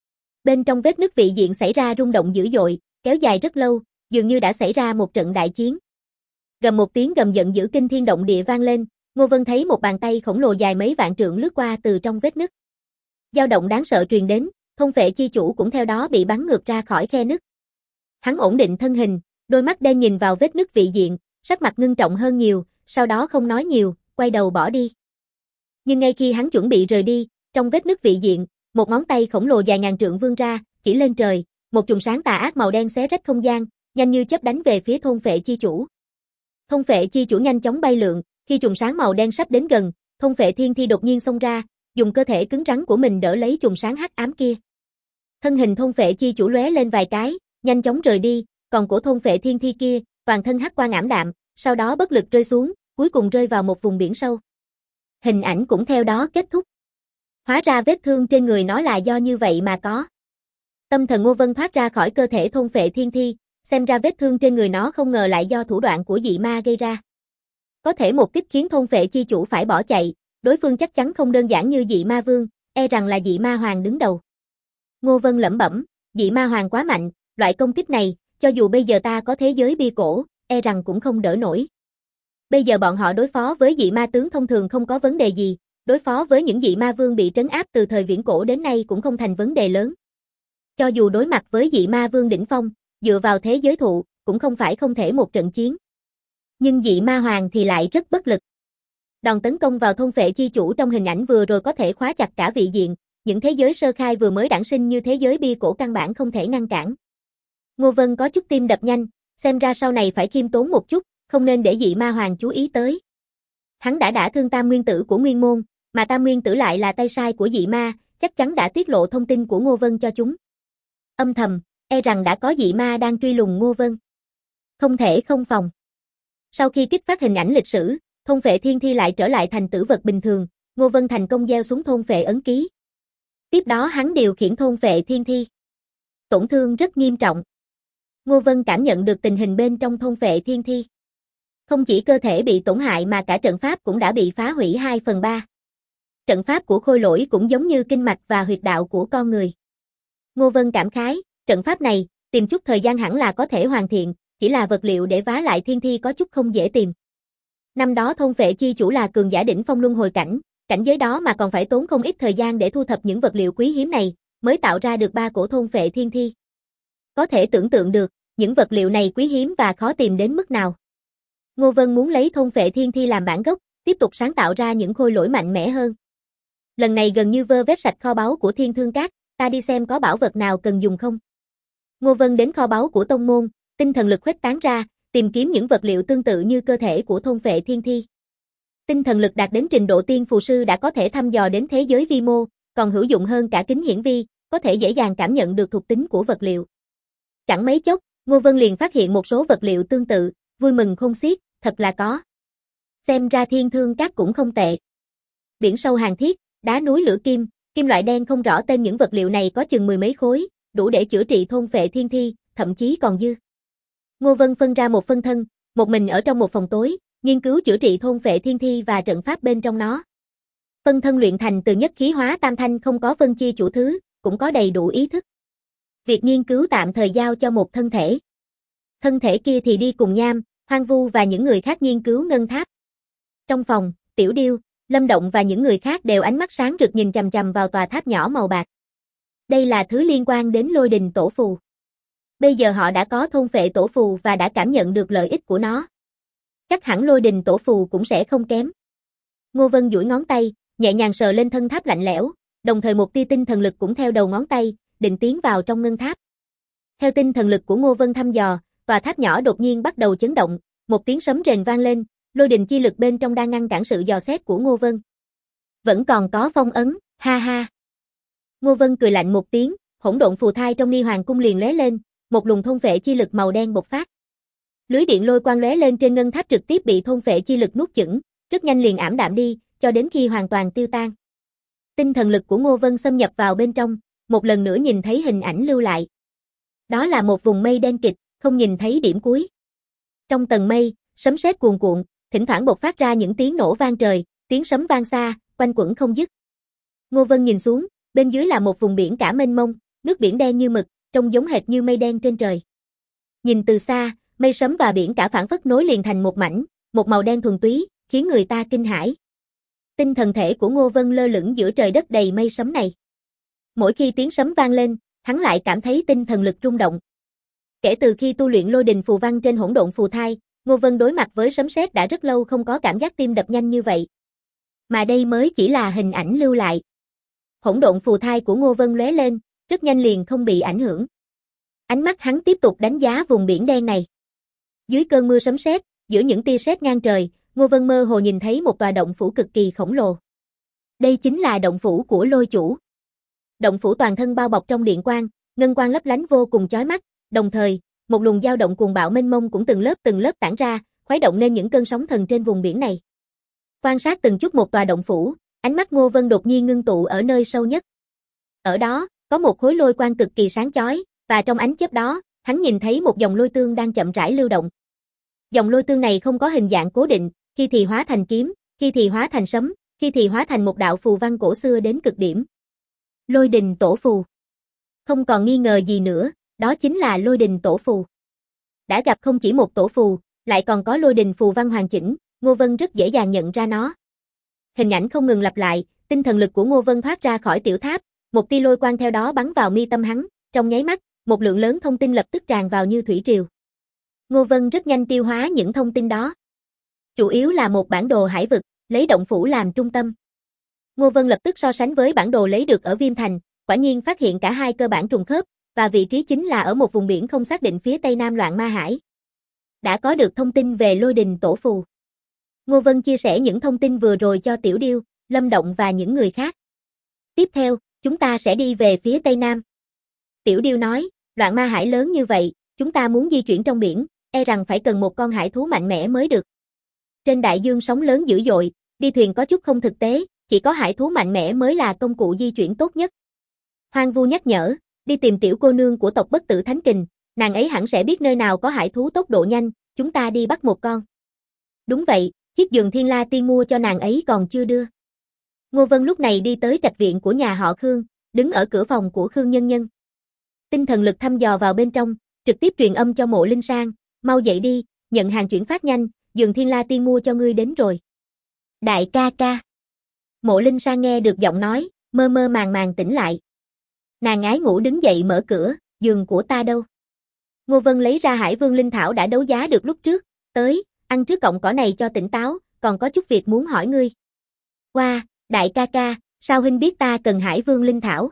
Bên trong vết nứt vị diện xảy ra rung động dữ dội, kéo dài rất lâu, dường như đã xảy ra một trận đại chiến. Gầm một tiếng gầm giận dữ kinh thiên động địa vang lên, Ngô Vân thấy một bàn tay khổng lồ dài mấy vạn trượng lướt qua từ trong vết nứt. Dao động đáng sợ truyền đến, thôn phệ chi chủ cũng theo đó bị bắn ngược ra khỏi khe nứt. Hắn ổn định thân hình, đôi mắt đen nhìn vào vết nứt vị diện, sắc mặt ngưng trọng hơn nhiều, sau đó không nói nhiều, quay đầu bỏ đi. Nhưng ngay khi hắn chuẩn bị rời đi, trong vết nứt vị diện, một ngón tay khổng lồ dài ngàn trượng vươn ra, chỉ lên trời, một chùm sáng tà ác màu đen xé rách không gian, nhanh như chớp đánh về phía thôn phệ chi chủ. Thôn phệ chi chủ nhanh chóng bay lượn, khi chùm sáng màu đen sắp đến gần, thôn phệ thiên thi đột nhiên xông ra, dùng cơ thể cứng rắn của mình đỡ lấy chùm sáng hắc ám kia. Thân hình thôn phệ chi chủ lóe lên vài cái, nhanh chóng rời đi, còn của thôn phệ thiên thi kia, toàn thân hắc quang ảm đạm, sau đó bất lực rơi xuống, cuối cùng rơi vào một vùng biển sâu. Hình ảnh cũng theo đó kết thúc. Hóa ra vết thương trên người nó là do như vậy mà có. Tâm thần Ngô Vân thoát ra khỏi cơ thể thôn phệ thiên thi, xem ra vết thương trên người nó không ngờ lại do thủ đoạn của dị ma gây ra. Có thể một kích khiến thôn phệ chi chủ phải bỏ chạy, đối phương chắc chắn không đơn giản như dị ma vương, e rằng là dị ma hoàng đứng đầu. Ngô Vân lẩm bẩm, dị ma hoàng quá mạnh, loại công kích này, cho dù bây giờ ta có thế giới bia cổ, e rằng cũng không đỡ nổi. Bây giờ bọn họ đối phó với dị ma tướng thông thường không có vấn đề gì, đối phó với những dị ma vương bị trấn áp từ thời viễn cổ đến nay cũng không thành vấn đề lớn. Cho dù đối mặt với dị ma vương đỉnh phong, dựa vào thế giới thụ, cũng không phải không thể một trận chiến. Nhưng dị ma hoàng thì lại rất bất lực. Đòn tấn công vào thôn phệ chi chủ trong hình ảnh vừa rồi có thể khóa chặt cả vị diện, những thế giới sơ khai vừa mới đản sinh như thế giới bia cổ căn bản không thể ngăn cản. Ngô Vân có chút tim đập nhanh, xem ra sau này phải khiêm tốn một chút, không nên để dị ma hoàng chú ý tới. Hắn đã đả thương tam nguyên tử của nguyên môn, mà tam nguyên tử lại là tay sai của dị ma, chắc chắn đã tiết lộ thông tin của Ngô Vân cho chúng. Âm thầm, e rằng đã có dị ma đang truy lùng Ngô Vân. Không thể không phòng. Sau khi kích phát hình ảnh lịch sử, thôn phệ thiên thi lại trở lại thành tử vật bình thường, Ngô Vân thành công gieo xuống thôn phệ ấn ký. Tiếp đó hắn điều khiển thôn phệ thiên thi. Tổn thương rất nghiêm trọng. Ngô Vân cảm nhận được tình hình bên trong thôn phệ thiên thi. Không chỉ cơ thể bị tổn hại mà cả trận pháp cũng đã bị phá hủy 2/3. Trận pháp của khôi lỗi cũng giống như kinh mạch và huyệt đạo của con người. Ngô Vân cảm khái, trận pháp này, tìm chút thời gian hẳn là có thể hoàn thiện, chỉ là vật liệu để vá lại thiên thi có chút không dễ tìm. Năm đó thôn phệ chi chủ là cường giả đỉnh phong luân hồi cảnh, cảnh giới đó mà còn phải tốn không ít thời gian để thu thập những vật liệu quý hiếm này, mới tạo ra được 3 cổ thôn phệ thiên thi. Có thể tưởng tượng được, những vật liệu này quý hiếm và khó tìm đến mức nào. Ngô Vân muốn lấy thôn phệ thiên thi làm bản gốc, tiếp tục sáng tạo ra những khôi lỗi mạnh mẽ hơn. Lần này gần như vơ vét sạch kho báu của Thiên Thương Các, ta đi xem có bảo vật nào cần dùng không. Ngô Vân đến kho báu của tông môn, tinh thần lực khuếch tán ra, tìm kiếm những vật liệu tương tự như cơ thể của thôn phệ thiên thi. Tinh thần lực đạt đến trình độ tiên phù sư đã có thể thăm dò đến thế giới vi mô, còn hữu dụng hơn cả kính hiển vi, có thể dễ dàng cảm nhận được thuộc tính của vật liệu. Chẳng mấy chốc, Ngô Vân liền phát hiện một số vật liệu tương tự, vui mừng khôn xiết, thật là có. Xem ra Thiên Thương Các cũng không tệ. Biển sâu hàn thiết, đá núi lửa kim, kim loại đen không rõ tên những vật liệu này có chừng 10 mấy khối, đủ để chữa trị thôn phệ thiên thi, thậm chí còn dư. Ngô Vân phân ra một phân thân, một mình ở trong một phòng tối, nghiên cứu chữa trị thôn phệ thiên thi và trận pháp bên trong nó. Phân thân luyện thành từ nhất khí hóa tam thanh không có phân chia chủ thứ, cũng có đầy đủ ý thức. Việc nghiên cứu tạm thời giao cho một thân thể. Thân thể kia thì đi cùng Nham, Hoang Vu và những người khác nghiên cứu ngân tháp. Trong phòng, Tiểu Điêu, Lâm Động và những người khác đều ánh mắt sáng rực nhìn chằm chằm vào tòa tháp nhỏ màu bạc. Đây là thứ liên quan đến Lôi Đình Tổ Phù. Bây giờ họ đã có thôn phệ tổ phù và đã cảm nhận được lợi ích của nó. Chắc hẳn Lôi Đình Tổ Phù cũng sẽ không kém. Ngô Vân duỗi ngón tay, nhẹ nhàng sờ lên thân tháp lạnh lẽo, đồng thời một tia tinh thần lực cũng theo đầu ngón tay, định tiến vào trong ngân tháp. Theo tinh thần lực của Ngô Vân thăm dò, tòa tháp nhỏ đột nhiên bắt đầu chấn động, một tiếng sấm rền vang lên, lôi đình chi lực bên trong đang ngăn cản sự dò xét của Ngô Vân. Vẫn còn có phong ấn, ha ha. Ngô Vân cười lạnh một tiếng, hỗn độn phù thai trong Ni Hoàng cung liền lóe lên, một luồng thôn phệ chi lực màu đen bộc phát. Lưới điện lôi quang lóe lên trên ngân tháp trực tiếp bị thôn phệ chi lực nuốt chửng, rất nhanh liền ảm đạm đi, cho đến khi hoàn toàn tiêu tan. Tinh thần lực của Ngô Vân xâm nhập vào bên trong, một lần nữa nhìn thấy hình ảnh lưu lại. Đó là một vùng mây đen kịt, không nhìn thấy điểm cuối. Trong tầng mây, sấm sét cuồn cuộn, thỉnh thoảng bộc phát ra những tiếng nổ vang trời, tiếng sấm vang xa, quanh quẩn không dứt. Ngô Vân nhìn xuống, bên dưới là một vùng biển cả mênh mông, nước biển đen như mực, trông giống hệt như mây đen trên trời. Nhìn từ xa, mây sấm và biển cả phảng phất nối liền thành một mảnh, một màu đen thuần túy, khiến người ta kinh hãi. Tinh thần thể của Ngô Vân lơ lửng giữa trời đất đầy mây sấm này. Mỗi khi tiếng sấm vang lên, hắn lại cảm thấy tinh thần lực rung động. Kể từ khi tu luyện lôi đình phù văn trên hỗn độn phù thai, Ngô Vân đối mặt với sấm sét đã rất lâu không có cảm giác tim đập nhanh như vậy. Mà đây mới chỉ là hình ảnh lưu lại. Hỗn độn phù thai của Ngô Vân lóe lên, rất nhanh liền không bị ảnh hưởng. Ánh mắt hắn tiếp tục đánh giá vùng biển đen này. Dưới cơn mưa sấm sét, giữa những tia sét ngang trời, Ngô Vân mơ hồ nhìn thấy một tòa động phủ cực kỳ khổng lồ. Đây chính là động phủ của Lôi Chủ. Động phủ toàn thân bao bọc trong điện quang, ngân quang lấp lánh vô cùng chói mắt, đồng thời, một luồng dao động cuồng bạo mênh mông cũng từng lớp tản ra, khuấy động nên những cơn sóng thần trên vùng biển này. Quan sát từng chút một tòa động phủ, ánh mắt Ngô Vân đột nhiên ngưng tụ ở nơi sâu nhất. Ở đó, có một khối lôi quang cực kỳ sáng chói, và trong ánh chớp đó, hắn nhìn thấy một dòng lôi tương đang chậm rãi lưu động. Dòng lôi tương này không có hình dạng cố định, khi thì hóa thành kiếm, khi thì hóa thành sấm, khi thì hóa thành một đạo phù văn cổ xưa đến cực điểm. Lôi đình tổ phù. Không còn nghi ngờ gì nữa, đó chính là lôi đình tổ phù. Đã gặp không chỉ một tổ phù, lại còn có lôi đình phù văn hoàn chỉnh, Ngô Vân rất dễ dàng nhận ra nó. Hình ảnh không ngừng lặp lại, tinh thần lực của Ngô Vân thoát ra khỏi tiểu tháp, một tia lôi quang theo đó bắn vào mi tâm hắn, trong nháy mắt, một lượng lớn thông tin lập tức tràn vào như thủy triều. Ngô Vân rất nhanh tiêu hóa những thông tin đó. Chủ yếu là một bản đồ hải vực, lấy động phủ làm trung tâm. Ngô Vân lập tức so sánh với bản đồ lấy được ở Viêm Thành, quả nhiên phát hiện cả hai cơ bản trùng khớp, và vị trí chính là ở một vùng biển không xác định phía tây nam Loạn Ma Hải. Đã có được thông tin về lôi đình tổ phù. Ngô Vân chia sẻ những thông tin vừa rồi cho Tiểu Điêu, Lâm Động và những người khác. Tiếp theo, chúng ta sẽ đi về phía tây nam. Tiểu Điêu nói, Loạn Ma Hải lớn như vậy, chúng ta muốn di chuyển trong biển, e rằng phải cần một con hải thú mạnh mẽ mới được. Trên đại dương sóng lớn dữ dội, đi thuyền có chút không thực tế, chỉ có hải thú mạnh mẽ mới là công cụ di chuyển tốt nhất. Hoang Vu nhắc nhở, đi tìm tiểu cô nương của tộc Bất Tử Thánh Kình, nàng ấy hẳn sẽ biết nơi nào có hải thú tốc độ nhanh, chúng ta đi bắt một con. Đúng vậy, chiếc giường Thiên La Tiên mua cho nàng ấy còn chưa đưa. Ngô Vân lúc này đi tới trạch viện của nhà họ Khương, đứng ở cửa phòng của Khương Nhân Nhân. Tinh thần lực thăm dò vào bên trong, trực tiếp truyền âm cho Mộ Linh Sang, mau dậy đi, nhận hàng chuyển phát nhanh, giường Thiên La Tiên mua cho ngươi đến rồi. Đại ca ca. Mộ Linh Sang nghe được giọng nói, mơ mơ màng tỉnh lại. Nàng ái ngủ đứng dậy mở cửa, giường của ta đâu? Ngô Vân lấy ra Hải Vương Linh Thảo đã đấu giá được lúc trước, tới, ăn trước cọng cỏ này cho tỉnh táo, còn có chút việc muốn hỏi ngươi. Wow, đại ca ca, sao huynh biết ta cần Hải Vương Linh Thảo?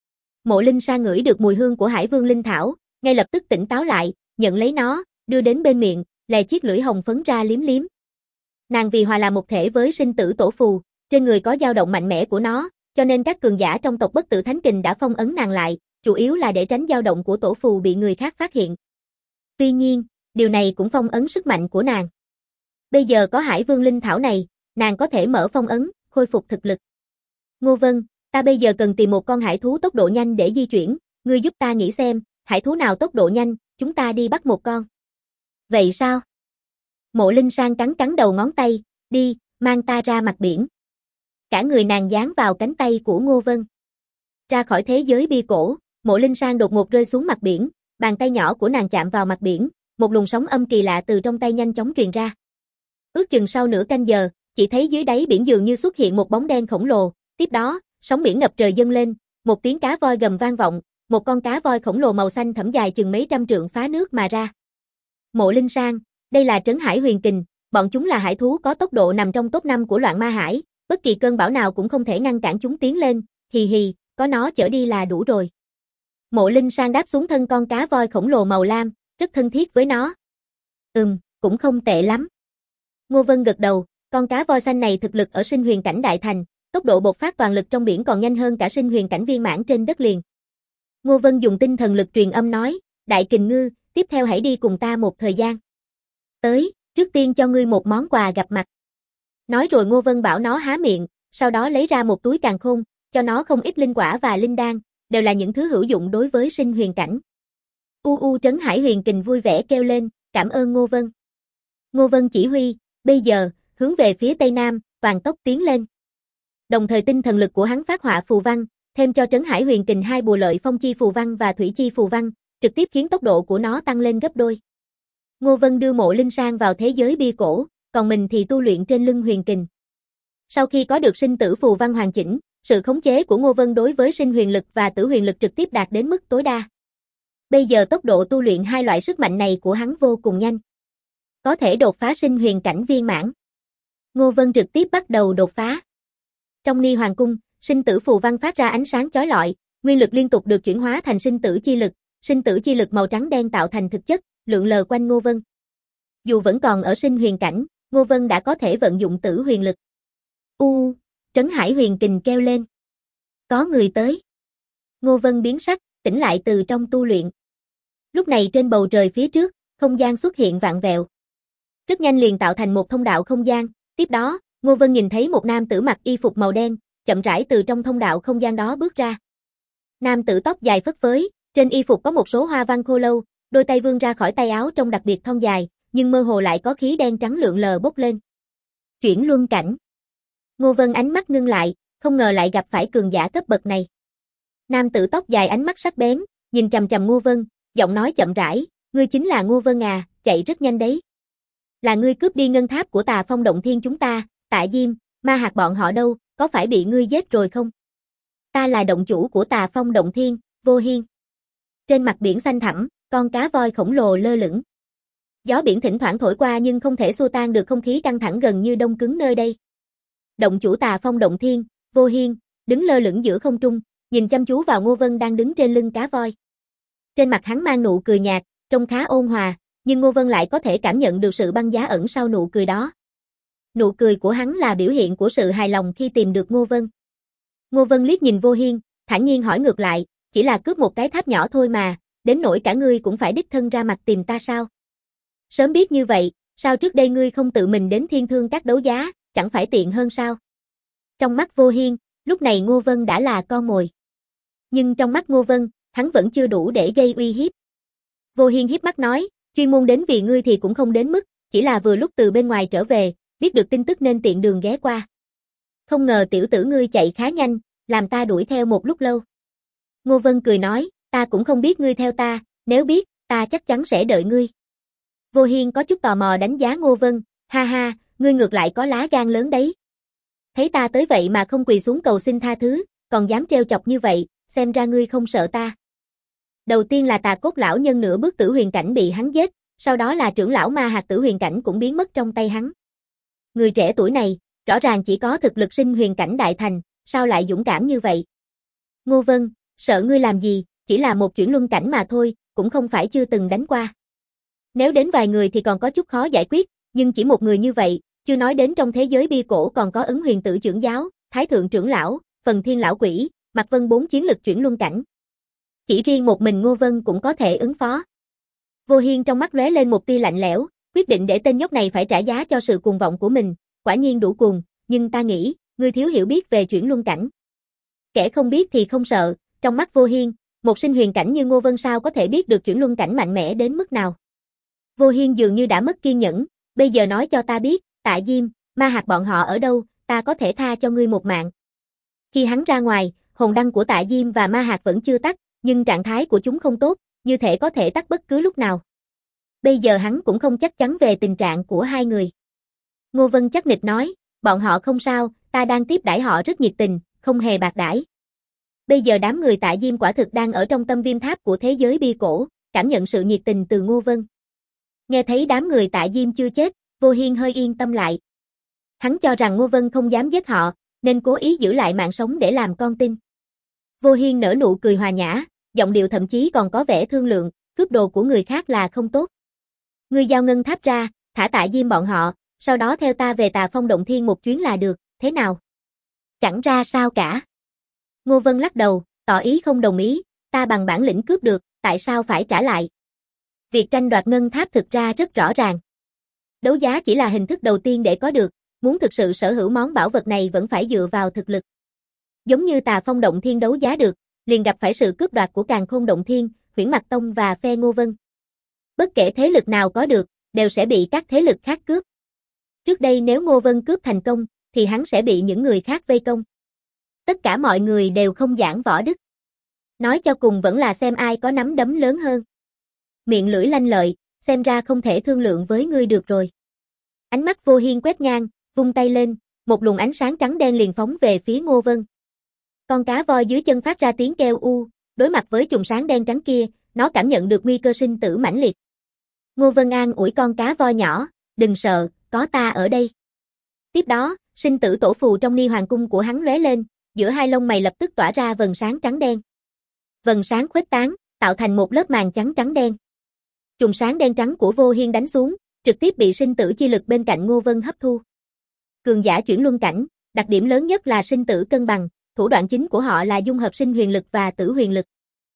Mộ Linh Sa ngửi được mùi hương của Hải Vương Linh Thảo, ngay lập tức tỉnh táo lại, nhận lấy nó, đưa đến bên miệng, lè chiếc lưỡi hồng phấn ra liếm liếm. Nàng vì hòa là một thể với sinh tử tổ phù, trên người có dao động mạnh mẽ của nó, cho nên các cường giả trong tộc Bất Tử Thánh Kình đã phong ấn nàng lại, chủ yếu là để tránh dao động của tổ phù bị người khác phát hiện. Tuy nhiên, điều này cũng phong ấn sức mạnh của nàng. Bây giờ có Hải Vương Linh Thảo này, nàng có thể mở phong ấn, khôi phục thực lực. Ngô Vân, ta bây giờ cần tìm một con hải thú tốc độ nhanh để di chuyển, ngươi giúp ta nghĩ xem, hải thú nào tốc độ nhanh, chúng ta đi bắt một con. Vậy sao? Mộ Linh Sang cắn cắn đầu ngón tay, đi, mang ta ra mặt biển. Cả người nàng dán vào cánh tay của Ngô Vân. Ra khỏi thế giới bia cổ, Mộ Linh Sang đột ngột rơi xuống mặt biển, bàn tay nhỏ của nàng chạm vào mặt biển, một luồng sóng âm kỳ lạ từ trong tay nhanh chóng truyền ra. Ước chừng sau nửa canh giờ, chỉ thấy dưới đáy biển dường như xuất hiện một bóng đen khổng lồ, tiếp đó, sóng biển ngập trời dâng lên, một tiếng cá voi gầm vang vọng, một con cá voi khổng lồ màu xanh thẫm dài chừng mấy trăm trượng phá nước mà ra. Mộ Linh Sang, đây là trấn hải huyền kình, bọn chúng là hải thú có tốc độ nằm trong top 5 của loạn ma hải, bất kỳ cơn bão nào cũng không thể ngăn cản chúng tiến lên, hì hì, có nó chở đi là đủ rồi. Mộ Linh Sang đáp xuống thân con cá voi khổng lồ màu lam, rất thân thiết với nó. Cũng không tệ lắm. Ngô Vân gật đầu, con cá voi xanh này thực lực ở sinh huyền cảnh đại thành, tốc độ bộc phát toàn lực trong biển còn nhanh hơn cả sinh huyền cảnh viên mãn trên đất liền. Ngô Vân dùng tinh thần lực truyền âm nói, Đại Kình Ngư, tiếp theo hãy đi cùng ta một thời gian. Tới, trước tiên cho ngươi một món quà gặp mặt. Nói rồi Ngô Vân bảo nó há miệng, sau đó lấy ra một túi càn khôn, cho nó không ít linh quả và linh đan, đều là những thứ hữu dụng đối với sinh huyền cảnh. Trấn Hải Huyền Kình vui vẻ kêu lên, cảm ơn Ngô Vân. Ngô Vân chỉ huy, bây giờ, hướng về phía tây nam, toàn tốc tiến lên. Đồng thời tinh thần lực của hắn phát họa phù văn, thêm cho Trấn Hải Huyền Kình 2 bùa lợi phong chi phù văn và thủy chi phù văn, trực tiếp khiến tốc độ của nó tăng lên gấp đôi. Ngô Vân đưa Mộ Linh Sang vào thế giới bia cổ, còn mình thì tu luyện trên lưng huyền kình. Sau khi có được sinh tử phù văn hoàn chỉnh, sự khống chế của Ngô Vân đối với sinh huyền lực và tử huyền lực trực tiếp đạt đến mức tối đa. Bây giờ tốc độ tu luyện hai loại sức mạnh này của hắn vô cùng nhanh. Có thể đột phá sinh huyền cảnh viên mãn. Ngô Vân trực tiếp bắt đầu đột phá. Trong Ni Hoàng Cung, sinh tử phù văn phát ra ánh sáng chói lọi, nguyên lực liên tục được chuyển hóa thành sinh tử chi lực màu trắng đen tạo thành thực chất, lượn lờ quanh Ngô Vân. Dù vẫn còn ở sinh huyền cảnh, Ngô Vân đã có thể vận dụng tử huyền lực. Trấn Hải Huyền Kình kêu lên. Có người tới. Ngô Vân biến sắc, tỉnh lại từ trong tu luyện. Lúc này trên bầu trời phía trước, không gian xuất hiện vạn vẹo. Rất nhanh liền tạo thành một thông đạo không gian, tiếp đó, Ngô Vân nhìn thấy một nam tử mặc y phục màu đen, chậm rãi từ trong thông đạo không gian đó bước ra. Nam tử tóc dài phất phới, trên y phục có một số hoa văn khô lâu, đôi tay vươn ra khỏi tay áo trông đặc biệt thon dài, nhưng mơ hồ lại có khí đen trắng lượn lờ bốc lên. Chuyển luân cảnh. Ngô Vân ánh mắt ngưng lại, không ngờ lại gặp phải cường giả cấp bậc này. Nam tử tóc dài ánh mắt sắc bén, nhìn chằm chằm Ngô Vân, giọng nói chậm rãi, ngươi chính là Ngô Vân à, chạy rất nhanh đấy. Là ngươi cướp đi ngân tháp của Tà Phong Động Thiên chúng ta, Tạ Diêm, Ma Hạt bọn họ đâu, có phải bị ngươi giết rồi không? Ta là động chủ của Tà Phong Động Thiên, Vô Hiên. Trên mặt biển xanh thẳm, con cá voi khổng lồ lơ lửng. Gió biển thỉnh thoảng thổi qua nhưng không thể xua tan được không khí căng thẳng gần như đông cứng nơi đây. Động chủ Tà Phong Động Thiên, Vô Hiên, đứng lơ lửng giữa không trung, nhìn chăm chú vào Ngô Vân đang đứng trên lưng cá voi. Trên mặt hắn mang nụ cười nhạt, trông khá ôn hòa, nhưng Ngô Vân lại có thể cảm nhận được sự băng giá ẩn sau nụ cười đó. Nụ cười của hắn là biểu hiện của sự hài lòng khi tìm được Ngô Vân. Ngô Vân liếc nhìn Vô Hiên, thản nhiên hỏi ngược lại, chỉ là cướp một cái tháp nhỏ thôi mà, đến nỗi cả ngươi cũng phải đích thân ra mặt tìm ta sao? Sớm biết như vậy, sao trước đây ngươi không tự mình đến Thiên Thương Các đấu giá, chẳng phải tiện hơn sao? Trong mắt Vô Hiên, lúc này Ngô Vân đã là con mồi. Nhưng trong mắt Ngô Vân, hắn vẫn chưa đủ để gây uy hiếp. Vô Hiên hiếp mắt nói, chuyên môn đến vì ngươi thì cũng không đến mức, chỉ là vừa lúc từ bên ngoài trở về, biết được tin tức nên tiện đường ghé qua. Không ngờ tiểu tử ngươi chạy khá nhanh, làm ta đuổi theo một lúc lâu. Ngô Vân cười nói, ta cũng không biết ngươi theo ta, nếu biết, ta chắc chắn sẽ đợi ngươi. Vô Hiên có chút tò mò đánh giá Ngô Vân, ha ha, ngươi ngược lại có lá gan lớn đấy. Thấy ta tới vậy mà không quỳ xuống cầu xin tha thứ, còn dám trêu chọc như vậy, xem ra ngươi không sợ ta. Đầu tiên là Tà Cốt lão nhân nửa bước tử huyền cảnh bị hắn giết, sau đó là trưởng lão Ma Hạt tử huyền cảnh cũng biến mất trong tay hắn. Người trẻ tuổi này, rõ ràng chỉ có thực lực sinh huyền cảnh đại thành, sao lại dũng cảm như vậy? Ngô Vân, sợ ngươi làm gì, chỉ là một chuyển luân cảnh mà thôi, cũng không phải chưa từng đánh qua. Nếu đến vài người thì còn có chút khó giải quyết, nhưng chỉ một người như vậy, chưa nói đến trong thế giới bia cổ còn có Ấn Huyền Tử trưởng giáo, Thái thượng trưởng lão, Phần Thiên lão quỷ, Mạc Vân 4 chiến lực chuyển luân cảnh. Chỉ riêng một mình Ngô Vân cũng có thể ứng phó. Vô Hiên trong mắt lóe lên một tia lạnh lẽo, quyết định để tên nhóc này phải trả giá cho sự cuồng vọng của mình, quả nhiên đủ cuồng, nhưng ta nghĩ, ngươi thiếu hiểu biết về chuyển luân cảnh. Kẻ không biết thì không sợ, trong mắt Vô Hiên, một sinh huyền cảnh như Ngô Vân sao có thể biết được chuyển luân cảnh mạnh mẽ đến mức nào. Vô Hiên dường như đã mất kiên nhẫn, Bây giờ nói cho ta biết, Tạ Diêm, Ma Hạc bọn họ ở đâu, ta có thể tha cho ngươi một mạng. Khi hắn ra ngoài, hồn đăng của Tạ Diêm và Ma Hạc vẫn chưa tắt, nhưng trạng thái của chúng không tốt, như thể có thể tắt bất cứ lúc nào. Bây giờ hắn cũng không chắc chắn về tình trạng của hai người. Ngô Vân chắc nịch nói, bọn họ không sao, ta đang tiếp đãi họ rất nhiệt tình, không hề bạc đãi. Bây giờ đám người Tạ Diêm quả thực đang ở trong tâm viêm tháp của thế giới bi cổ, cảm nhận sự nhiệt tình từ Ngô Vân. Nghe thấy đám người Tạ Diêm chưa chết, Vô Hiên hơi yên tâm lại. Hắn cho rằng Ngô Vân không dám giết họ, nên cố ý giữ lại mạng sống để làm con tin. Vô Hiên nở nụ cười hòa nhã, giọng điệu thậm chí còn có vẻ thương lượng, cướp đồ của người khác là không tốt. Ngươi giao ngân tháp ra, thả Tạ Diêm bọn họ, sau đó theo ta về Tà Phong Động Thiên một chuyến là được, thế nào? Chẳng ra sao cả. Ngô Vân lắc đầu, tỏ ý không đồng ý, ta bằng bản lĩnh cướp được, tại sao phải trả lại? Việc tranh đoạt ngân tháp thực ra rất rõ ràng. Đấu giá chỉ là hình thức đầu tiên để có được, muốn thực sự sở hữu món bảo vật này vẫn phải dựa vào thực lực. Giống như Tà Phong Động Thiên đấu giá được, liền gặp phải sự cướp đoạt của Càn Khôn Động Thiên, Huyễn Mạch Tông và phe Ngô Vân. Bất kể thế lực nào có được, đều sẽ bị các thế lực khác cướp. Trước đây nếu Ngô Vân cướp thành công, thì hắn sẽ bị những người khác vây công. Tất cả mọi người đều không giảng võ đức. Nói cho cùng vẫn là xem ai có nắm đấm lớn hơn. Miệng lưỡi lanh lợi, xem ra không thể thương lượng với ngươi được rồi. Ánh mắt Vô Hiên quét ngang, vung tay lên, một luồng ánh sáng trắng đen liền phóng về phía Ngô Vân. Con cá voi dưới chân phát ra tiếng kêu u, đối mặt với chùm sáng đen trắng kia, nó cảm nhận được nguy cơ sinh tử mãnh liệt. Ngô Vân an ủi con cá voi nhỏ, đừng sợ, có ta ở đây. Tiếp đó, sinh tử tổ phù trong Ni Hoàng cung của hắn lóe lên, giữa hai lông mày lập tức tỏa ra vầng sáng trắng đen. Vầng sáng khuếch tán, tạo thành một lớp màn trắng trắng đen. Chùm sáng đen trắng của Vô Hiên đánh xuống, trực tiếp bị sinh tử chi lực bên cạnh Ngô Vân hấp thu. Cường giả chuyển luân cảnh, đặc điểm lớn nhất là sinh tử cân bằng, thủ đoạn chính của họ là dung hợp sinh huyền lực và tử huyền lực.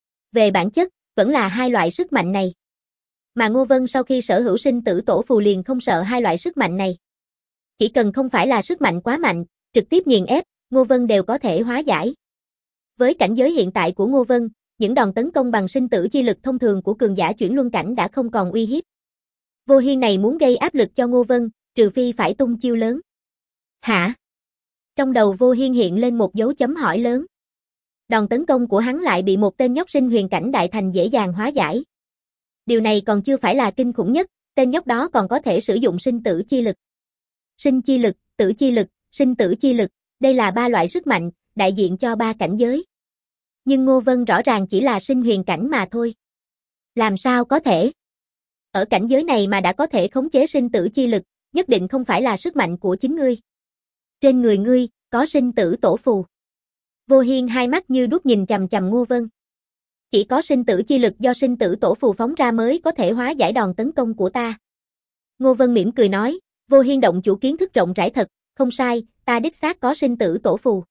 Về bản chất, vẫn là hai loại sức mạnh này. Mà Ngô Vân sau khi sở hữu sinh tử tổ phù liền không sợ hai loại sức mạnh này. Chỉ cần không phải là sức mạnh quá mạnh, trực tiếp nghiền ép, Ngô Vân đều có thể hóa giải. Với cảnh giới hiện tại của Ngô Vân, những đòn tấn công bằng sinh tử chi lực thông thường của cường giả chuyển luân cảnh đã không còn uy hiếp. Vô Hiên này muốn gây áp lực cho Ngô Vân, trừ phi phải tung chiêu lớn. Hả? Trong đầu Vô Hiên hiện lên một dấu chấm hỏi lớn. Đòn tấn công của hắn lại bị một tên nhóc sinh huyền cảnh đại thành dễ dàng hóa giải. Điều này còn chưa phải là kinh khủng nhất, tên nhóc đó còn có thể sử dụng sinh tử chi lực. Sinh chi lực, tử chi lực, sinh tử chi lực, đây là ba loại sức mạnh, đại diện cho ba cảnh giới. Nhưng Ngô Vân rõ ràng chỉ là sinh huyền cảnh mà thôi. Làm sao có thể? Ở cảnh giới này mà đã có thể khống chế sinh tử chi lực, nhất định không phải là sức mạnh của chính ngươi. Trên người ngươi, có sinh tử tổ phù. Vô Hiên hai mắt như đuốc nhìn chằm chằm Ngô Vân. Chỉ có sinh tử chi lực do sinh tử tổ phù phóng ra mới có thể hóa giải đòn tấn công của ta. Ngô Vân mỉm cười nói, Vô Hiên động chủ kiến thức rộng rãi thật, không sai, ta đích xác có sinh tử tổ phù.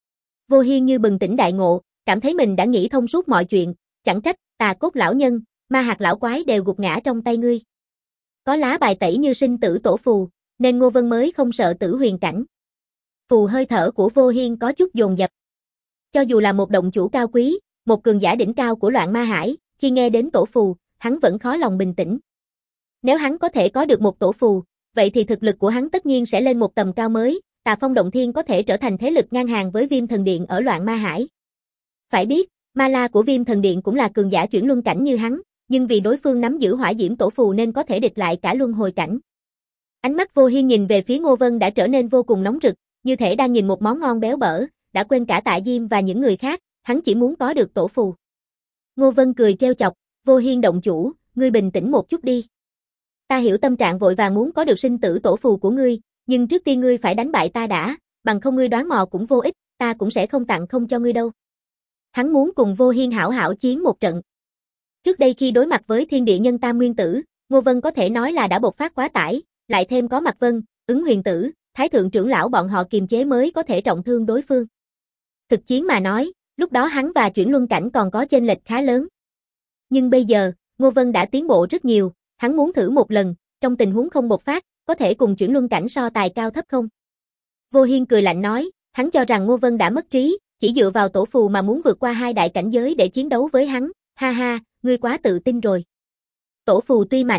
Vô Hiên như bừng tỉnh đại ngộ, cảm thấy mình đã nghĩ thông suốt mọi chuyện, chẳng trách, Tà Cốt lão nhân, Ma Hạc lão quái đều gục ngã trong tay ngươi. Có lá bài tẩy như sinh tử tổ phù, nên Ngô Vân mới không sợ tử huyền cảnh. Phù hơi thở của Vô Hiên có chút dồn dập. Cho dù là một động chủ cao quý, một cường giả đỉnh cao của Loạn Ma Hải, khi nghe đến tổ phù, hắn vẫn khó lòng bình tĩnh. Nếu hắn có thể có được một tổ phù, vậy thì thực lực của hắn tất nhiên sẽ lên một tầm cao mới, Tà Phong Động Thiên có thể trở thành thế lực ngang hàng với Viêm Thần Điện ở Loạn Ma Hải. Phải biết, Ma La của Viêm Thần Điện cũng là cường giả chuyển luân cảnh như hắn, nhưng vì đối phương nắm giữ hỏa diễm tổ phù nên có thể địch lại cả luân hồi cảnh. Ánh mắt Vô Hiên nhìn về phía Ngô Vân đã trở nên vô cùng nóng rực, như thể đang nhìn một món ngon béo bở, đã quên cả Tạ Diêm và những người khác, hắn chỉ muốn có được tổ phù. Ngô Vân cười trêu chọc, Vô Hiên động chủ, ngươi bình tĩnh một chút đi. Ta hiểu tâm trạng vội vàng muốn có được sinh tử tổ phù của ngươi, nhưng trước tiên ngươi phải đánh bại ta đã, bằng không ngươi đoán mò cũng vô ích, ta cũng sẽ không tặng không cho ngươi đâu. Hắn muốn cùng Vô Hiên hảo hảo chiến một trận. Trước đây khi đối mặt với thiên địa nhân tam nguyên tử, Ngô Vân có thể nói là đã bộc phát quá tải, lại thêm có Mạc Vân, Ứng Huyền Tử, Thái Thượng trưởng lão bọn họ kiềm chế mới có thể trọng thương đối phương. Thực chiến mà nói, lúc đó hắn và chuyển luân cảnh còn có chênh lệch khá lớn. Nhưng bây giờ, Ngô Vân đã tiến bộ rất nhiều, hắn muốn thử một lần, trong tình huống không bộc phát, có thể cùng chuyển luân cảnh so tài cao thấp không? Vô Hiên cười lạnh nói, hắn cho rằng Ngô Vân đã mất trí, chỉ dựa vào tổ phù mà muốn vượt qua hai đại cảnh giới để chiến đấu với hắn, ha ha, ngươi quá tự tin rồi. Tổ phù tuy mạnh,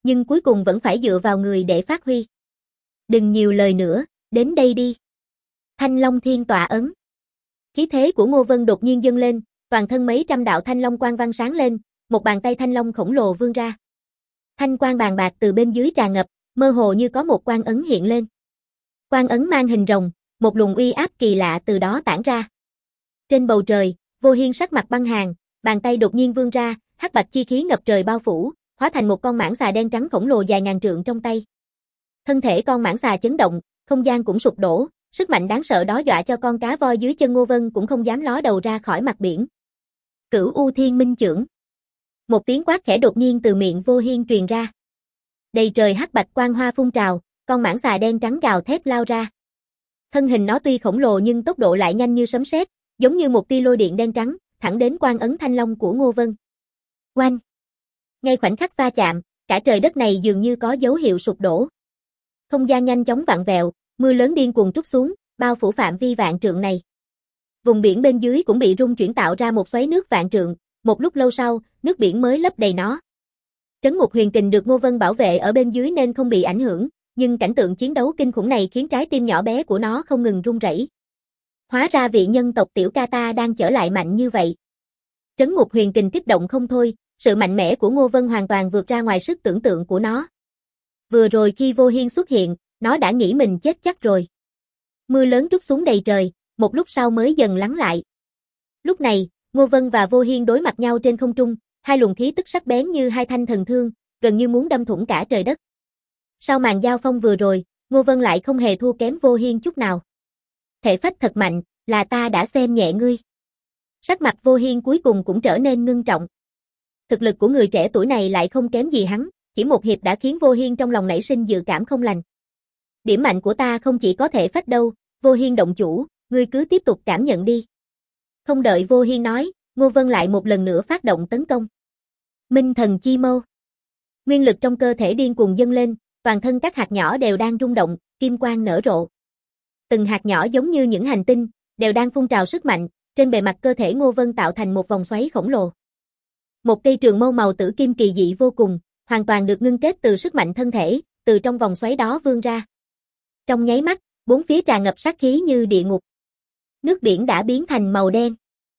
nhưng cuối cùng vẫn phải dựa vào người để phát huy. Đừng nhiều lời nữa, đến đây đi. Thanh Long Thiên tọa ấn. Khí thế của Ngô Vân đột nhiên dâng lên, toàn thân mấy trăm đạo thanh long quang vang sáng lên, một bàn tay thanh long khổng lồ vươn ra. Thanh quang bàn bạc từ bên dưới tràn ngập, mơ hồ như có một quang ấn hiện lên. Quang ấn mang hình rồng, một luồng uy áp kỳ lạ từ đó tản ra. Trên bầu trời, Vô Hiên sắc mặt băng hàn, bàn tay đột nhiên vươn ra, hắc bạch chi khí ngập trời bao phủ, hóa thành một con mãng xà đen trắng khổng lồ dài ngàn trượng trong tay. Thân thể con mãng xà chấn động, không gian cũng sụp đổ, sức mạnh đáng sợ đó dọa cho con cá voi dưới chân Ngô Vân cũng không dám ló đầu ra khỏi mặt biển. Cửu U Thiên Minh Chưởng. Một tiếng quát khẽ đột nhiên từ miệng Vô Hiên truyền ra. Đầy trời hắc bạch quang hoa phun trào, con mãng xà đen trắng gào thét lao ra. Thân hình nó tuy khổng lồ nhưng tốc độ lại nhanh như sấm sét, giống như một tia lôi điện đen trắng, thẳng đến quan ấn thanh long của Ngô Vân. Oanh! Ngay khoảnh khắc va chạm, cả trời đất này dường như có dấu hiệu sụp đổ. Không gian nhanh chóng vặn vẹo, mưa lớn điên cuồng trút xuống, bao phủ phạm vi vạn trượng này. Vùng biển bên dưới cũng bị rung chuyển tạo ra một xoáy nước vạn trượng, một lúc lâu sau, nước biển mới lấp đầy nó. Trấn Ngục Huyền Kình được Ngô Vân bảo vệ ở bên dưới nên không bị ảnh hưởng, nhưng cảnh tượng chiến đấu kinh khủng này khiến trái tim nhỏ bé của nó không ngừng run rẩy. Hóa ra vị nhân tộc tiểu ca ta đang trở lại mạnh như vậy. Trấn Ngục Huyền Kình kích động không thôi, sự mạnh mẽ của Ngô Vân hoàn toàn vượt ra ngoài sức tưởng tượng của nó. Vừa rồi khi Vô Hiên xuất hiện, nó đã nghĩ mình chết chắc rồi. Mưa lớn trút xuống đầy trời, một lúc sau mới dần lắng lại. Lúc này, Ngô Vân và Vô Hiên đối mặt nhau trên không trung, hai luồng khí tức sắc bén như hai thanh thần thương, gần như muốn đâm thủng cả trời đất. Sau màn giao phong vừa rồi, Ngô Vân lại không hề thua kém Vô Hiên chút nào. Thể phách thật mạnh, là ta đã xem nhẹ ngươi. Sắc mặt Vô Hiên cuối cùng cũng trở nên ngưng trọng. Thực lực của người trẻ tuổi này lại không kém gì hắn, chỉ một hiệp đã khiến Vô Hiên trong lòng nảy sinh dự cảm không lành. Điểm mạnh của ta không chỉ có thể phách đâu, Vô Hiên động chủ, ngươi cứ tiếp tục cảm nhận đi. Không đợi Vô Hiên nói, Ngô Vân lại một lần nữa phát động tấn công. Minh Thần Chi Mâu. Nguyên lực trong cơ thể điên cuồng dâng lên, toàn thân các hạt nhỏ đều đang rung động, kim quang nở rộ. Từng hạt nhỏ giống như những hành tinh, đều đang phun trào sức mạnh, trên bề mặt cơ thể Ngô Vân tạo thành một vòng xoáy khổng lồ. Một cây trường mâu màu tử kim kỳ dị vô cùng, hoàn toàn được ngưng kết từ sức mạnh thân thể, từ trong vòng xoáy đó vươn ra. Trong nháy mắt, bốn phía tràn ngập sát khí như địa ngục. Nước biển đã biến thành màu đen.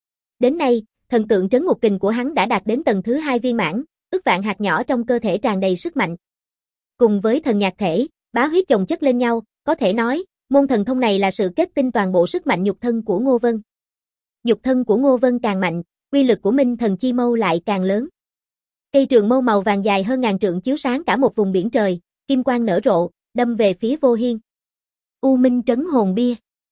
Đến nay, thần tượng trấn ngục kình của hắn đã đạt đến tầng thứ 2 viên mãn, ức vạn hạt nhỏ trong cơ thể tràn đầy sức mạnh. Cùng với thần nhạc thể, bá huyết chồng chất lên nhau, có thể nói, môn thần thông này là sự kết tinh toàn bộ sức mạnh nhục thân của Ngô Vân. Nhục thân của Ngô Vân càng mạnh, uy lực của Minh Thần Chi Mâu lại càng lớn. Cây trường mâu màu vàng dài hơn ngàn trượng chiếu sáng cả một vùng biển trời, kim quang nở rộ, đâm về phía Vô Hiên. U Minh Trấn Hồn Bia.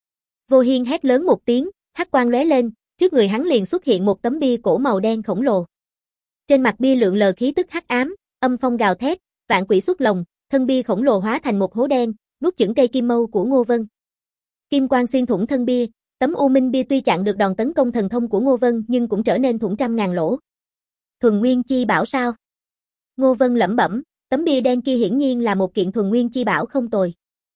Vô Hiên hét lớn một tiếng, hắc quang lóe lên, trước người hắn liền xuất hiện một tấm bia cổ màu đen khổng lồ. Trên mặt bia lượn lờ khí tức hắc ám, âm phong gào thét, vạn quỷ xuất lồng, thân bia khổng lồ hóa thành một hố đen, nuốt chửng cây kim mâu của Ngô Vân. Kim quang xuyên thủng thân bia, tấm U Minh bia tuy chặn được đòn tấn công thần thông của Ngô Vân nhưng cũng trở nên thủng trăm ngàn lỗ. Thuần Nguyên Chi Bảo sao? Ngô Vân lẩm bẩm, tấm bia đen kia hiển nhiên là một kiện Thuần Nguyên Chi Bảo không tồi.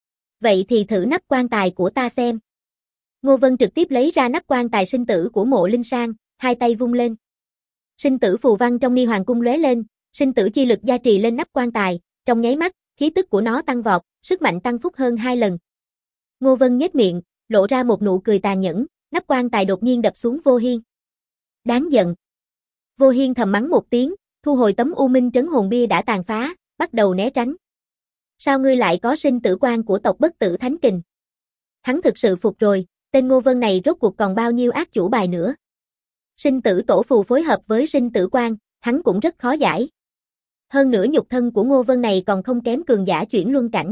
Vậy thì thử nắp quan tài của ta xem. Ngô Vân trực tiếp lấy ra nắp quan tài sinh tử của Mộ Linh Sang, hai tay vung lên. Sinh tử phù văn trong Ni Hoàng cung lóe lên, sinh tử chi lực gia trì lên nắp quan tài, trong nháy mắt, khí tức của nó tăng vọt, sức mạnh tăng phúc hơn 2 lần. Ngô Vân nhếch miệng, lộ ra một nụ cười tàn nhẫn, nắp quan tài đột nhiên đập xuống Vô Hiên. Đáng giận. Vô Hiên thầm mắng một tiếng, thu hồi tấm U Minh Trấn Hồn Bia đã tàn phá, bắt đầu né tránh. Sao ngươi lại có sinh tử quan của tộc Bất Tử Thánh Kình? Hắn thực sự phục rồi, tên Ngô Vân này rốt cuộc còn bao nhiêu ác chủ bài nữa. Sinh tử tổ phù phối hợp với sinh tử quan, hắn cũng rất khó giải. Hơn nữa nhục thân của Ngô Vân này còn không kém cường giả chuyển luân cảnh.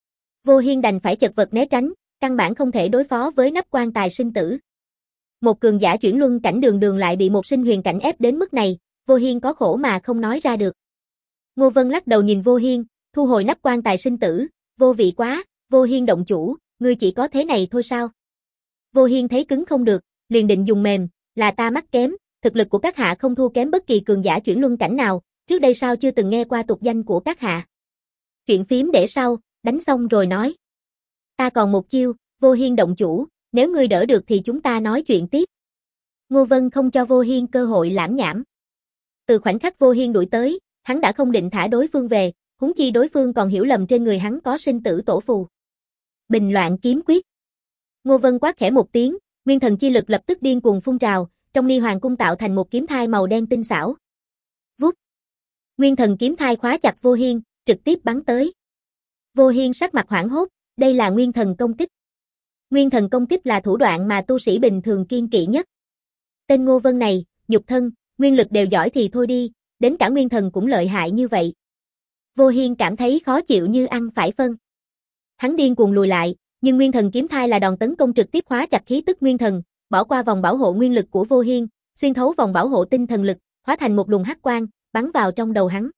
Vô Hiên đành phải chật vật né tránh, căn bản không thể đối phó với nắp quan tài sinh tử. Một cường giả chuyển luân cảnh đường đường lại bị một sinh huyền cảnh ép đến mức này, Vô Hiên có khổ mà không nói ra được. Ngô Vân lắc đầu nhìn Vô Hiên, thu hồi nắp quan tài sinh tử, vô vị quá, Vô Hiên động chủ, ngươi chỉ có thế này thôi sao? Vô Hiên thấy cứng không được, liền định dùng mềm, là ta mắc kém, thực lực của các hạ không thua kém bất kỳ cường giả chuyển luân cảnh nào, trước đây sao chưa từng nghe qua tục danh của các hạ. Chuyện phím để sau, đánh xong rồi nói. Ta còn một chiêu, Vô Hiên động chủ, nếu ngươi đỡ được thì chúng ta nói chuyện tiếp. Ngô Vân không cho Vô Hiên cơ hội lảm nhảm. Từ khoảnh khắc Vô Hiên đuổi tới, hắn đã không định thả đối phương về, huống chi đối phương còn hiểu lầm trên người hắn có sinh tử tổ phù. Bình loạn kiếm quyết. Ngô Vân quát khẽ một tiếng, nguyên thần chi lực lập tức điên cuồng phun trào, trong Ni Hoàng cung tạo thành một kiếm thai màu đen tinh xảo. Vút. Nguyên thần kiếm thai khóa chặt Vô Hiên, trực tiếp bắn tới. Vô Hiên sắc mặt hoảng hốt, đây là nguyên thần công kích. Nguyên thần công kích là thủ đoạn mà tu sĩ bình thường kiêng kỵ nhất. Tên Ngô Vân này, nhục thân, nguyên lực đều giỏi thì thôi đi, đến cả nguyên thần cũng lợi hại như vậy. Vô Hiên cảm thấy khó chịu như ăn phải phân. Hắn điên cuồng lùi lại, nhưng nguyên thần kiếm thai là đòn tấn công trực tiếp khóa chặt khí tức nguyên thần, bỏ qua vòng bảo hộ nguyên lực của Vô Hiên, xuyên thấu vòng bảo hộ tinh thần lực, hóa thành một luồng hắc quang, bắn vào trong đầu hắn.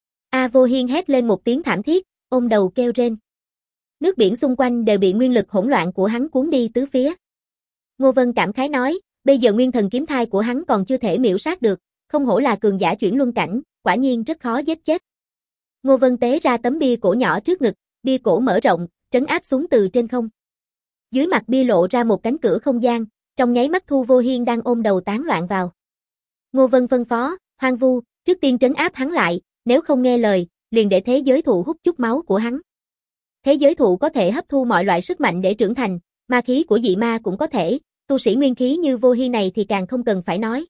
Vô Hiên hét lên một tiếng thảm thiết, ôm đầu kêu rên. Nước biển xung quanh đều bị nguyên lực hỗn loạn của hắn cuốn đi tứ phía. Ngô Vân cảm khái nói, bây giờ nguyên thần kiếm thai của hắn còn chưa thể miểu sát được, không hổ là cường giả chuyển luân cảnh, quả nhiên rất khó giết chết. Ngô Vân tế ra tấm bia cổ nhỏ trước ngực, bia cổ mở rộng, trấn áp xuống từ trên không. Dưới mặt bia lộ ra một cánh cửa không gian, trong nháy mắt thu Vô Hiên đang ôm đầu tán loạn vào. Ngô Vân phân phó, Hoang Vu, trước tiên trấn áp hắn lại, nếu không nghe lời, liền để thế giới thụ hút chút máu của hắn. Thế giới thụ có thể hấp thu mọi loại sức mạnh để trưởng thành, ma khí của dị ma cũng có thể, tu sĩ nguyên khí như Vô Hiên này thì càng không cần phải nói.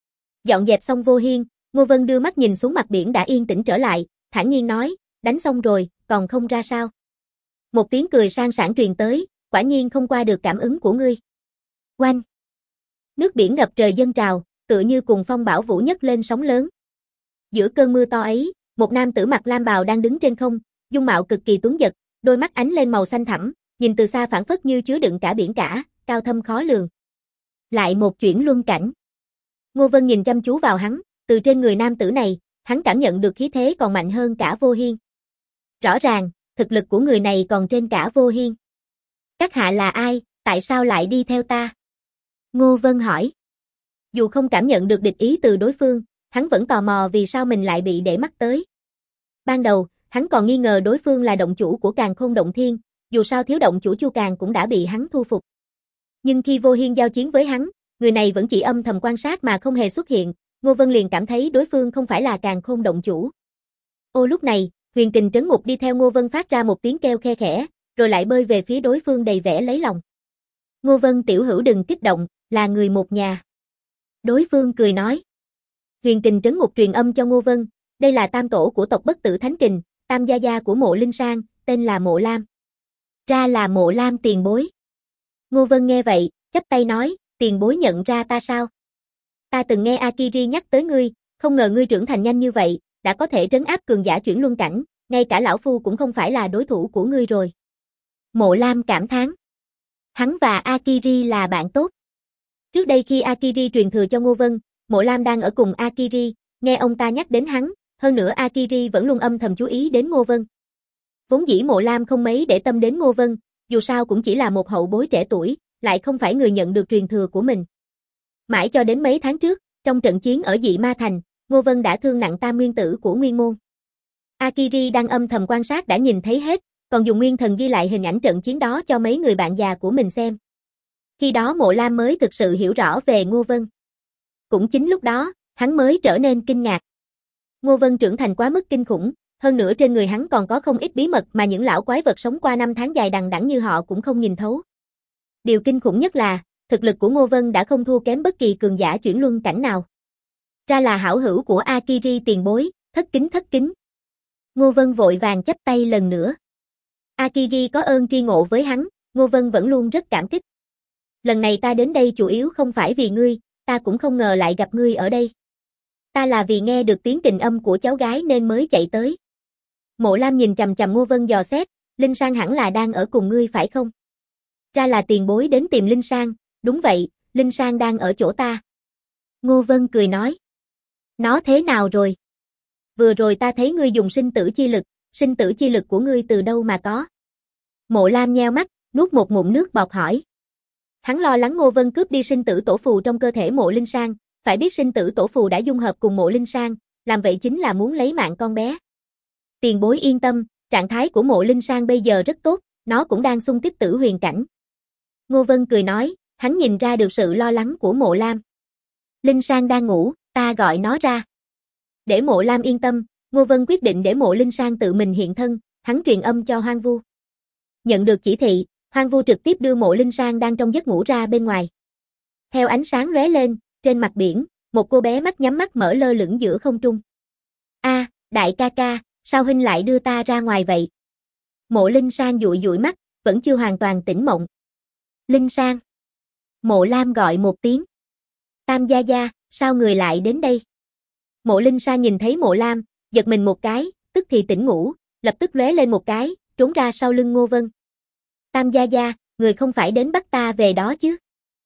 Dọn dẹp xong Vô Hiên, Ngô Vân đưa mắt nhìn xuống mặt biển đã yên tĩnh trở lại, thản nhiên nói, đánh xong rồi, còn không ra sao. Một tiếng cười sang sảng truyền tới, quả nhiên không qua được cảm ứng của ngươi. Oanh! Nước biển ngập trời dâng trào, tựa như cùng phong bão vũ nhấc lên sóng lớn. Giữa cơn mưa to ấy, một nam tử mặc lam bào đang đứng trên không, dung mạo cực kỳ tuấn giật, đôi mắt ánh lên màu xanh thẳm, nhìn từ xa phảng phất như chứa đựng cả biển cả, cao thâm khó lường. Lại một chuyển luân cảnh. Ngô Vân nhìn chăm chú vào hắn, từ trên người nam tử này, hắn cảm nhận được khí thế còn mạnh hơn cả Vô Hiên. Rõ ràng, thực lực của người này còn trên cả Vô Hiên. Các hạ là ai, tại sao lại đi theo ta? Ngô Vân hỏi. Dù không cảm nhận được địch ý từ đối phương, hắn vẫn tò mò vì sao mình lại bị để mắt tới. Ban đầu, hắn còn nghi ngờ đối phương là động chủ của Càn Khôn Động Thiên, dù sao thiếu động chủ Chu Càn cũng đã bị hắn thu phục. Nhưng khi Vô Hiên giao chiến với hắn, người này vẫn chỉ âm thầm quan sát mà không hề xuất hiện, Ngô Vân liền cảm thấy đối phương không phải là Càn Khôn Động chủ. Lúc này, Huyền Kình Trấn Ngục đi theo Ngô Vân phát ra một tiếng kêu khe khẽ, rồi lại bơi về phía đối phương đầy vẻ lấy lòng. Ngô Vân tiểu hữu đừng kích động, là người một nhà. Đối phương cười nói. Huyền Kình Trấn Ngục truyền âm cho Ngô Vân, đây là tam tổ của tộc Bất Tử Thánh Kình, tam gia gia của Mộ Linh Sang, tên là Mộ Lam. Ra là Mộ Lam tiền bối. Ngô Vân nghe vậy, chắp tay nói, tiền bối nhận ra ta sao? Ta từng nghe Akiri nhắc tới ngươi, không ngờ ngươi trưởng thành nhanh như vậy, đã có thể trấn áp cường giả chuyển luân cảnh, ngay cả lão phu cũng không phải là đối thủ của ngươi rồi. Mộ Lam cảm thán. Hắn và Akiri là bạn tốt. Trước đây khi Akiri truyền thừa cho Ngô Vân, Mộ Lam đang ở cùng Akiri, nghe ông ta nhắc đến hắn, hơn nữa Akiri vẫn luôn âm thầm chú ý đến Ngô Vân. Vốn dĩ Mộ Lam không mấy để tâm đến Ngô Vân, dù sao cũng chỉ là một hậu bối trẻ tuổi, lại không phải người nhận được truyền thừa của mình. Mãi cho đến mấy tháng trước, trong trận chiến ở Dị Ma Thành, Ngô Vân đã thương nặng tam nguyên tử của Nguyên Môn. Akiri đang âm thầm quan sát đã nhìn thấy hết, còn dùng nguyên thần ghi lại hình ảnh trận chiến đó cho mấy người bạn già của mình xem. Khi đó Mộ Lam mới thực sự hiểu rõ về Ngô Vân. Cũng chính lúc đó, hắn mới trở nên kinh ngạc. Ngô Vân trưởng thành quá mức kinh khủng, hơn nữa trên người hắn còn có không ít bí mật mà những lão quái vật sống qua năm tháng dài đằng đẵng như họ cũng không nhìn thấu. Điều kinh khủng nhất là, thực lực của Ngô Vân đã không thua kém bất kỳ cường giả chuyển luân cảnh nào. Ra là hảo hữu của Akiri tiền bối, thất kính. Ngô Vân vội vàng chắp tay lần nữa. Akiri có ơn tri ngộ với hắn, Ngô Vân vẫn luôn rất cảm kích. Lần này ta đến đây chủ yếu không phải vì ngươi, ta cũng không ngờ lại gặp ngươi ở đây. Ta là vì nghe được tiếng kình âm của cháu gái nên mới chạy tới. Mộ Lam nhìn chằm chằm Ngô Vân dò xét, Linh Sang hẳn là đang ở cùng ngươi phải không? Ra là tiền bối đến tìm Linh Sang, đúng vậy, Linh Sang đang ở chỗ ta. Ngô Vân cười nói. Nó thế nào rồi? Vừa rồi ta thấy ngươi dùng sinh tử chi lực của ngươi từ đâu mà có? Mộ Lam nheo mắt, nuốt một ngụm nước bọt hỏi. Hắn lo lắng Ngô Vân cướp đi sinh tử tổ phù trong cơ thể Mộ Linh Sang, phải biết sinh tử tổ phù đã dung hợp cùng Mộ Linh Sang, làm vậy chính là muốn lấy mạng con bé. Tiền bối yên tâm, trạng thái của Mộ Linh Sang bây giờ rất tốt, nó cũng đang xung kích tử huyền cảnh. Ngô Vân cười nói, hắn nhìn ra được sự lo lắng của Mộ Lam. Linh Sang đang ngủ, ta gọi nó ra. Để Mộ Lam yên tâm, Ngô Vân quyết định để Mộ Linh Sang tự mình hiện thân, hắn truyền âm cho Hoang Vu. Nhận được chỉ thị, Hoang Vu trực tiếp đưa Mộ Linh Sang đang trong giấc ngủ ra bên ngoài. Theo ánh sáng lóe lên, trên mặt biển, một cô bé mắt nhắm mắt mở lơ lửng giữa không trung. A, đại ca ca, sao huynh lại đưa ta ra ngoài vậy? Mộ Linh Sang dụi dụi mắt, vẫn chưa hoàn toàn tỉnh mộng. Linh Sang. Mộ Lam gọi một tiếng. Tam gia gia, sao người lại đến đây? Mộ Linh Sang nhìn thấy Mộ Lam, giật mình một cái, tức thì tỉnh ngủ, lập tức lóe lên một cái, trốn ra sau lưng Ngô Vân. Tam gia gia, người không phải đến bắt ta về đó chứ?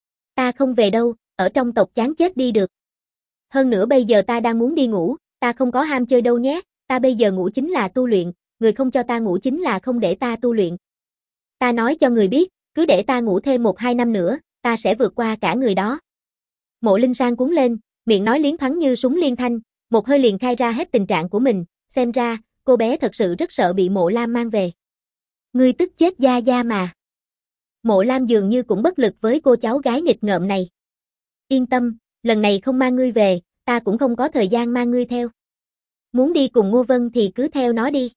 Ta không về đâu, ở trong tộc chán chết đi được. Hơn nữa bây giờ ta đang muốn đi ngủ, ta không có ham chơi đâu nhé, ta bây giờ ngủ chính là tu luyện, người không cho ta ngủ chính là không để ta tu luyện. Ta nói cho người biết, cứ để ta ngủ thêm 1-2 năm nữa, ta sẽ vượt qua cả người đó. Mộ Linh Sang cuống lên, miệng nói liến thoáng như súng liên thanh, một hơi liền khai ra hết tình trạng của mình, xem ra, cô bé thật sự rất sợ bị Mộ Lam mang về. Ngươi tức chết gia gia mà. Mộ Lam dường như cũng bất lực với cô cháu gái nghịch ngợm này. Yên tâm, lần này không mang ngươi về, ta cũng không có thời gian mang ngươi theo. Muốn đi cùng Ngô Vân thì cứ theo nó đi.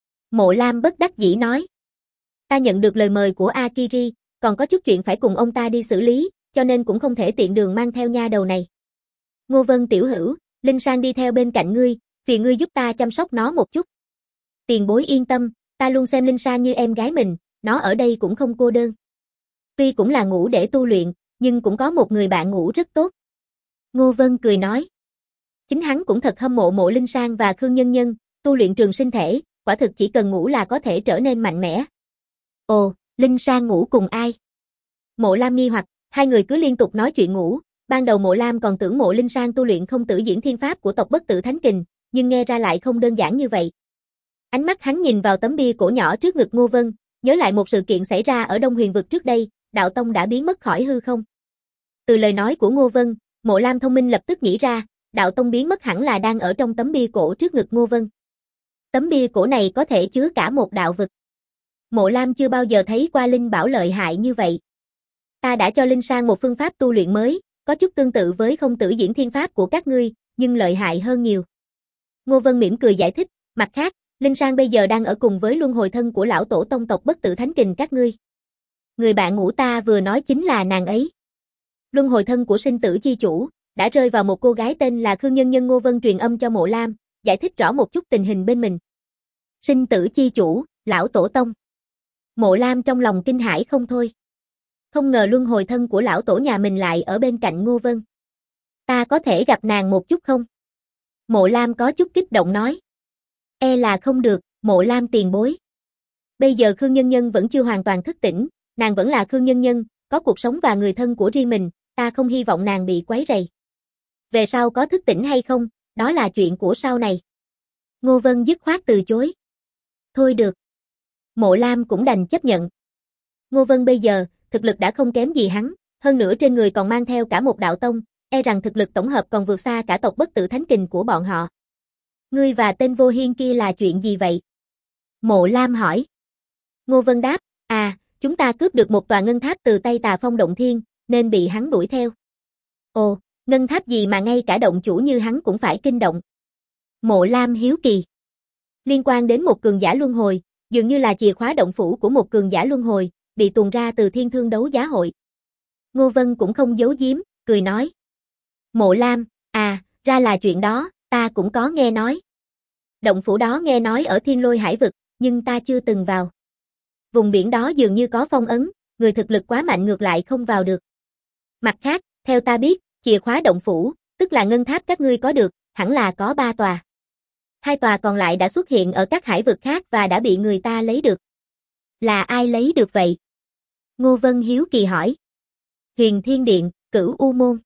Mộ Lam bất đắc dĩ nói. Ta nhận được lời mời của Akiri, còn có chút chuyện phải cùng ông ta đi xử lý, cho nên cũng không thể tiện đường mang theo nha đầu này. Ngô Vân tiểu hữu, Linh Sang đi theo bên cạnh ngươi, phiền ngươi giúp ta chăm sóc nó một chút. Tiền bối yên tâm, ta luôn xem Linh Sang như em gái mình, nó ở đây cũng không cô đơn. Tuy cũng là ngủ để tu luyện, nhưng cũng có một người bạn ngủ rất tốt. Ngô Vân cười nói. Chính hắn cũng thật hâm mộ Mộ Linh Sang và Khương Nhân Nhân, tu luyện trường sinh thể, quả thực chỉ cần ngủ là có thể trở nên mạnh mẽ. Ồ, Linh Sang ngủ cùng ai? Mộ Lam nghi hoặc, hai người cứ liên tục nói chuyện ngủ, ban đầu Mộ Lam còn tưởng Mộ Linh Sang tu luyện không tử diễn thiên pháp của tộc Bất Tử Thánh Kình, nhưng nghe ra lại không đơn giản như vậy. Ánh mắt hắn nhìn vào tấm bia cổ nhỏ trước ngực Ngô Vân, nhớ lại một sự kiện xảy ra ở Đông Huyền vực trước đây, đạo tông đã biến mất khỏi hư không. Từ lời nói của Ngô Vân, Mộ Lam thông minh lập tức nghĩ ra, đạo tông biến mất hẳn là đang ở trong tấm bia cổ trước ngực Ngô Vân. Tấm bia cổ này có thể chứa cả một đạo vực. Mộ Lam chưa bao giờ thấy qua linh bảo lợi hại như vậy. Ta đã cho Linh Sang một phương pháp tu luyện mới, có chút tương tự với không tử diễn thiên pháp của các ngươi, nhưng lợi hại hơn nhiều. Ngô Vân mỉm cười giải thích, mặt khác, Linh Sang bây giờ đang ở cùng với luân hồi thân của lão tổ tông tộc Bất Tử Thánh Kình các ngươi. Người bạn ngủ ta vừa nói chính là nàng ấy. Luân hồi thân của sinh tử chi chủ, đã rơi vào một cô gái tên là Khương Nhân Nhân. Ngô Vân truyền âm cho Mộ Lam, giải thích rõ một chút tình hình bên mình. Sinh tử chi chủ, lão tổ tông. Mộ Lam trong lòng kinh hãi không thôi. Không ngờ luân hồi thân của lão tổ nhà mình lại ở bên cạnh Ngô Vân. Ta có thể gặp nàng một chút không? Mộ Lam có chút kích động nói. E là không được, Mộ Lam tiền bối. Bây giờ Khương Nhân Nhân vẫn chưa hoàn toàn thức tỉnh, nàng vẫn là Khương Nhân Nhân, có cuộc sống và người thân của riêng mình, ta không hy vọng nàng bị quấy rầy. Về sau có thức tỉnh hay không, đó là chuyện của sau này. Ngô Vân dứt khoát từ chối. Thôi được. Mộ Lam cũng đành chấp nhận. Ngô Vân bây giờ, thực lực đã không kém gì hắn, hơn nữa trên người còn mang theo cả một đạo tông, e rằng thực lực tổng hợp còn vượt xa cả tộc Bất Tử Thánh Kình của bọn họ. Ngươi và tên Vô Hiên kia là chuyện gì vậy? Mộ Lam hỏi. Ngô Vân đáp, chúng ta cướp được một tòa ngân tháp từ tay Tà Phong Động Thiên, nên bị hắn đuổi theo. Ồ, ngân tháp gì mà ngay cả động chủ như hắn cũng phải kinh động? Mộ Lam hiếu kỳ. Liên quan đến một cường giả luân hồi, dường như là chìa khóa động phủ của một cường giả luân hồi, bị tuồn ra từ Thiên Thương Đấu Giá Hội. Ngô Vân cũng không giấu giếm, cười nói. Mộ Lam, ra là chuyện đó, ta cũng có nghe nói. Động phủ đó nghe nói ở Thiên Lôi Hải Vực, nhưng ta chưa từng vào. Vùng biển đó dường như có phong ấn, người thực lực quá mạnh ngược lại không vào được. Mặt khác, theo ta biết, chìa khóa động phủ, tức là ngân tháp các ngươi có được, hẳn là có 3 tòa. 2 tòa còn lại đã xuất hiện ở các hải vực khác và đã bị người ta lấy được. Là ai lấy được vậy? Ngô Vân hiếu kỳ hỏi. Huyền Thiên Điện, Cửu U Môn.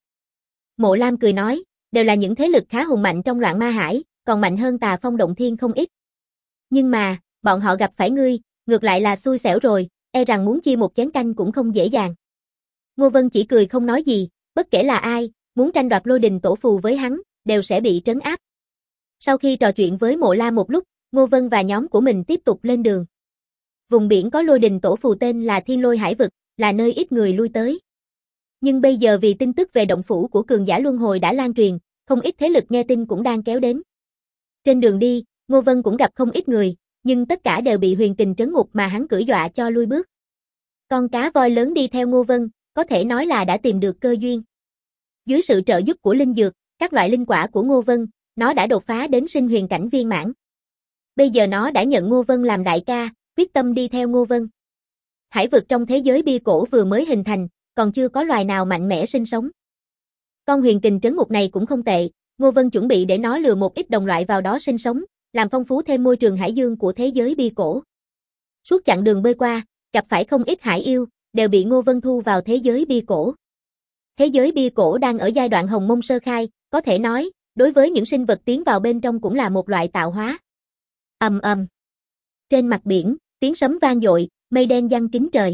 Mộ Lam cười nói, đều là những thế lực khá hùng mạnh trong Loạn Ma Hải, còn mạnh hơn Tà Phong Động Thiên không ít. Nhưng mà, bọn họ gặp phải ngươi, ngược lại là xui xẻo rồi, e rằng muốn chia một chén canh cũng không dễ dàng. Ngô Vân chỉ cười không nói gì, bất kể là ai, muốn tranh đoạt Lôi Đình Tổ Phù với hắn, đều sẽ bị trấn áp. Sau khi trò chuyện với Mộ Lam một lúc, Ngô Vân và nhóm của mình tiếp tục lên đường. Vùng biển có Lôi Đình Tổ Phù tên là Thiên Lôi Hải Vực, là nơi ít người lui tới. Nhưng bây giờ vì tin tức về động phủ của cường giả luân hồi đã lan truyền, không ít thế lực nghe tin cũng đang kéo đến. Trên đường đi, Ngô Vân cũng gặp không ít người, nhưng tất cả đều bị Huyền Kình trấn ngục mà hắn cưỡi dọa cho lui bước. Con cá voi lớn đi theo Ngô Vân, có thể nói là đã tìm được cơ duyên. Dưới sự trợ giúp của linh dược, các loại linh quả của Ngô Vân, nó đã đột phá đến sinh huyền cảnh viên mãn. Bây giờ nó đã nhận Ngô Vân làm đại ca, quyết tâm đi theo Ngô Vân. Hải vực trong thế giới bia cổ vừa mới hình thành, còn chưa có loài nào mạnh mẽ sinh sống. Con Huyền Kình trấn ngục này cũng không tệ, Ngô Vân chuẩn bị để nó lừa một ít đồng loại vào đó sinh sống, làm phong phú thêm môi trường hải dương của thế giới bia cổ. Suốt chặng đường bơi qua, gặp phải không ít hải yêu, đều bị Ngô Vân thu vào thế giới bia cổ. Thế giới bia cổ đang ở giai đoạn hồng mông sơ khai, có thể nói, đối với những sinh vật tiến vào bên trong cũng là một loại tạo hóa. Ầm ầm. Trên mặt biển, tiếng sấm vang dội, mây đen giăng kín trời.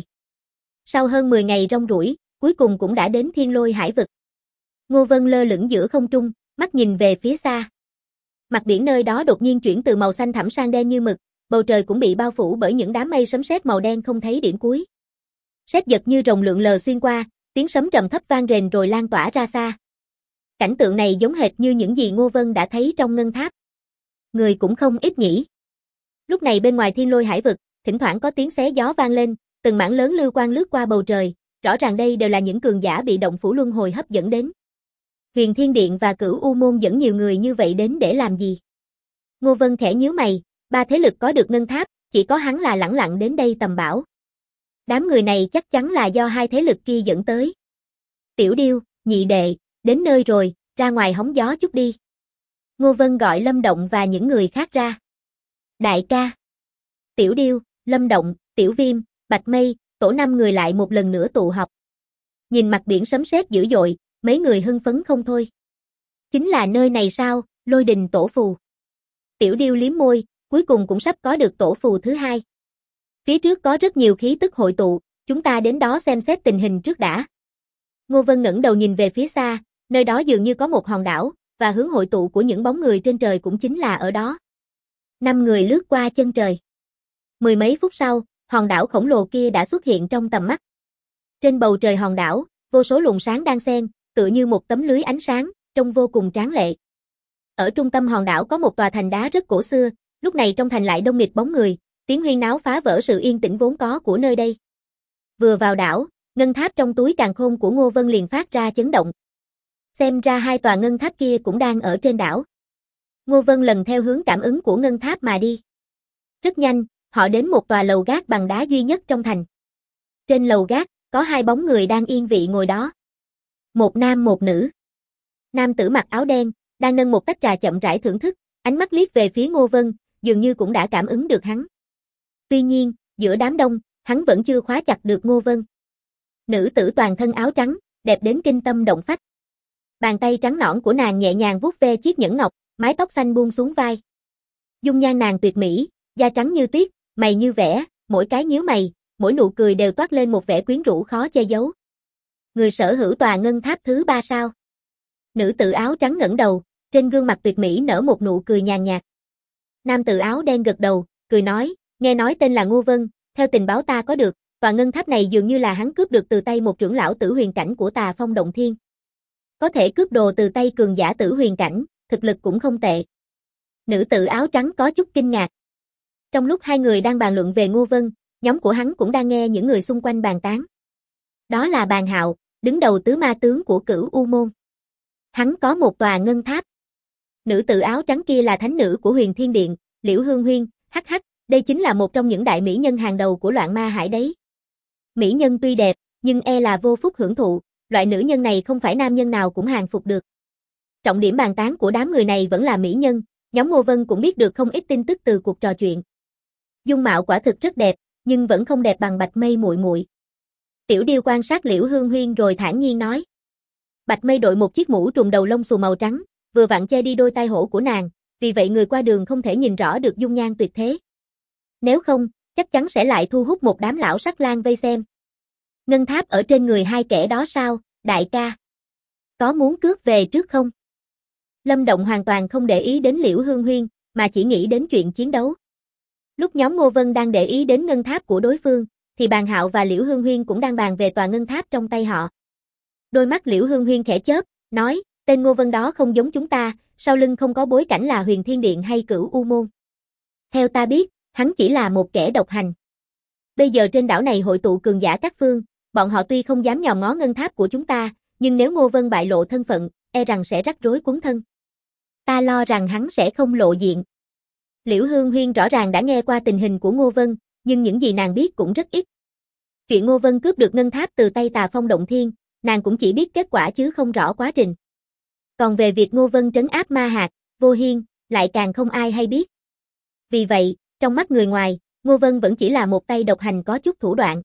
Sau hơn 10 ngày rong ruổi, cuối cùng cũng đã đến Thiên Lôi hải vực. Ngô Vân lơ lửng giữa không trung, mắt nhìn về phía xa. Mặt biển nơi đó đột nhiên chuyển từ màu xanh thẳm sang đen như mực, bầu trời cũng bị bao phủ bởi những đám mây sấm sét màu đen không thấy điểm cuối. Sét giật như rồng lượn lờ xuyên qua, tiếng sấm trầm thấp vang rền rồi lan tỏa ra xa. Cảnh tượng này giống hệt như những gì Ngô Vân đã thấy trong ngân tháp. Người cũng không ít nhỉ. Lúc này bên ngoài Thiên Lôi hải vực, thỉnh thoảng có tiếng xé gió vang lên, từng mảng lớn lưu quang lướt qua bầu trời, rõ ràng đây đều là những cường giả bị động phủ luân hồi hấp dẫn đến. Huyền Thiên Điện và Cửu U Môn dẫn nhiều người như vậy đến để làm gì? Ngô Vân khẽ nhíu mày, ba thế lực có được ngân tháp, chỉ có hắn là lẳng lặng đến đây tầm bảo. Đám người này chắc chắn là do hai thế lực kia dẫn tới. Tiểu Điêu, nhị đệ, đến nơi rồi, ra ngoài hóng gió chút đi. Ngô Vân gọi Lâm Động và những người khác ra. Đại ca. Tiểu Điêu, Lâm Động, Tiểu Viêm, Bạch Mây, tổ 5 người lại một lần nữa tụ họp. Nhìn mặt biển sấm sét dữ dội, mấy người hưng phấn không thôi. Chính là nơi này sao, Lôi Đình tổ phù. Tiểu Điêu liếm môi, cuối cùng cũng sắp có được tổ phù thứ hai. Phía trước có rất nhiều khí tức hội tụ, chúng ta đến đó xem xét tình hình trước đã. Ngô Vân ngẩng đầu nhìn về phía xa, nơi đó dường như có một hòn đảo, và hướng hội tụ của những bóng người trên trời cũng chính là ở đó. 5 người lướt qua chân trời. Mười mấy phút sau, hòn đảo khổng lồ kia đã xuất hiện trong tầm mắt. Trên bầu trời hòn đảo, vô số luồng sáng đang xen, tựa như một tấm lưới ánh sáng, trông vô cùng tráng lệ. Ở trung tâm hòn đảo có một tòa thành đá rất cổ xưa, lúc này trong thành lại đông nghịt bóng người, tiếng huyên náo phá vỡ sự yên tĩnh vốn có của nơi đây. Vừa vào đảo, ngân tháp trong túi càn khôn của Ngô Vân liền phát ra chấn động. Xem ra hai tòa ngân tháp kia cũng đang ở trên đảo. Ngô Vân lần theo hướng cảm ứng của ngân tháp mà đi. Rất nhanh, họ đến một tòa lầu gác bằng đá duy nhất trong thành. Trên lầu gác, có hai bóng người đang yên vị ngồi đó. Một nam một nữ. Nam tử mặc áo đen, đang nâng một tách trà chậm rãi thưởng thức, ánh mắt liếc về phía Ngô Vân, dường như cũng đã cảm ứng được hắn. Tuy nhiên, giữa đám đông, hắn vẫn chưa khóa chặt được Ngô Vân. Nữ tử toàn thân áo trắng, đẹp đến kinh tâm động phách. Bàn tay trắng nõn của nàng nhẹ nhàng vuốt ve chiếc nhẫn ngọc, mái tóc xanh buông xuống vai. Dung nhan nàng tuyệt mỹ, da trắng như tuyết, mày như vẽ, mỗi cái nhíu mày, mỗi nụ cười đều toát lên một vẻ quyến rũ khó che giấu. Người sở hữu tòa ngân tháp thứ 3 sao? Nữ tử áo trắng ngẩng đầu, trên gương mặt tuyệt mỹ nở một nụ cười nhàn nhạt. Nam tử áo đen gật đầu, cười nói, nghe nói tên là Ngô Vân, theo tình báo ta có được, tòa ngân tháp này dường như là hắn cướp được từ tay một trưởng lão tử huyền cảnh của Tà Phong Động Thiên. Có thể cướp đồ từ tay cường giả tử huyền cảnh, thực lực cũng không tệ. Nữ tử áo trắng có chút kinh ngạc. Trong lúc hai người đang bàn luận về Ngô Vân, nhóm của hắn cũng đang nghe những người xung quanh bàn tán. Đó là Bàn Hạo, đứng đầu tứ ma tướng của Cửu U Môn. Hắn có một tòa ngân tháp. Nữ tử áo trắng kia là thánh nữ của Huyền Thiên Điện, Liễu Hương Huyên, hắc hắc, đây chính là một trong những đại mỹ nhân hàng đầu của Loạn Ma Hải đấy. Mỹ nhân tuy đẹp, nhưng e là vô phúc hưởng thụ, loại nữ nhân này không phải nam nhân nào cũng hàng phục được. Trọng điểm bàn tán của đám người này vẫn là mỹ nhân, nhóm Ngô Vân cũng biết được không ít tin tức từ cuộc trò chuyện. Dung mạo quả thực rất đẹp, nhưng vẫn không đẹp bằng Bạch Mây muội muội. Tiểu Điêu quan sát Liễu Hương Huyên rồi thản nhiên nói. Bạch Mây đội một chiếc mũ trùm đầu lông xù màu trắng, vừa vặn che đi đôi tai hổ của nàng, vì vậy người qua đường không thể nhìn rõ được dung nhan tuyệt thế. Nếu không, chắc chắn sẽ lại thu hút một đám lão sắc lang vây xem. Ngân tháp ở trên người hai kẻ đó sao, đại ca? Có muốn cướp về trước không? Lâm Động hoàn toàn không để ý đến Liễu Hương Huyên, mà chỉ nghĩ đến chuyện chiến đấu. Lúc nhóm Ngô Vân đang để ý đến ngân tháp của đối phương, thì Bàn Hạo và Liễu Hương Huyên cũng đang bàn về tòa ngân tháp trong tay họ. Đôi mắt Liễu Hương Huyên khẽ chớp, nói, tên Ngô Vân đó không giống chúng ta, sau lưng không có bối cảnh là Huyền Thiên Điện hay Cửu U Môn. Theo ta biết, hắn chỉ là một kẻ độc hành. Bây giờ trên đảo này hội tụ cường giả các phương, bọn họ tuy không dám nhòm ngó ngân tháp của chúng ta, nhưng nếu Ngô Vân bại lộ thân phận, e rằng sẽ rắc rối cuống thân. Ta lo rằng hắn sẽ không lộ diện. Liễu Hương Huyên rõ ràng đã nghe qua tình hình của Ngô Vân, nhưng những gì nàng biết cũng rất ít. Chuyện Ngô Vân cướp được ngân tháp từ tay Tà Phong Động Thiên, nàng cũng chỉ biết kết quả chứ không rõ quá trình. Còn về việc Ngô Vân trấn áp Ma Hạc, Vô Hiên, lại càng không ai hay biết. Vì vậy, trong mắt người ngoài, Ngô Vân vẫn chỉ là một tay độc hành có chút thủ đoạn.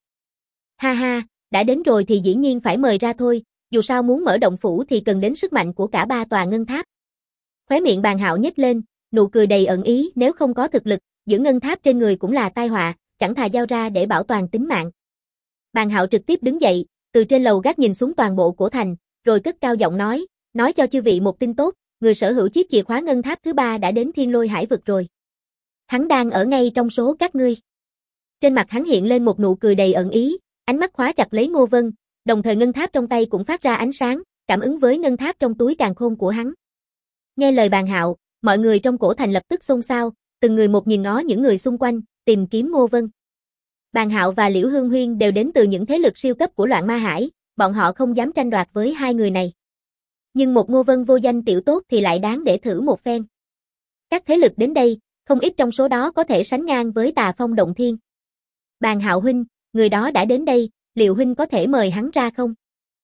Ha ha, đã đến rồi thì dĩ nhiên phải mời ra thôi, dù sao muốn mở động phủ thì cần đến sức mạnh của cả 3 tòa ngân tháp. Khóe miệng Bàn Hạo nhếch lên, nụ cười đầy ẩn ý, nếu không có thực lực, giữ ngân tháp trên người cũng là tai họa, chẳng thà giao ra để bảo toàn tính mạng. Bàn Hạo trực tiếp đứng dậy, từ trên lầu gác nhìn xuống toàn bộ cổ thành, rồi cất cao giọng nói cho chư vị một tin tốt, người sở hữu chiếc chìa khóa ngân tháp thứ 3 đã đến Thiên Lôi Hải vực rồi. Hắn đang ở ngay trong số các ngươi. Trên mặt hắn hiện lên một nụ cười đầy ẩn ý, ánh mắt khóa chặt lấy Ngô Vân, đồng thời ngân tháp trong tay cũng phát ra ánh sáng, cảm ứng với ngân tháp trong túi càn khôn của hắn. Nghe lời Bàn Hạo, mọi người trong cổ thành lập tức xôn xao, từng người một nhìn ngó những người xung quanh, tìm kiếm Ngô Vân. Bàn Hạo và Liễu Hương Huyên đều đến từ những thế lực siêu cấp của Loạn Ma Hải, bọn họ không dám tranh đoạt với hai người này. Nhưng một Ngô Vân vô danh tiểu tốt thì lại đáng để thử một phen. Các thế lực đến đây, không ít trong số đó có thể sánh ngang với Tà Phong Động Thiên. Bàn Hạo huynh, người đó đã đến đây, liệu huynh có thể mời hắn ra không?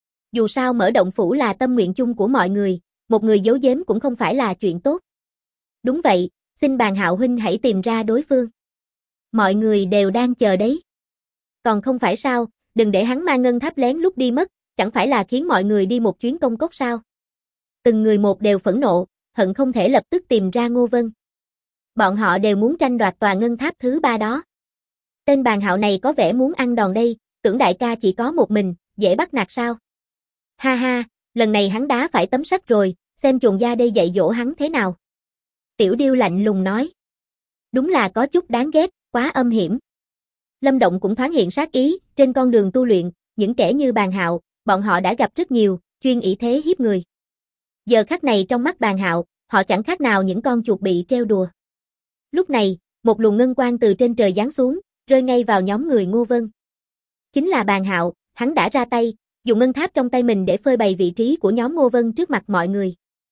Dù sao mở động phủ là tâm nguyện chung của mọi người, một người giấu giếm cũng không phải là chuyện tốt. Đúng vậy, xin Bàn Hạo huynh hãy tìm ra đối phương. Mọi người đều đang chờ đấy. Còn không phải sao, đừng để hắn mang ngân tháp lén lút đi mất, chẳng phải là khiến mọi người đi một chuyến công cốc sao? Từng người một đều phẫn nộ, hận không thể lập tức tìm ra Ngô Vân. Bọn họ đều muốn tranh đoạt tòa ngân tháp thứ 3 đó. Tên Bàn Hạo này có vẻ muốn ăn đòn đây, tưởng đại ca chỉ có một mình, dễ bắt nạt sao? Ha ha, lần này hắn đá phải tấm sắt rồi, xem chuồn gia đây dạy dỗ hắn thế nào. Tiểu Điêu lạnh lùng nói. Đúng là có chút đáng ghét, quá âm hiểm. Lâm Động cũng thoáng hiện sát ý, trên con đường tu luyện, những kẻ như Bàn Hạo, bọn họ đã gặp rất nhiều, chuyên ỷ thế hiếp người. Giờ khắc này trong mắt Bàn Hạo, họ chẳng khác nào những con chuột bị trêu đùa. Lúc này, một luồng ngân quang từ trên trời giáng xuống, rơi ngay vào nhóm người Ngô Vân. Chính là Bàn Hạo, hắn đã ra tay, dùng ngân tháp trong tay mình để phơi bày vị trí của nhóm Ngô Vân trước mặt mọi người.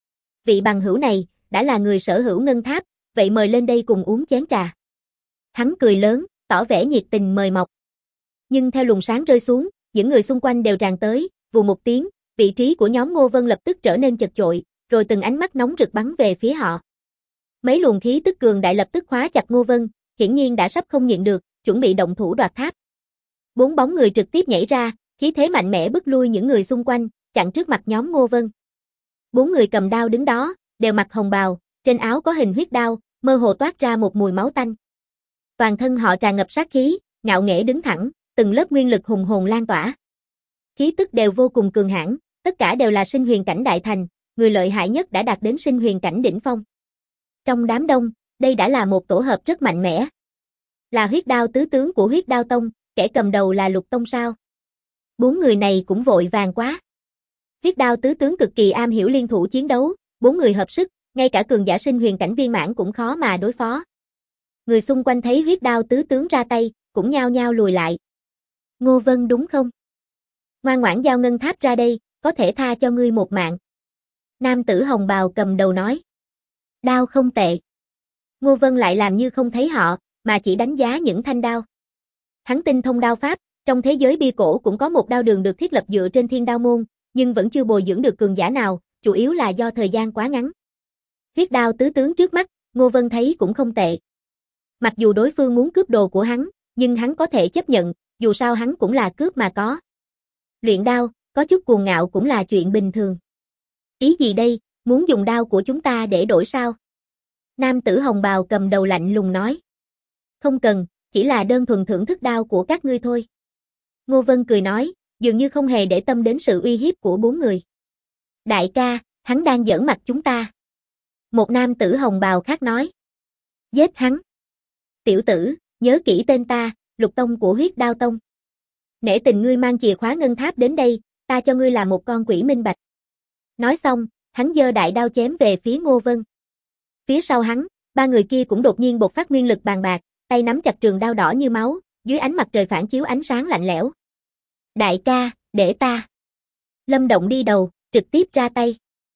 Vị bằng hữu này, đã là người sở hữu ngân tháp, vậy mời lên đây cùng uống chén trà. Hắn cười lớn, tỏ vẻ nhiệt tình mời mọc. Nhưng theo luồng sáng rơi xuống, những người xung quanh đều tràn tới, vù một tiếng, vị trí của nhóm Ngô Vân lập tức trở nên chật chội, rồi từng ánh mắt nóng rực bắn về phía họ. Mấy luồng khí tức cường đại lập tức khóa chặt Ngô Vân, hiển nhiên đã sắp không nhịn được, chuẩn bị động thủ đoạt tháp. 4 bóng người trực tiếp nhảy ra, khí thế mạnh mẽ bức lui những người xung quanh, chặn trước mặt nhóm Ngô Vân. 4 người cầm đao đứng đó, đều mặc hồng bào, trên áo có hình huyết đao, mơ hồ toát ra một mùi máu tanh. Toàn thân họ tràn ngập sát khí, ngạo nghễ đứng thẳng, từng lớp nguyên lực hùng hồn lan tỏa. Khí tức đều vô cùng cường hãn, tất cả đều là sinh huyền cảnh đại thành, người lợi hại nhất đã đạt đến sinh huyền cảnh đỉnh phong. Trong đám đông, đây đã là một tổ hợp rất mạnh mẽ. Là huyết đao tứ tướng của huyết đao tông, kẻ cầm đầu là Lục Tông sao? 4 người này cũng vội vàng quá. Huyết đao tứ tướng cực kỳ am hiểu liên thủ chiến đấu, 4 người hợp sức, ngay cả cường giả sinh huyền cảnh viên mãn cũng khó mà đối phó. Người xung quanh thấy huyết đao tứ tướng ra tay, cũng nhao nhao lùi lại. Ngô Vân đúng không? Ngoan ngoãn giao ngân tháp ra đây, có thể tha cho ngươi một mạng. Nam tử hồng bào cầm đầu nói. Đao không tệ. Ngô Vân lại làm như không thấy họ, mà chỉ đánh giá những thanh đao. Hắn tinh thông đao pháp, trong thế giới bia cổ cũng có một đao đường được thiết lập dựa trên thiên đao môn, nhưng vẫn chưa bồi dưỡng được cường giả nào, chủ yếu là do thời gian quá ngắn. Huyết đao tứ tướng trước mắt, Ngô Vân thấy cũng không tệ. Mặc dù đối phương muốn cướp đồ của hắn, nhưng hắn có thể chấp nhận, dù sao hắn cũng là cướp mà có. Luyện đao, có chút cuồng ngạo cũng là chuyện bình thường. Ý gì đây, muốn dùng đao của chúng ta để đổi sao? Nam tử hồng bào cầm đầu lạnh lùng nói. Không cần, chỉ là đơn thuần thưởng thức đao của các ngươi thôi. Ngô Vân cười nói, dường như không hề để tâm đến sự uy hiếp của 4 người. Đại ca, hắn đang giỡn mặt chúng ta. Một nam tử hồng bào khác nói. Giết hắn. Tiểu tử, nhớ kỹ tên ta, Lục Tông của huyết đao tông. Nể tình ngươi mang chìa khóa ngân tháp đến đây, ta cho ngươi là một con quỷ minh bạch. Nói xong, hắn giơ đại đao chém về phía Ngô Vân. Phía sau hắn, Ba người kia cũng đột nhiên bộc phát nguyên lực bàn bạc, tay nắm chặt trường đao đỏ như máu, dưới ánh mặt trời phản chiếu ánh sáng lạnh lẽo. Đại ca, để ta. Lâm Động đi đầu, trực tiếp ra tay.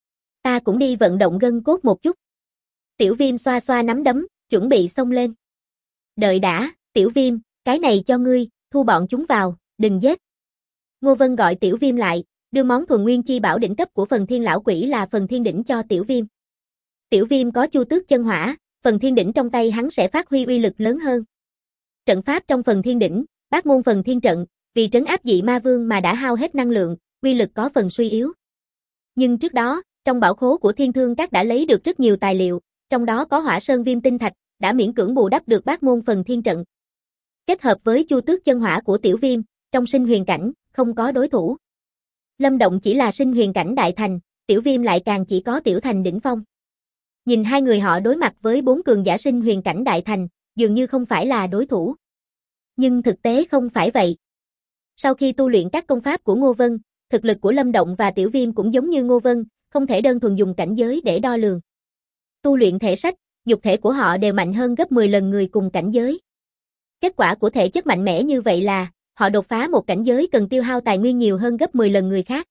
Ta cũng đi vận động gân cốt một chút. Tiểu Viêm xoa xoa nắm đấm, chuẩn bị xông lên. Đợi đã, Tiểu Viêm, cái này cho ngươi, thu bọn chúng vào, đừng giết. Ngô Vân gọi Tiểu Viêm lại, đưa món thuần nguyên chi bảo đỉnh cấp của phần thiên lão quỷ là phần thiên đỉnh cho Tiểu Viêm. Tiểu Viêm có chu tước chân hỏa, phần thiên đỉnh trong tay hắn sẽ phát huy uy lực lớn hơn. Trận pháp trong phần thiên đỉnh, bát môn phần thiên trận, vì trấn áp dị ma vương mà đã hao hết năng lượng, uy lực có phần suy yếu. Nhưng trước đó, trong bảo khố của Thiên Thương Các đã lấy được rất nhiều tài liệu, trong đó có Hỏa Sơn Viêm Tinh Thạch, đã miễn cưỡng bù đắp được bát môn phần thiên trận. Kết hợp với chu tước chân hỏa của Tiểu Viêm, trong sinh huyền cảnh, không có đối thủ. Lâm Động chỉ là sinh huyền cảnh đại thành, Tiểu Viêm lại càng chỉ có tiểu thành đỉnh phong. Nhìn hai người họ đối mặt với 4 cường giả sinh huyền cảnh đại thành, dường như không phải là đối thủ. Nhưng thực tế không phải vậy. Sau khi tu luyện các công pháp của Ngô Vân, thực lực của Lâm Động và Tiểu Viêm cũng giống như Ngô Vân, không thể đơn thuần dùng cảnh giới để đo lường. Tu luyện thể sách, nhục thể của họ đều mạnh hơn gấp 10 lần người cùng cảnh giới. Kết quả của thể chất mạnh mẽ như vậy là, họ đột phá một cảnh giới cần tiêu hao tài nguyên nhiều hơn gấp 10 lần người khác.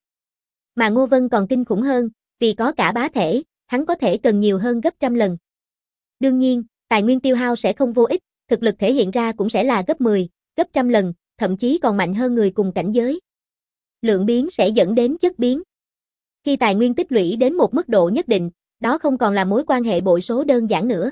Mà Ngô Vân còn kinh khủng hơn, vì có cả bá thể, hắn có thể cần nhiều hơn gấp trăm lần. Đương nhiên, tài nguyên tiêu hao sẽ không vô ích, thực lực thể hiện ra cũng sẽ là gấp 10, gấp trăm lần, thậm chí còn mạnh hơn người cùng cảnh giới. Lượng biến sẽ dẫn đến chất biến. Khi tài nguyên tích lũy đến một mức độ nhất định, đó không còn là mối quan hệ bội số đơn giản nữa.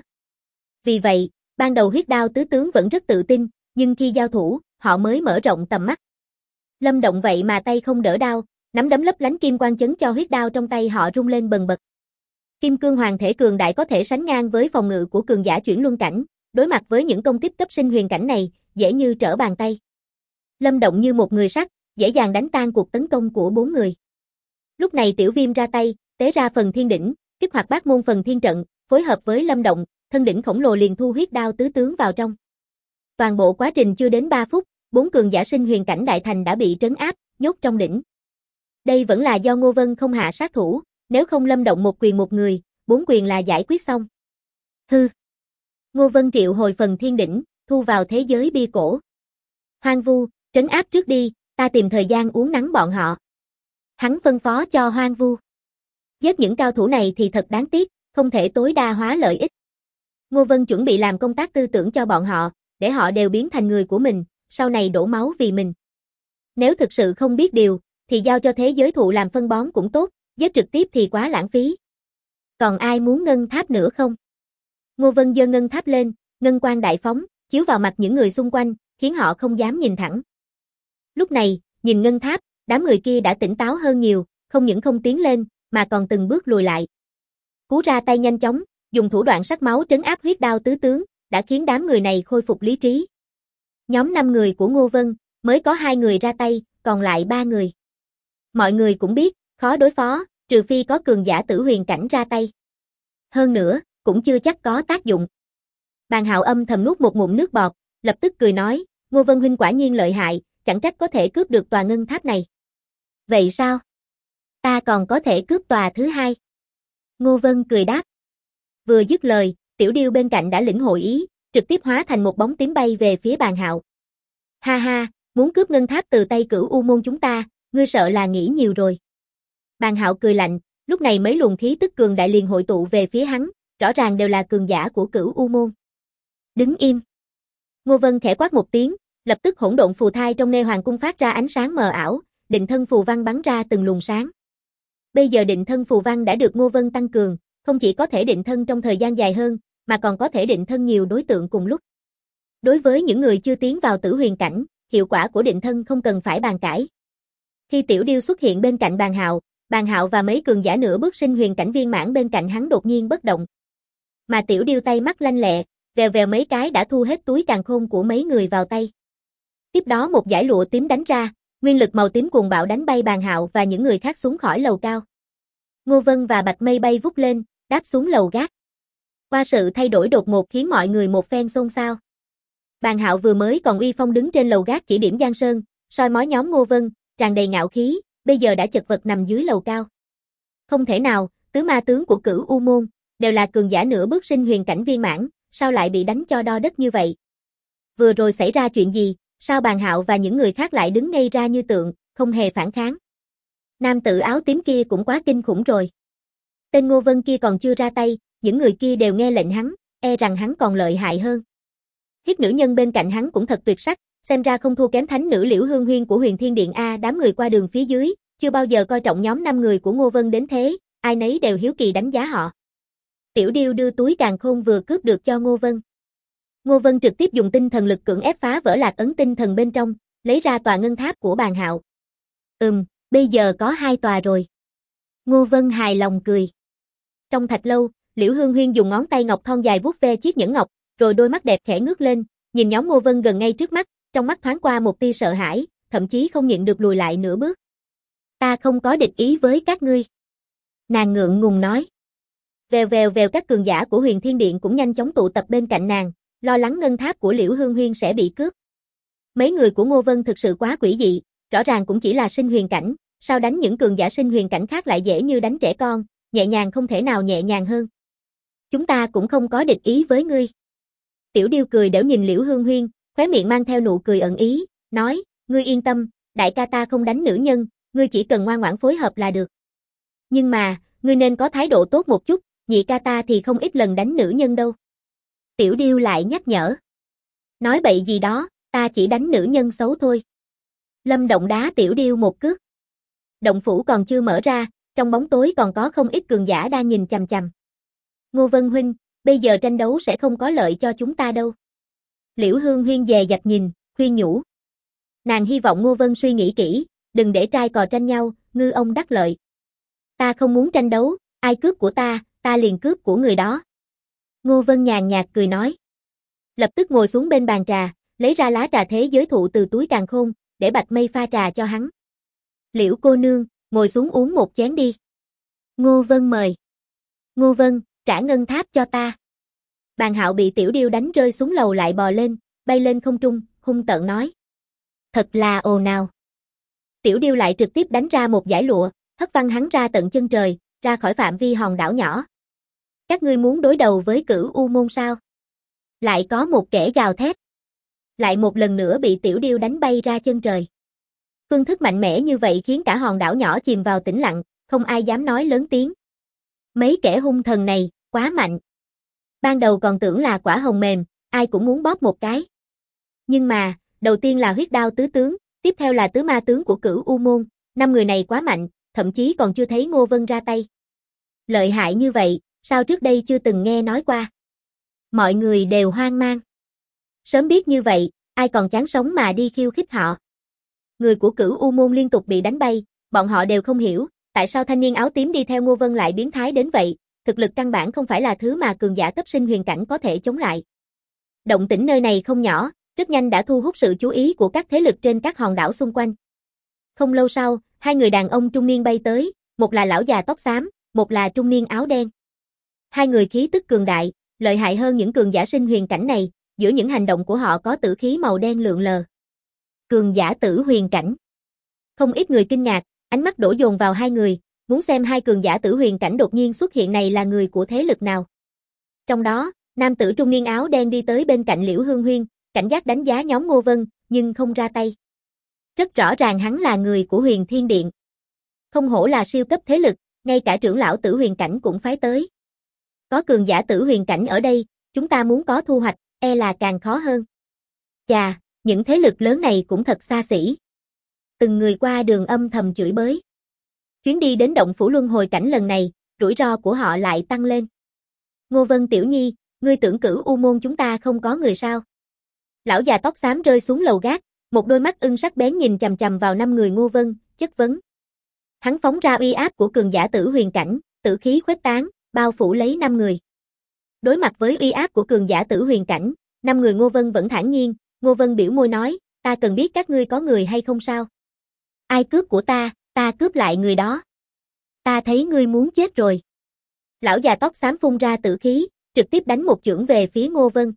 Vì vậy, ban đầu huyết đao tứ tướng vẫn rất tự tin, nhưng khi giao thủ, họ mới mở rộng tầm mắt. Lâm Động vậy mà tay không đỡ đao, nắm đấm lấp lánh kim quang chấn cho huyết đao trong tay họ rung lên bần bật. Kim cương hoàng thể cường đại có thể sánh ngang với phòng ngự của cường giả chuyển luân cảnh, đối mặt với những công kích cấp sinh huyền cảnh này, dễ như trở bàn tay. Lâm Động như một người sắt, dễ dàng đánh tan cuộc tấn công của 4 người. Lúc này Tiểu Viêm ra tay, tế ra phần thiên đỉnh, kích hoạt bát môn phần thiên trận, phối hợp với Lâm Động, thân đỉnh khổng lồ liền thu huyết đao tứ tướng vào trong. Toàn bộ quá trình chưa đến 3 phút, 4 cường giả sinh huyền cảnh đại thành đã bị trấn áp, nhốt trong đỉnh. Đây vẫn là do Ngô Vân không hạ sát thủ, nếu không Lâm Động một quyền một người, 4 quyền là giải quyết xong. Hư. Ngô Vân triệu hồi phần thiên đỉnh, thu vào thế giới bia cổ. Hoang Vu, trấn áp trước đi, ta tìm thời gian uống nắng bọn họ. Hắn phân phó cho Hoang Vu. Giết những cao thủ này thì thật đáng tiếc, không thể tối đa hóa lợi ích. Ngô Vân chuẩn bị làm công tác tư tưởng cho bọn họ, để họ đều biến thành người của mình, sau này đổ máu vì mình. Nếu thực sự không biết điều, thì giao cho thế giới thụ làm phân bón cũng tốt, giết trực tiếp thì quá lãng phí. Còn ai muốn ngân tháp nữa không? Ngô Vân giơ ngân tháp lên, ngân quang đại phóng, chiếu vào mặt những người xung quanh, khiến họ không dám nhìn thẳng. Lúc này, nhìn ngân tháp, đám người kia đã tỉnh táo hơn nhiều, không những không tiến lên, mà còn từng bước lùi lại. Cú ra tay nhanh chóng, dùng thủ đoạn sắc máu trấn áp huyết đao tứ tướng, đã khiến đám người này khôi phục lý trí. Nhóm 5 người của Ngô Vân, mới có 2 người ra tay, còn lại 3 người. Mọi người cũng biết, khó đối phó, trừ phi có cường giả tử huyền cảnh ra tay. Hơn nữa, cũng chưa chắc có tác dụng. Bàn Hạo âm thầm nuốt một ngụm nước bọt, lập tức cười nói, Ngô Vân huynh quả nhiên lợi hại, chẳng trách có thể cướp được tòa ngân tháp này. Vậy sao? Ta còn có thể cướp tòa thứ 2. Ngô Vân cười đáp. Vừa dứt lời, tiểu điêu bên cạnh đã lĩnh hội ý, trực tiếp hóa thành một bóng tím bay về phía Bàn Hạo. Ha ha, muốn cướp ngân tháp từ tay Cửu U môn chúng ta, ngươi sợ là nghĩ nhiều rồi. Bàn Hạo cười lạnh, lúc này mấy luồng khí tức cường đại liền hội tụ về phía hắn, rõ ràng đều là cường giả của Cửu U môn. Đứng im. Ngô Vân khẽ quát một tiếng, lập tức hỗn độn phù thai trong Nê Hoàng cung phát ra ánh sáng mờ ảo, định thân phù văn bắn ra từng luồng sáng. Bây giờ định thân phù văn đã được Ngô Vân tăng cường, không chỉ có thể định thân trong thời gian dài hơn, mà còn có thể định thân nhiều đối tượng cùng lúc. Đối với những người chưa tiến vào tử huyền cảnh, hiệu quả của định thân không cần phải bàn cãi. Khi tiểu điêu xuất hiện bên cạnh Bàn Hạo và mấy cường giả nữa bước sinh huyền cảnh viên mãn bên cạnh hắn đột nhiên bất động. Mà tiểu điêu tay mắt lanh lẹ, vèo vèo mấy cái đã thu hết túi càn khôn của mấy người vào tay. Tiếp đó một dải lụa tím đánh ra, nguyên lực màu tím cuồng bạo đánh bay Bàn Hạo và những người khác xuống khỏi lầu cao. Ngô Vân và Bạch Mây bay vút lên, đáp xuống lầu gác. Qua sự thay đổi đột ngột khiến mọi người một phen xôn xao. Bàn Hạo vừa mới còn uy phong đứng trên lầu gác chỉ điểm Giang Sơn, soi mói nhóm Ngô Vân, tràn đầy ngạo khí, bây giờ đã chật vật nằm dưới lầu cao. Không thể nào, tứ ma tướng của Cửu U môn, đều là cường giả nửa bước sinh huyền cảnh viên mãn, sao lại bị đánh cho đo đất như vậy? Vừa rồi xảy ra chuyện gì, sao Bàn Hạo và những người khác lại đứng ngây ra như tượng, không hề phản kháng? Nam tử áo tím kia cũng quá kinh khủng rồi. Tên Ngô Vân kia còn chưa ra tay, những người kia đều nghe lệnh hắn, e rằng hắn còn lợi hại hơn. Hiếp nữ nhân bên cạnh hắn cũng thật tuyệt sắc, xem ra không thua kém thánh nữ Liễu Hương Huyên của Huyền Thiên Điện a. Đám người qua đường phía dưới, chưa bao giờ coi trọng nhóm 5 người của Ngô Vân đến thế, ai nấy đều hiếu kỳ đánh giá họ. Tiểu Điêu đưa túi càn khôn vừa cướp được cho Ngô Vân. Ngô Vân trực tiếp dùng tinh thần lực cưỡng ép phá vỡ lạc ấn tinh thần bên trong, lấy ra tòa ngân tháp của Bàn Hạo. Bây giờ có 2 tòa rồi. Ngô Vân hài lòng cười. Trong thạch lâu, Liễu Hương Huyên dùng ngón tay ngọc thon dài vuốt ve chiếc nhẫn ngọc, rồi đôi mắt đẹp khẽ ngước lên, nhìn nhóm Ngô Vân gần ngay trước mắt, trong mắt thoáng qua một tia sợ hãi, thậm chí không nhịn được lùi lại nửa bước. Ta không có địch ý với các ngươi. Nàng ngượng ngùng nói. Vèo vèo vèo, các cường giả của Huyền Thiên Điện cũng nhanh chóng tụ tập bên cạnh nàng, lo lắng ngân tháp của Liễu Hương Huyên sẽ bị cướp. Mấy người của Ngô Vân thực sự quá quỷ dị, rõ ràng cũng chỉ là sinh huyền cảnh, sao đánh những cường giả sinh huyền cảnh khác lại dễ như đánh trẻ con, nhẹ nhàng không thể nào nhẹ nhàng hơn. Chúng ta cũng không có địch ý với ngươi. Tiểu Điêu cười đểu nhìn Liễu Hương Huyên, khóe miệng mang theo nụ cười ẩn ý, nói, ngươi yên tâm, đại ca ta không đánh nữ nhân, ngươi chỉ cần ngoan ngoãn phối hợp là được. Nhưng mà, ngươi nên có thái độ tốt một chút, nhị ca ta thì không ít lần đánh nữ nhân đâu. Tiểu Điêu lại nhắc nhở. Nói bậy gì đó, ta chỉ đánh nữ nhân xấu thôi. Lâm Động đá Tiểu Điêu một cước. Động phủ còn chưa mở ra, trong bóng tối còn có không ít cường giả đang nhìn chằm chằm. Ngô Vân huynh, bây giờ tranh đấu sẽ không có lợi cho chúng ta đâu. Liễu Hương Huyên dè dặt nhìn, khuyên nhủ. Nàng hy vọng Ngô Vân suy nghĩ kỹ, đừng để trai cò tranh nhau, ngư ông đắc lợi. Ta không muốn tranh đấu, ai cướp của ta liền cướp của người đó. Ngô Vân nhàn nhạt cười nói. Lập tức ngồi xuống bên bàn trà, lấy ra lá trà thế giới thụ từ túi càn khôn, để Bạch Mây pha trà cho hắn. Liễu cô nương, ngồi xuống uống một chén đi. Ngô Vân mời. Ngô Vân, trả ngân tháp cho ta. Bàn Hạo bị Tiểu Điêu đánh rơi xuống lầu lại bò lên, bay lên không trung, hung tợn nói. Thật là ồn ào. Tiểu Điêu lại trực tiếp đánh ra một dải lụa, hất văng hắn ra tận chân trời, ra khỏi phạm vi hòn đảo nhỏ. Các ngươi muốn đối đầu với Cửu U môn sao? Lại có một kẻ gào thét. Lại một lần nữa bị Tiểu Điêu đánh bay ra chân trời. Phương thức mạnh mẽ như vậy khiến cả hòn đảo nhỏ chìm vào tĩnh lặng, không ai dám nói lớn tiếng. Mấy kẻ hung thần này, quá mạnh. Ban đầu còn tưởng là quả hồng mềm, ai cũng muốn bóp một cái. Nhưng mà, đầu tiên là huyết đao tứ tướng, tiếp theo là tứ ma tướng của Cửu U môn, 5 người này quá mạnh, thậm chí còn chưa thấy Ngô Vân ra tay. Lợi hại như vậy, sao trước đây chưa từng nghe nói qua? Mọi người đều hoang mang. Sớm biết như vậy, ai còn chán sống mà đi khiêu khích họ. Người của Cửu U môn liên tục bị đánh bay, bọn họ đều không hiểu, tại sao thanh niên áo tím đi theo Ngô Vân lại biến thái đến vậy, thực lực căn bản không phải là thứ mà cường giả cấp sinh huyền cảnh có thể chống lại. Động tĩnh nơi này không nhỏ, rất nhanh đã thu hút sự chú ý của các thế lực trên các hòn đảo xung quanh. Không lâu sau, 2 người đàn ông trung niên bay tới, một là lão già tóc xám, một là trung niên áo đen. 2 người khí tức cường đại, lợi hại hơn những cường giả sinh huyền cảnh này, giữa những hành động của họ có tử khí màu đen lượn lờ. Cường giả tử huyền cảnh. Không ít người kinh ngạc, ánh mắt đổ dồn vào 2 người, muốn xem 2 cường giả tử huyền cảnh đột nhiên xuất hiện này là người của thế lực nào. Trong đó, nam tử trung niên áo đen đi tới bên cạnh Liễu Hương Huyên, cảnh giác đánh giá nhóm Ngô Vân, nhưng không ra tay. Rất rõ ràng hắn là người của Huyền Thiên Điện. Không hổ là siêu cấp thế lực, ngay cả trưởng lão tử huyền cảnh cũng phái tới. Có cường giả tử huyền cảnh ở đây, chúng ta muốn có thu hoạch, e là càng khó hơn. Chà, những thế lực lớn này cũng thật xa xỉ. Từng người qua đường âm thầm chửi bới. Chuyến đi đến động phủ luân hồi cảnh lần này, rủi ro của họ lại tăng lên. Ngô Vân tiểu nhi, ngươi tưởng Cửu U môn chúng ta không có người sao? Lão già tóc xám rơi xuống lầu gác, một đôi mắt ưng sắc bén nhìn chằm chằm vào 5 người Ngô Vân, chất vấn. Hắn phóng ra uy áp của cường giả tử huyền cảnh, tử khí khuếch tán, bao phủ lấy 5 người. Đối mặt với uy áp của cường giả tử huyền cảnh, 5 người Ngô Vân vẫn thản nhiên, Ngô Vân biểu môi nói, ta cần biết các ngươi có người hay không sao? Ai cướp của ta cướp lại người đó. Ta thấy ngươi muốn chết rồi. Lão già tóc xám phun ra tử khí, trực tiếp đánh một chưởng về phía Ngô Vân.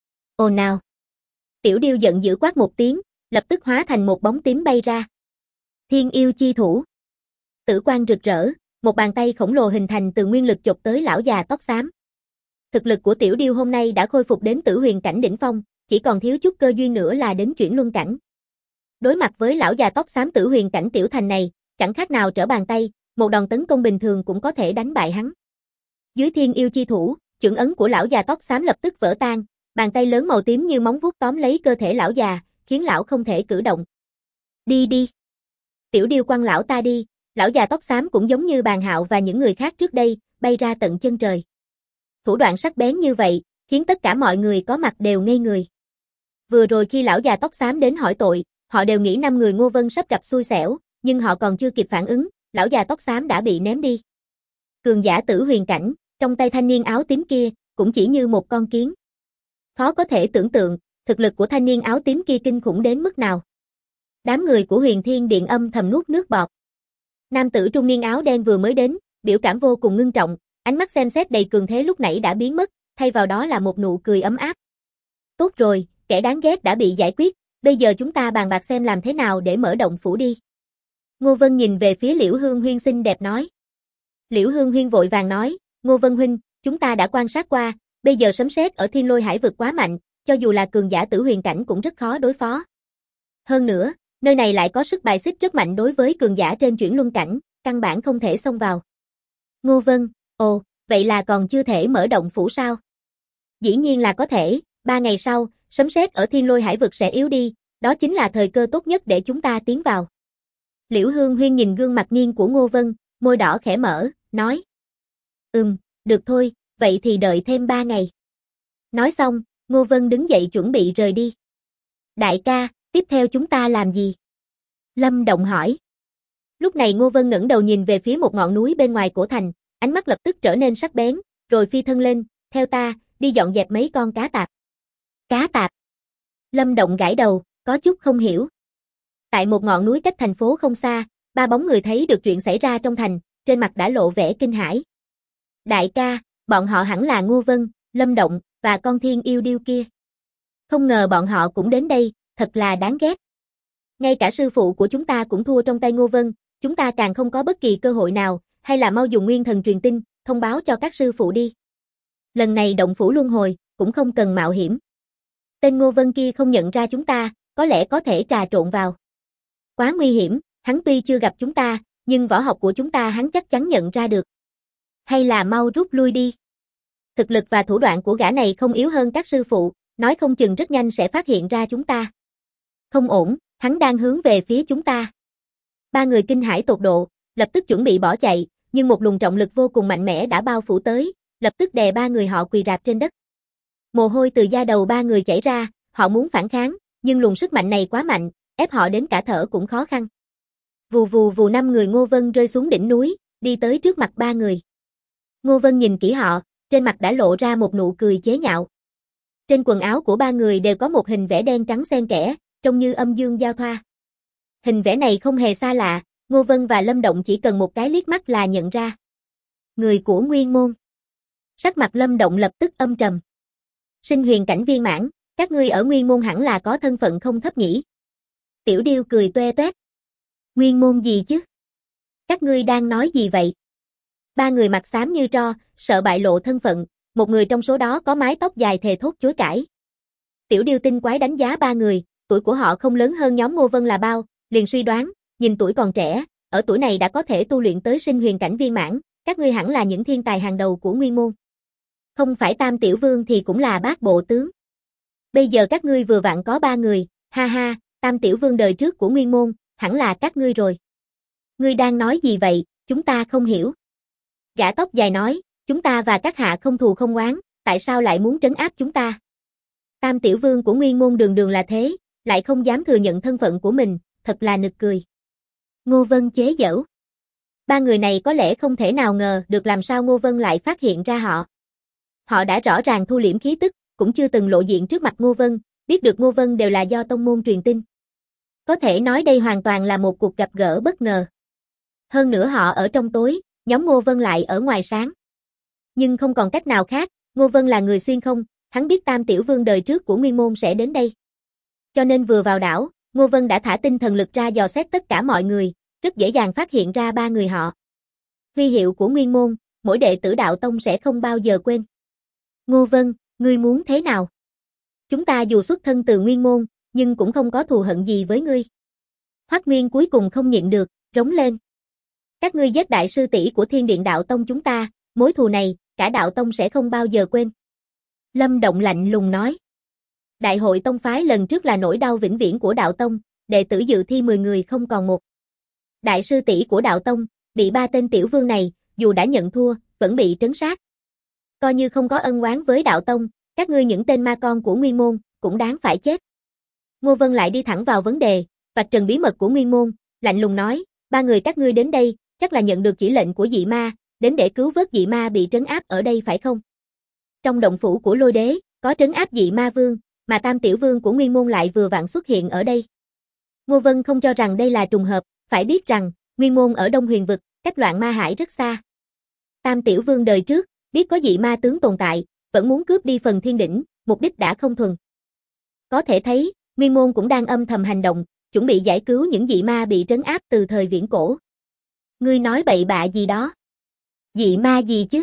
Ồn nào. Tiểu Điêu giận dữ quát một tiếng, lập tức hóa thành một bóng tím bay ra. Thiên yêu chi thủ. Tử quang rực rỡ, một bàn tay khổng lồ hình thành từ nguyên lực chộp tới lão già tóc xám. Thực lực của Tiểu Điêu hôm nay đã khôi phục đến tử huyền cảnh đỉnh phong, chỉ còn thiếu chút cơ duyên nữa là đến chuyển luân cảnh. Đối mặt với lão già tóc xám tử huyền cảnh tiểu thành này, chẳng khác nào trở bàn tay, một đòn tấn công bình thường cũng có thể đánh bại hắn. Dưới thiên yêu chi thủ, chưởng ấn của lão già tóc xám lập tức vỡ tan, bàn tay lớn màu tím như móng vuốt tóm lấy cơ thể lão già, khiến lão không thể cử động. Đi đi. Tiểu Điêu quăng lão ta đi, lão già tóc xám cũng giống như Bàn Hạo và những người khác trước đây, bay ra tận chân trời. Thủ đoạn sắc bén như vậy, khiến tất cả mọi người có mặt đều ngây người. Vừa rồi khi lão già tóc xám đến hỏi tội, họ đều nghĩ 5 người Ngô Vân sắp gặp xui xẻo, nhưng họ còn chưa kịp phản ứng, lão già tóc xám đã bị ném đi. Cường giả tử huyền cảnh, trong tay thanh niên áo tím kia, cũng chỉ như một con kiến. Khó có thể tưởng tượng, thực lực của thanh niên áo tím kia kinh khủng đến mức nào. Đám người của Huyền Thiên Điện âm thầm nuốt nước bọt. Nam tử trung niên áo đen vừa mới đến, biểu cảm vô cùng ngưng trọng, ánh mắt xem xét đầy cường thế lúc nãy đã biến mất, thay vào đó là một nụ cười ấm áp. Tốt rồi, kẻ đáng ghét đã bị giải quyết, bây giờ chúng ta bàn bạc xem làm thế nào để mở động phủ đi. Ngô Vân nhìn về phía Liễu Hương Huyên xinh đẹp nói. Liễu Hương Huyên vội vàng nói, Ngô Vân huynh, chúng ta đã quan sát qua, bây giờ sấm sét ở Thiên Lôi Hải vực quá mạnh, cho dù là cường giả tử huyền cảnh cũng rất khó đối phó. Hơn nữa, nơi này lại có sức bài xích rất mạnh đối với cường giả trên chuyển luân cảnh, căn bản không thể xông vào. Ngô Vân, ồ, vậy là còn chưa thể mở động phủ sao? Dĩ nhiên là có thể, 3 ngày sau, sấm sét ở Thiên Lôi Hải vực sẽ yếu đi, đó chính là thời cơ tốt nhất để chúng ta tiến vào. Liễu Hương Huyên nhìn gương mặt nghiêng của Ngô Vân, môi đỏ khẽ mở, nói. Được thôi, vậy thì đợi thêm 3 ngày. Nói xong, Ngô Vân đứng dậy chuẩn bị rời đi. Đại ca, tiếp theo chúng ta làm gì? Lâm Động hỏi. Lúc này Ngô Vân ngẩng đầu nhìn về phía một ngọn núi bên ngoài cổ thành, ánh mắt lập tức trở nên sắc bén, rồi phi thân lên, theo ta, đi dọn dẹp mấy con cá tạp. Cá tạp? Lâm Động gãi đầu, có chút không hiểu. Tại một ngọn núi cách thành phố không xa, 3 bóng người thấy được chuyện xảy ra trong thành, trên mặt đã lộ vẻ kinh hãi. Đại ca, bọn họ hẳn là Ngô Vân, Lâm Động, và con thiên yêu điêu kia. Không ngờ bọn họ cũng đến đây, thật là đáng ghét. Ngay cả sư phụ của chúng ta cũng thua trong tay Ngô Vân, chúng ta càng không có bất kỳ cơ hội nào, hay là mau dùng nguyên thần truyền tin, thông báo cho các sư phụ đi. Lần này động phủ luân hồi, cũng không cần mạo hiểm. Tên Ngô Vân kia không nhận ra chúng ta, có lẽ có thể trà trộn vào. Quá nguy hiểm, hắn tuy chưa gặp chúng ta, nhưng võ học của chúng ta hắn chắc chắn nhận ra được. Hay là mau rút lui đi. Thực lực và thủ đoạn của gã này không yếu hơn các sư phụ, nói không chừng rất nhanh sẽ phát hiện ra chúng ta. Không ổn, hắn đang hướng về phía chúng ta. 3 người kinh hãi tột độ, lập tức chuẩn bị bỏ chạy, nhưng một luồng trọng lực vô cùng mạnh mẽ đã bao phủ tới, lập tức đè 3 người họ quỳ rạp trên đất. Mồ hôi từ da đầu 3 người chảy ra, họ muốn phản kháng, nhưng luồng sức mạnh này quá mạnh, ép họ đến cả thở cũng khó khăn. Vù vù vù 5 người Ngô Vân rơi xuống đỉnh núi, đi tới trước mặt 3 người. Ngô Vân nhìn kỹ họ, trên mặt đã lộ ra một nụ cười chế nhạo. Trên quần áo của 3 người đều có một hình vẽ đen trắng xen kẽ, trông như âm dương giao thoa. Hình vẽ này không hề xa lạ, Ngô Vân và Lâm Động chỉ cần một cái liếc mắt là nhận ra. Người của Nguyên Môn. Sắc mặt Lâm Động lập tức âm trầm. Sinh huyền cảnh viên mãn, các ngươi ở Nguyên Môn hẳn là có thân phận không thấp nhỉ? Tiểu Điêu cười toe toét. Nguyên Môn gì chứ? Các ngươi đang nói gì vậy? 3 người mặt xám như tro, sợ bại lộ thân phận, một người trong số đó có mái tóc dài thề thốt chối cãi. Tiểu Điêu tinh quái đánh giá 3 người, tuổi của họ không lớn hơn nhóm Ngô Vân là bao, liền suy đoán, nhìn tuổi còn trẻ, ở tuổi này đã có thể tu luyện tới sinh huyền cảnh viên mãn, các ngươi hẳn là những thiên tài hàng đầu của Nguyên Môn. Không phải Tam Tiểu Vương thì cũng là Bát Bộ Tướng. Bây giờ các ngươi vừa vặn có 3 người, ha ha, Tam Tiểu Vương đời trước của Nguyên Môn, hẳn là các ngươi rồi. Ngươi đang nói gì vậy, chúng ta không hiểu. Gã tóc dài nói, chúng ta và các hạ không thù không oán, tại sao lại muốn trấn áp chúng ta? Tam Tiểu Vương của Nguyên Môn đường đường là thế, lại không dám thừa nhận thân phận của mình, thật là nực cười. Ngô Vân chế giễu. 3 người này có lẽ không thể nào ngờ được làm sao Ngô Vân lại phát hiện ra họ. Họ đã rõ ràng thu liễm khí tức, cũng chưa từng lộ diện trước mặt Ngô Vân, biết được Ngô Vân đều là do tông môn truyền tin. Có thể nói đây hoàn toàn là một cuộc gặp gỡ bất ngờ. Hơn nữa họ ở trong tối, nhóm Ngô Vân lại ở ngoài sáng. Nhưng không còn cách nào khác, Ngô Vân là người xuyên không, hắn biết Tam Tiểu Vương đời trước của Nguyên Môn sẽ đến đây. Cho nên vừa vào đảo, Ngô Vân đã thả tinh thần lực ra dò xét tất cả mọi người, rất dễ dàng phát hiện ra 3 người họ. Huy hiệu của Nguyên môn, mỗi đệ tử đạo tông sẽ không bao giờ quên. Ngô Vân, ngươi muốn thế nào? Chúng ta dù xuất thân từ Nguyên môn, nhưng cũng không có thù hận gì với ngươi. Hoắc Nguyên cuối cùng không nhịn được, rống lên. Các ngươi giết đại sư tỷ của Thiên Điện đạo tông chúng ta, mối thù này, cả đạo tông sẽ không bao giờ quên. Lâm Động lạnh lùng nói. Đại hội tông phái lần trước là nỗi đau vĩnh viễn của đạo tông, đệ tử dự thi 10 người không còn một. Đại sư tỷ của đạo tông, bị 3 tên tiểu vương này, dù đã nhận thua, vẫn bị trấn sát. Coi như không có ân oán với đạo tông, các ngươi những tên ma con của Nguyên môn, cũng đáng phải chết. Ngô Vân lại đi thẳng vào vấn đề, vạch trần bí mật của Nguyên môn, lạnh lùng nói, 3 người các ngươi đến đây, chắc là nhận được chỉ lệnh của dị ma, đến để cứu vớt dị ma bị trấn áp ở đây phải không? Trong động phủ của Lôi Đế, có trấn áp dị ma vương, mà Tam tiểu vương của Nguyên môn lại vừa vặn xuất hiện ở đây. Ngô Vân không cho rằng đây là trùng hợp, phải biết rằng, Nguyên môn ở Đông Huyền vực, cách Loạn Ma Hải rất xa. Tam tiểu vương đời trước, biết có dị ma tướng tồn tại, vẫn muốn cướp đi phần thiên đỉnh, mục đích đã không thuần. Có thể thấy, Nguyên môn cũng đang âm thầm hành động, chuẩn bị giải cứu những dị ma bị trấn áp từ thời viễn cổ. Ngươi nói bậy bạ gì đó? Dị ma gì chứ?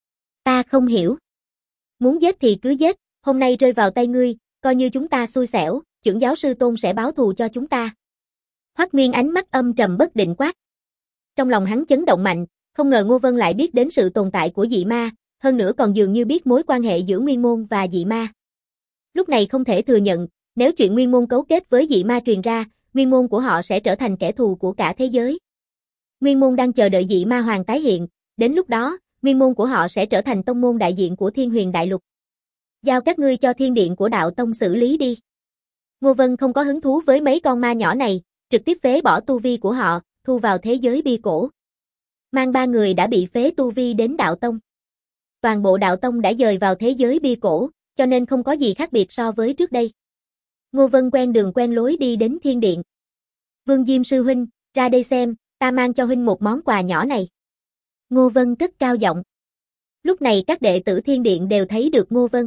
Ta không hiểu. Muốn giết thì cứ giết, hôm nay rơi vào tay ngươi, coi như chúng ta xui xẻo, Chưởng giáo sư Tôn sẽ báo thù cho chúng ta. Hoắc Nguyên ánh mắt âm trầm bất định quát. Trong lòng hắn chấn động mạnh, không ngờ Ngô Vân lại biết đến sự tồn tại của dị ma, hơn nữa còn dường như biết mối quan hệ giữa Nguyên môn và dị ma. Lúc này không thể thừa nhận, nếu chuyện Nguyên môn cấu kết với dị ma truyền ra, Nguyên môn của họ sẽ trở thành kẻ thù của cả thế giới. Nguyên môn đang chờ đợi dị ma hoàng tái hiện, đến lúc đó, Nguyên môn của họ sẽ trở thành tông môn đại diện của Thiên Huyền Đại Lục. Giao các ngươi cho Thiên Điện của đạo tông xử lý đi. Ngô Vân không có hứng thú với mấy con ma nhỏ này, trực tiếp phế bỏ tu vi của họ, thu vào thế giới bi cổ. Mang 3 người đã bị phế tu vi đến đạo tông. Toàn bộ đạo tông đã dời vào thế giới bi cổ, cho nên không có gì khác biệt so với trước đây. Ngô Vân quen đường quen lối đi đến Thiên Điện. Vương Diêm sư huynh, ra đây xem, ta mang cho huynh một món quà nhỏ này. Ngô Vân cất cao giọng. Lúc này các đệ tử Thiên Điện đều thấy được Ngô Vân.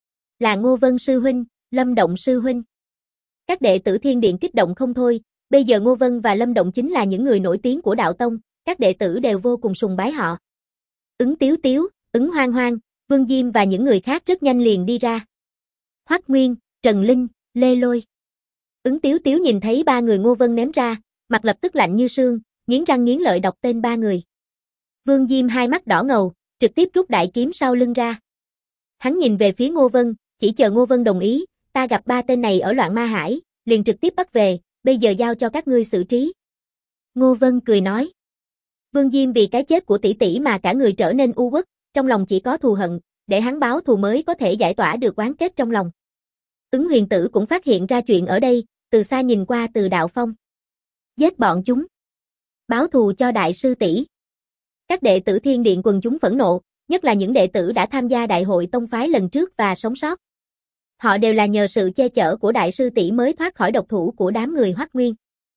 Là Ngô Vân sư huynh, Lâm Động sư huynh. Các đệ tử Thiên Điện kích động không thôi, bây giờ Ngô Vân và Lâm Động chính là những người nổi tiếng của đạo tông, các đệ tử đều vô cùng sùng bái họ. Ứng Tiếu Tiếu, Ứng Hoang Hoang, Vương Diêm và những người khác rất nhanh liền đi ra. Hoắc Nguyên, Trần Linh, Lê Lôi. Ứng Tiếu Tiếu nhìn thấy 3 người Ngô Vân ném ra, mặt lập tức lạnh như sương, nghiến răng nghiến lợi đọc tên 3 người. Vương Diêm hai mắt đỏ ngầu, trực tiếp rút đại kiếm sau lưng ra. Hắn nhìn về phía Ngô Vân, chỉ chờ Ngô Vân đồng ý, ta gặp 3 tên này ở Loạn Ma Hải, liền trực tiếp bắt về, bây giờ giao cho các ngươi xử trí. Ngô Vân cười nói. Vương Diêm vì cái chết của tỷ tỷ mà cả người trở nên u uất, trong lòng chỉ có thù hận, để hắn báo thù mới có thể giải tỏa được oán kết trong lòng. Ứng Huyền Tử cũng phát hiện ra chuyện ở đây, từ xa nhìn qua Từ Đạo Phong. Giết bọn chúng. Báo thù cho đại sư tỷ. Các đệ tử Thiên Điện quần chúng phẫn nộ, nhất là những đệ tử đã tham gia đại hội tông phái lần trước và sống sót. Họ đều là nhờ sự che chở của đại sư tỷ mới thoát khỏi độc thủ của đám người Hoắc Nguyên.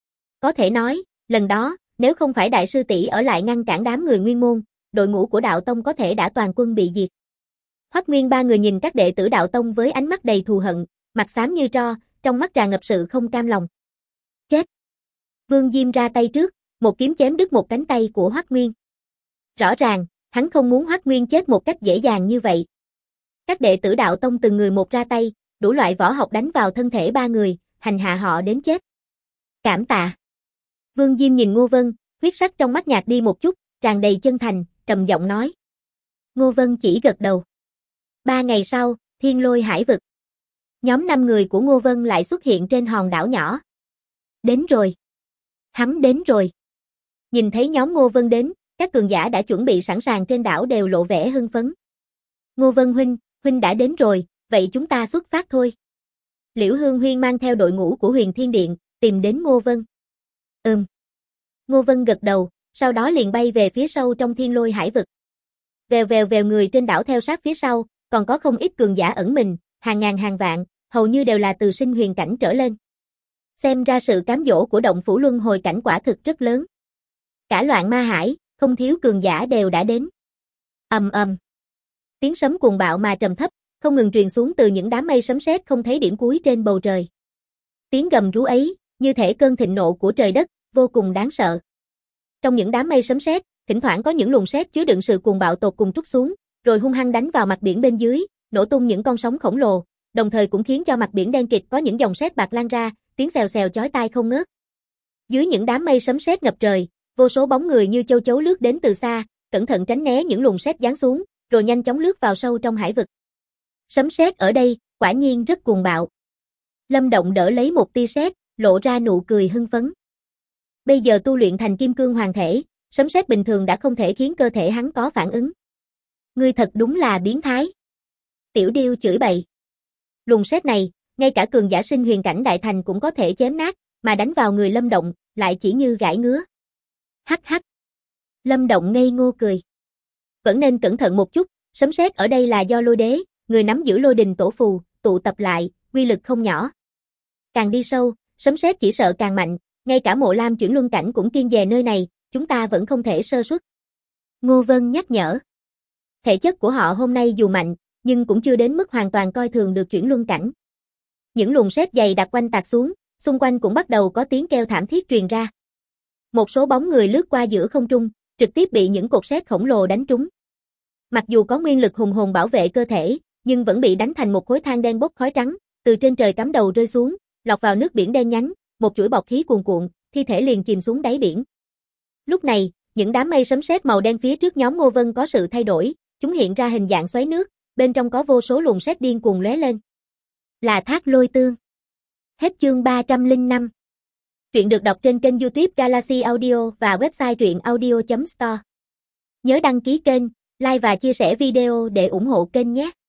Có thể nói, lần đó, nếu không phải đại sư tỷ ở lại ngăn cản đám người Nguyên môn, đội ngũ của đạo tông có thể đã toàn quân bị diệt. Hoắc Nguyên 3 người nhìn các đệ tử đạo tông với ánh mắt đầy thù hận, mặt xám như tro, trong mắt tràn ngập sự không cam lòng. Chết! Vương Diêm ra tay trước, một kiếm chém đứt một cánh tay của Hoắc Nguyên. Rõ ràng, hắn không muốn Hoắc Nguyên chết một cách dễ dàng như vậy. Các đệ tử đạo tông từng người một ra tay, đủ loại võ học đánh vào thân thể 3 người, hành hạ họ đến chết. Cảm tạ. Vương Diêm nhìn Ngô Vân, huyết sắc trong mắt nhạt đi một chút, tràn đầy chân thành, trầm giọng nói. Ngô Vân chỉ gật đầu. 3 ngày sau, Thiên Lôi Hải vực. Nhóm 5 người của Ngô Vân lại xuất hiện trên hòn đảo nhỏ. Đến rồi. Hắn đến rồi. Nhìn thấy nhóm Ngô Vân đến, các cường giả đã chuẩn bị sẵn sàng trên đảo đều lộ vẻ hưng phấn. Ngô Vân huynh đã đến rồi, vậy chúng ta xuất phát thôi. Liễu Hương Huyên mang theo đội ngũ của Huyền Thiên Điện, tìm đến Ngô Vân. Ngô Vân gật đầu, sau đó liền bay về phía sâu trong Thiên Lôi Hải vực. Vèo vèo vèo người trên đảo theo sát phía sau, còn có không ít cường giả ẩn mình, hàng ngàn hàng vạn, hầu như đều là từ sinh huyền cảnh trở lên. Xem ra sự cám dỗ của động phủ luân hồi cảnh quả thực rất lớn. Cả Loạn Ma Hải, không thiếu cường giả đều đã đến. Ầm ầm. Tiếng sấm cuồng bạo mà trầm thấp, không ngừng truyền xuống từ những đám mây sấm sét không thấy điểm cuối trên bầu trời. Tiếng gầm rú ấy, như thể cơn thịnh nộ của trời đất, vô cùng đáng sợ. Trong những đám mây sấm sét, thỉnh thoảng có những luồng sét chứa đựng sự cuồng bạo tột cùng trút xuống, rồi hung hăng đánh vào mặt biển bên dưới, nổ tung những con sóng khổng lồ, đồng thời cũng khiến cho mặt biển đen kịt có những dòng sét bạc lan ra, tiếng xèo xèo chói tai không ngớt. Dưới những đám mây sấm sét ngập trời, vô số bóng người như châu chấu lướt đến từ xa, cẩn thận tránh né những luồng sét giáng xuống, rồi nhanh chóng lướt vào sâu trong hải vực. Sấm sét ở đây, quả nhiên rất cuồng bạo. Lâm Động đỡ lấy một tia sét, lộ ra nụ cười hưng phấn. Bây giờ tu luyện thành kim cương hoàng thể, sấm sét bình thường đã không thể khiến cơ thể hắn có phản ứng. Ngươi thật đúng là biến thái. Tiểu Điêu chửi bậy. Luồng sét này, ngay cả cường giả sinh huyền cảnh đại thành cũng có thể chém nát, mà đánh vào người Lâm Động, lại chỉ như gãi ngứa. Hắc hắc. Lâm Động ngây ngô cười. Vẫn nên cẩn thận một chút, sấm sét ở đây là do lôi đế, người nắm giữ lôi đình tổ phù, tụ tập lại, uy lực không nhỏ. Càng đi sâu, sấm sét chỉ sợ càng mạnh, ngay cả Mộ Lam chuyển luân cảnh cũng kiêng dè nơi này, chúng ta vẫn không thể sơ suất. Ngô Vân nhắc nhở. Thể chất của họ hôm nay dù mạnh, nhưng cũng chưa đến mức hoàn toàn coi thường được chuyển luân cảnh. Những luồng sét dày đặc quanh tạc xuống, xung quanh cũng bắt đầu có tiếng kêu thảm thiết truyền ra. Một số bóng người lướt qua giữa không trung, trực tiếp bị những cột sét khổng lồ đánh trúng. Mặc dù có nguyên lực hùng hồn bảo vệ cơ thể, nhưng vẫn bị đánh thành một khối than đen bốc khói trắng, từ trên trời cắm đầu rơi xuống, lọt vào nước biển đen nhánh, một chuỗi bọt khí cuồn cuộn, thi thể liền chìm xuống đáy biển. Lúc này, những đám mây sấm sét màu đen phía trước nhóm Ngô Vân có sự thay đổi, chúng hiện ra hình dạng xoáy nước, bên trong có vô số luồng sét điên cuồng lóe lên. Là Thác Lôi Tương. Hết chương 305. Truyện được đọc trên kênh YouTube Galaxy Audio và website truyệnaudio.store. Nhớ đăng ký kênh, like và chia sẻ video để ủng hộ kênh nhé.